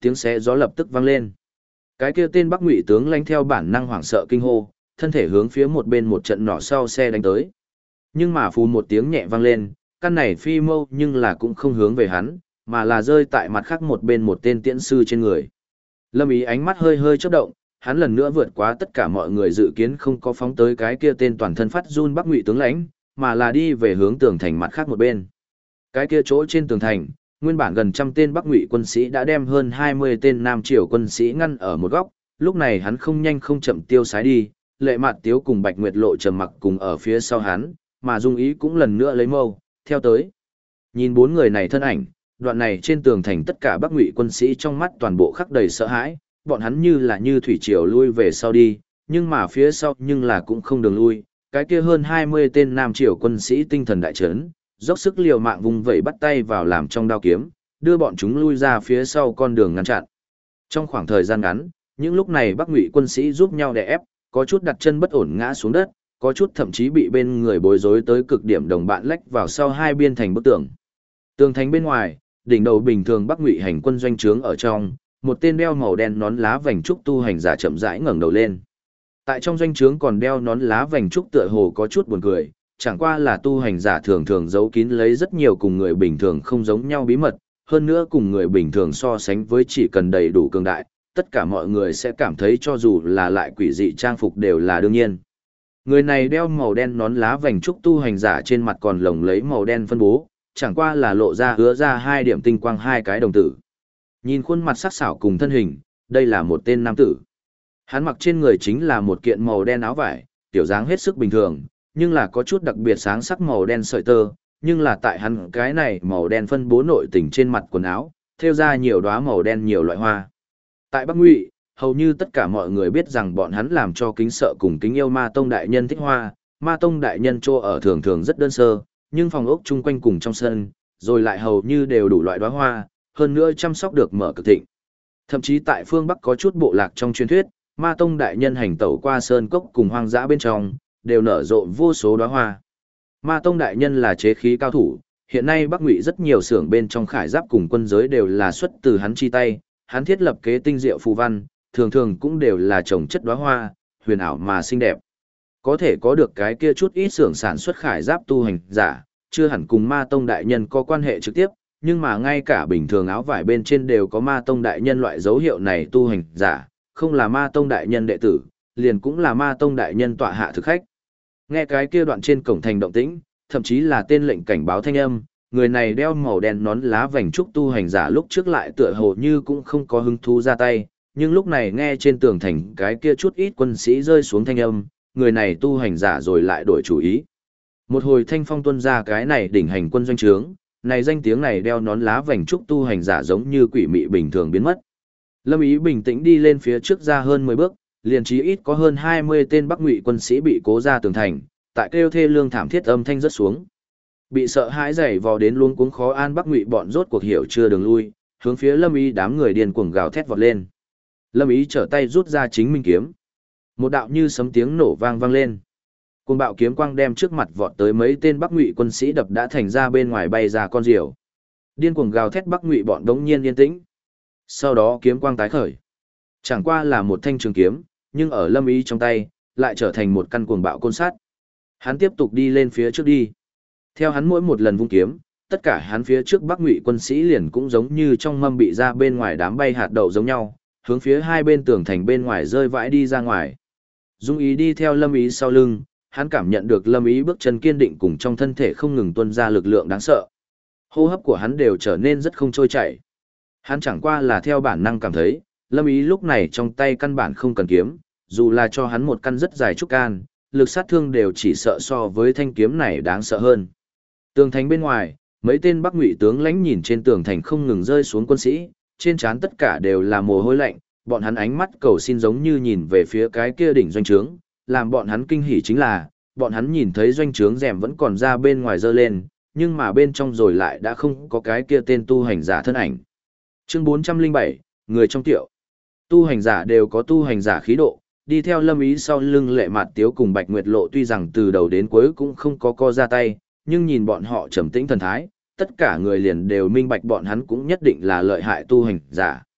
tiếng xé gió lập tức vang lên. Cái kia tên Bắc Ngụy tướng lãnh theo bản năng hoảng sợ kinh hô, thân thể hướng phía một bên một trận nỏ sau xe đánh tới. Nhưng mà phù một tiếng nhẹ vang lên, căn này phi mâu nhưng là cũng không hướng về hắn, mà là rơi tại mặt khác một bên một tên tiễn sư trên người. Lâm Ý ánh mắt hơi hơi chớp động, hắn lần nữa vượt quá tất cả mọi người dự kiến, không có phóng tới cái kia tên toàn thân phát run Bắc Ngụy tướng lãnh, mà là đi về hướng tường thành mặt khác một bên. Cái kia chỗ trên tường thành, nguyên bản gần trăm tên Bắc Ngụy quân sĩ đã đem hơn 20 tên Nam Triều quân sĩ ngăn ở một góc, lúc này hắn không nhanh không chậm tiêu sái đi, Lệ Mạt Tiếu cùng Bạch Nguyệt Lộ trầm mặc cùng ở phía sau hắn, mà Dung Ý cũng lần nữa lấy mâu, theo tới. Nhìn bốn người này thân ảnh, đoạn này trên tường thành tất cả Bắc Ngụy quân sĩ trong mắt toàn bộ khắc đầy sợ hãi, bọn hắn như là như thủy triều lui về sau đi, nhưng mà phía sau nhưng là cũng không đường lui, cái kia hơn 20 tên Nam Triều quân sĩ tinh thần đại chấn, dốc sức liều mạng vùng vẩy bắt tay vào làm trong đao kiếm, đưa bọn chúng lui ra phía sau con đường ngăn chặn. Trong khoảng thời gian ngắn, những lúc này Bắc Ngụy quân sĩ giúp nhau đè ép, có chút đặt chân bất ổn ngã xuống đất, có chút thậm chí bị bên người bối rối tới cực điểm đồng bạn lách vào sau hai biên thành bức tường. Tường thành bên ngoài, đỉnh đầu bình thường Bắc Ngụy hành quân doanh trướng ở trong, một tên đeo màu đen nón lá vành trúc tu hành giả chậm rãi ngẩng đầu lên. Tại trong doanh trướng còn đeo nón lá vành trúc tựa hồ có chút buồn cười, chẳng qua là tu hành giả thường thường giấu kín lấy rất nhiều cùng người bình thường không giống nhau bí mật, hơn nữa cùng người bình thường so sánh với chỉ cần đầy đủ cường đại, tất cả mọi người sẽ cảm thấy cho dù là lại quỷ dị trang phục đều là đương nhiên. Người này đeo màu đen nón lá vành trúc tu hành giả trên mặt còn lồng lấy màu đen phân bố, chẳng qua là lộ ra hứa ra hai điểm tinh quang hai cái đồng tử. Nhìn khuôn mặt sắc sảo cùng thân hình, đây là một tên nam tử. Hắn mặc trên người chính là một kiện màu đen áo vải, tiểu dáng hết sức bình thường, nhưng là có chút đặc biệt sáng sắc màu đen sợi tơ, nhưng là tại hắn cái này màu đen phân bố nội tình trên mặt quần áo, thêu ra nhiều đóa màu đen nhiều loại hoa. Tại Bắc Ngụy, hầu như tất cả mọi người biết rằng bọn hắn làm cho kính sợ cùng kính yêu Ma Tông đại nhân thích hoa, Ma Tông đại nhân chỗ ở thường thường rất đơn sơ, nhưng phòng ốc chung quanh cùng trong sân, rồi lại hầu như đều đủ loại đóa hoa, hơn nữa chăm sóc được mở cực thịnh. Thậm chí tại phương Bắc có chút bộ lạc trong truyền thuyết, Ma Tông đại nhân hành tẩu qua sơn cốc cùng hoang dã bên trong, đều nở rộ vô số đóa hoa. Ma Tông đại nhân là chế khí cao thủ, hiện nay Bắc Ngụy rất nhiều xưởng bên trong khải giáp cùng quân giới đều là xuất từ hắn chi tay, hắn thiết lập kế tinh diệu phù văn, thường thường cũng đều là trồng chất đóa hoa, huyền ảo mà xinh đẹp. Có thể có được cái kia chút ít xưởng sản xuất khải giáp tu hành giả, chưa hẳn cùng Ma Tông đại nhân có quan hệ trực tiếp, nhưng mà ngay cả bình thường áo vải bên trên đều có Ma Tông đại nhân loại dấu hiệu này tu hành giả, không là Ma Tông đại nhân đệ tử, liền cũng là Ma Tông đại nhân tọa hạ thực khách. Nghe cái kia đoạn trên cổng thành động tĩnh, thậm chí là tên lệnh cảnh báo thanh âm, người này đeo màu đen nón lá vành trúc tu hành giả lúc trước lại tựa hồ như cũng không có hứng thú ra tay, nhưng lúc này nghe trên tường thành cái kia chút ít quân sĩ rơi xuống thanh âm, người này tu hành giả rồi lại đổi chủ ý. Một hồi thanh phong tuân ra cái này đỉnh hành quân doanh trướng, này danh tiếng này đeo nón lá vành trúc tu hành giả giống như quỷ mị bình thường biến mất. Lâm Ý bình tĩnh đi lên phía trước ra hơn 10 bước, liền chí ít có hơn 20 tên Bắc Ngụy quân sĩ bị cố ra tường thành, tại kêu thê lương thảm thiết âm thanh rất xuống. Bị sợ hãi dày vò đến luống cuống khó an Bắc Ngụy bọn rốt cuộc hiểu chưa đường lui, hướng phía Lâm Ý đám người điên cuồng gào thét vọt lên. Lâm Ý trở tay rút ra chính minh kiếm. Một đạo như sấm tiếng nổ vang vang lên. Cuồng bạo kiếm quang đem trước mặt vọt tới mấy tên Bắc Ngụy quân sĩ đập đã thành ra bên ngoài bay ra con diều. Điên cuồng gào thét Bắc Ngụy bọn đống nhiên yên tĩnh. Sau đó kiếm quang tái khởi. Chẳng qua là một thanh trường kiếm, nhưng ở Lâm Ý trong tay, lại trở thành một căn cuồng bạo côn sắt. Hắn tiếp tục đi lên phía trước đi. Theo hắn mỗi một lần vung kiếm, tất cả hắn phía trước Bắc Ngụy quân sĩ liền cũng giống như trong mâm bị ra bên ngoài đám bay hạt đậu giống nhau, hướng phía hai bên tường thành bên ngoài rơi vãi đi ra ngoài. Dung Ý đi theo Lâm Ý sau lưng, hắn cảm nhận được Lâm Ý bước chân kiên định cùng trong thân thể không ngừng tuôn ra lực lượng đáng sợ. Hô hấp của hắn đều trở nên rất không trôi chảy. Hắn chẳng qua là theo bản năng cảm thấy, Lâm Ý lúc này trong tay căn bản không cần kiếm, dù là cho hắn một căn rất dài trúc can, lực sát thương đều chỉ sợ so với thanh kiếm này đáng sợ hơn. Tường thành bên ngoài, mấy tên Bắc Ngụy tướng lãnh nhìn trên tường thành không ngừng rơi xuống quân sĩ, trên trán tất cả đều là mồ hôi lạnh, bọn hắn ánh mắt cầu xin giống như nhìn về phía cái kia đỉnh doanh trướng, làm bọn hắn kinh hỉ chính là, bọn hắn nhìn thấy doanh trướng rèm vẫn còn ra bên ngoài dơ lên, nhưng mà bên trong rồi lại đã không có cái kia tên tu hành giả thân ảnh. Chương 407, người trong tiệu. Tu hành giả đều có tu hành giả khí độ, đi theo Lâm Ý sau lưng Lệ Mạt Tiếu cùng Bạch Nguyệt Lộ tuy rằng từ đầu đến cuối cũng không có co ra tay, nhưng nhìn bọn họ trầm tĩnh thần thái, tất cả người liền đều minh bạch bọn hắn cũng nhất định là lợi hại tu hành giả.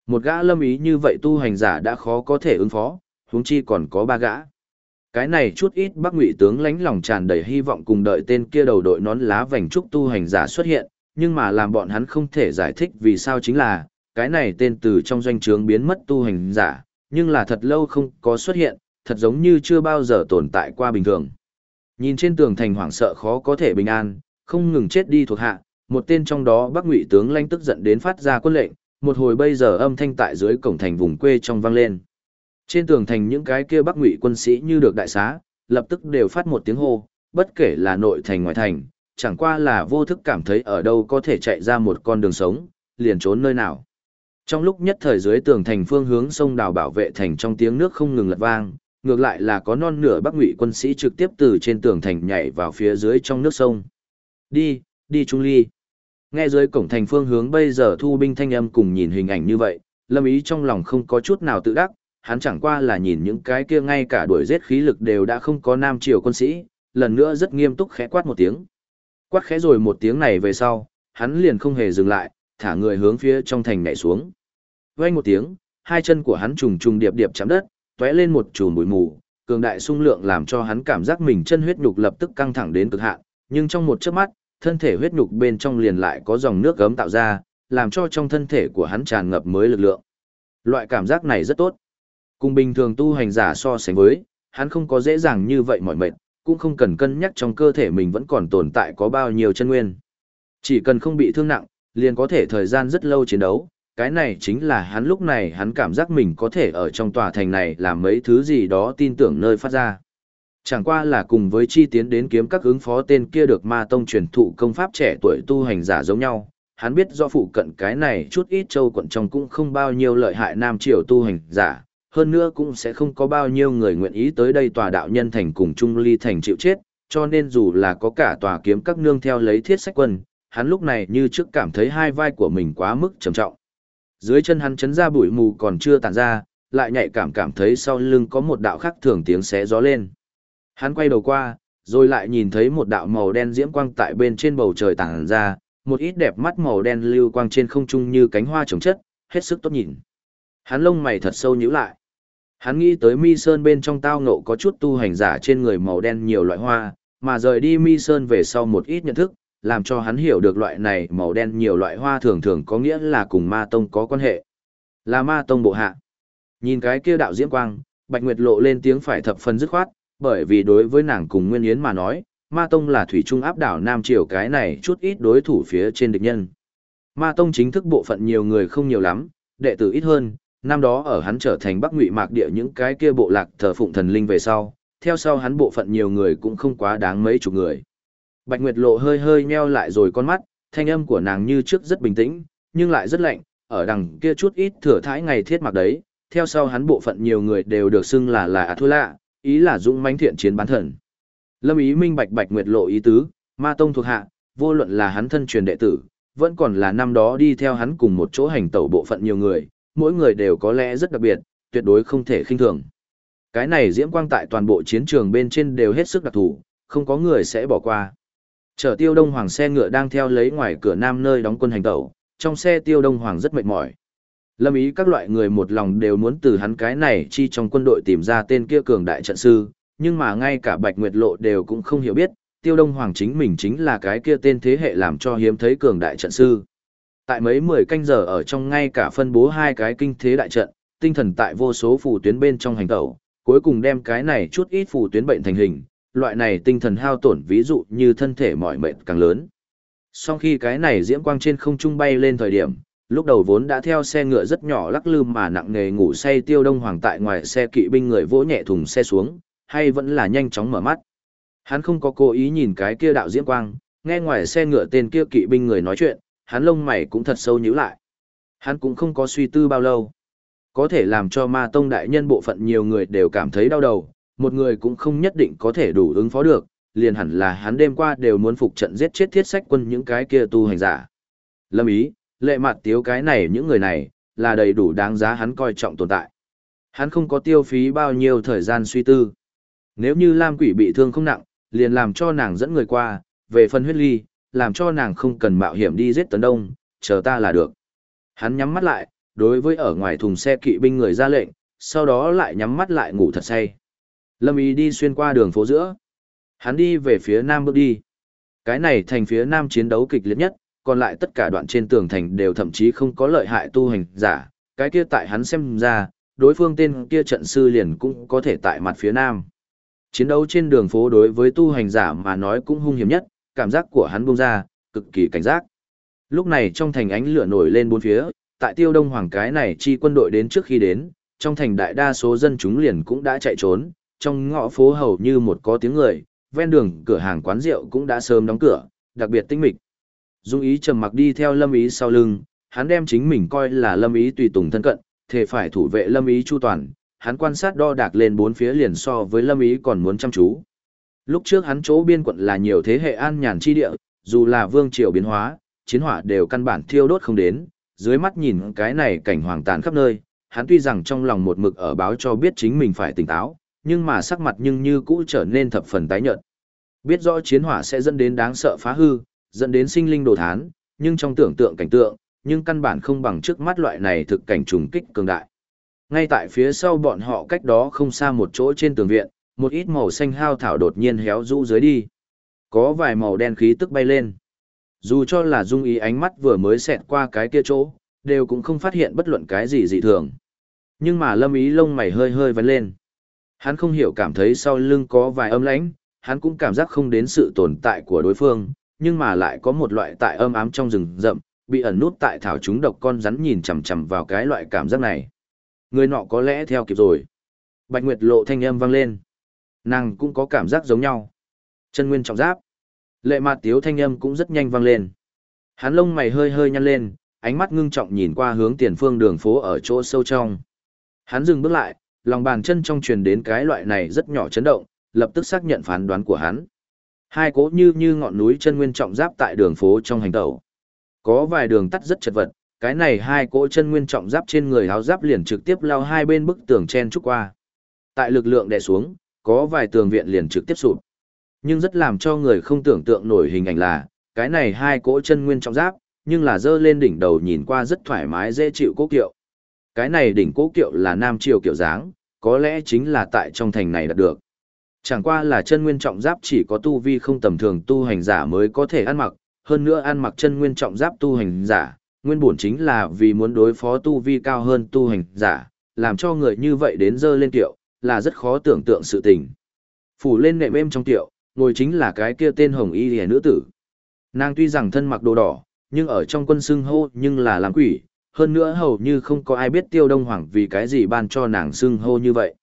Một gã lâm ý như vậy tu hành giả đã khó có thể ứng phó, huống chi còn có ba gã. Cái này chút ít Bắc Ngụy tướng lãnh lòng tràn đầy hy vọng cùng đợi tên kia đầu đội nón lá vành trúc tu hành giả xuất hiện, nhưng mà làm bọn hắn không thể giải thích vì sao chính là, cái này tên từ trong doanh trướng biến mất tu hành giả, nhưng là thật lâu không có xuất hiện, thật giống như chưa bao giờ tồn tại qua bình thường. Nhìn trên tường thành hoảng sợ khó có thể bình an, không ngừng chết đi thuộc hạ, một tên trong đó Bắc Ngụy tướng lãnh tức giận đến phát ra quân lệnh, một hồi bây giờ âm thanh tại dưới cổng thành vùng quê trong vang lên. Trên tường thành những cái kia Bắc Ngụy quân sĩ như được đại xá, lập tức đều phát một tiếng hô, bất kể là nội thành ngoài thành, chẳng qua là vô thức cảm thấy ở đâu có thể chạy ra một con đường sống, liền trốn nơi nào. Trong lúc nhất thời dưới tường thành phương hướng sông đào bảo vệ thành trong tiếng nước không ngừng lật vang, ngược lại là có non nửa Bắc Ngụy quân sĩ trực tiếp từ trên tường thành nhảy vào phía dưới trong nước sông. Đi, đi Trung Ly. Nghe dưới cổng thành phương hướng bây giờ thu binh thanh âm cùng nhìn hình ảnh như vậy, Lâm Ý trong lòng không có chút nào tự đắc, hắn chẳng qua là nhìn những cái kia ngay cả đuổi giết khí lực đều đã không có nam triều quân sĩ, lần nữa rất nghiêm túc khẽ quát một tiếng. Quát khẽ rồi một tiếng này về sau, hắn liền không hề dừng lại, thả người hướng phía trong thành nhảy xuống. Vang một tiếng, hai chân của hắn trùng trùng điệp điệp chạm đất, tóe lên một chùm bụi mù, cường đại xung lượng làm cho hắn cảm giác mình chân huyết nhục lập tức căng thẳng đến cực hạn, nhưng trong một chớp mắt, thân thể huyết nhục bên trong liền lại có dòng nước gấm tạo ra, làm cho trong thân thể của hắn tràn ngập mới lực lượng. Loại cảm giác này rất tốt. Cùng bình thường tu hành giả so sánh với, hắn không có dễ dàng như vậy mỏi mệt, cũng không cần cân nhắc trong cơ thể mình vẫn còn tồn tại có bao nhiêu chân nguyên. Chỉ cần không bị thương nặng, liền có thể thời gian rất lâu chiến đấu. Cái này chính là hắn lúc này hắn cảm giác mình có thể ở trong tòa thành này làm mấy thứ gì đó tin tưởng nơi phát ra. Chẳng qua là cùng với chi tiến đến kiếm các ứng phó tên kia được ma tông truyền thụ công pháp trẻ tuổi tu hành giả giống nhau. Hắn biết do phụ cận cái này chút ít châu quận trong cũng không bao nhiêu lợi hại nam triều tu hành giả, hơn nữa cũng sẽ không có bao nhiêu người nguyện ý tới đây tòa đạo nhân thành cùng Trung Ly thành chịu chết, cho nên dù là có cả tòa kiếm các nương theo lấy thiết sách quân, hắn lúc này như trước cảm thấy hai vai của mình quá mức trầm trọng. Dưới chân hắn chấn ra bụi mù còn chưa tàn ra, lại nhạy cảm thấy sau lưng có một đạo khác thường tiếng xé gió lên. Hắn quay đầu qua, rồi lại nhìn thấy một đạo màu đen diễm quang tại bên trên bầu trời tản ra, một ít đẹp mắt màu đen lưu quang trên không trung như cánh hoa trồng chất, hết sức tốt nhìn. Hắn lông mày thật sâu nhíu lại. Hắn nghĩ tới Mi Sơn bên trong tao ngộ có chút tu hành giả trên người màu đen nhiều loại hoa, mà rời đi Mi Sơn về sau một ít nhận thức, làm cho hắn hiểu được loại này màu đen nhiều loại hoa thường thường có nghĩa là cùng ma tông có quan hệ. Là ma tông bộ hạ. Nhìn cái kia đạo diễm quang, Bạch Nguyệt lộ lên tiếng phải thập phần dứt khoát, bởi vì đối với nàng cùng Nguyên Yến mà nói, ma tông là thủy trung áp đảo Nam Triều cái này chút ít đối thủ phía trên địch nhân. Ma tông chính thức bộ phận nhiều người không nhiều lắm, đệ tử ít hơn, năm đó ở hắn trở thành Bắc Ngụy Mạc địa những cái kia bộ lạc thờ phụng thần linh về sau, theo sau hắn bộ phận nhiều người cũng không quá đáng mấy chục người. Bạch Nguyệt Lộ hơi hơi nheo lại rồi con mắt, thanh âm của nàng như trước rất bình tĩnh, nhưng lại rất lạnh, ở đằng kia chút ít thừa thãi ngày thiết mặc đấy, theo sau hắn bộ phận nhiều người đều được xưng là A Thu Lạ, ý là dũng mãnh thiện chiến bán thần. Lâm Ý minh bạch Bạch Nguyệt Lộ ý tứ, ma tông thuộc hạ, vô luận là hắn thân truyền đệ tử, vẫn còn là năm đó đi theo hắn cùng một chỗ hành tẩu bộ phận nhiều người, mỗi người đều có lẽ rất đặc biệt, tuyệt đối không thể khinh thường. Cái này diễm quang tại toàn bộ chiến trường bên trên đều hết sức đặc thù, không có người sẽ bỏ qua. Chở Tiêu Đông Hoàng xe ngựa đang theo lấy ngoài cửa nam nơi đóng quân hành tẩu, trong xe Tiêu Đông Hoàng rất mệt mỏi. Lâm Ý các loại người một lòng đều muốn từ hắn cái này chi trong quân đội tìm ra tên kia cường đại trận sư, nhưng mà ngay cả Bạch Nguyệt Lộ đều cũng không hiểu biết, Tiêu Đông Hoàng chính mình chính là cái kia tên thế hệ làm cho hiếm thấy cường đại trận sư. Tại mấy 10 canh giờ ở trong ngay cả phân bố hai cái kinh thế đại trận, tinh thần tại vô số phù tuyến bên trong hành tẩu, cuối cùng đem cái này chút ít phù tuyến bệnh thành hình, loại này tinh thần hao tổn ví dụ như thân thể mỏi mệt càng lớn. Sau khi cái này diễm quang trên không trung bay lên thời điểm, lúc đầu vốn đã theo xe ngựa rất nhỏ lắc lư mà nặng nề ngủ say Tiêu Đông Hoàng tại ngoài xe kỵ binh người vỗ nhẹ thùng xe xuống, hay vẫn là nhanh chóng mở mắt. Hắn không có cố ý nhìn cái kia đạo diễm quang, nghe ngoài xe ngựa tên kia kỵ binh người nói chuyện, hắn lông mày cũng thật sâu nhíu lại. Hắn cũng không có suy tư bao lâu. Có thể làm cho ma tông đại nhân bộ phận nhiều người đều cảm thấy đau đầu, một người cũng không nhất định có thể đủ ứng phó được, liền hẳn là hắn đêm qua đều muốn phục trận giết chết thiết sách quân những cái kia tu hành giả. Lâm Ý, Lệ Mạt Tiếu cái này những người này, là đầy đủ đáng giá hắn coi trọng tồn tại. Hắn không có tiêu phí bao nhiêu thời gian suy tư. Nếu như Lam Quỷ bị thương không nặng, liền làm cho nàng dẫn người qua, về phần Huyết Ly, làm cho nàng không cần mạo hiểm đi giết Tấn Đông, chờ ta là được. Hắn nhắm mắt lại, đối với ở ngoài thùng xe kỵ binh người ra lệnh, sau đó lại nhắm mắt lại ngủ thật say. Lâm Ý đi xuyên qua đường phố giữa. Hắn đi về phía nam bước đi. Cái này thành phía nam chiến đấu kịch liệt nhất, còn lại tất cả đoạn trên tường thành đều thậm chí không có lợi hại tu hành giả. Cái kia tại hắn xem ra, đối phương tên kia trận sư liền cũng có thể tại mặt phía nam. Chiến đấu trên đường phố đối với tu hành giả mà nói cũng hung hiểm nhất, cảm giác của hắn bung ra, cực kỳ cảnh giác. Lúc này trong thành ánh lửa nổi lên bốn phía, tại Tiêu Đông Hoàng cái này chi quân đội đến trước khi đến, trong thành đại đa số dân chúng liền cũng đã chạy trốn, trong ngõ phố hầu như một có tiếng người, ven đường cửa hàng quán rượu cũng đã sớm đóng cửa, đặc biệt tĩnh mịch. Dung Ý trầm mặc đi theo Lâm Ý sau lưng, hắn đem chính mình coi là Lâm Ý tùy tùng thân cận, thể phải thủ vệ Lâm Ý chu toàn, hắn quan sát đo đạc lên bốn phía liền so với Lâm Ý còn muốn chăm chú. Lúc trước hắn chỗ biên quận là nhiều thế hệ an nhàn chi địa, dù là vương triều biến hóa, chiến hỏa đều căn bản thiêu đốt không đến, dưới mắt nhìn cái này cảnh hoàng tàn khắp nơi, hắn tuy rằng trong lòng một mực ở báo cho biết chính mình phải tỉnh táo, nhưng mà sắc mặt nhưng như cũ trở nên thập phần tái nhợt. Biết rõ chiến hỏa sẽ dẫn đến đáng sợ phá hư, dẫn đến sinh linh đồ thán, nhưng trong tưởng tượng cảnh tượng, nhưng căn bản không bằng trước mắt loại này thực cảnh trùng kích cường đại. Ngay tại phía sau bọn họ cách đó không xa một chỗ trên tường viện, một ít màu xanh hao thảo đột nhiên héo rũ dưới đi. Có vài màu đen khí tức bay lên. Dù cho là Dung Ý ánh mắt vừa mới xẹt qua cái kia chỗ, đều cũng không phát hiện bất luận cái gì dị thường. Nhưng mà Lâm Ý lông mày hơi hơi vấn lên. Hắn không hiểu cảm thấy sau lưng có vài âm lãnh, hắn cũng cảm giác không đến sự tồn tại của đối phương, nhưng mà lại có một loại tại âm ám trong rừng rậm, bị ẩn nút tại thảo chúng độc con rắn nhìn chằm chằm vào cái loại cảm giác này. Người nọ có lẽ theo kịp rồi. Bạch Nguyệt Lộ thanh âm vang lên. Nàng cũng có cảm giác giống nhau. Chân nguyên trọng giáp. Lệ Mạt Tiếu thanh âm cũng rất nhanh vang lên. Hắn lông mày hơi hơi nhăn lên, ánh mắt ngưng trọng nhìn qua hướng tiền phương đường phố ở chỗ sâu trong. Hắn dừng bước lại, lòng bàn chân trong truyền đến cái loại này rất nhỏ chấn động, lập tức xác nhận phán đoán của hắn. Hai cỗ như ngọn núi chân nguyên trọng giáp tại đường phố trong hành tẩu. Có vài đường tắt rất chật vật, cái này hai cỗ chân nguyên trọng giáp trên người áo giáp liền trực tiếp lao hai bên bức tường chen trúc qua. Tại lực lượng đè xuống, có vài tường viện liền trực tiếp sụp. Nhưng rất làm cho người không tưởng tượng nổi hình ảnh là, cái này hai cỗ chân nguyên trọng giáp, nhưng là dơ lên đỉnh đầu nhìn qua rất thoải mái dễ chịu cố kiệu. Cái này đỉnh cố kiệu là nam triều kiểu dáng, có lẽ chính là tại trong thành này đạt được. Chẳng qua là chân nguyên trọng giáp chỉ có tu vi không tầm thường tu hành giả mới có thể ăn mặc, hơn nữa ăn mặc chân nguyên trọng giáp tu hành giả, nguyên bổn chính là vì muốn đối phó tu vi cao hơn tu hành giả, làm cho người như vậy đến dơ lên kiệu, là rất khó tưởng tượng sự tình. Phủ lên nệm êm trong kiệu, ngồi chính là cái kia tên Hồng Y Liễu nữ tử. Nàng tuy rằng thân mặc đồ đỏ, nhưng ở trong quân xưng hô nhưng là làm quỷ, hơn nữa hầu như không có ai biết Tiêu Đông Hoàng vì cái gì ban cho nàng xưng hô như vậy.